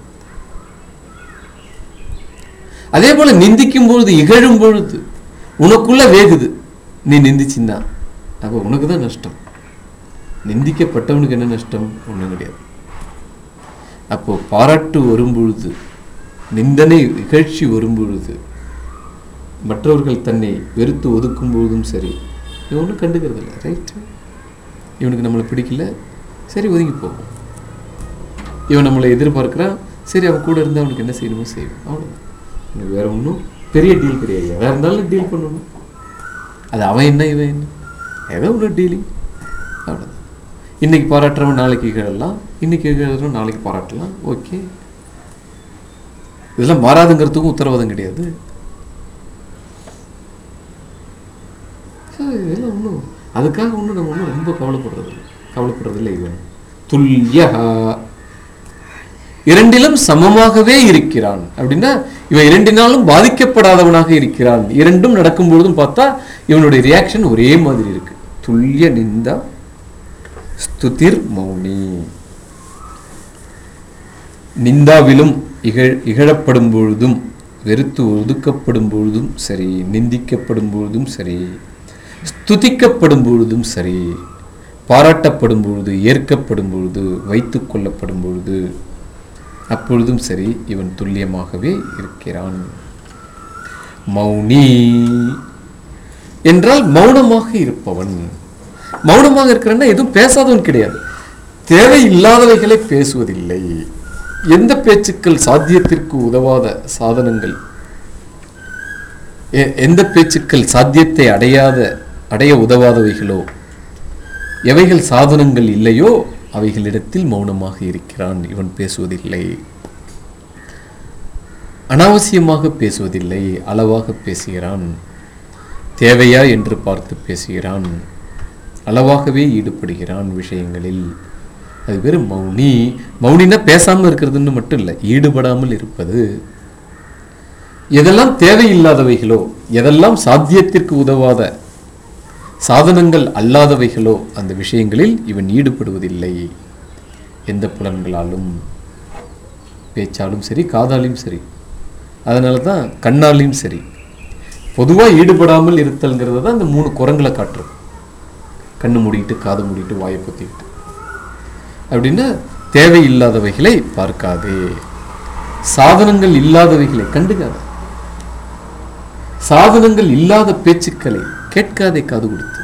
அதே போல நிந்திக்கும் பொழுது இகழும் பொழுது உனக்குள்ள வேகுது, நீ நிந்திச்சின்னா அப்போ உனக்கு தான் நஷ்டம். நிந்திக்கப்பட்டவனுக்கு என்ன நஷ்டம்? ஒன்றும் கிடையாது. அப்போ பாராட்டு வரும்பொழுது, நிந்தனை இகழ்ச்சி வரும்பொழுது, மற்றவர்கள் தன்னை வெறுத்து ஒதுக்கும் பொழுதும் சரி, இவன் ஒன்றும் கண்டுக்கிறது இல்லை. ரைட்டு, இவனுக்கு நம்மளை பிடிக்கல, சரி ஒதுங்கி போகும். இவன் நம்மளை எதிர்பார்க்குறான், சரி அவன் கூட இருந்தால் அவனுக்கு என்ன செய்யணுமோ செய்வோம், அவ்வளோதான். எனக்கு வேற ஒன்றும் பெரிய டீல் கிடையாது. எதாக இருந்தாலும் டீல் பண்ணணும். அது அவன் என்ன இவன் என்ன, ஏதோ ஒன்று டீலிங், அவ்வளோதான். இன்னைக்கு பாராட்டுறவன் நாளைக்கு இகழலாம், இன்னைக்கு இகழறவன் நாளைக்கு பாராட்டலாம். ஓகே, இதெல்லாம் மாறாதுங்கிறதுக்கும் உத்தரவாதம் கிடையாது. இதெல்லாம் ஒன்றும் அதுக்காக ஒன்றும் நம்ம ஒன்றும் ரொம்ப கவலைப்படுறது இல்லை கவலைப்படுறது இல்லை இவன் துல்லியா இரண்டிலும் சமமாகவே இருக்கிறான். அப்படின்னா இவன் இரண்டினாலும் பாதிக்கப்படாதவனாக இருக்கிறான். இரண்டும் நடக்கும் பொழுதும் பார்த்தா இவனுடைய ரியாக்ஷன் ஒரே மாதிரி இருக்கு. துல்லிய நிந்தா ஸ்துதிர் மௌனி. நிந்தாவிலும் இகழ் இகழப்படும் பொழுதும், வெறுத்து ஒதுக்கப்படும் பொழுதும் சரி, நிந்திக்கப்படும் பொழுதும் சரி, ஸ்துதிக்கப்படும் பொழுதும் சரி, பாராட்டப்படும் பொழுது, ஏற்கப்படும் பொழுது, வைத்து கொள்ளப்படும் பொழுது, அப்பொழுதும் சரி இவன் துல்லியமாகவே இருக்கிறான். மௌனி என்றால் மௌனமாக இருப்பவன். மௌனமாக இருக்கிறன்னா எதுவும் பேசாதவன் கிடையாது. தேவையில்லாதவைகளை பேசுவதில்லை. எந்த பேச்சுக்கள் சாத்தியத்திற்கு உதவாத சாதனங்கள், எந்த பேச்சுக்கள் சாத்தியத்தை அடையாத அடைய உதவாதவைகளோ, எவைகள் சாதனங்கள் இல்லையோ அவைகளிடத்தில் மௌனமாக இருக்கிறான். இவன் பேசுவதில்லை, அனாவசியமாக பேசுவதில்லை, அளவாக பேசுகிறான். தேவையா என்று பார்த்து பேசுகிறான். அளவாகவே ஈடுபடுகிறான் விஷயங்களில். அது பேர் மௌனி. மௌனினா பேசாமல் இருக்கிறதுன்னு மட்டும் இல்லை, ஈடுபடாமல் இருப்பது. எதெல்லாம் தேவையில்லாதவைகளோ, எதெல்லாம் சாத்தியத்திற்கு உதவாத சாதனங்கள் அல்லாதவைகளோ அந்த விஷயங்களில் இவன் ஈடுபடுவதில்லை. எந்த புலன்களாலும், பேச்சாலும் சரி, காதாலும் சரி, அதனால தான் கண்ணாலையும் சரி. பொதுவாக ஈடுபடாமல் இருத்தல்ங்கிறத தான் அந்த மூணு குரங்களை காட்டுறோம். கண்ணு மூடிட்டு, காது மூடிட்டு, வாயை பொத்திக்கிட்டு. அப்படின்னா தேவையில்லாதவைகளை பார்க்காதே, சாதனங்கள் இல்லாதவைகளை கண்டுக்காத, சாதனங்கள் இல்லாத பேச்சுக்களை கேட்காதே காது கொடுத்து,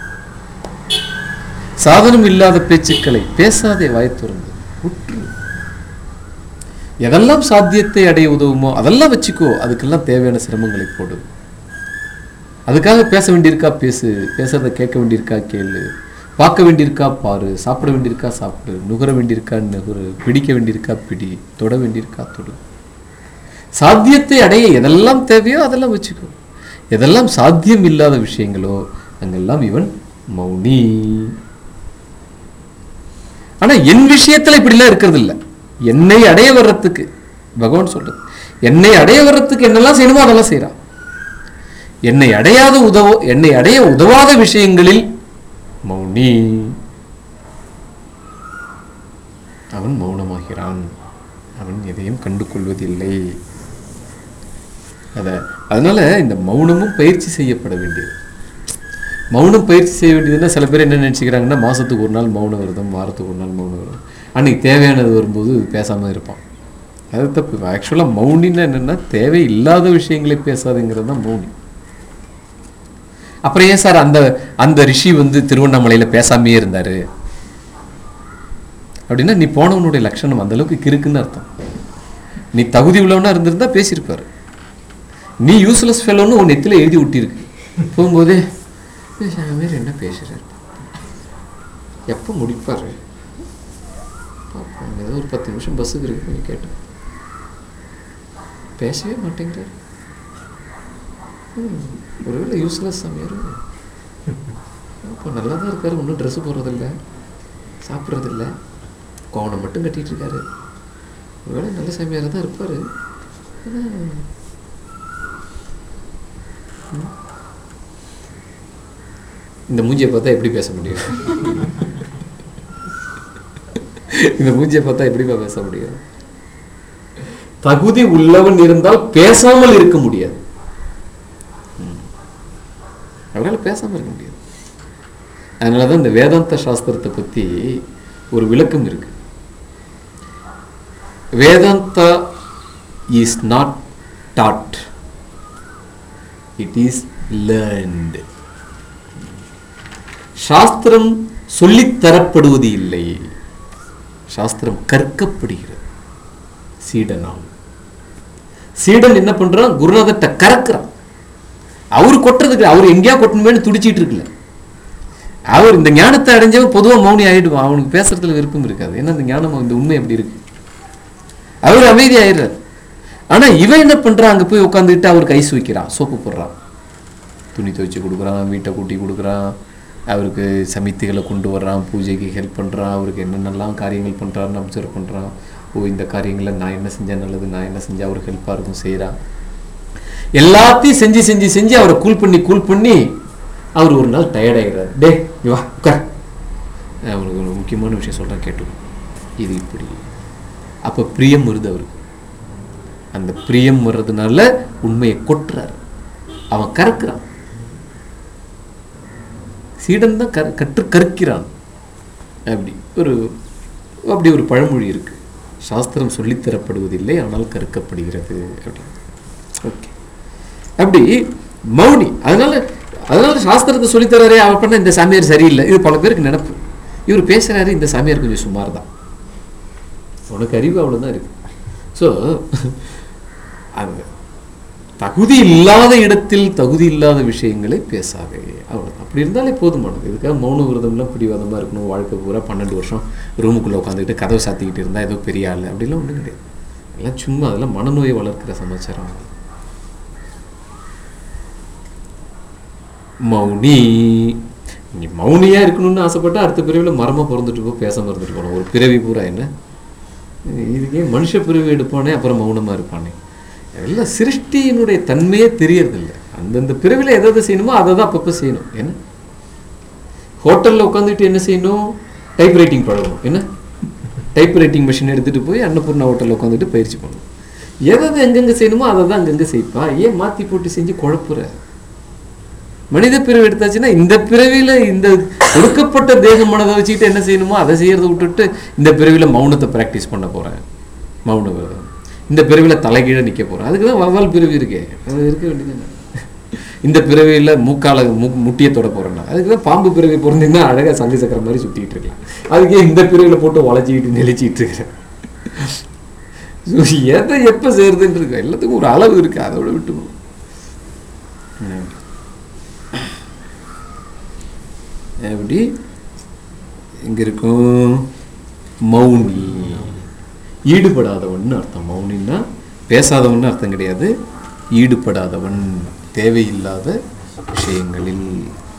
சாதனம் இல்லாத பேச்சுக்களை பேசாதே வாயை திறந்து, உற்று. எதெல்லாம் சாத்தியத்தை அடைய உதவுமோ அதெல்லாம் வச்சுக்கோ. அதுக்கெல்லாம் தேவையான சிரமங்களை போடு. அதுக்காக பேச வேண்டியிருக்கா பேசு, பேசுறத கேட்க வேண்டியிருக்கா கேளு, பார்க்க வேண்டியிருக்கா பாரு, சாப்பிட வேண்டியிருக்கா சாப்பிடு, நுகர வேண்டியிருக்கா நுகரு, பிடிக்க வேண்டியிருக்கா பிடி, தொட வேண்டியிருக்கா தொடு. சாத்தியத்தை அடைய எதெல்லாம் தேவையோ அதெல்லாம் வச்சுக்கோ. எதெல்லாம் சாத்தியம் இல்லாத விஷயங்களோ அங்கெல்லாம் இவன் மௌனி. ஆனா என் விஷயத்துல இப்படிலாம் இருக்கிறது இல்லை. என்னை அடைய வர்றதுக்கு பகவான் சொல்றது, என்னை அடைய வர்றதுக்கு என்னெல்லாம் செய்யணுமோ அதெல்லாம் செய்யறான். என்னை அடையாத உதவ என்னை அடைய உதவாத விஷயங்களில் மௌனி. அவன் மௌனமாகிறான். அவன் எதையும் கண்டு கொள்வதில்லை. அத அதனால இந்த மௌனமும் பயிற்சி செய்யப்பட வேண்டியது. மௌனம் பயிற்சி செய்ய வேண்டியதுன்னா சில பேர் என்ன நினச்சிக்கிறாங்கன்னா, மாதத்துக்கு ஒரு நாள் மௌன விரதம், வாரத்துக்கு ஒரு நாள் மௌன விரதம், அன்னைக்கு தேவையானது வரும்போது பேசாமல் இருப்பான். அது தப்பு. ஆக்சுவலாக மௌனின்னா என்னென்னா, தேவை இல்லாத விஷயங்களை பேசாதுங்கிறது தான் மௌனி. அப்புறம் ஏன் சார் அந்த அந்த ரிஷி வந்து திருவண்ணாமலையில் பேசாமையே இருந்தார் அப்படின்னா, நீ போனவனுடைய லட்சணம் அந்த அளவுக்கு கிறுக்குன்னு அர்த்தம். நீ தகுதி உள்ளவனா இருந்திருந்தா பேசியிருப்பார். நீ யூஸ்லெஸ் ஃபெல்லோன்னு உன் நெத்தில எழுதி விட்டிருக்கு. போகும்போதே பேசாம என்ன பேசுறாரு, எப்போ முடிப்பாரு, ஏதோ ஒரு பத்து நிமிஷம் பஸ்ஸுக்கு இருக்கு கொஞ்சம் கேட்டேன், பேசவே மாட்டேங்கிறார். ஒருவேளை யூஸ்லெஸ் சாமியார். இப்போ நல்லா தான் இருக்காரு, ஒன்றும் ட்ரெஸ்ஸு போடுறதில்ல, சாப்பிட்றதில்ல, கோவணம் மட்டும் கட்டிகிட்டு இருக்காரு. ஒருவேளை நல்ல சாமியாராக தான் இருப்பார். இந்த மூஞ்சியை பார்த்தா எப்படி பேச முடியும்? இந்த மூஞ்சியை பார்த்தா எப்படிப்பா பேச முடியும்? தகுதி உள்ளவன் இருந்தால் பேசாமல் இருக்க முடியாது. அவரால் பேசாமல் இருக்க முடியாது. அதனால தான் இந்த வேதாந்த சாஸ்திரத்தை பற்றி ஒரு விளக்கம் இருக்கு. Vedanta is not taught, it is learned. சாஸ்திரம் சொல்லித்தரப்படுவது இல்லை, சாஸ்திரம் கற்கப்படுகிறது சீடனால். சீடன் என்ன பண்றான்? குருநாதர்கிட்ட கறக்குறான். அவரு கொட்டுறதுக்கு, அவர் எங்கேயா கொட்டணுமேனு துடிச்சிட்டு இருக்குல்ல. அவர் இந்த ஞானத்தை அடைஞ்சவன் பொதுவாக மௌனி ஆயிடுவான், அவனுக்கு பேசுறதுல விருப்பம் இருக்காது. ஏன்னா இந்த ஞானம், இந்த உண்மை எப்படி இருக்கு, அவர் அமைதி ஆயிடுறார். ஆனா இவன் என்ன பண்றான்? அங்க போய் உட்காந்துக்கிட்டு அவருக்கு ஐஸ் வைக்கிறான், சோப்பு போடுறான், துணி துவைச்சு கொடுக்குறான், வீட்டை கூட்டி கொடுக்குறான், அவருக்கு சமித்திகளை கொண்டு வர்றான், பூஜைக்கு ஹெல்ப் பண்ணுறான், அவருக்கு என்னென்னலாம் காரியங்கள் பண்ணுறாருன்னு அப்சர்வ் பண்ணுறான். ஓ, இந்த காரியங்களை நான் என்ன செஞ்சேன் நல்லது, நான் என்ன செஞ்சால் அவருக்கு ஹெல்ப்பாக இருக்கும் செய்கிறான். எல்லாத்தையும் செஞ்சு செஞ்சு செஞ்சு அவரை கூல் பண்ணி கூல் பண்ணி அவர் ஒரு நாள் டயர்டாயிடுறாரு. டே வா உட்கார், அவனுக்கு ஒரு முக்கியமான விஷயம் சொல்கிறேன் கேட்டு, இது இப்படி. அப்போ பிரியம் வருது அவருக்கு. அந்த பிரியம் வர்றதுனால உண்மையை கொட்டுறாரு, அவன் கறக்குறான். சீடன் தான் கற் கற்று கற்கிறான். அப்படி ஒரு அப்படி ஒரு பழமொழி இருக்கு. சாஸ்திரம் சொல்லித்தரப்படுவதில்லை, ஆனால் கற்கப்படுகிறது அப்படி. ஓகே, அப்படி மௌனி. அதனால அதனால சாஸ்திரத்தை சொல்லித்தராரே, அவர் பண்ண இந்த சாமியார் சரியில்லை, இது பல பேருக்கு நினைப்பு. இவர் பேசுறாரு, இந்த சாமியார் கொஞ்சம் சுமார் தான், உனக்கு அறிவு அவ்வளோதான் இருக்கு. ஸோ அந்த தகுதி இல்லாத இடத்தில் தகுதி இல்லாத விஷயங்களை பேசாதே, அவ்வளோதான். அப்படி இருந்தாலே போதுமானது. இதுக்காக மௌன விரதம்லாம் பிடிவாதமாக இருக்கணும், வாழ்க்கை பூரா பன்னெண்டு வருஷம் ரூமுக்குள்ளே உட்காந்துக்கிட்டு கதவை சாத்திக்கிட்டு இருந்தால் ஏதோ பெரிய ஆள் அப்படிலாம் ஒன்றும் கிடையாது. எல்லாம் சும்மா, அதெல்லாம் மனநோயை வளர்க்கிற சமாச்சாரம். மௌனி, நீ மௌனியாக இருக்கணும்னு ஆசைப்பட்டா அடுத்த பிறவியில் மரமாக பிறந்துட்டு போ, பேசாமல் இருந்துட்டு போகணும். ஒரு பிறவி பூரா என்ன இதுக்கே மனுஷ பிறவி எடுப்பானே, அப்புறம் மௌனமாக இருப்பானே. எல்லாம் சிருஷ்டியினுடைய தன்மையே தெரியறதில்லை. அந்தந்த பிறவியில் எதாவது செய்யணுமோ அதை தான் அப்பப்போ செய்யணும். என்ன ஹோட்டலில் உட்காந்துட்டு என்ன செய்யணும்? டைப் ரைட்டிங் பழகணும். என்ன டைப் ரைட்டிங் மிஷின் எடுத்துகிட்டு போய் அன்னபூர்ணா ஹோட்டலில் உட்காந்துட்டு பயிற்சி பண்ணணும். எதாவது எங்கெங்கே செய்யணுமோ அதை தான் அங்கங்கே செய்ப்பா. ஏன் மாற்றி போட்டு செஞ்சு குழப்புற? மனித பிறவி எடுத்தாச்சுன்னா இந்த பிறவியில் இந்த கொடுக்கப்பட்ட தேக மனதை வச்சுக்கிட்டு என்ன செய்யணுமோ அதை செய்யறதை விட்டுட்டு இந்த பிறவியில் மௌனத்தை ப்ராக்டிஸ் பண்ண போகிறேன், மௌன விரதம். இந்த பிறவியில் தலைகீழ நிற்க போகிறேன், அதுக்கு தான் வவ்வால் பிறவி இருக்கே, அது இருக்க வேண்டியது. இந்த பிறவியில் மூக்கால மு முட்டியை தொட போகிறேன்னா அதுக்கு தான் பாம்பு பிறவி பிறந்தீங்கன்னா அழகாக சங்கு சக்கர மாதிரி சுற்றிக்கிட்டு இருக்கலாம். அதுக்கே இந்த பிறவியில் போட்டு வளைச்சிக்கிட்டு நெளிச்சிக்கிட்டு இருக்கிறேன். எதை எப்போ செய்யறதுன்னு இருக்கு, எல்லாத்துக்கும் ஒரு அளவு இருக்கு, அதோட விட்டுக்கணும். எப்படி இங்க இருக்கும்? மௌனி, ஈடுபடாதவன் அர்த்தம். மௌனின்னா பேசாதவன் அர்த்தம் கிடையாது, ஈடுபடாதவன், தேவையில்லாத விஷயங்களில்.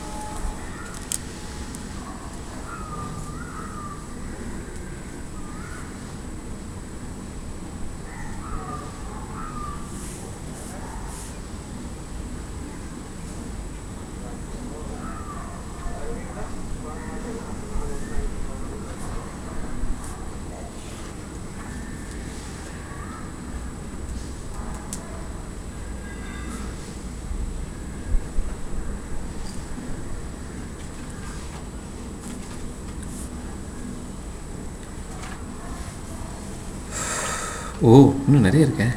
ஓ, இன்னும் நிறைய இருக்கேன்.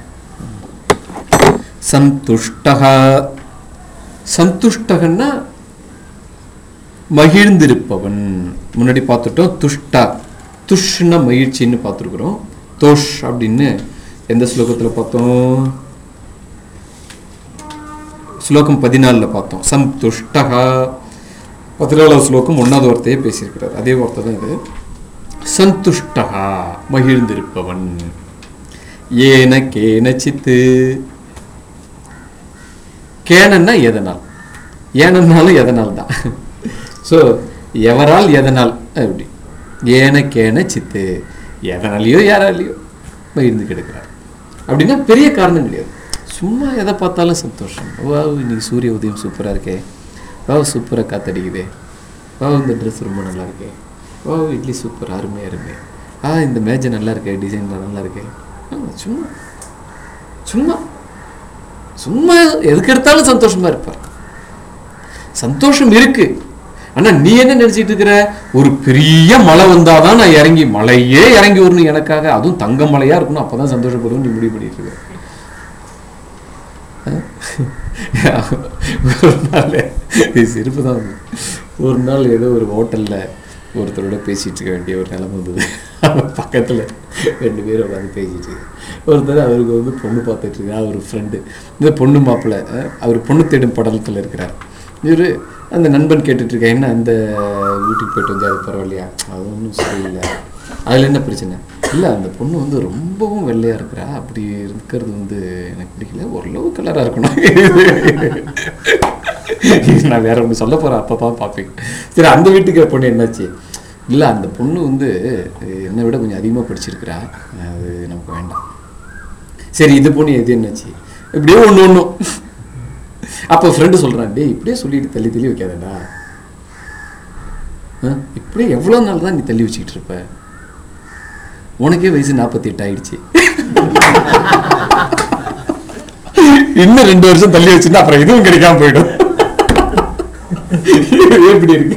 சந்துஷ்டகா, சந்துஷ்டகன்னா மகிழ்ந்திருப்பவன். முன்னாடி பார்த்துட்டோம். துஷ்டா, துஷ்னா மகிழ்ச்சின்னு பார்த்துருக்குறோம். தோஷ் அப்படின்னு எந்த ஸ்லோகத்தில் பார்த்தோம்? ஸ்லோகம் பதினாலில் பார்த்தோம். சந்துஷ்டகா பதினாலாவது ஸ்லோகம் ஒன்றாவது வார்த்தையே பேசியிருக்கிறார். அதே வார்த்தை தான் இது. சந்துஷ்டா மகிழ்ந்திருப்பவன். ஏன கேனச்சித்து, கேனன்னா எதனால், ஏனன்னாலும் எதனால் தான். ஸோ எவரால் எதனால் அப்படி ஏன கேன சித்து, எதனாலையோ யாராலையோ மகிழ்ந்து கிடக்கிறார் அப்படின்னா பெரிய காரணம் கிடையாது. சும்மா எதை பார்த்தாலும் சந்தோஷம். வா இன்னைக்கு சூரிய உதயம் சூப்பராக இருக்கே, வா சூப்பராக காத்தடிக்குதே, வா இந்த ட்ரெஸ் ரொம்ப நல்லா இருக்கே, வா இட்லி சூப்பர் அருமை அருமை, ஆ இந்த மேஜை நல்லா இருக்கே, டிசைன் நல்லா இருக்கே. சும்மா சும்மா சும்மா எதுக்கு எடுத்தாலும் சந்தோஷமா இருப்பார். சந்தோஷம் இருக்கு. ஆனா நீ என்ன நினைச்சிட்டு இருக்கிற, ஒரு பெரிய மழை வந்தாதான் நான் இறங்கி மழையே இறங்கி வரணும் எனக்காக, அதுவும் தங்க மழையா இருக்கணும் அப்பதான் சந்தோஷப்படுவோம் நீ முடிவு பண்ணிட்டு இருக்க. ஒரு நாள் சிரிப்பு தான். ஒரு நாள் ஏதோ ஒரு ஹோட்டல்ல ஒருத்தரோட பேசிட்டு இருக்க வேண்டிய ஒரு நிலைமை வந்தது. பக்கத்துல ரெண்டு பேரும் உட்காந்து பேசிட்டு இருக்கு. ஒருத்தர் அவருக்கு வந்து பொண்ணு பார்த்துட்டு இருக்காரு, அவர் ஃப்ரெண்டு. இந்த பொண்ணு மாப்பிள்ளை அவர் பொண்ணு தேடும் படலத்தில் இருக்கிறார். இவர் அந்த நண்பன் கேட்டுட்டு இருக்கேன், என்ன அந்த வீட்டுக்கு போயிட்டு வந்து அது பரவாயில்லையா, அது ஒன்றும் சரியில்லை, அதில் என்ன பிரச்சனை இல்லை, அந்த பொண்ணு வந்து ரொம்பவும் வெள்ளையாக இருக்கிறா, அப்படி இருக்கிறது வந்து எனக்கு பிடிக்கல, ஓரளவு கலராக இருக்கணும். நான் வேற ஒன்று சொல்ல போகிறேன், அப்போ தான் பார்ப்பீங்க. சரி அந்த வீட்டுக்கு பொண்ணு என்னாச்சு, இல்லை அந்த பொண்ணு வந்து என்னை விட கொஞ்சம் அதிகமாக படிச்சிருக்கிறா, அது நமக்கு வேண்டாம். சரி இது பொண்ணு எது என்னாச்சு, இப்படியே ஒன்று ஒன்றும். அப்போ ஃப்ரெண்டு சொல்கிறான், டே இப்படியே சொல்லிட்டு தள்ளி தள்ளி வைக்காதடா, இப்படியே எவ்வளோ நாள் தான் நீ தள்ளி வச்சுக்கிட்டு இருப்ப, உனக்கே வயசு நாற்பத்தி எட்டு ஆயிடுச்சு, இன்னும் ரெண்டு வருஷம் தள்ளி வச்சுன்னா அப்புறம் இதுவும் கிடைக்காம போயிடும். எப்படி இருக்கு,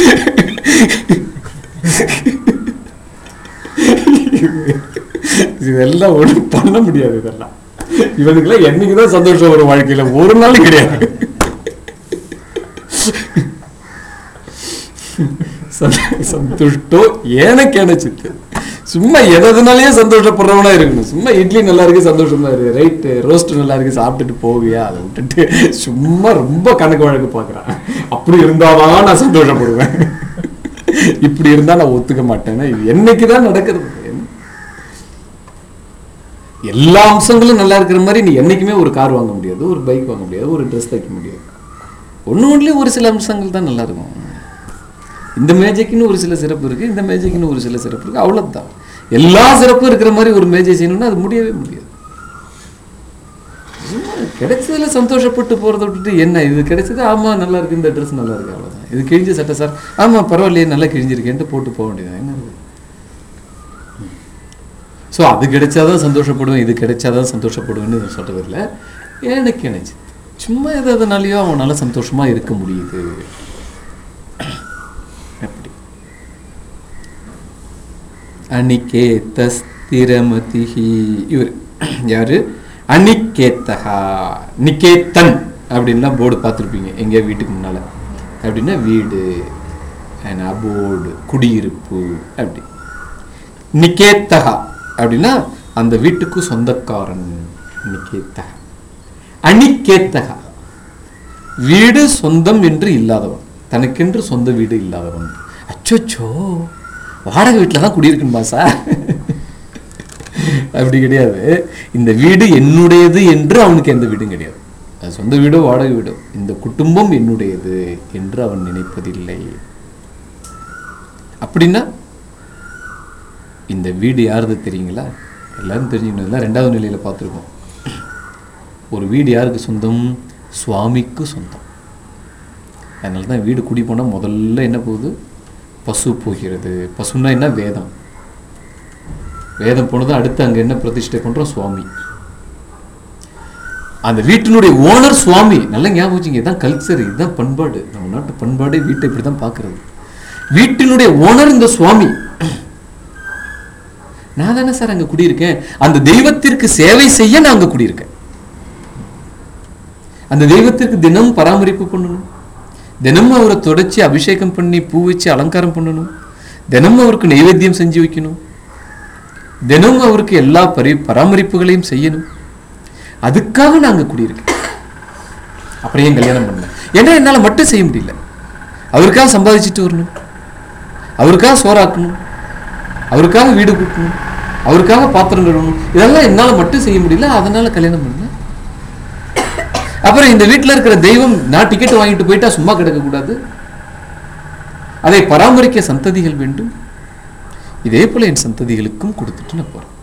இதெல்லாம் ஒன்றும் பண்ண முடியாது. இதெல்லாம் இவனுக்குலாம் என்னைக்குதான் சந்தோஷம் வரும் வாழ்க்கையில, ஒரு நாள் கிடையாது. சந்துஷ்டோ ஏனக்கேன சித்து, சும்மா எதனாலேயே சந்தோஷப்படுறவனா இருக்கணும். சும்மா இட்லி நல்லா இருக்கு சந்தோஷமா இருக்கு, ரைட்டு ரோஸ்ட் நல்லா இருக்கு சாப்பிட்டுட்டு போவியா, அதை விட்டுட்டு சும்மா ரொம்ப கணக்கு வழக்கு பார்க்குறான். அப்படி இருந்தாதான் நான் சந்தோஷப்படுவேன், இப்படி இருந்தா நான் ஒத்துக்க மாட்டேன்னா இது என்னைக்குதான் நடக்கிறது. எல்லா அம்சங்களும் நல்லா இருக்கிற மாதிரி நீ என்னைக்குமே ஒரு கார் வாங்க முடியாது, ஒரு பைக் வாங்க முடியாது, ஒரு ட்ரெஸ் தைக்க முடியாது. ஒன்று ஒன்றுலேயே ஒரு சில அம்சங்கள் தான் நல்லா இருக்கும். இந்த மேஜைக்குன்னு ஒரு சில சிறப்பு இருக்குது, இந்த மேஜைக்குன்னு ஒரு சில சிறப்பு இருக்குது, அவ்வளோதான். எல்லா சிறப்பும் இருக்கிற மாதிரி ஒரு மேஜை செய்யணும்னா அது முடியவே முடியாது. கிடைச்சதுல சந்தோஷப்பட்டு போகிறத விட்டுட்டு என்ன இது கிடைச்சது, ஆமாம் நல்லா இருக்கு, இந்த ட்ரெஸ் நல்லா இருக்கு, அவ்வளோதான். இது கிழிஞ்ச சட்டை சார், ஆமாம் பரவாயில்லையே நல்லா கிழிஞ்சிருக்கேன்ட்டு போட்டு போக வேண்டியது என்ன. ஸோ அது கிடைச்சாதான் சந்தோஷப்படுவேன், இது கிடைச்சாதான் சந்தோஷப்படுவேன்னு சொல்கிறது இல்லை. எனக்கு நினைச்சு சும்மா எதனாலையோ அவனால சந்தோஷமா இருக்க முடியுது. அப்படி அனிகேதஸ்திரமதிஹி, இவர் யாரு, அனிகேத்தகா, நிகேத்தன் அப்படின்னா போர்டு பார்த்துருப்பீங்க எங்கேயா வீட்டுக்கு முன்னால. அப்படின்னா வீடு, அபோர்டு, குடியிருப்பு. அப்படி நிகேத்தகா அப்படின்னா அந்த வீட்டுக்கு சொந்தக்காரன். நிகேத்தகா. அனிகேத்தகா வீடு சொந்தம் என்று இல்லாதவன், தனக்கென்று சொந்த வீடு இல்லாதவன். அச்சோச்சோ வாடகை வீட்டில் தான் குடியிருக்குன்பா சார், அப்படி கிடையாது. இந்த வீடு என்னுடையது என்று அவனுக்கு எந்த வீடும் கிடையாது. அது சொந்த வீடோ வாடகை வீடோ, இந்த குடும்பம் என்னுடையது என்று அவன் நினைப்பதில்லை. அப்படின்னா இந்த வீடு யாருது தெரியுங்களா, எல்லாரும் தெரிஞ்சுக்கணும். ரெண்டாவது நிலையில பார்த்துருக்கோம். ஒரு வீடு யாருக்கு சொந்தம், சுவாமிக்கு சொந்தம். அதனால தான் வீடு குடி போனால் முதல்ல என்ன போகுது, பசு போகிறது. பசுன்னா என்ன, வேதம். வேதம் போனது அடுத்து அங்கே என்ன பிரதிஷ்டை பண்ணுறோம், சுவாமி. அந்த வீட்டினுடைய ஓனர் சுவாமி. நல்லா ஞாபகம் வச்சுங்க, இதுதான் கல்ச்சர், இதுதான் பண்பாடு. நம்ம நாட்டு பண்பாடு வீட்டை இப்படி தான் பார்க்கறது. வீட்டினுடைய ஓனர் இந்த சுவாமி. நான் தானே சார் அங்கே குடியிருக்கேன், அந்த தெய்வத்திற்கு சேவை செய்ய நான் அங்கே குடியிருக்கேன். அந்த தெய்வத்திற்கு தினம் பராமரிப்பு பண்ணணும், தினமும் அவரை தொடச்சி அபிஷேகம் பண்ணி பூ வச்சு அலங்காரம் பண்ணணும், தினமும் அவருக்கு நைவேத்தியம் செஞ்சு வைக்கணும், தினமும் அவருக்கு எல்லா பரி பராமரிப்புகளையும் செய்யணும். அதுக்காக நான் அங்கே குடியிருக்கேன். அப்புறம் ஏன் கல்யாணம் பண்ணேன், ஏன்னா என்னால் மட்டும் செய்ய முடியல. அவருக்காக சம்பாதிச்சுட்டு வரணும், அவருக்காக சோறாக்கணும், அவருக்காக வீடு கூட்டணும், அவருக்காக பாத்திரம் கழுவணும், இதெல்லாம் என்னால மட்டும் செய்ய முடியல, அதனால கல்யாணம் பண்ண. அப்புறம் இந்த வீட்டுல இருக்கிற தெய்வம் நான் டிக்கெட் வாங்கிட்டு போயிட்டா சும்மா கிடக்க கூடாது, அதை பராமரிக்க சந்ததிகள் வேண்டும். இதே போல என் சந்ததிகளுக்கும் கொடுத்துட்டு நான் போறேன்.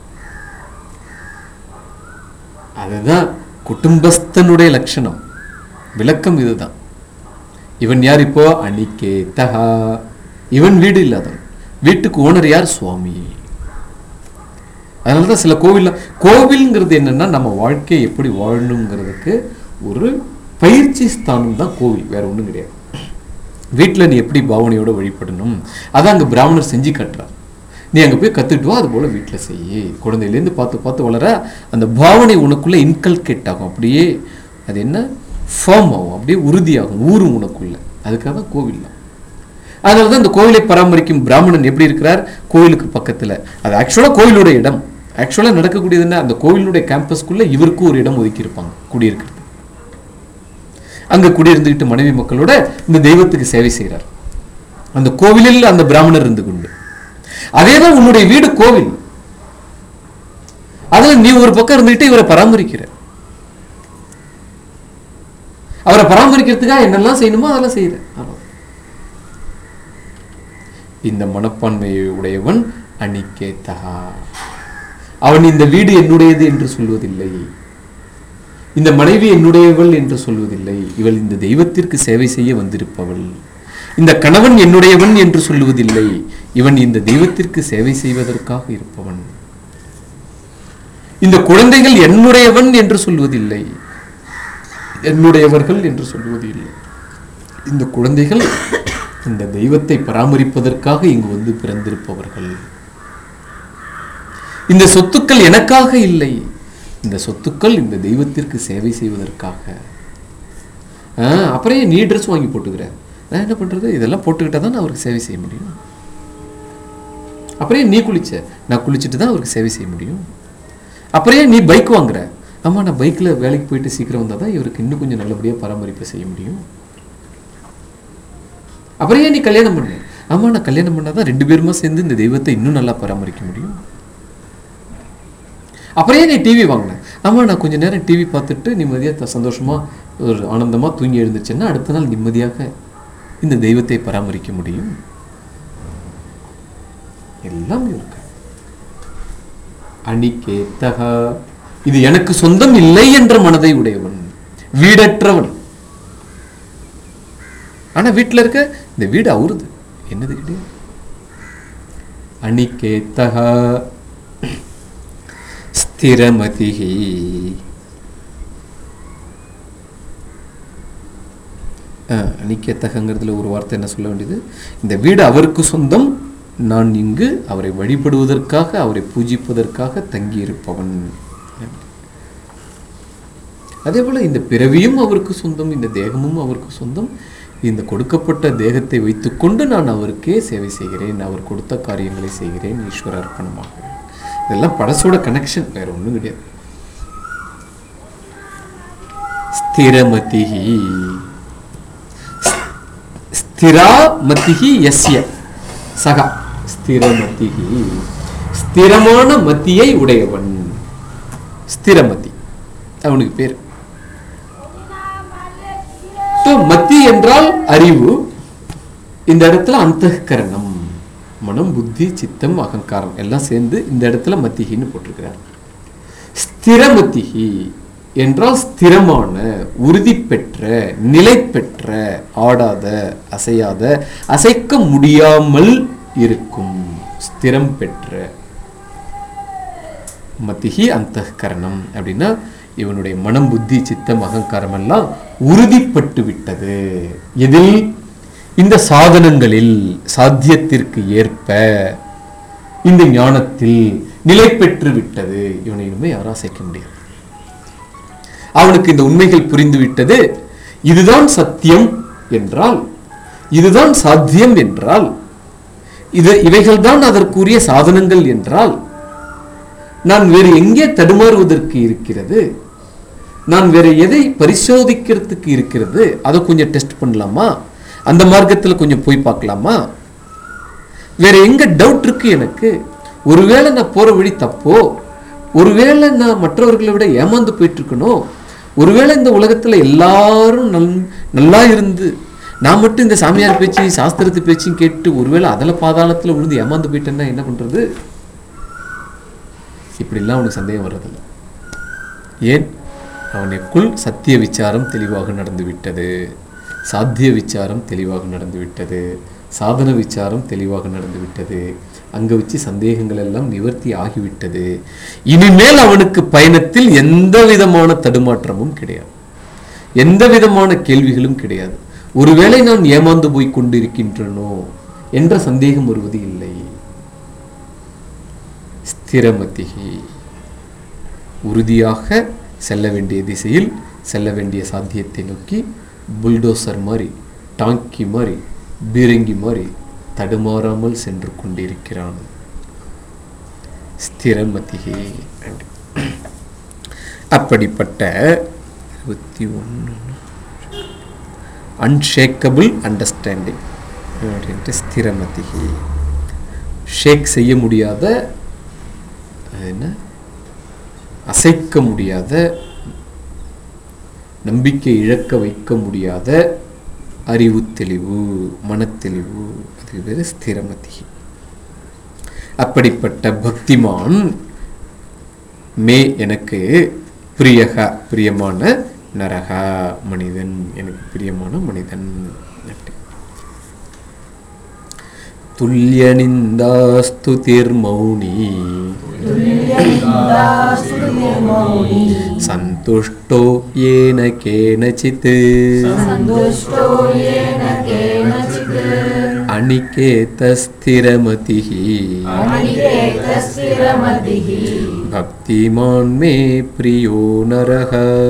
அதுதான் குடும்பஸ்தனுடைய லட்சணம். விளக்கம் இதுதான். இவன் யார் இப்போ? அனிகேதஹா. இவன் வீடு இல்லாதவன். வீட்டுக்கு ஓனர் யார்? சுவாமி. அதனாலதான் சில கோவில், கோவில்ங்கிறது என்னன்னா நம்ம வாழ்க்கையை எப்படி வாழணுங்கிறதுக்கு ஒரு பயிற்சி ஸ்தானம் தான் கோவில், வேற ஒண்ணும் கிடையாது. வீட்டுல நீ எப்படி பாவனையோட வழிபடணும் அதான் அங்க பிராமணர் செஞ்சு காட்டுறார். நீ அங்க போய் கத்துட்டு வா, அது போல வீட்டுல செய்ய. குழந்தையிலேருந்து பார்த்து பார்த்து வளர அந்த பாவனை உனக்குள்ள இன்கல்கேட் ஆகும், அப்படியே அது என்ன ஃபார்ம் ஆகும், அப்படியே உறுதியாகும், ஊரும் உனக்குள்ள. அதுக்காக தான் கோவில். அதனாலதான் இந்த கோவிலை பராமரிக்கும் பிராமணன் எப்படி இருக்கிறார்? கோவிலுக்கு பக்கத்துல. அது ஆக்சுவலா கோவிலோட இடம். ஆக்சுவலா நடக்கக்கூடியது என்ன? அந்த கோவிலுடைய கேம்பஸ்குள்ள இவருக்கும் ஒரு இடம் ஒதுக்கி இருப்பாங்க குடியிருக்கிறது. அங்க குடியிருந்துகிட்டு மனைவி மக்களோட இந்த தெய்வத்துக்கு சேவை செய்கிறார். அந்த கோவிலில் அந்த பிராமணர் இருந்து கொண்டு. அதேதான் உன்னுடைய வீடு கோவில். அதுல நீ ஒரு பக்கம் இருந்துகிட்டு இவரை பராமரிக்கிற. அவரை பராமரிக்கிறதுக்காக என்னெல்லாம் செய்யணுமோ அதெல்லாம் செய்யற. இந்த மனப்பான்மையை உடையவன் அனிகேதஹா. அவன் இந்த வீடு என்னுடையது என்று சொல்வதில்லை, இந்த மனைவி என்னுடையவள் என்று சொல்வதில்லை. இவள் இந்த தெய்வத்திற்கு சேவை செய்ய வந்திருப்பவள். இந்த கணவன் என்னுடையவன் என்று சொல்லுவதில்லை, இவன் இந்த தெய்வத்திற்கு சேவை செய்வதற்காக இருப்பவன். இந்த குழந்தைகள் என்னுடையவன் என்று சொல்வதில்லை, என்னுடையவர்கள் என்று சொல்வதில்லை. இந்த குழந்தைகள் இந்த தெய்வத்தை பராமரிப்பதற்காக இங்கு வந்து பிறந்திருப்பவர்கள். இந்த சொத்துக்கள் எனக்காக இல்லை, இந்த சொத்துக்கள் இந்த தெய்வத்திற்கு சேவை செய்வதற்காக. அப்புறம் நீ ட்ரெஸ் வாங்கி போட்டுக்கிற, நான் என்ன பண்றது? இதெல்லாம் போட்டுக்கிட்டா தான் நான் அவருக்கு சேவை செய்ய முடியும். அப்புறம் நீ குளிச்ச, நான் குளிச்சுட்டு தான் அவருக்கு சேவை செய்ய முடியும். அப்புறம் நீ பைக் வாங்குற, ஆமா நான் பைக்ல வேலைக்கு போயிட்டு சீக்கிரம் வந்தா தான் இவருக்கு இன்னும் கொஞ்சம் நல்லபடியா பராமரிப்பு செய்ய முடியும். அப்புறம் ஏன் நீ கல்யாணம் பண்ண, ஆமா நான் கல்யாணம் பண்ணாதான் ரெண்டு பேருமா சேர்ந்து இந்த தெய்வத்தை இன்னும் நல்லா பராமரிக்க முடியும். அப்புறம் ஏன் நீ டிவி வாங்கின, ஆமா நான் கொஞ்ச நேரம் டிவி பார்த்துட்டு நிம்மதியா சந்தோஷமா ஒரு ஆனந்தமா தூங்கி எழுந்துச்சுன்னா அடுத்த நாள் நிம்மதியாக இந்த தெய்வத்தை பராமரிக்க முடியும். எல்லாம் இருக்கு. அனிகேதஹா. இது எனக்கு சொந்தம் இல்லை என்ற மனதை உடையவன், வீடற்றவன். ஆனா வீட்டுல இருக்க இந்த வீடு அவருது, என்னது கிடையாது. அனிகேதஹா ஸ்திரமதிஹி. அனிகேதஹங்கிறதுல ஒரு வார்த்தை என்ன சொல்ல வேண்டியது? இந்த வீடு அவருக்கு சொந்தம், நான் இங்கு அவரை வழிபடுவதற்காக அவரை பூஜிப்பதற்காக தங்கி இருப்பவன். அதே போல இந்த பிறவியும் அவருக்கு சொந்தம், இந்த தேகமும் அவருக்கு சொந்தம். இந்த கொடுக்கப்பட்ட தேகத்தை வைத்துக்கொண்டு நான் அவருக்கே சேவை செய்கிறேன், அவர் கொடுத்த காரியங்களை செய்கிறேன் ஈஸ்வர அர்ப்பணமாக. இதெல்லாம் படசோட கனெக்ஷன், வேற ஒண்ணும் கிடையாது. ஸ்திரமதிஹி. ஸ்திராமதிஹி யஸ்ய சகா. ஸ்திரமதிஹி, ஸ்திரமான மத்தியை உடையவன். ஸ்திரமதி அவனுக்கு பேர். மத்தி என்றால் அறிவு. இந்த இடத்துல அந்தகரணம், மனம், புத்தி, சித்தம், அகங்காரம் எல்லாம் சேர்ந்து இந்த இடத்துல மத்திகின்னு போட்டிருக்கிறார். ஸ்திரமத்திகி என்றால் ஸ்திரமான, உறுதி பெற்ற, நிலை பெற்ற, ஆடாத, அசையாத, அசைக்க முடியாமல் இருக்கும், ஸ்திரம் பெற்ற. மத்திகி அந்தகரணம் அப்படின்னா இவனுடைய மனம், புத்தி, சித்தம், அகங்காரம் எல்லாம் உறுதிப்பட்டு விட்டது. எதில்? இந்த சாதனங்களில், சாத்தியத்திற்கு ஏற்ப இந்த ஞானத்தில் நிலை பெற்று விட்டது. இவனை இனிமே யாரும் அசைக்க முடியாது. அவனுக்கு இந்த உண்மைகள் புரிந்து விட்டது. இதுதான் சத்தியம் என்றால், இதுதான் சாத்தியம் என்றால், இது இவைகள் தான் அதற்குரிய சாதனங்கள் என்றால், நான் வேறு எங்கே தடுமாறுவதற்கு இருக்கிறது, நான் வேற எதை பரிசோதிக்கிறதுக்கு இருக்கிறது, அதை கொஞ்சம் டெஸ்ட் பண்ணலாமா, அந்த மார்க்கத்தில் கொஞ்சம் போய் பார்க்கலாமா, வேற எங்க டவுட் இருக்கு எனக்கு, ஒருவேளை நான் போற வழி தப்போ, ஒருவேளை நான் மற்றவர்களை விட ஏமாந்து போயிட்டு இருக்கணும், ஒருவேளை இந்த உலகத்துல எல்லாரும் நல் நல்லா இருந்து நான் மட்டும் இந்த சாமியார் பேச்சு சாஸ்திரத்து பேச்சையும் கேட்டு ஒருவேளை அதில் பாதாளத்துல விழுந்து ஏமாந்து போயிட்டேன்னா என்ன பண்றது? இப்படிலாம் அவனுக்கு சந்தேகம் வர்றதில்லை. ஏன்? அவனுக்குள் சத்திய விசாரம் தெளிவாக நடந்துவிட்டது, சாத்திய விசாரம் தெளிவாக நடந்துவிட்டது, சாதன விசாரம் தெளிவாக நடந்துவிட்டது. அங்க வச்சு சந்தேகங்கள் எல்லாம் நிவர்த்தி ஆகிவிட்டது. இனிமேல் அவனுக்கு பயணத்தில் எந்த விதமான தடுமாற்றமும் கிடையாது, எந்த விதமான கேள்விகளும் கிடையாது. ஒருவேளை நான் ஏமாந்து போய் கொண்டிருக்கின்றனோ என்ற சந்தேகம் வருவது இல்லை. ஸ்திரமதிகி, உறுதியாக செல்ல வேண்டிய திசையில் செல்ல வேண்டிய சாத்தியத்தை நோக்கி புல்டோசர் மாதிரி, டாங்கி மாதிரி, பீரங்கி மாதிரி தடுமாறாமல் சென்று கொண்டிருக்கிறான். ஸ்திரமதிகி. அப்படிப்பட்ட இருபத்தி ஒன்று அன்ஷேக்கபிள் அண்டர்ஸ்டாண்டிங் அப்படின்ட்டு ஸ்திரமதிகி. ஷேக் செய்ய முடியாத, என்ன, அசைக்க முடியாத, நம்பிக்கை இழக்க வைக்க முடியாத அறிவு தெளிவு, மனத்தெளிவு, அதுக்கு பேரு ஸ்திரமதி. அப்படிப்பட்ட பக்திமான் மே எனக்கு பிரியக, பிரியமான நரகா, மனிதன், எனக்கு பிரியமான மனிதன். துல்யநிந்தாஸ்துதிர் மௌனி சந்துஷ்டோ ஏன கேனசித் அனிகேதஸ்திரமதிஹி பக்திமான் மே பிரியோ நரஹ.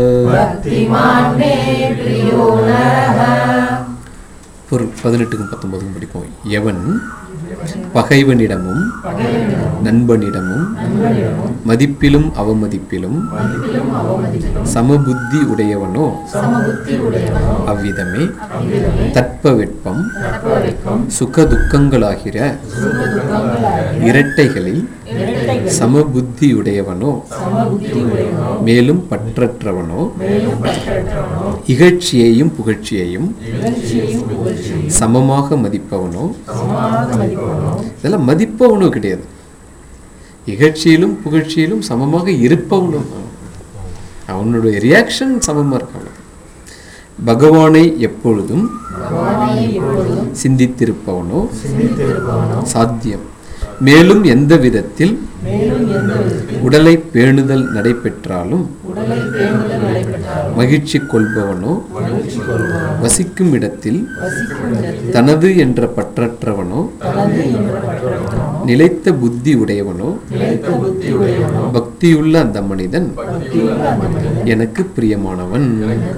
பதினெட்டுக்கும் பத்தொன்பதுக்கும் படிப்போம். எவன் பகைவனிடமும் நண்பனிடமும் மதிப்பிலும் அவமதிப்பிலும் சமபுத்தி உடையவனோ அவ்விதமே தட்பவெட்பம் சுக துக்கங்களாகிற இரட்டைகளில் சமபுத்தியுடையவனோ மேலும் பற்றற்றவனோ இகழ்ச்சியையும் புகழ்ச்சியையும் சமமாக மதிப்பவனோ, இதெல்லாம் மதிப்பவனோ கிடையாது, இகழ்ச்சியிலும் புகழ்ச்சியிலும் சமமாக இருப்பவனும். அவனுடைய ரியாக்ஷன் சமமாக இருக்க. பகவானை எப்பொழுதும் சிந்தித்திருப்பவனோ சாத்தியம். மேலும் எந்த விதத்தில் உடலை பேணுதல் நடைபெற்றாலும் மகிழ்ச்சி கொள்பவனோ, வசிக்கும் இடத்தில் தனது என்ற பற்றற்றவனோ, நிலைத்த புத்தி உடையவனோ, பக்தியுள்ள அந்த மனிதன் எனக்கு பிரியமானவன்.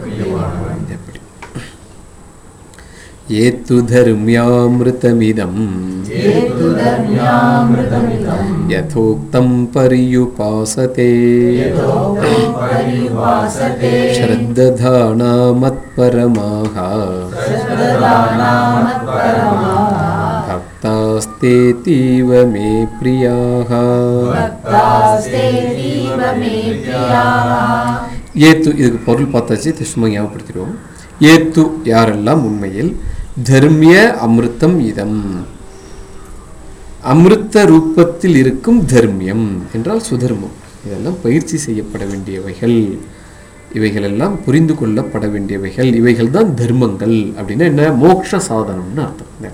ஏத்து தர்ம்யாம்ருதமிதம் யதோக்தம் பரியுபாசதே ஸ்ரத்ததானா மத்பரமாஹ பக்தாஸ்தேதீவ மே பிரியாஹ. ஏத்து, இதுக்கு பொருள் பார்த்தாச்சு, சும்மா ஞாபகப்படுத்திடுவோம். ஏத்து, யாரெல்லாம் உண்மையில் தர்மிய அமிர்தம் இதம், அமிர்த ரூபத்தில் இருக்கும் தர்மியம் என்றால் சுதர்மம், இதெல்லாம் பயிற்சி செய்யப்பட வேண்டியவைகள், இவைகளெல்லாம் புரிந்து கொள்ளப்பட வேண்டியவைகள், இவைகள் தான் தர்மங்கள். அப்படின்னா என்ன? மோட்ச சாதனம்னு அர்த்தம்.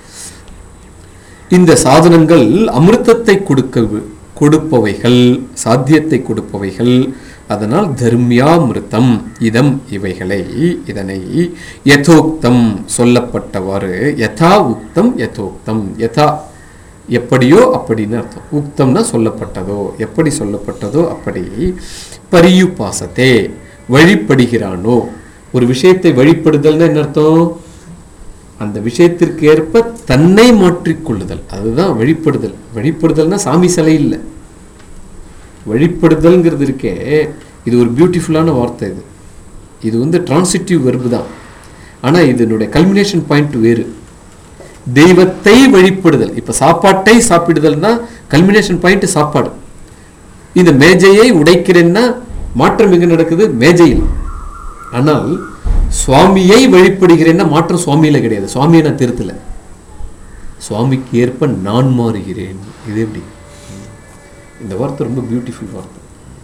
இந்த சாதனங்கள் அமிர்தத்தை கொடுக்க கொடுப்பவைகள், சாத்தியத்தை கொடுப்பவைகள். அதனால் தர்மியாமிருத்தம் இதம், இவைகளை, இதனை யதோக்தம் சொல்லப்பட்டவாறு, யதா உக்தம் யதோக்தம், யதா எப்படியோ அப்படின்னு அர்த்தம், உக்தம்னா சொல்லப்பட்டதோ, எப்படி சொல்லப்பட்டதோ அப்படி, பரியுபாசத்தே வழிபடுகிறானோ. ஒரு விஷயத்தை வழிபடுதல்னா என்ன அர்த்தம்? அந்த விஷயத்திற்கு ஏற்ப தன்னை மாற்றிக்கொள்ளுதல், அதுதான் வழிபடுதல். வழிபடுதல்னா சாமி சிலை இல்லை, வழிபடுதல்ங்கிறது இருக்கே, இது ஒரு பியூட்டிஃபுல்லான வார்த்தை. இது இது வந்து டிரான்சிட்டிவ் வெர்பு தான், ஆனால் இதனுடைய கல்மினேஷன் பாயிண்ட் வேறு. தெய்வத்தை வழிபடுதல். இப்ப சாப்பாட்டை சாப்பிடுதல்னா கல்மினேஷன் பாயிண்ட் சாப்பாடு. இந்த மேஜையை உடைக்கிறேன்னா மாற்றம் எங்க நடக்குது? மேஜையில். ஆனால் சுவாமியை வழிபடுகிறேன்னா மாற்றம் சுவாமியில கிடையாது. சுவாமியை நான் திருத்தல, சுவாமிக்கு ஏற்ப நான் மாறுகிறேன். இது எப்படி? இந்த வார்த்தை ரொம்ப பியூட்டிஃபுல் வார்த்தை.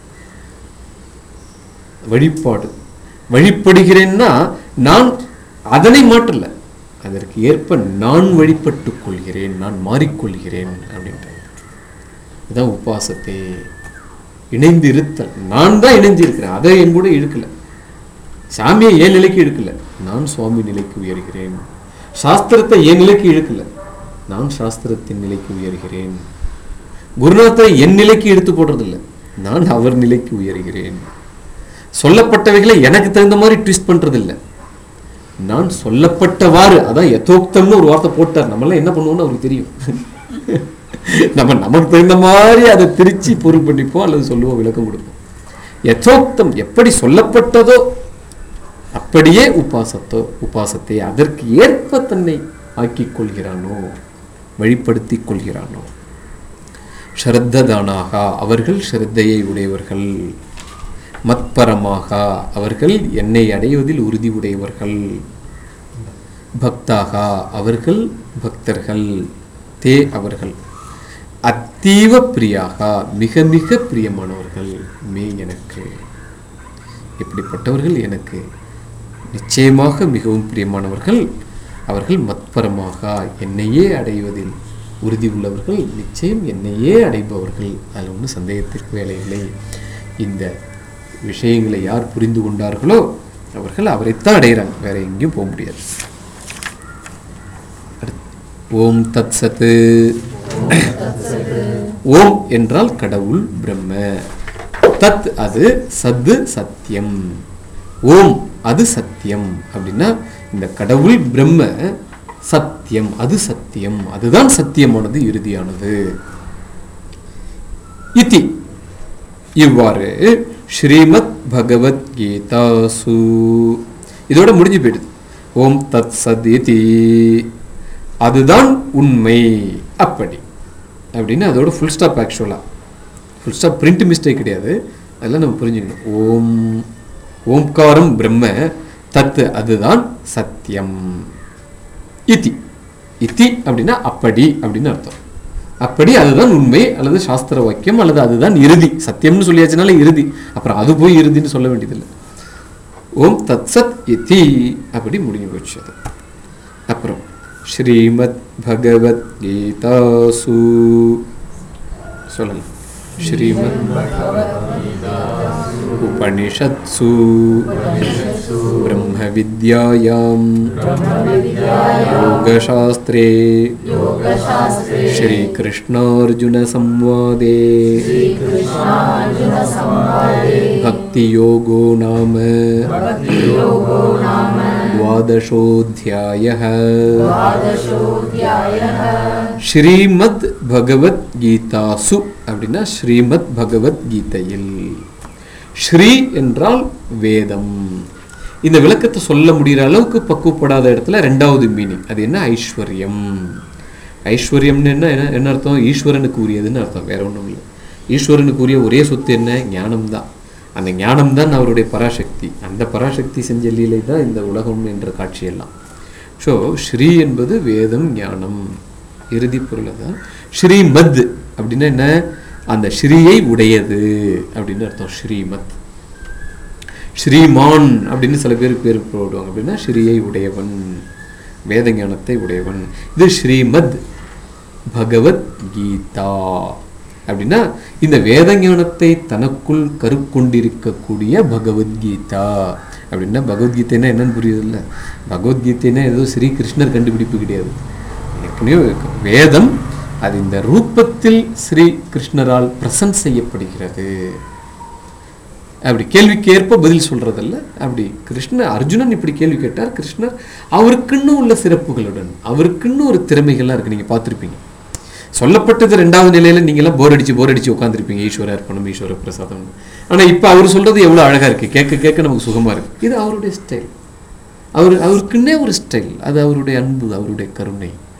வழிபாடு, வழிபடுகிறேன்னா நான் அதனை மாற்றல, அதற்கு ஏற்ப நான் வழிபட்டுக் கொள்கிறேன், நான் மாறிக்கொள்கிறேன் அப்படின்ற. இதுதான் உபாசத்தை. இணைந்து இருத்தல். நான் தான் இணைந்து இருக்கிறேன், அதை என் கூட இழுக்கல. சாமியை என் நிலைக்கு இழுக்கல, நான் சுவாமி நிலைக்கு உயர்கிறேன். சாஸ்திரத்தை என் நிலைக்கு இழுக்கல, நான் சாஸ்திரத்தின் நிலைக்கு உயர்கிறேன். குருநாதரை என் நிலைக்கு எடுத்து போடுறதில்லை, நான் அவர் நிலைக்கு உயர்கிறேன். சொல்லப்பட்டவைகளை எனக்கு தகுந்த மாதிரி ட்விஸ்ட் பண்றதில்லை, நான் சொல்லப்பட்டவாறு. அதான் யதோக்தம்னு ஒரு வார்த்தை போட்டார். நம்மளாம் என்ன பண்ணுவோம்னு அவருக்கு தெரியும். நம்ம நமக்கு தகுந்த மாதிரி அதை திருச்சி பொருள் பண்ணிப்போம் அல்லது சொல்லுவோம், விளக்கம் கொடுப்போம். யதோக்தம் எப்படி சொல்லப்பட்டதோ அப்படியே உபாசத்தோ உபாசத்தை அதற்கு ஏற்ப தன்னை ஆக்கிக் கொள்கிறானோ, வழிப்படுத்திக் கொள்கிறானோ. ஸ்ரத்ததானாக அவர்கள் ஸ்ரத்தையை உடையவர்கள். மத்பரமாக அவர்கள் என்னை அடைவதில் உறுதி உடையவர்கள். பக்தாக அவர்கள் பக்தர்கள். தே அவர்கள். அத்தீவ பிரியாக மிக மிக பிரியமானவர்கள். மே எனக்கு. இப்படிப்பட்டவர்கள் எனக்கு நிச்சயமாக மிகவும் பிரியமானவர்கள். அவர்கள் மத்பரமாக என்னையே அடைவதில் உறுதி உள்ளவர்கள், நிச்சயம் என்னையே அடைபவர்கள். அதில் ஒன்றும் சந்தேகத்திற்கு வேலையில்லை. இந்த விஷயங்களை யார் புரிந்து கொண்டார்களோ அவர்கள் அவரைத்தான் அடைகிறாங்க, வேற எங்கேயும் போக முடியாது. ஓம் தத் சத்து. ஓம் என்றால் கடவுள், பிரம்ம. தத் அது, சத்து சத்தியம். ஓம் அது சத்தியம். அப்படின்னா இந்த கடவுள் பிரம்ம சத்தியம், அது சத்தியம், அதுதான் சத்தியமானது, இறுதியானது. இதி இவ்வாறு ஸ்ரீமத் பகவத்கீதாசு இதோட முடிஞ்சு போயிடுது. ஓம் தத் சத் இதி அதுதான் உண்மை, அப்படி அப்படின்னு அதோட ஃபுல் ஸ்டாப். ஆக்சுவலாக ஃபுல் ஸ்டாப் பிரிண்ட் மிஸ்டேக் கிடையாது, அதெல்லாம் நம்ம புரிஞ்சுக்கணும். ஓம் ஓம்காரம் பிரம்ம, தத்து அதுதான் சத்தியம். இதி இதி அப்படின்னா அப்படி அப்படின்னு அர்த்தம். அப்படி அதுதான் உண்மை அல்லது சாஸ்திர வாக்கியம் அல்லது அதுதான் இறுதி. சத்தியம்னு சொல்லியாச்சுனால இறுதி, அப்புறம் அது போய் இறுதின்னு சொல்ல வேண்டியதில்லை. ஓம் தத் சத் இதி அப்படி முடிஞ்சு போச்சு அது. அப்புறம் ஸ்ரீமத் பகவத் கீதாசு சொல்லலாம். ஸ்ரீமத் உபனிஷத்சு பிரம்ம வித்யாயாம் யோகசாஸ்திரே ஸ்ரீ கிருஷ்ணார்ஜுன சம்வாதே பக்தி யோகோ நாம द्वादशोऽध्यायः. ஸ்ரீமத் பகவத் கீதாசு அப்படின்னா ஸ்ரீமத் பகவத் கீதையில். ஸ்ரீ என்றால் வேதம். இந்த விளக்கத்தை சொல்ல முடிகிற அளவுக்கு பக்குவப்படாத இடத்துல ரெண்டாவது மீனிங் அது என்ன? ஐஸ்வர்யம். ஐஸ்வர்யம்னு என்ன என்ன அர்த்தம்? ஈஸ்வரனுக்கு உரியதுன்னு அர்த்தம், வேற ஒன்றும் இல்லை. ஈஸ்வரனுக்கு உரிய ஒரே சொத்து என்ன? ஞானம் தான். அந்த ஞானம் தான் அவருடைய பராசக்தி. அந்த பராசக்தி செஞ்ச லீலை தான் இந்த உலகம் என்ற காட்சியெல்லாம். ஸோ ஸ்ரீ என்பது வேதம், ஞானம், இறுதி பொருள் தான். ஸ்ரீமத் அப்படின்னா என்ன? அந்த ஸ்ரீயை உடையது அப்படின்னு அர்த்தம். ஸ்ரீமத். ஸ்ரீமான் அப்படின்னு சில பேர் பேர் போடுவாங்க. அப்படின்னா ஸ்ரீயை உடையவன், வேத ஞானத்தை உடையவன். இது ஸ்ரீமத் பகவத் கீதா அப்படின்னா இந்த வேத ஞானத்தை தனக்குள் கருக்கொண்டிருக்கக்கூடிய பகவத்கீதா. அப்படின்னா பகவத்கீதைன்னா என்னன்னு புரியுது இல்லை? பகவத்கீதைன்னா ஏதோ ஸ்ரீ கிருஷ்ணர் கண்டுபிடிப்பு கிடையாது. ஏற்கனவே வேதம் அது இந்த ரூபத்தில் ஸ்ரீ கிருஷ்ணரால் பிரசன்ட் செய்யப்படுகிறது. அப்படி கேள்விக்கு ஏற்ப பதில் சொல்றதல்ல. அப்படி கிருஷ்ணர் அர்ஜுனன் இப்படி கேள்வி கேட்டார். கிருஷ்ணர் அவருக்குன்னு உள்ள சிறப்புகளுடன் அவருக்குன்னு ஒரு திறமைகள்லாம் இருக்கு. நீங்க பார்த்துருப்பீங்க. சொல்லப்பட்டது ரெண்டாவது நிலையில நீங்களாம் போர் அடிச்சு போர் அடிச்சு உட்காந்துருப்பீங்க. ஈஸ்வர அர்ப்பணம், ஈஸ்வர பிரசாதம். ஆனா இப்ப அவர் சொல்றது எவ்வளவு அழகா இருக்கு, கேட்க கேட்க நமக்கு சுகமா இருக்கு. இது அவருடைய ஸ்டைல். அவர் அவருக்குன்னே ஒரு ஸ்டைல். அது அவருடைய அன்பு, அவருடைய கருணை.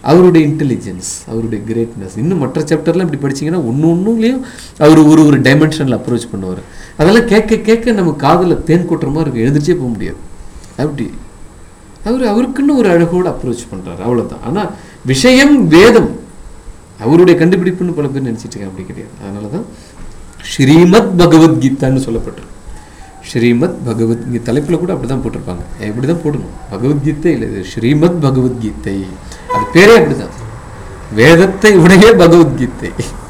அவருடைய இன்டெலிஜென்ஸ், அவருடைய கிரேட்னஸ். இன்னும் மற்ற சாப்டர்லாம் இப்படி படிச்சிங்கன்னா ஒன்று ஒன்றுலேயும் அவர் ஒரு ஒரு டைமென்ஷனில் அப்ரோச் பண்ணுவார். அதெல்லாம் கேட்க கேட்க நம்ம காதில் தேன் கொட்டுற மாதிரி இருக்கும், எழுந்திரிச்சே போக முடியாது. அப்படி அவர் அவருக்குன்னு ஒரு அழகோடு அப்ரோச் பண்ணுறாரு, அவ்வளோதான். ஆனால் விஷயம் வேதம், அவருடைய கண்டுபிடிப்புன்னு பல பேர் நினச்சிட்டு இருக்காங்க, அப்படி கிடையாது. அதனால தான் ஸ்ரீமத் பகவத்கீதான்னு சொல்லப்பட்டிருக்கு. ஸ்ரீமத் பகவத்கீதை தலைப்பில் கூட அப்படி தான் போட்டிருப்பாங்க, எப்படி தான் போடணும், பகவத்கீதை இல்லை, இது ஸ்ரீமத் பகவத்கீதை, அது பேரே அப்படி தான், வேதத்தை உடைய பகவத்கீதை.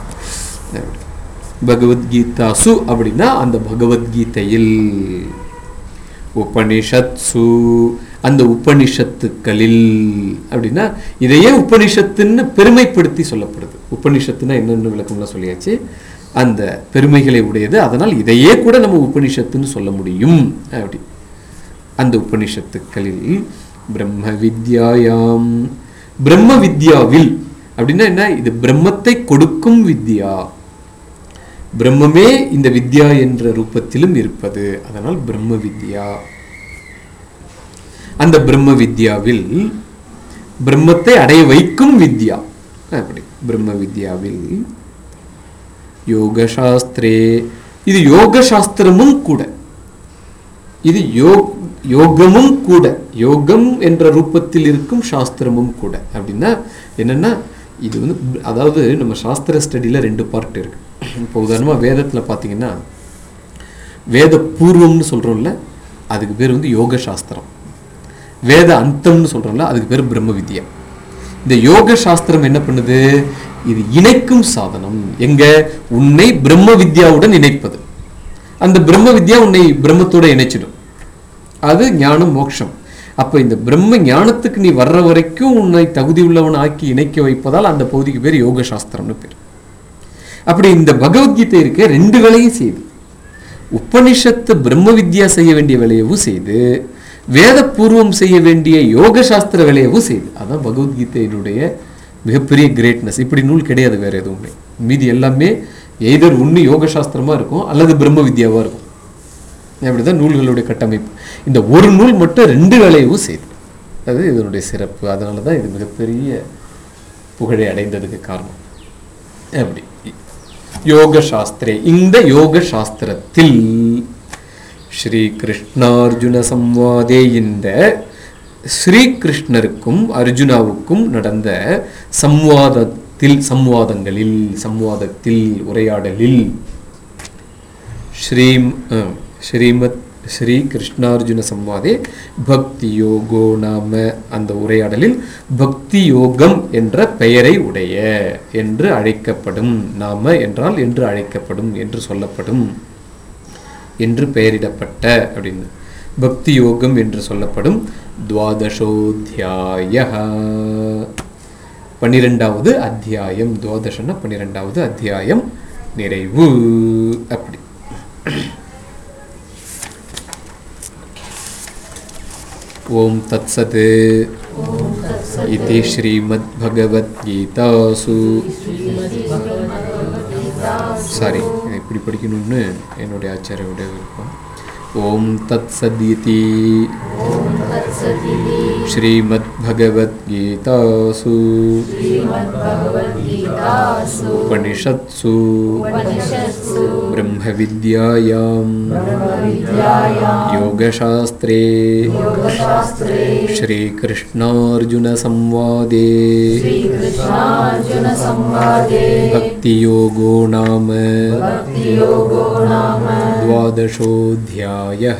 பகவத்கீதாசு அப்படின்னா அந்த பகவத்கீதையில், உபனிஷத்சு அந்த உபனிஷத்துக்களில் அப்படின்னா இதையே உபனிஷத்துன்னு பெருமைப்படுத்தி சொல்லப்படுது. உபனிஷத்துனா என்னென்ன விளக்கம்லாம் சொல்லியாச்சு, அந்த பெருமைகளை உடையது, அதனால் இதையே கூட நம்ம உபனிஷத்துன்னு சொல்ல முடியும். அப்படி அந்த உபனிஷத்துக்களில் பிரம்ம வித்யாயாம், பிரம்ம வித்யாவில் அப்படின்னா என்ன, இது பிரம்மத்தை கொடுக்கும் வித்யா, பிரம்மமே இந்த வித்யா என்ற ரூபத்திலும் இருப்பது, அதனால் பிரம்ம வித்யா. அந்த பிரம்ம வித்யாவில் பிரம்மத்தை அடைய வைக்கும் வித்யா, அப்படி பிரம்ம வித்யாவில் யோக சாஸ்திரே, இது யோக சாஸ்திரமும் கூட, இது யோகமும் கூட, யோகம் என்ற ரூபத்தில் இருக்கும் சாஸ்திரமும் கூட. அப்படின்னா என்னன்னா, இது வந்து அதாவது நம்ம சாஸ்திர ஸ்டடியில் ரெண்டு பார்ட் இருக்கு. இப்போ உதாரணமாக வேதத்தில் பார்த்தீங்கன்னா, வேத பூர்வம்னு சொல்கிறோம்ல, அதுக்கு பேர் வந்து யோக சாஸ்திரம். வேத அந்தம்னு சொல்கிறோம்ல, அதுக்கு பேர் பிரம்ம வித்யா. இந்த யோக சாஸ்திரம் என்ன பண்ணுது, இது இணைக்கும் சாதனம். எங்க, உன்னை பிரம்ம வித்யாவுடன் இணைப்பது. அந்த பிரம்ம வித்யா உன்னை பிரம்மத்தோட இணைச்சிடும், அது ஞானம் மோட்சம். அப்ப இந்த பிரம்ம ஞானத்துக்கு நீ வர்ற வரைக்கும் உன்னை தகுதி உள்ளவன் ஆக்கி இணைக்க வைப்பதால் அந்த பகுதிக்கு பேர் யோக சாஸ்திரம்னு பேர். அப்படி இந்த பகவத்கீதை இருக்க ரெண்டு வேலையும் செய்து, உபனிஷத்து பிரம்ம வித்யா செய்ய வேண்டிய வேலையவும் செய்து, வேத பூர்வம் செய்ய வேண்டிய யோக சாஸ்திர வேலையவும் செய்து. அதான் பகவத்கீதையினுடைய மிகப்பெரிய கிரேட்னஸ். இப்படி நூல் கிடையாது வேற எதுவுமே. மீதி எல்லாமே எய்தர் ஒன்று யோக சாஸ்திரமா இருக்கும் அல்லது பிரம்ம வித்யாவா இருக்கும். அப்படிதான் நூல்களுடைய கட்டமைப்பு. இந்த ஒரு நூல் மட்டும் ரெண்டு வேலையவும் செய்து, அது இதனுடைய சிறப்பு. அதனால தான் இது மிகப்பெரிய புகழை அடைந்ததுக்கு காரணம். அப்படி யோக சாஸ்திரே, இந்த யோக சாஸ்திரத்தில் ஸ்ரீ கிருஷ்ணார்ஜுன சம்வாதே, இந்த ஸ்ரீகிருஷ்ணருக்கும் அர்ஜுனாவுக்கும் நடந்த சம்வாதத்தில், சம்வாதங்களில், சம்வாதத்தில், உரையாடலில், ஸ்ரீம் ஸ்ரீமத் ஸ்ரீ கிருஷ்ணார்ஜுன சம்வாதே பக்தி யோகோ நாம, அந்த உரையாடலில் பக்தி யோகம் என்ற பெயரை உடைய என்று அழைக்கப்படும், நாம என்றால் என்று அழைக்கப்படும், என்று சொல்லப்படும், என்று பெயரிடப்பட்ட அப்படின்னு பக்தி யோகம் என்று சொல்லப்படும் துவாதசோத்யாய, பன்னிரெண்டாவது அத்தியாயம். துவாதசன்னா பன்னிரெண்டாவது அத்தியாயம் நிறைவு. அப்படி ஓம் தத்சத் இதி ஸ்ரீமத் பகவத்கீதாசு, சாரி இப்படி படிக்கணும்னு என்னுடைய ஆச்சாரியோட விருப்பம். ஓம் தத்சதிதி ஸ்ரீமத் பகவத்கீதாசு உபனிஷத்சு பிரம்ம வித்யாயாம் யோகசாஸ்திரே ஸ்ரீகிருஷ்ணார்ஜுன சம்வாதே பக்தி யோகோ நாம துவாதசோத்யாயः.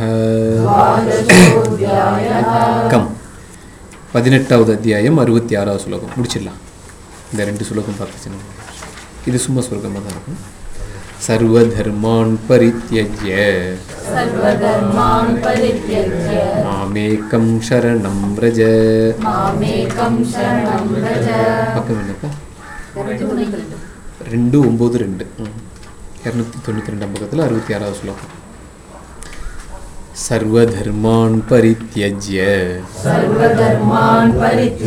கம் பதினெட்டாவது அத்தியாயம் அறுபத்தி ஆறாவது ஸ்லோகம் முடிச்சிடலாம். இந்த ரெண்டு ஸ்லோகம் பார்த்துச்சுன்னா இது சும்மா ஸ்லோகமாக தான் இருக்கும். சர்வதர்மான் பரித்யஜ்ய மாமேகம் சரணம் வ்ரஜ. பக்கம் என்னப்பா, ரெண்டு ஒம்பது ரெண்டு இரநூத்தி தொண்ணூற்றி ரெண்டாம் பக்கத்தில் அறுபத்தி ஆறாவது ஸ்லோகம். சர்வதர்மான் பரித்யஜ்ய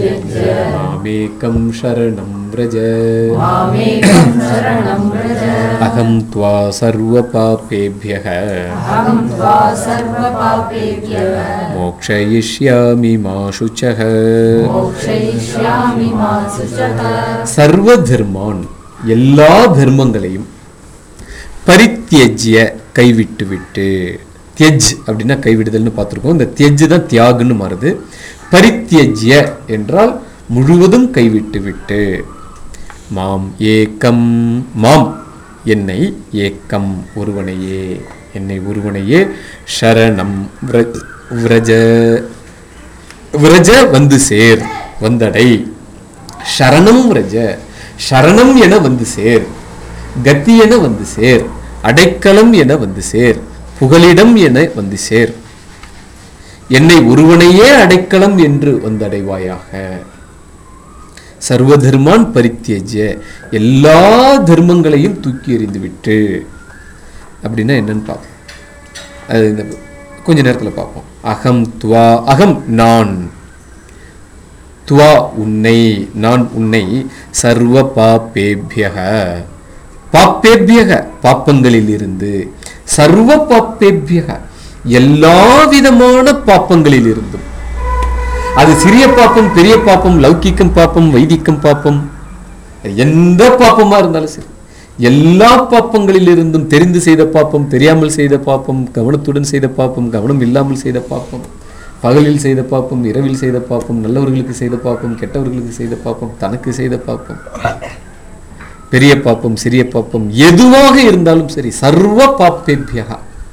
மாமேகம் சரணம் வ்ரஜ. அகம் த்வா சர்வ பாபேப்யஹ அகம் த்வா சர்வ பாபேப்யஹ மோக்ஷயிஷ்யாமி மா சுச்சஹ. மோக்ஷயிஷ்யாமி மா சுச்சஹ. சர்வ தர்மான் எல்லா தர்மங்களையும் பரித்யஜ்ய கைவிட்டு விட்டு, தியஜ் அப்படின்னா கைவிடுதல்னு பார்த்துருக்கோம். இந்த தியஜ் தான் தியாகுன்னு மாறுது. பரித்யஜ்ய என்றால் முழுவதும் கைவிட்டு விட்டு, மாம் ஏக்கம் மாம் என்னை, ஏக்கம் ஒருவனையே, என்னை ஒருவனையே, ஷரணம் விரஜ விரஜ வந்து சேர், வந்தடை, ஷரணம் விரஜ ஷரணம் என வந்து சேர், கத்தி என வந்து சேர், அடைக்கலம் என வந்து சேர், புகலிடம் என வந்து சேர், என்னை ஒருவனையே அடைக்கலம் என்று வந்தடைவாயாக. சர்வ தர்மான் பரித்யஜ்ய எல்லா தர்மங்களையும் தூக்கி எறிந்து விட்டு அப்படின்னா என்னன்னு பார்ப்போம். அது இந்த கொஞ்ச நேரத்தில் பார்ப்போம். அகம் துவா, அகம் நான், துவா உன்னை, நான் உன்னை, சர்வ பாப்பேபியக பாப்பேபியக பாப்பங்களில் இருந்து, சர்வ பாப்பேபியக எல்லா விதமான பாப்பங்களில் இருந்தும், அது சிறிய பாப்பம், பெரிய பாப்பம், லௌகிக்கம் பாப்பம், வைதிக்கம் பாப்பம், எந்த பாப்பமா இருந்தாலும் சரி, எல்லா பாப்பங்களில் இருந்தும், தெரிந்து செய்த பாப்பம், தெரியாமல் செய்த பாப்பம், கவனத்துடன் செய்த பாப்பம், கவனம் இல்லாமல் செய்த பாப்பம், பகலில் செய்த பாப்பம், இரவில் செய்த பாப்பம், நல்லவர்களுக்கு செய்த பாப்பம், கெட்டவர்களுக்கு செய்த பாப்பம், தனக்கு செய்த பாப்பம், பெரிய பாப்பம், சிறிய பாப்பம், எதுவாக இருந்தாலும் சரி, சர்வ பாப்பேபியக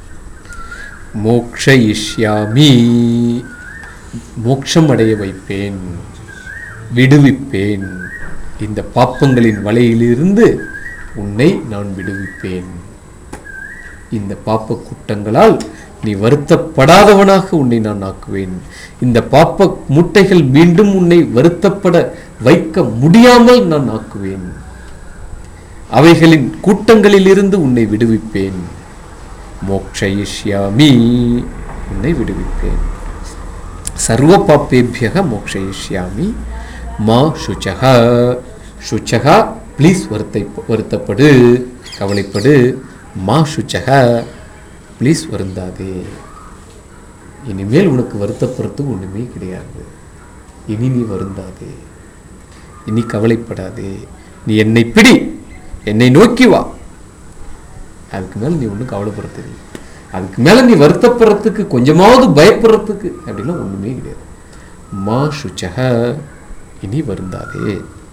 மோக்ஷயிஷ்யாமி மோட்சம் அடைய வைப்பேன், விடுவிப்பேன், இந்த பாப்பங்களின் வலையிலிருந்து உன்னை நான் விடுவிப்பேன். இந்த பாப்ப குற்றங்களால் நீ வருத்தப்படாதவனாக உன்னை நான் ஆக்குவேன். இந்த பாப்ப மூட்டைகள் மீண்டும் உன்னை வருத்தப்பட வைக்க முடியாமல் நான் ஆக்குவேன். அவைகளின் கூட்டங்களில் இருந்து உன்னை விடுவிப்பேன். மோக்ஷயிஷ்யாமி உன்னை விடுவிப்பேன். சர்வ பாப்பேபியக மோக்ஷயிஷ்யாமி மா சுச்சக. சுச்சக ப்ளீஸ் வருத்தை வருத்தப்படு, கவலைப்படு. மா சுச்சக ப்ளீஸ் வருந்தாதே. இனிமேல் உனக்கு வருத்தப்படுறதுக்கு ஒன்றுமே கிடையாது. இனி நீ வருந்தாதே, இனி கவலைப்படாதே. நீ என்னை பிடி, என்னை நோக்கி வா. அதுக்கு மேலே நீ ஒன்றும் கவலைப்படுறது, அதுக்கு மேலே நீ வருத்தப்படுறதுக்கு, கொஞ்சமாவது பயப்படுறதுக்கு அப்படின்னா ஒன்றுமே கிடையாது. மா சுச்சக இனி வருந்தாதே.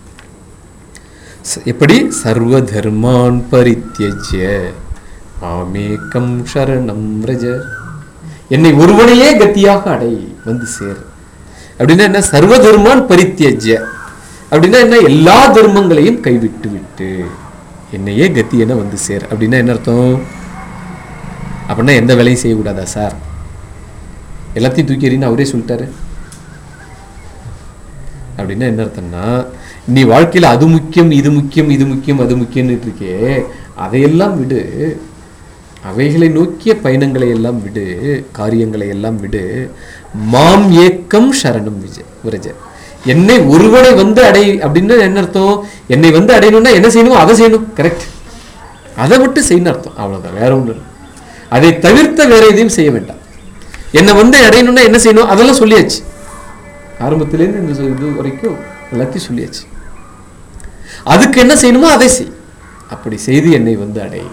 எப்படி? சர்வ தர்மான் பரித்யஜ்ய மாமேகம் சரணம் ரஜ. என்னை ஒருவனையே கத்தியாக அடை, வந்து சேர். அப்படின்னா என்ன? சர்வ தர்மான் பரித்யஜ்ய அப்படின்னா என்ன? எல்லா தர்மங்களையும் கைவிட்டு விட்டு என்னையே கத்தி என வந்து சேர். அப்படின்னா என்ன அர்த்தம்? அப்படின்னா எந்த வேலையும் செய்யக்கூடாதா சார்? எல்லாத்தையும் தூக்கி எறின்னு அவரே சொல்லிட்டாரு. அப்படின்னா என்ன அர்த்தம்னா, நீ வாழ்க்கையில அது முக்கியம், இது முக்கியம், இது முக்கியம், அது முக்கியம்னு இருக்கே, அதையெல்லாம் விடு. அவைகளை நோக்கிய பயணங்களை எல்லாம் விடு, காரியங்களை எல்லாம் விடு. மாம் ஏக்கம் சரணம் விஜ விரஜ. என்னை ஒருவனை வந்து அடை அப்படின்னு என்ன அர்த்தம்? என்னை வந்து அடையணும்னா என்ன செய்யணும்? அதை செய்யணும். கரெக்ட். அதை மட்டும் செய்யணும் அர்த்தம். அவ்வளவுதான், வேற ஒன்று. அதை தவிர்த்த வேற எதையும் செய்ய வேண்டாம். என்னை வந்து அடையணும்னா என்ன செய்யணும்? அதெல்லாம் சொல்லியாச்சு. ஆரம்பத்திலேருந்து இந்த இது வரைக்கும் எல்லாத்தையும் சொல்லியாச்சு. அதுக்கு என்ன செய்யணுமோ அதை செய். அப்படி செய்து என்னை வந்து அடை.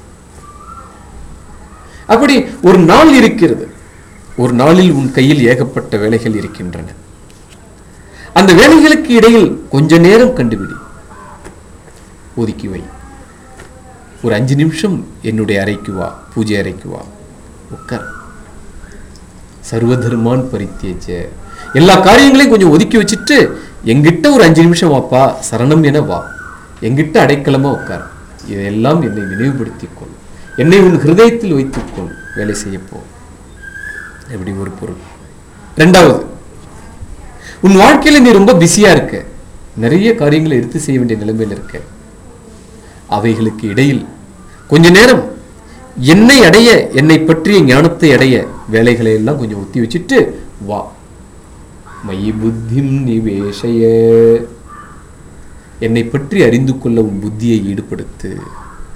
அப்படி ஒரு நாள் இருக்கிறது. ஒரு நாளில் உன் கையில் ஏகப்பட்ட வேலைகள் இருக்கின்றன. அந்த வேலைகளுக்கு இடையில் கொஞ்ச நேரம் கண்டுபிடி, ஒதுக்கி வை. ஒரு அஞ்சு நிமிஷம் என்னுடைய அறைக்கு வா, பூஜை அறைக்கு வா, உட்கார். சர்வதர்மான் பரித்யஜ. எல்லா காரியங்களையும் கொஞ்சம் ஒதுக்கி வச்சுட்டு எங்கிட்ட ஒரு அஞ்சு நிமிஷம் வாப்பா, சரணம் என வா, எங்கிட்ட அடைக்கலமா உட்கார். இதெல்லாம் என்னை நினைவுபடுத்திக்கொள், என்னை உன் ஹிருதயத்தில் வைத்துக்கொள், வேலை செய்யப்போ. எப்படி ஒரு பொருள். ரெண்டாவது, உன் வாழ்க்கையில நீ ரொம்ப பிஸியா இருக்க, நிறைய காரியங்களை எடுத்து செய்ய வேண்டிய நிலைமையில் இருக்க. அவைகளுக்கு இடையில் கொஞ்ச நேரம் என்னை அடைய, என்னை பற்றிய ஞானத்தை அடைய வேலைகளை எல்லாம் கொஞ்சம் ஒத்தி வச்சுட்டு வா. மயி புத்திம் நிவேஷய. என்னை பற்றி அறிந்து கொள்ள உன் புத்தியை ஈடுபடுத்து.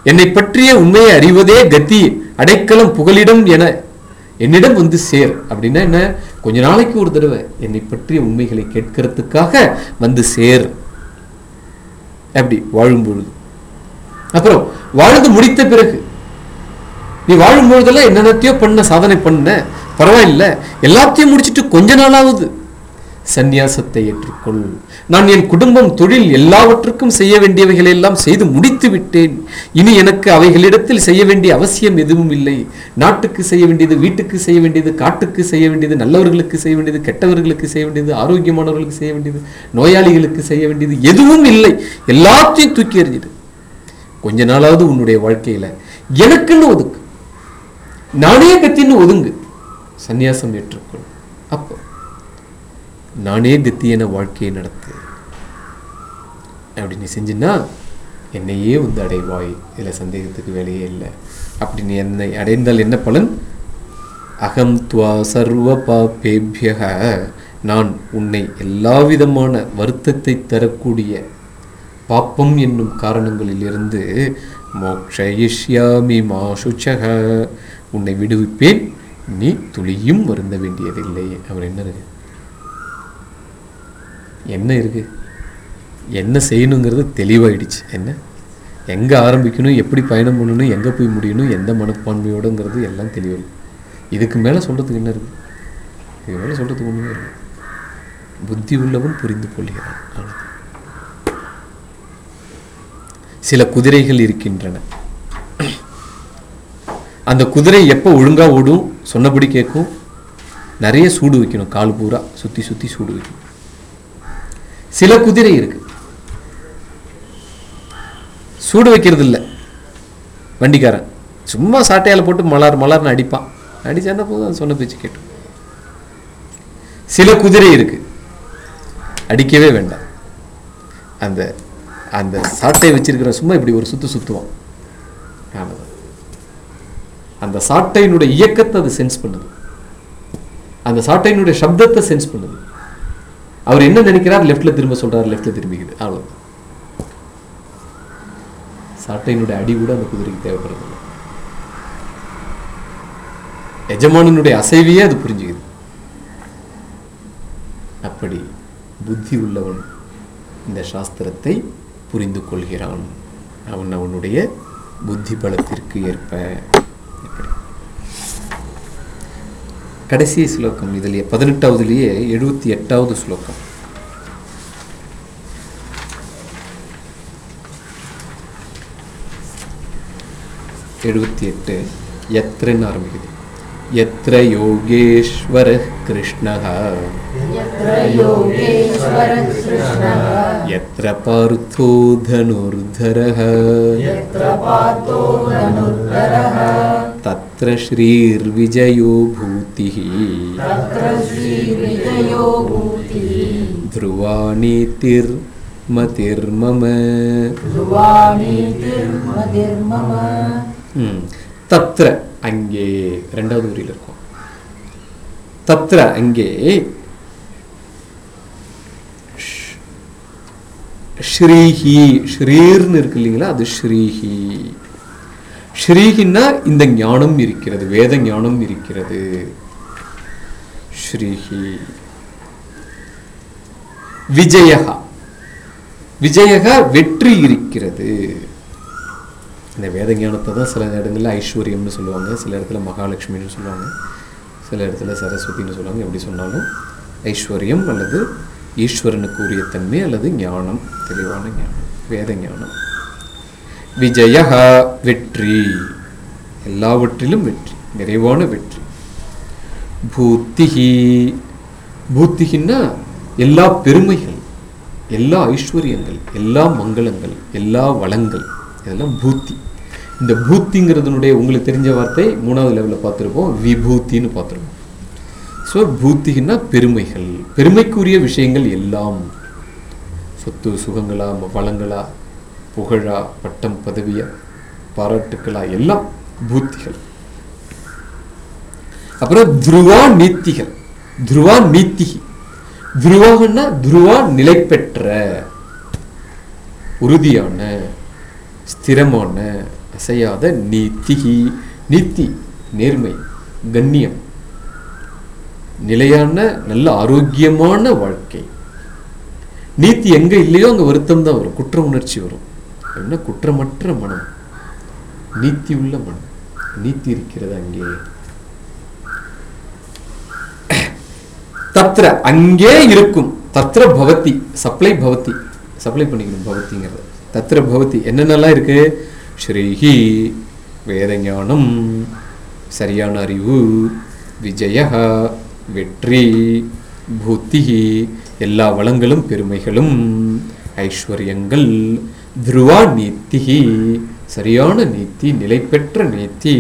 என்னை பற்றிய உண்மையை அறிவதே கதி, அடைக்கலம், புகலிடம் என என்னிடம் வந்து சேர். அப்படின்னா என்ன? கொஞ்ச நாளைக்கு ஒரு தடவை என்னை பற்றிய உண்மைகளை கேட்கறதுக்காக வந்து சேர். அப்படி வாழும் பொழுது. அப்புறம் வாழ்ந்து முடித்த பிறகு நீ வாழும் பொழுதெல்லாம் என்னென்னத்தையோ பண்ண, சாதனை பண்ண, பரவாயில்ல, எல்லாத்தையும் முடிச்சுட்டு கொஞ்ச நாளாவது சந்நியாசத்தை ஏற்றுக்கொள். நான் என் குடும்பம், தொழில் எல்லாவற்றுக்கும் செய்ய வேண்டியவைகளை எல்லாம் செய்து முடித்து விட்டேன். இனி எனக்கு அவைகளிடத்தில் செய்ய வேண்டிய அவசியம் எதுவும் இல்லை. நாட்டுக்கு செய்ய வேண்டியது, வீட்டுக்கு செய்ய வேண்டியது, காட்டுக்கு செய்ய வேண்டியது, நல்லவர்களுக்கு செய்ய வேண்டியது, கெட்டவர்களுக்கு செய்ய வேண்டியது, ஆரோக்கியமானவர்களுக்கு செய்ய வேண்டியது, நோயாளிகளுக்கு செய்ய வேண்டியது எதுவும் இல்லை. எல்லாத்தையும் தூக்கி எறிஞ்சிடு. கொஞ்ச நாளாவது உன்னுடைய வாழ்க்கையில எனக்குன்னு ஒதுக்கு, நானே கத்தின்னு ஒதுங்கு, சந்நியாசம் ஏற்றுக்கொள். அப்போ நானே கத்தி என வாழ்க்கையை நடத்து. அப்படி நீ செஞ்சுன்னா என்னையே வந்து அடைவாய். இதில் சந்தேகத்துக்கு வேலையே இல்லை. அப்படி நீ என்னை அடைந்தால் என்ன பலன்? அகம் துவா சர்வ பாபேபியக, நான் உன்னை எல்லா விதமான வருத்தத்தை தரக்கூடிய பாப்பம் என்னும் காரணங்களிலிருந்து மோக்ஷயிஷ்யாமி மா சுச்சக, உன்னை விடுவிப்பேன், நீ துளியும் வருந்த வேண்டியதில்லை. அவர் என்ன இருக்கு என்ன இருக்கு என்ன செய்யணுங்கிறது தெளிவாயிடுச்சு. என்ன எங்கே ஆரம்பிக்கணும், எப்படி பயணம் பண்ணணும், எங்கே போய் முடியணும், எந்த மனப்பான்மையோடுங்கிறது எல்லாம் தெளிவாக. இதுக்கு மேலே சொல்கிறதுக்கு என்ன இருக்குது? இதுக்கு மேலே சொல்கிறதுக்கு ஒன்றுமே இல்லை. புத்தி உள்ளவன் புரிந்து கொள்கிறான். ஆனால் சில குதிரைகள் இருக்கின்றன. அந்த குதிரை எப்போ ஒழுங்காக ஓடும், சொன்னபடி கேட்கும், நிறைய சூடு வைக்கணும், கால் பூரா சுற்றி சுற்றி சூடு வைக்கணும். சில குதிரை இருக்கு, சூடு வைக்கிறது இல்லை, வண்டிக்காரன் சும்மா சாட்டையால் போட்டு மலர் மலர்னு அடிப்பான், அடிச்சான போதும் அது சொன்ன பேச்சு கேட்டு. சில குதிரை இருக்கு, அடிக்கவே வேண்டாம், அந்த அந்த சாட்டை வச்சிருக்கிற சும்மா இப்படி ஒரு சுத்து சுத்துவான். அந்த சாட்டையினுடைய இயக்கத்தை அது சென்ஸ் பண்ணுது, அந்த சாட்டையினுடைய சப்தத்தை சென்ஸ் பண்ணுது. அவர் என்ன நினைக்கிறார், லெஃப்ட்ல திரும்ப சொல்றாரு, லெஃப்ட்ல திரும்பிக்குது, அவ்வளவு. சாட்டையினுடைய அடி கூட அந்த குதிரைக்கு தேவைப்படுறது. எஜமானனுடைய அசைவையே அது புரிஞ்சுக்குது. அப்படி புத்தி உள்ளவன் இந்த சாஸ்திரத்தை புரிந்து கொள்கிறான். அவன் அவனுடைய புத்தி பலத்திற்கு ஏற்ப. கடைசி ஸ்லோகம் இதிலேயே பதினெட்டாவதுலேயே எழுபத்தி எட்டாவது ஸ்லோகம். எழுபத்தி எட்டு எத்திரன்னு ஆரம்பிக்குது. எத்ர யோகேஸ்வர கிருஷ்ணஹ எத்ர பார்த்தோ தனுர்தரஹ தத்ர ஸ்ரீர் விஜயோ பூதிஹ த்ருவாணீதிர் மதிர்மம. தத்ர அங்கே ரெண்டாவது வரியில் இருக்கும். தத்ர அங்கே ஸ்ரீஹி, ஸ்ரீர்னு இருக்கு இல்லைங்களா, அது ஸ்ரீஹி. ஸ்ரீஹின்னா இந்த ஞானம் இருக்கிறது, வேத ஞானம் இருக்கிறது. ஸ்ரீஹி விஜயஹா, விஜயஹா வெற்றி இருக்கிறது. இந்த வேத ஞானத்தை தான் சில இடங்களில் ஐஸ்வர்யம்னு சொல்லுவாங்க, சில இடத்துல மகாலட்சுமின்னு சொல்லுவாங்க, சில இடத்துல சரஸ்வதினு சொல்லுவாங்க. எப்படி சொன்னாலும் ஐஸ்வர்யம் அல்லது ஈஸ்வரனுக்கு உரிய தன்மை அல்லது ஞானம், தெளிவான ஞானம், வேத ஞானம். விஜயஹா வெற்றி, எல்லாவற்றிலும் வெற்றி, நிறைவான வெற்றி. பூத்திஹி, பூத்திகின்னா எல்லா பெருமைகள், எல்லா ஐஸ்வர்யங்கள், எல்லா மங்களங்கள், எல்லா வளங்கள், இதெல்லாம் பூத்தி. இந்த பூத்திங்கிறதுனுடைய உங்களுக்கு தெரிஞ்ச வார்த்தை மூணாவது லெவலில் பார்த்துருப்போம், விபூத்தின்னு பார்த்துருப்போம். ஸோ பூத்தின்னா பெருமைகள், பெருமைக்குரிய விஷயங்கள் எல்லாம், சொத்து சுகங்களா, வளங்களா, புகழா, பட்டம் பதவியா, பாராட்டுக்களா, எல்லாம் பூத்திகள். அப்புறம் துருவா நீத்திகள், துருவா நீத்திகி. துருவாகன்னா துருவா நிலை பெற்ற, உறுதியான, ஸ்திரமான, அசையாத நீத்திஹி, நீத்தி நேர்மை, கண்ணியம், நிலையான நல்ல ஆரோக்கியமான வாழ்க்கை. நீத்தி எங்க இல்லையோ அங்க வருத்தம் தான் வரும், குற்ற உணர்ச்சி வரும். என்ன குற்றமற்ற மனம், நீத்தி உள்ள மனம், நீத்தி இருக்கிறது அங்கே. தத்ர அங்கே இருக்கும், தத்ர பவதி சப்ளை பவதி, சப்ளை பண்ணிக்கணும் பவதிங்கிறது. தத்ர பவதி என்னென்னலாம் இருக்கு? ஸ்ரீஹி வேதஞானம், சரியான அறிவு, விஜய வெற்றி, பூத்திஹி எல்லா வளங்களும் பெருமைகளும், ஐஸ்வர்யங்கள், துருவா நீத்திஹி சரியான நீத்தி, நிலை பெற்ற நீத்தி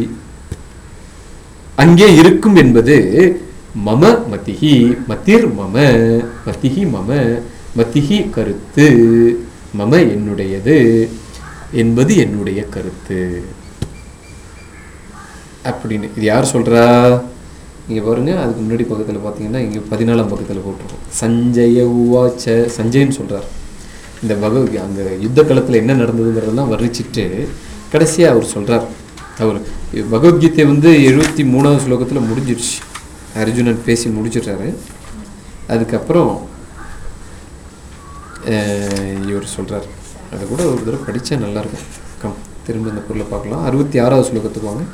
அங்கே இருக்கும் என்பது மம மதிஹி, மதிர் மம, மதிஹி மம, மதிஹி கருத்து, மம என்னுடையது என்பது என்னுடைய கருத்து அப்படின்னு. இது யார் சொல்றா? இங்க பாருங்க, அதுக்கு முன்னாடி பக்கத்துல பாத்தீங்கன்னா இங்க பதினாலாம் பக்கத்துல போட்டிருக்கோம். சஞ்சய உவாச்ச, சஞ்சயன் சொல்றார். இந்த பகவத் அந்த யுத்த காலத்துல என்ன நடந்ததுங்கிறதெல்லாம் வர்ணிச்சுட்டு கடைசியா அவர் சொல்றார். அவர் பகவத்கீதை வந்து எழுபத்தி மூணாவது ஸ்லோகத்துல முடிஞ்சிடுச்சு, அர்ஜுனன் பேசி முடிச்சிடுறாரு. அதுக்கப்புறம் இவர் சொல்றார், அதை கூட ஒரு தடவை படித்தா நல்லாயிருக்கும். கம் திரும்ப இந்த பொருளை பார்க்கலாம். அறுபத்தி ஆறாவது ஸ்லோகத்துக்கு வாங்க,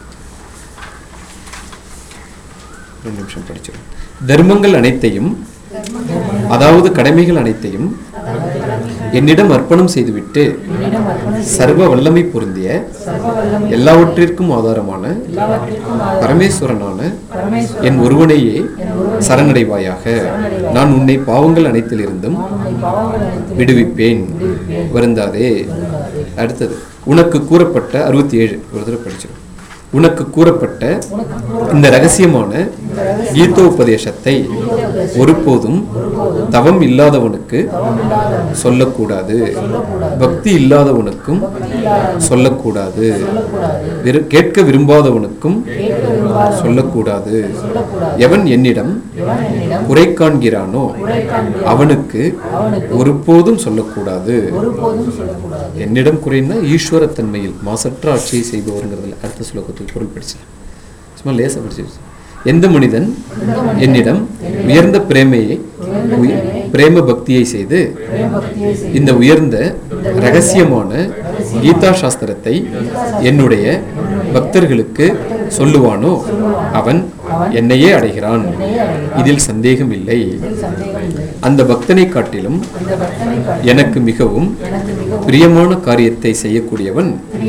ரெண்டு நிமிஷம் படிச்சிடும். தர்மங்கள் அனைத்தையும், அதாவது கடமைகள் அனைத்தையும் என்னிடம் அர்ப்பணம் செய்துவிட்டு சர்வ வல்லமை பொருந்திய எல்லாவற்றிற்கும் ஆதாரமான பரமேஸ்வரனான என் ஒருவனையே சரணடைவாயாக. நான் உன்னை பாவங்கள் அனைத்திலிருந்தும் விடுவிப்பேன், வருந்தாதே. அடுத்தது, உனக்கு கூறப்பட்ட அறுபத்தி ஏழு ஒரு தடவை படிச்சிடும். உனக்கு கூறப்பட்ட இந்த ரகசியமான கீதோபதேசத்தை ஒருபோதும் தவம் இல்லாதவனுக்கு சொல்லக்கூடாது, பக்தி இல்லாதவனுக்கும் சொல்லக்கூடாது, கேட்க விரும்பாதவனுக்கும் சொல்லக்கூடாது. எவன் என்னிடம் குறை காண்கிறானோ அவனுக்கு ஒருபோதும் சொல்லக்கூடாது. என்னிடம் குறைன்னா ஈஸ்வரத்தன்மையில் மாசற்ற ஆட்சியை செய்பவருங்கிறதுல அடுத்த ஸ்லோகத்துக்கு பொருள் படிச்சேன், சும்மா லேசா படிச்சிருச்சு. எந்த மனிதன் என்னிடம் உயர்ந்த பிரேமையை பிரேம பக்தியை செய்து இந்த உயர்ந்த ரகசியமான கீதா சாஸ்திரத்தை என்னுடைய பக்தர்களுக்கு சொல்லுவானோ அவன் என்னையே அடைகிறான், இதில் சந்தேகம் இல்லை. அந்த பக்தனை காட்டிலும் எனக்கு மிகவும் பிரியமான காரியத்தை செய்யக்கூடியவன்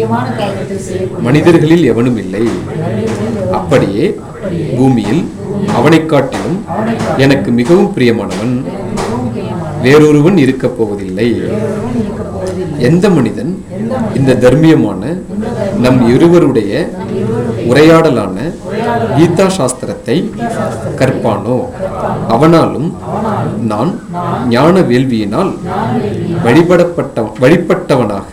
மனிதர்களில் எவனும் இல்லை. அப்படியே பூமியில் அவனை காட்டிலும் எனக்கு மிகவும் பிரியமானவன் வேறொருவன் இருக்கப் போவதில்லை. எந்த மனிதன் இந்த தர்மியமான நம் இருவருடைய உரையாடலான கீதா சாஸ்திரத்தை கற்பானோ அவனாலும் நான் ஞான வேள்வியினால் வழிபடப்பட்ட வழிபட்டவனாக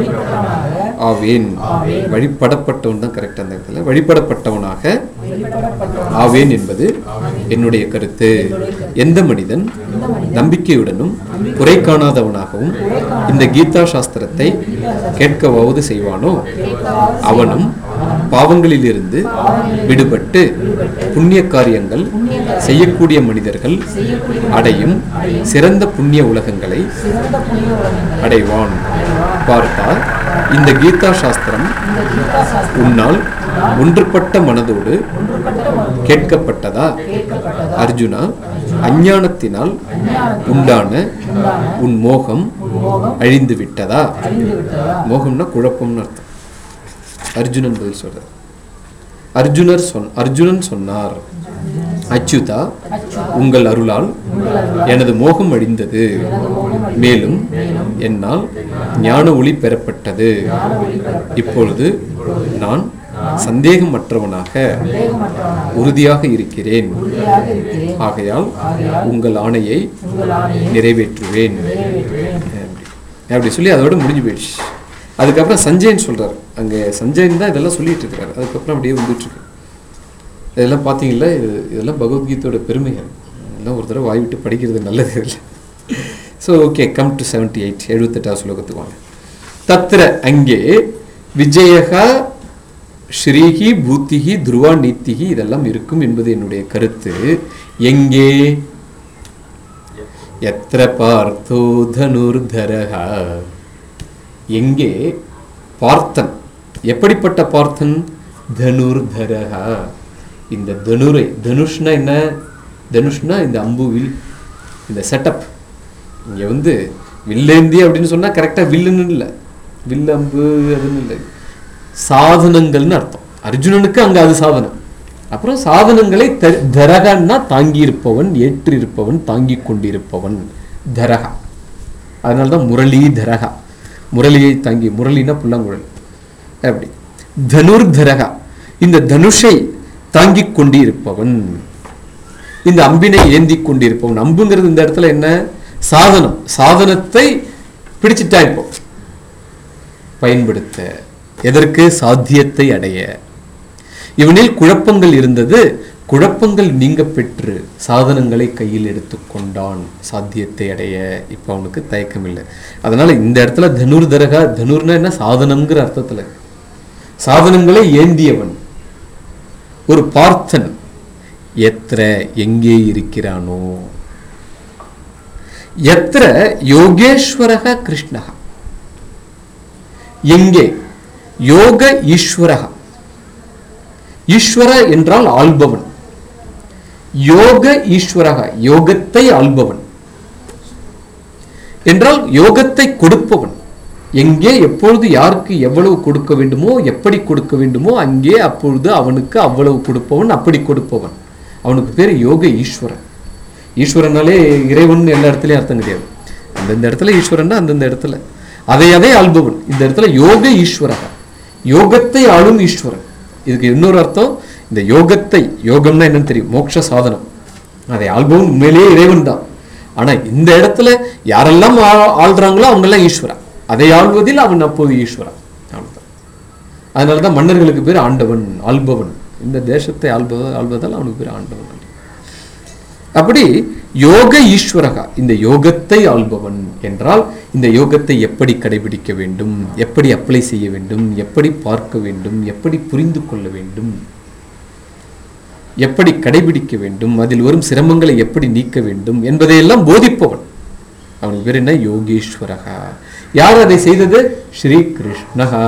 ஆவேன். வழிபடப்பட்டவன் தான் கரெக்ட், அந்த இடத்துல வழிபடப்பட்டவனாக ஆவேன் என்பது என்னுடைய கருத்து. எந்த மனிதன் நம்பிக்கையுடனும் குறை காணாதவனாகவும் இந்த கீதா சாஸ்திரத்தை கேட்கவாவது செய்வானோ அவனும் பாவங்களிலிருந்து விடுபட்டு புண்ணிய காரியங்கள் செய்யக்கூடிய மனிதர்கள் அடையும் சிறந்த புண்ணிய உலகங்களை அடைவான். பார்த்தால் இந்த கீதா சாஸ்திரம் உன்னால் ஒன்றுபட்ட மனதோடு கேட்கப்பட்டதா? அர்ஜுனா, அஞ்ஞானத்தினால் உண்டான உன் மோகம் அழிந்து விட்டதா? மோகம்னா குழப்பம்னு அர்த்தம். அர்ஜுனன் பதில் சொல்றார். அர்ஜுனர் சொன் அர்ஜுனன் சொன்னார், அச்சுதா, உங்கள் அருளால் எனது மோகம் அழிந்தது, மேலும் என்னால் ஞான ஒளி பெறப்பட்டது. இப்பொழுது நான் சந்தேகமற்றவனாக உறுதியாக இருக்கிறேன். ஆகையால் உங்கள் ஆணையை நிறைவேற்றுவேன் அப்படி சொல்லி அதோட முடிஞ்சு போயிடுச்சு. அதுக்கப்புறம் சஞ்சயன் சொல்றார். அங்கே சஞ்சயன் தான் இதெல்லாம் சொல்லிட்டு இருக்காரு. அதுக்கப்புறம் அப்படியே வந்துட்டு இருக்கு. இதெல்லாம் பார்த்தீங்களா, இது இதெல்லாம் பகவத்கீதையோட பெருமைகள். இதெல்லாம் ஒரு தடவை வாய் விட்டு படிக்கிறது நல்லது இல்லை. So okay, come to seventy eight எழுபத்தெட்டாவது ஸ்லோகத்துக்கு வாங்க. தத்திர அங்கே விஜயகா ஸ்ரீஹி பூத்திகி துருவா நீத்திகி இதெல்லாம் இருக்கும் என்பது என்னுடைய கருத்து. எங்கே? எத்திர பார்த்தோ தனுர்தரஹா, எங்கே பார்த்தன், எப்படிப்பட்ட பார்த்தன்? தனுர்தரஹா, இந்த தனுரை, தனுஷ்னா என்ன? தனுஷ்னா இந்த அம்பு வில், இந்த செட்டப். இங்கே வந்து வில்லேந்தி அப்படின்னு சொன்னால் கரெக்டாக வில்லுன்னு இல்லை, வில் அம்பு அதுன்னு இல்லை, சாதனங்கள்னு அர்த்தம். அர்ஜுனனுக்கு அங்கே அது சாதனம். அப்புறம் சாதனங்களை தரகன்னா தாங்கி இருப்பவன், ஏற்று இருப்பவன், தாங்கி கொண்டிருப்பவன் தரகா. அதனால்தான் முரளி தரகா, முரளியை தாங்கி, முரளினா புல்லாங்குழல். அப்படி தனுர் தரகா, இந்த தனுஷை தாங்கி கொண்டிருப்பவன், இந்த அம்பினை ஏந்தி கொண்டிருப்பவன். அம்புங்கிறது இந்த இடத்துல என்ன? சாதனம். சாதனத்தை பிடிச்சிட்டா இப்போ பயன்படுத்த, எதற்கு? சாத்தியத்தை அடைய. இவனில் குழப்பங்கள் இருந்தது, குழப்பங்கள் நீங்க பெற்று சாதனங்களை கையில் எடுத்துக்கொண்டான் சாத்தியத்தை அடைய. இப்போ அவனுக்கு தயக்கம் இல்லை. அதனால இந்த இடத்துல தனுர் தரகா, தனுர்னா என்ன? சாதனம்ங்கிற அர்த்தத்துல சாதனங்களை ஏந்தியவன் ஒரு பார்த்தன். எத்திர, எங்கே இருக்கிறானோ? எத்திர யோகேஸ்வரக கிருஷ்ணக, எங்கே? யோக ஈஸ்வரக, ஈஸ்வர என்றால் ஆள்பவன், யோக ஈஸ்வரக யோகத்தை ஆள்பவன் என்றால் யோகத்தை கொடுப்பவன். எங்கே, எப்பொழுது, யாருக்கு எவ்வளவு கொடுக்க வேண்டுமோ, எப்படி கொடுக்க வேண்டுமோ அங்கே அப்பொழுது அவனுக்கு அவ்வளவு கொடுப்பவன், அப்படி கொடுப்பவன். அவனுக்கு பேர் யோக ஈஸ்வரன். ஈஸ்வரனாலே இறைவன் எல்லா இடத்துலையும் அர்த்தம் கிடையாது. அந்தந்த இடத்துல ஈஸ்வரன்னா அந்தந்த இடத்துல அதை அதை ஆள்பவன். இந்த இடத்துல யோக ஈஸ்வரக, யோகத்தை ஆளும் ஈஸ்வரன். இதுக்கு இன்னொரு அர்த்தம், இந்த யோகத்தை, யோகம்னா என்னன்னு தெரியும், மோட்ச சாதனம், அதை ஆள்பவன் உண்மையிலேயே இறைவன் தான். ஆனா இந்த இடத்துல யாரெல்லாம் ஆள்றாங்களோ அவங்கெல்லாம் ஈஸ்வரன், அதை ஆள்வதில் அவன் அப்போது ஈஸ்வரன். அவ்வளவுதான். அதனாலதான் மன்னர்களுக்கு பேர் ஆண்டவன், ஆள்பவன். இந்த தேசத்தை ஆள்பவ ஆள்வதால் அவனுக்கு பேர் ஆண்டவன். அப்படி யோக ஈஸ்வரகா, இந்த யோகத்தை ஆள்பவன் என்றால் இந்த யோகத்தை எப்படி கடைபிடிக்க வேண்டும், எப்படி அப்ளை செய்ய வேண்டும், எப்படி பார்க்க வேண்டும், எப்படி புரிந்து கொள்ள வேண்டும், எப்படி கடைபிடிக்க வேண்டும், அதில் வரும் சிரமங்களை எப்படி நீக்க வேண்டும் என்பதையெல்லாம் போதிப்பவன். அவனுக்கு பேர் என்ன? யோகேஸ்வரகா. யார் அதை செய்தது? ஸ்ரீ கிருஷ்ணஹா.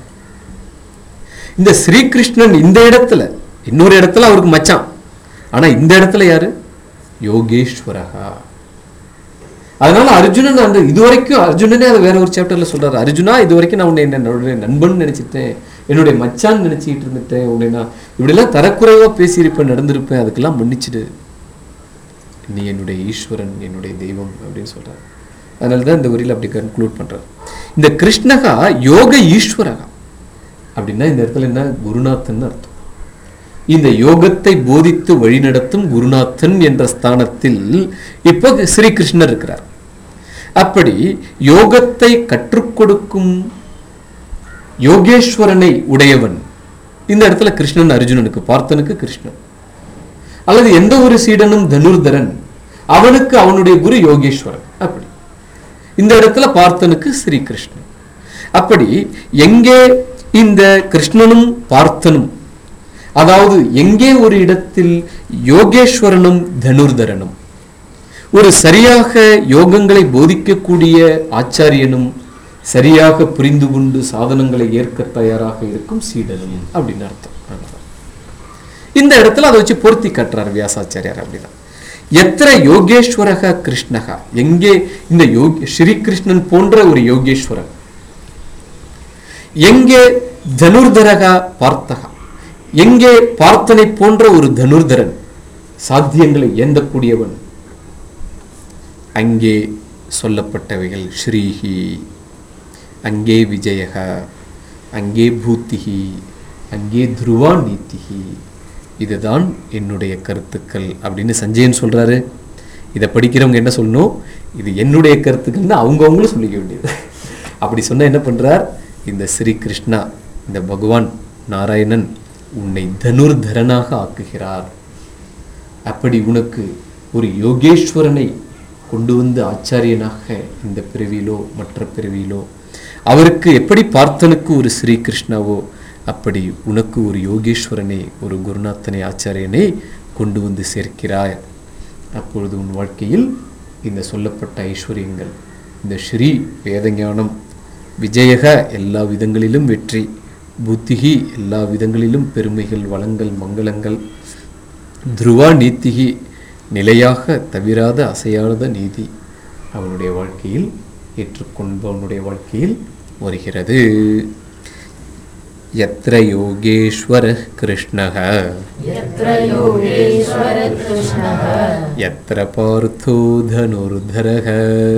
இந்த ஸ்ரீகிருஷ்ணன் இந்த இடத்துல, இன்னொரு இடத்துல அவருக்கு மச்சான், ஆனா இந்த இடத்துல யாரு? யோகேஸ்வரகா. அதனால அர்ஜுனன் அந்த இதுவரைக்கும் அர்ஜுனனே அதை வேற ஒரு சாப்டர்ல சொல்றாரு. அர்ஜுனா, இதுவரைக்கும் நான் உன்னை என்னுடைய நண்பன் நினைச்சிட்டேன், என்னுடைய மச்சான் நினைச்சிட்டு இருந்துட்டேன், உன்னை நான் இப்படிலாம் தரக்குறைவா பேசியிருப்பேன், நடந்திருப்பேன், அதுக்கெல்லாம் மன்னிச்சிடு, நீ என்னுடைய ஈஸ்வரன், என்னுடைய தெய்வம் அப்படின்னு சொல்றாரு. அதனாலதான் இந்த வரியில் அப்படி கன்க்ளூட் பண்றாரு. இந்த கிருஷ்ணகா யோக ஈஸ்வரகா அப்படின்னா இந்த இடத்துல என்ன? குருநாதன் அர்த்தம். இந்த யோகத்தை போதித்து வழிநடத்தும் குருநாதன் என்ற ஸ்தானத்தில் இப்போ ஸ்ரீகிருஷ்ணர் இருக்கிறார். அப்படி யோகத்தை கற்றுக் கொடுக்கும் யோகேஸ்வரனை உடையவன் இந்த இடத்துல கிருஷ்ணன். அர்ஜுனனுக்கு, பார்த்தனுக்கு கிருஷ்ணன், அல்லது எந்த ஒரு சீடனும் தனுர்தரன், அவனுக்கு அவனுடைய குரு யோகேஸ்வரன். அப்படி இந்த இடத்துல பார்த்தனுக்கு ஸ்ரீகிருஷ்ணன். அப்படி எங்கே இந்த கிருஷ்ணனும் பார்த்தனும், அதாவது எங்கே ஒரு இடத்தில் யோகேஸ்வரனும் தனுர்தரனும், ஒரு சரியாக யோகங்களை போதிக்கக்கூடிய ஆச்சாரியனும், சரியாக புரிந்து கொண்டு சாதனங்களை ஏற்க தயாராக இருக்கும் சீடனும் அப்படின்னு அர்த்தம். இந்த இடத்துல அதை வச்சு பொருத்தி கட்டுறார் வியாசாச்சாரியார். அப்படின்னா எத்திர யோகேஸ்வரக கிருஷ்ணகா, எங்கே இந்த யோகி ஸ்ரீகிருஷ்ணன் போன்ற ஒரு யோகேஸ்வரன், எங்கே தனுர்தரகா பார்த்தகா, எங்கே பார்த்தனை போன்ற ஒரு தனுர்தரன், சாத்தியங்களை ஏந்தக்கூடியவன், அங்கே சொல்லப்பட்டவைகள் ஸ்ரீஹி, அங்கே விஜயகா, அங்கே பூத்திகி, அங்கே துருவா நீத்திகி. இதுதான் என்னுடைய கருத்துக்கள் அப்படின்னு சஞ்சயன் சொல்றாரு. இதை படிக்கிறவங்க என்ன சொல்லணும்? இது என்னுடைய கருத்துக்கள்னு அவங்கவுங்களும் சொல்லிக்க வேண்டியது. அப்படி சொன்ன என்ன பண்றார்? இந்த ஸ்ரீ கிருஷ்ணா, இந்த பகவான் நாராயணன் உன்னை தனுர்தரனாக ஆக்குகிறார். அப்படி உனக்கு ஒரு யோகேஸ்வரனை கொண்டு வந்து ஆச்சாரியனாக இந்த பிறவியிலோ மற்ற பிறவியிலோ அவருக்கு எப்படி பார்த்தனுக்கு ஒரு ஸ்ரீகிருஷ்ணாவோ அப்படி உனக்கு ஒரு யோகேஸ்வரனை, ஒரு குருநாத்தனை, ஆச்சாரியனை கொண்டு வந்து சேர்க்கிறாய். அப்பொழுது உன் வாழ்க்கையில் இந்த சொல்லப்பட்ட ஐஸ்வர்யங்கள், இந்த ஸ்ரீ வேதஞானம், விஜயக எல்லா விதங்களிலும் வெற்றி, புத்திகி எல்லா விதங்களிலும் பெருமைகள், வளங்கள், மங்களங்கள், துருவா நீத்திகி நிலையாக தவிராத அசையாத நீதி அவனுடைய வாழ்க்கையில் ஏற்றுக்கொண்டவனுடைய வாழ்க்கையில் வருகிறது. யத்ர யோகேஸ்வர கிருஷ்ணஹ யத்ர பார்த்தோ தனுர்தரஹ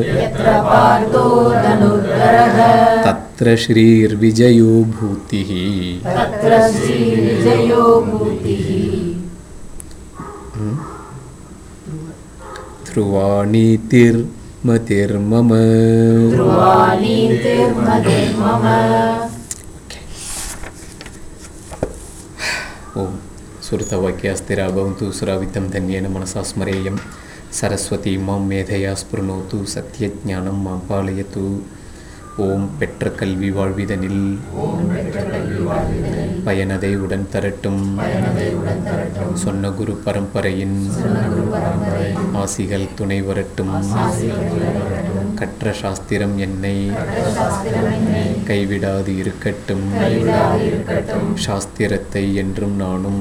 தத்ர ஸ்ரீர் விஜயோ பூதிஹி. த்ருவாணீதிர் மதிர்மம. ஓம் சுருதவாக்கியாஸ்திரா பவந்து சுராவித்தம் தன்யேன மனசா ஸ்மரேயம். சரஸ்வதி மாம் மேதையா ஸ்புருணோது சத்யஜானம் மாம் பாலயது. ஓம் பெற்ற கல்வி வாழ்விதனில் பயனதை உடன் தரட்டும். சொன்ன குரு பரம்பரையின் ஆசிகள் துணை வரட்டும். கற்ற சாஸ்திரம் என்னை கைவிடாது இருக்கட்டும். சாஸ்திரத்தை என்றும் நானும்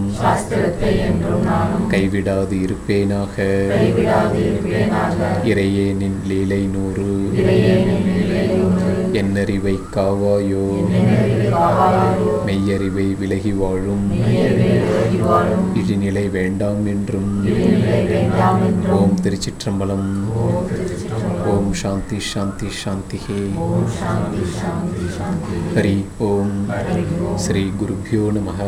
கைவிடாது இருப்பேனாக. இறையேனின் லீலை நூறு என்னறிவை காவாயோ. மெய்யறிவை விலகி வாழும் இழிநிலை வேண்டாம் என்றும். ஓம் திருச்சிற்றம்பலம். ஓம் சாந்தி சாந்தி சாந்தி. ஹரி ஓம். ஸ்ரீ குருபியோ நமஹ.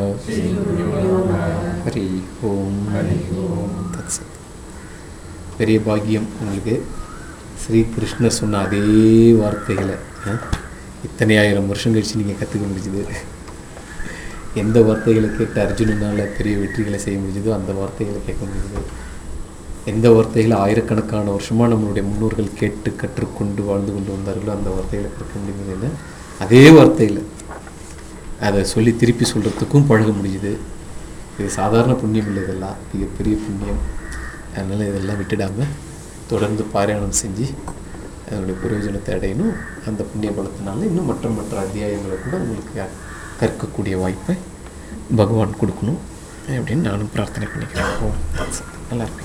ஹரி ஓம். தத்சத். பெரிய பாக்கியம் உங்களுக்கு. ஸ்ரீ கிருஷ்ணர் சொன்ன அதே வார்த்தைகளை இத்தனை ஆயிரம் வருஷம் கழிச்சு நீங்கள் கற்றுக்க முடிஞ்சுது. எந்த வார்த்தைகளை கேட்டு அர்ஜுனனால் பெரிய வெற்றிகளை செய்ய முடிஞ்சதோ அந்த வார்த்தைகளை கேட்க முடியுது. எந்த வார்த்தைகளை ஆயிரக்கணக்கான வருஷமாக நம்மளுடைய முன்னோர்கள் கேட்டு கற்றுக்கொண்டு வாழ்ந்து கொண்டு வந்தார்களோ அந்த வார்த்தைகளை கேட்க முடியுதுன்னு அதே வார்த்தையில் அதை சொல்லி திருப்பி சொல்கிறதுக்கும் பழக முடியுது. இது சாதாரண புண்ணியம் இல்லை, இதெல்லாம் மிகப்பெரிய புண்ணியம். அதனால் இதெல்லாம் விட்டுடாமல் தொடர்ந்து பாராயணம் செஞ்சு அதனுடைய பிரயோஜனத்தை அடையணும். அந்த புண்ணிய பலத்தினால இன்னும் மற்ற மற்ற அத்தியாயங்களை கூட உங்களுக்கு கற்கக்கூடிய வாய்ப்பை பகவான் கொடுக்கணும் அப்படின்னு நானும் பிரார்த்தனை பண்ணிக்கிறேன். ஓம் நல்லா இருக்கு.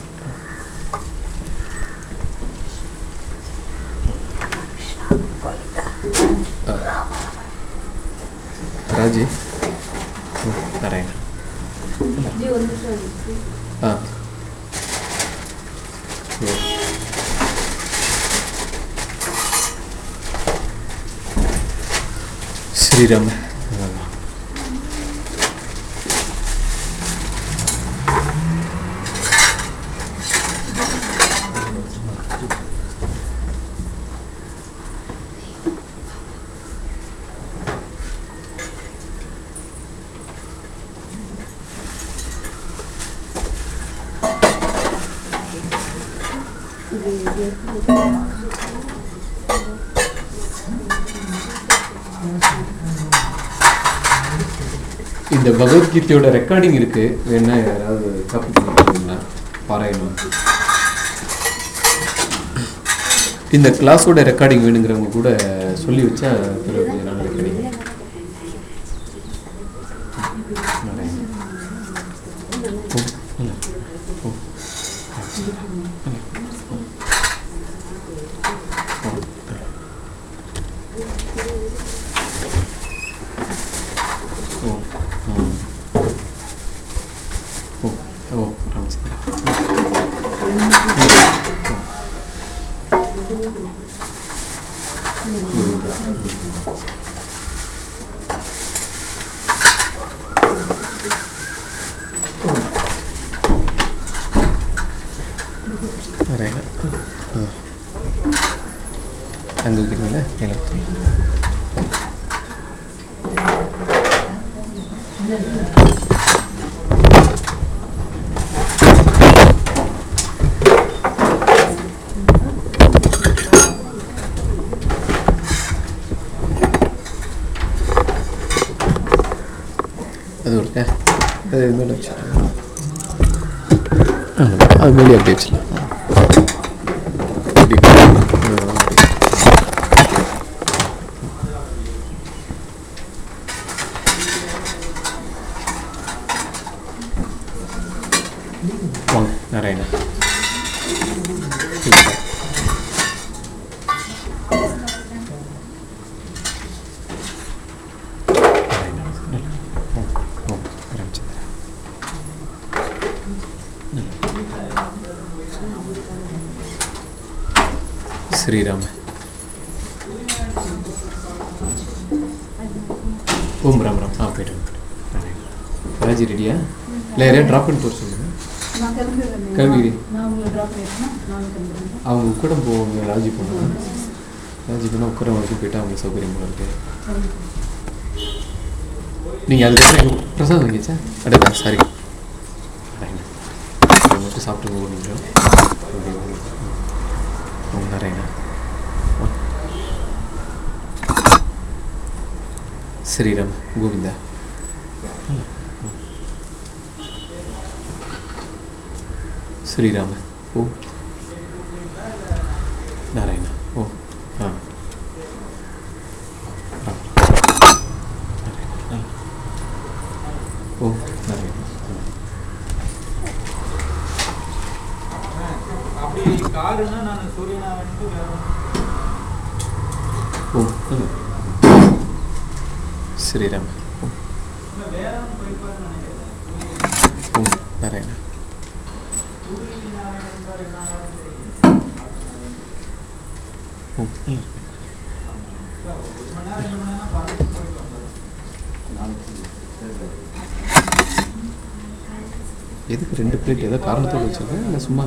ராஜி நாராயணன் ஆ ஸ்ரீராம். இந்த பகவத்கீதையோட ரெக்கார்டிங் இருக்கு, வேணா யாராவது காப்பி பண்ணிக்கிறீங்களா? பாராயணம் இந்த கிளாஸோட ரெக்கார்டிங் வேணுங்கிறவங்க கூட சொல்லி வச்சா கொஞ்சம் நாளைக்கு கிடைக்கும். அங்கே வைக்கிறீங்களா? அது இன்னொன்று வச்சுருக்கேன். அது மேலே அப்படி வச்சுக்கலாம். வாங்க நாராயணா. ஸ்ரீராம. ஓம் ராம் ராம். ஆ போய்ட்டு ராஜி ரெடியா? இல்லை யாரையா ட்ராப் பண்ணி போக சொல்லுங்கள். கல்வி அவங்க கூட போவாங்க. ராஜி போனாங்க. ராஜி போனால் உட்கார வரைக்கும் போய்ட்டு அவங்க சௌகரியம் போல இருக்கு. நீங்கள் அதுக்கப்புறம் பிரசாதம் வாங்கிச்சா? அடடா சாரி. அதை மட்டும் சாப்பிட்டு ஒரு நிமிஷம். ஓம் நாராயணா. ஸ்ரீராம் கோவிந்தா. ஸ்ரீராம. ஓ நாராயணா. ஓ ஆ ஓ நாராயணா. ஓ ஸ்ரீராம. ஓ நாராயணா. ஓ எதுக்கு ரெண்டு பிளேட்? ஏதோ காரணத்தோடு வச்சுருக்கேன் இல்லை சும்மா?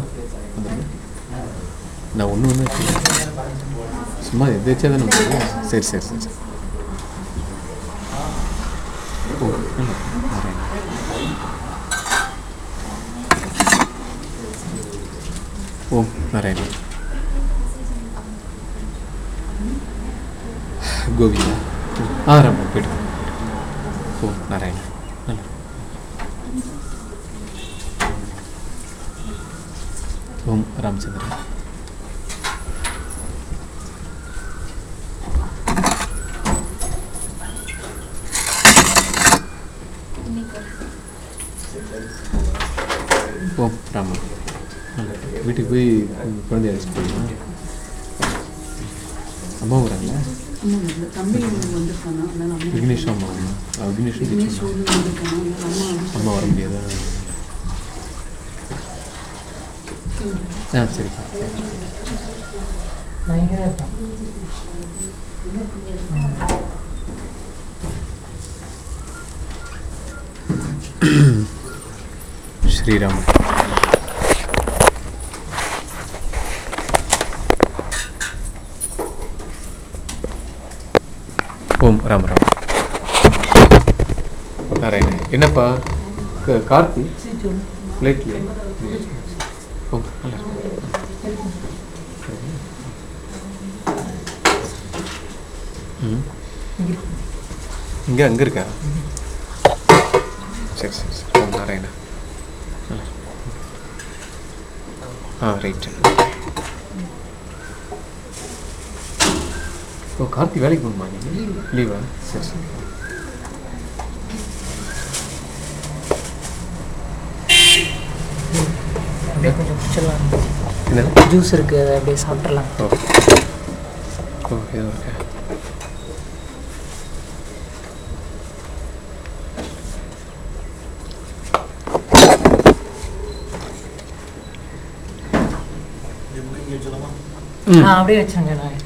நான் ஒன்று ஒன்று சும்மா எதாச்சும் தானே முடியும். சரி சரி சரி சரி. ஓ நாராயணா. ஓ நாராயணா. கோவிந்தா. ஆ ராமா போய்ட்டு. ஓ நாராயணா. ஓம் ராமச்சந்திரன். ஓம் ராமா. வீட்டுக்கு போய் குழந்தைய அழைச்சிட்டு போயிடலாம். அம்மா வராங்களா? விக்னேஷ் அம்மா. விக்னேஷ் அம்மா வர முடியாதா? ஆ சரிப்பா. ஸ்ரீராம். ஓம் ராம் ராம். நாராயண. என்னப்பா கார்த்தி பிளேட்ல? ஓ நல்லா ம் இங்கே அங்கே இருக்கா? சரி சரி சரி. ஓம் நாராயணா. ஆ ரைட்டு. ஓ கார்த்தி வேலைக்கு போகணுமா நீங்கள்? லீவா? சரி சரி. அப்படியே கொஞ்சம் குடிச்சிடலாம். என்ன ஜூஸ் இருக்குது, அதை அப்படியே சாப்பிட்றலாம். ஓ ஓகே ஓகே. ஆ அப்படியே வச்சுருங்க. நான்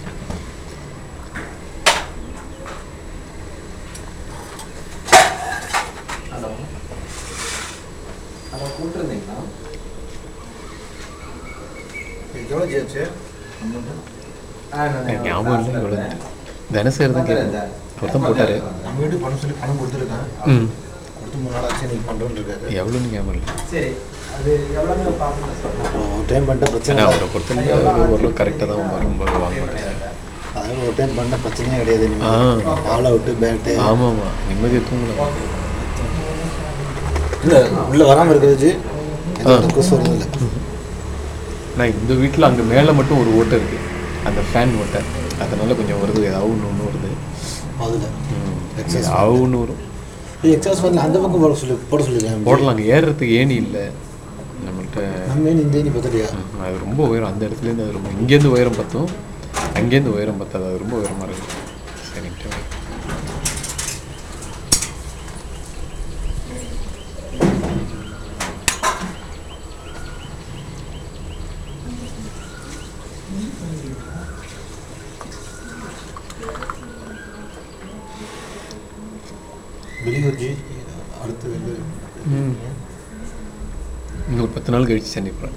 ஞாபகம் இல்லை இவ்வளோ தினசரி தான் கேட்குறேன். ஒருத்தம் போட்டார். நம்ம வீட்டுக்கு பணம் சொல்லி பணம் கொடுத்துருக்கேன். ம் கொடுத்து மூணு நாள் ஆச்சு நீங்கள் பண்ணுறோன்னு இருக்காரு. எவ்வளோன்னு ஞாபகம் இல்லை. சரி அது எவ்வளோ பார்க்கணும். ஒரு டைம் பண்ணிட்ட பிரச்சனை. ஏன்னா அவரை பொறுத்தவரைக்கும் அவருக்கு ஓரளவு கரெக்டாக தான் ரொம்ப வாங்க மாட்டேன். அதாவது ஒரு டைம் பண்ண பிரச்சனையே கிடையாது. ஆ ஆல் அவுட்டு பேட்டு. ஆமாம் ஆமாம் நிம்மதியை தூங்கலாம். இல்லை உள்ளே வராமல் இருக்கிறது கொசு வருது இல்லை. நான் இந்த வீட்டில் அங்கே மேலே மட்டும் ஒரு ஓட்டை இருக்குது, அந்த ஃபேன் ஓட்டை, அதனால கொஞ்சம் வருது, ஏதாவது ஒன்று ஒன்று வருது. அதில் ஏதாவது ஒன்று வரும். எக்ஸாஸ் பண்ணல அந்த பக்கம் போட சொல்லி போட சொல்லிருக்கேன். போடலாம், அங்கே ஏறுறதுக்கு ஏணி இல்லை நம்மள்கிட்ட. நம்ம ஏணி இந்த ஏணி பார்த்துட்டியா? அது ரொம்ப உயரம், அந்த இடத்துலேருந்து அது ரொம்ப, இங்கேருந்து உயரம் பார்த்தோம், அங்கேருந்து உயரம் பார்த்தாது, அது ரொம்ப உயரமாக இருக்குது. சரிங்க. வெளியூர்ஜி அடுத்து வந்து இன்னும் ஒரு பத்து நாள் கழிச்சு சென்னை போகிறேன்.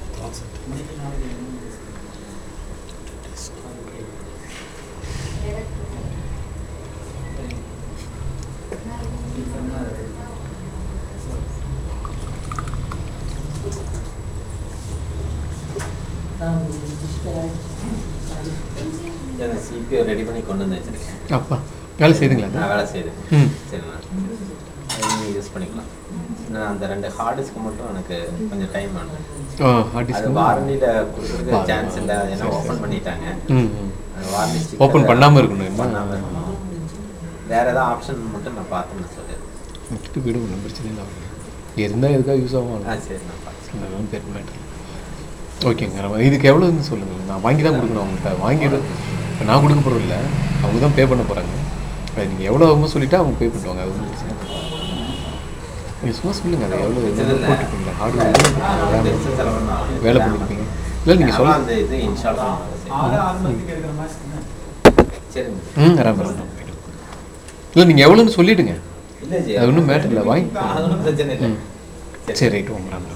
சிபிஓ ரெடி பண்ணி கொண்டு வந்து வச்சிருக்கேன். அப்பா வேலை செய்யுதுங்களா? நான் வேலை செய்யுது. ம் சரிண்ணா, நீங்கள் யூஸ் பண்ணிக்கலாம். நான் அந்த ரெண்டு ஹார்ட் டிஸ்க்கு மட்டும் எனக்கு கொஞ்சம் டைம் வேணும். ஆ ஹார்ட் அது டிஸ்க் வாரண்டியில் கொடுக்குறதுக்கு சான்ஸ் இல்லை, ஏன்னா ஓப்பன் பண்ணிட்டாங்க. ம் அது வாரண்டி ஓப்பன் பண்ணாமல் இருக்கணும். பண்ணாமல் இருக்கணும். வேறு ஏதாவது ஆப்ஷன் மட்டும் நான் பார்த்துன்னு சொல்லிடுறேன். விட்டு போய்டும், ஒன்றும் பிரச்சனை இல்லை. இருந்தால் எதுக்காக யூஸ் ஆகும். ஆ சரி, நான் பார்த்து அதெல்லாம் தெரிய மாட்டேன். ஓகேங்க, நம்ம இதுக்கு எவ்வளோன்னு சொல்லுங்கள். நான் வாங்கி தான் கொடுக்கணும் அவங்கள்ட்ட. வாங்கிடு இப்போ நான் கொடுக்க போகிறது இல்லை, அவங்க தான் பே பண்ண போகிறாங்க. அது நீங்கள் எவ்வளோ ஆகுமோ சொல்லிவிட்டு அவங்க பே பண்ணுவாங்க. அது ஒன்றும் பிரச்சனை இல்லை. நீங்கள் சும்மா சொல்லுங்கள், அது எவ்வளோ போட்டுருப்பீங்களா? ஹார்ட்வேர் வேலை பண்ணியிருப்பீங்க இல்லை நீங்கள் சொல்ல. அந்த இது இன்ஸ்டால் சரி. ம் ராம் ராம் இல்லை நீங்கள் எவ்வளோன்னு சொல்லிவிடுங்க. இல்லை ஜி, அது ஒன்றும் மேட்டர் இல்லை, வாங்கி. அது ஒன்றும் பிரச்சனை இல்லை. சரி ரைட்டு, வாங்க ராம் ராம்.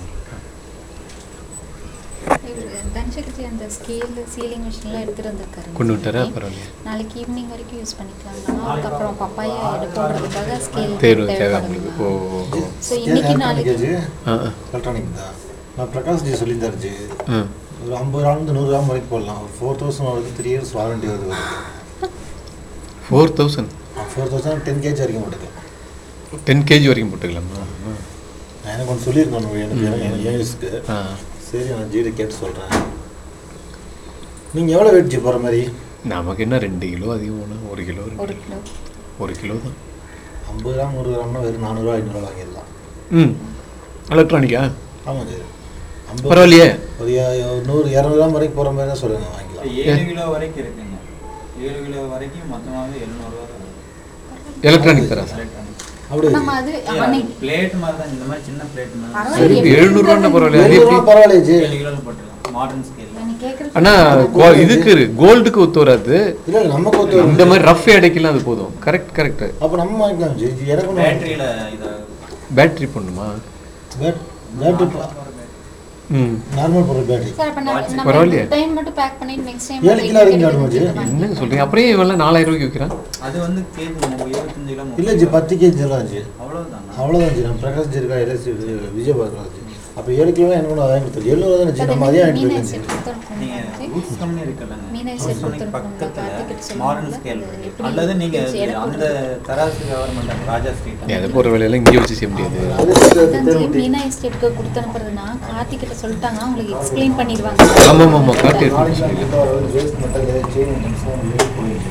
தன்சக்தி அந்த ஸ்கேல் சீலிங் மிஷின்லாம் எடுத்துகிட்டு வந்திருக்காரு. கொண்டு விட்டாரா? பரவாயில்லையா? நாளைக்கு ஈவினிங் வரைக்கும் யூஸ் பண்ணிக்கலாம். அதுக்கப்புறம் பப்பாயா எடு போடுறதுக்காக ஸ்கேல் தேர்வு தேவை உங்களுக்கு. ஓ ஓ ஸோ இன்னைக்கு நாளைக்கு ஆ ஆ எலக்ட்ரானிக் தான். நான் பிரகாஷ் ஜி சொல்லியிருந்தாருச்சு, ஆ ஒரு ஐம்பது கிராம் நூறு கிராம் வரைக்கும் போடலாம். ஒரு ஃபோர் தௌசண்ட் வருது, த்ரீ இயர்ஸ் வாரண்டி வருது. Four thousand four thousand ten KG வரைக்கும் போட்டுக்கலாம். டென் கேஜி வரைக்கும் போட்டுக்கலாமா? நான் எனக்கு ஒன்று சொல்லியிருந்தேன் எனக்கு எனக்கு ஏன் யூஸ்க்கு. ஆ சரி, நான் ஜீரோ கேட்டு சொல்கிறேன். நீங்கள் எவ்வளோ வெயிட் ஜி போகிற மாதிரி? நமக்கு என்ன ரெண்டு கிலோ அதிகம் வேணும், ஒரு கிலோ ஒரு கிலோ ஒரு கிலோ தான். ஐம்பது கிராம் நூறு கிராம்னா வெறும் நானூறுரூவா ஐநூறுரூவா வாங்கிடலாம். ம் எலக்ட்ரானிக்கா? ஆமாம் ஜி, ஐம்பது பரவாயில்லையே. ஒரு யா- நூறு இரநூறு கிராம் வரைக்கும் போகிற மாதிரி தான் சொல்லுங்கள், வாங்கிக்கலாம். ஏழு கிலோ வரைக்கும் இருக்குங்க. ஏழு கிலோ வரைக்கும் மொத்தமாகவே எழுநூறுவா எலக்ட்ரானிக் தரா சார்? அப்படி நம்ம அது அன்னைக்கு பிளேட் மாதிரி தான், இந்த மாதிரி சின்ன பிளேட் மாதிரி சரி, பரவாயில்ல. எழுநூறுவான்னு பரவாயில்ல. அது எழுநூறுவா எப்படி? பரவாயில்ல ஜி. ஏழு கிலோ போட்டுக்கலாம் மாடர்ன் ஸ்கேல். நீ கேக்குறது ஆனால் இதுக்கு கோல்டுக்கு ஒத்து வராது. இல்லை இல்லை, நமக்கு ஒத்து இந்த மாதிரி ரஃப் எடைக்கெல்லாம் அது போதும். Correct correct. அப்போ நம்ம வாங்கிக்கலாம் ஜி. ஜி எனக்கு ஒன்று பேட்டரியில் இதை பேட்டரி போடணுமா? பேட் பேட்டரி ம் நார்மல் போடுற பேட்டரி சார் அப்ப நான் நம்ம பரவாயில்லையே. இந்த டைம் மட்டும் பேக் பண்ணி நெக்ஸ்ட் டைம் ஏழு கிலோ வரைக்கும் ஆடுமா ஜி? என்னங்க சொல்கிறீங்க? அப்புறம் இவெல்லாம் நாலாயிரம் ரூபாய்க்கு விற்கிறான். அது வந்து கேஜி இருபத்தஞ்சு கிலோ இல்லை ஜி, பத்து கேஜி தான் ஜி. அவ்வளோதான். அவ்வளோதான் ஜி. நம்ம பிரகாஷ் ஜி இருக்கா, எல்எஸ்சி விஜய் பார்க்கலாம் ஜி. அப்போ ஏழு கிலோ எனக்கு ஒன்று அதான் கொடுத்தது. எழுநூறு தானே ஜி, நம்ம அதே வாங்கிட்டு மீனா இருக்கேன் ஜி. செட் நீங்கள் கொடுத்துருக்கோம். ரூட்ஸ் கம்பெனி இருக்குல்லங்க, மீனா ரூட்ஸ் செட் கம்பெனி கொடுத்துருக்கோம். பக்கத்தில் மாடர்ன் ஸ்கேல் அல்லது நீங்கள் அந்த தராசு கவர்மெண்ட் ராஜா ஸ்ட்ரீட் அதை போகிற வேலையெல்லாம் இங்கே வச்சு செய்ய முடியாது. அது சேர்த்து அதான் ஜி, தேவை. மீனா எஸ்டேட்க்கு கொடுத்து அனுப்புறதுனா கார்த்திக் கிட்ட சொல்லிட்டாங்க, உங்களுக்கு எக்ஸ்பிளைன் பண்ணிடுவாங்க. ஆமாம் ஆமாம் கார்த்தி நாளைக்கு எடுத்து கிட்ட வர ஒரு வேஸ்ட் மெட்டல் செயின் ஃபோன் போயிடுச்சு.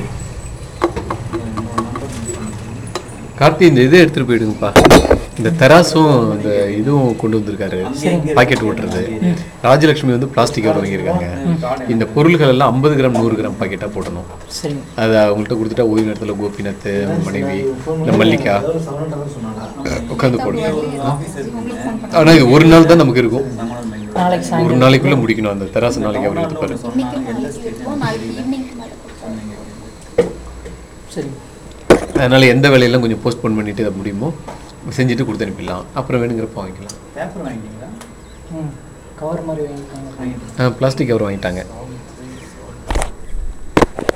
கார்த்தி இந்த இதை எடுத்துகிட்டு போயிடுங்கப்பா. இந்த தராசும் இந்த இதுவும் கொண்டு வந்திருக்காரு, பாக்கெட் ஓட்டுறது. ராஜலட்சுமி வந்து பிளாஸ்டிக் கவர் வாங்கியிருக்காங்க. இந்த பொருள்கள் எல்லாம் ஐம்பது கிராம் நூறு கிராம் பாக்கெட்டாக போடணும். சரிங்க. அதை அவங்கள்ட்ட கொடுத்துட்டா ஓய்வு நேரத்தில் கோபிநாத் அவங்க மனைவி இந்த மல்லிகா உட்காந்து போடணும். ஆனால் இது ஒரு நாள் தான் நமக்கு இருக்கும். நாளைக்கு ஒரு சாயங்காலம் நாளைக்குள்ளே முடிக்கணும் அந்த தராசு. நாளைக்கு அவர் எடுத்துப்பாரு. இன்னைக்கு நாளைக்கு இருக்கும், நாளைக்கு ஈவினிங் மேலே கொடுத்தாங்க. சரிங்க. அதனால் எந்த வேலையெல்லாம் கொஞ்சம் போஸ்ட்போன் பண்ணிவிட்டு அதை முடியுமோ செஞ்சுட்டு கொடுத்து அனுப்பிடலாம். அப்புறம் வேணுங்கிறப்ப வாங்கிக்கலாம். பேப்பர் வாங்கிட்டீங்களா? ம் கவர் மாதிரி வாங்கிட்டாங்க. பிளாஸ்டிக் கவர் வாங்கிட்டாங்க.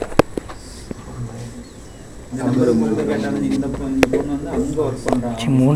இந்த நம்பர் உங்களுக்கு கேட்டாலும் இந்த பொண்ணு வந்து அங்கே ஒர்க் பண்ணுறாங்க.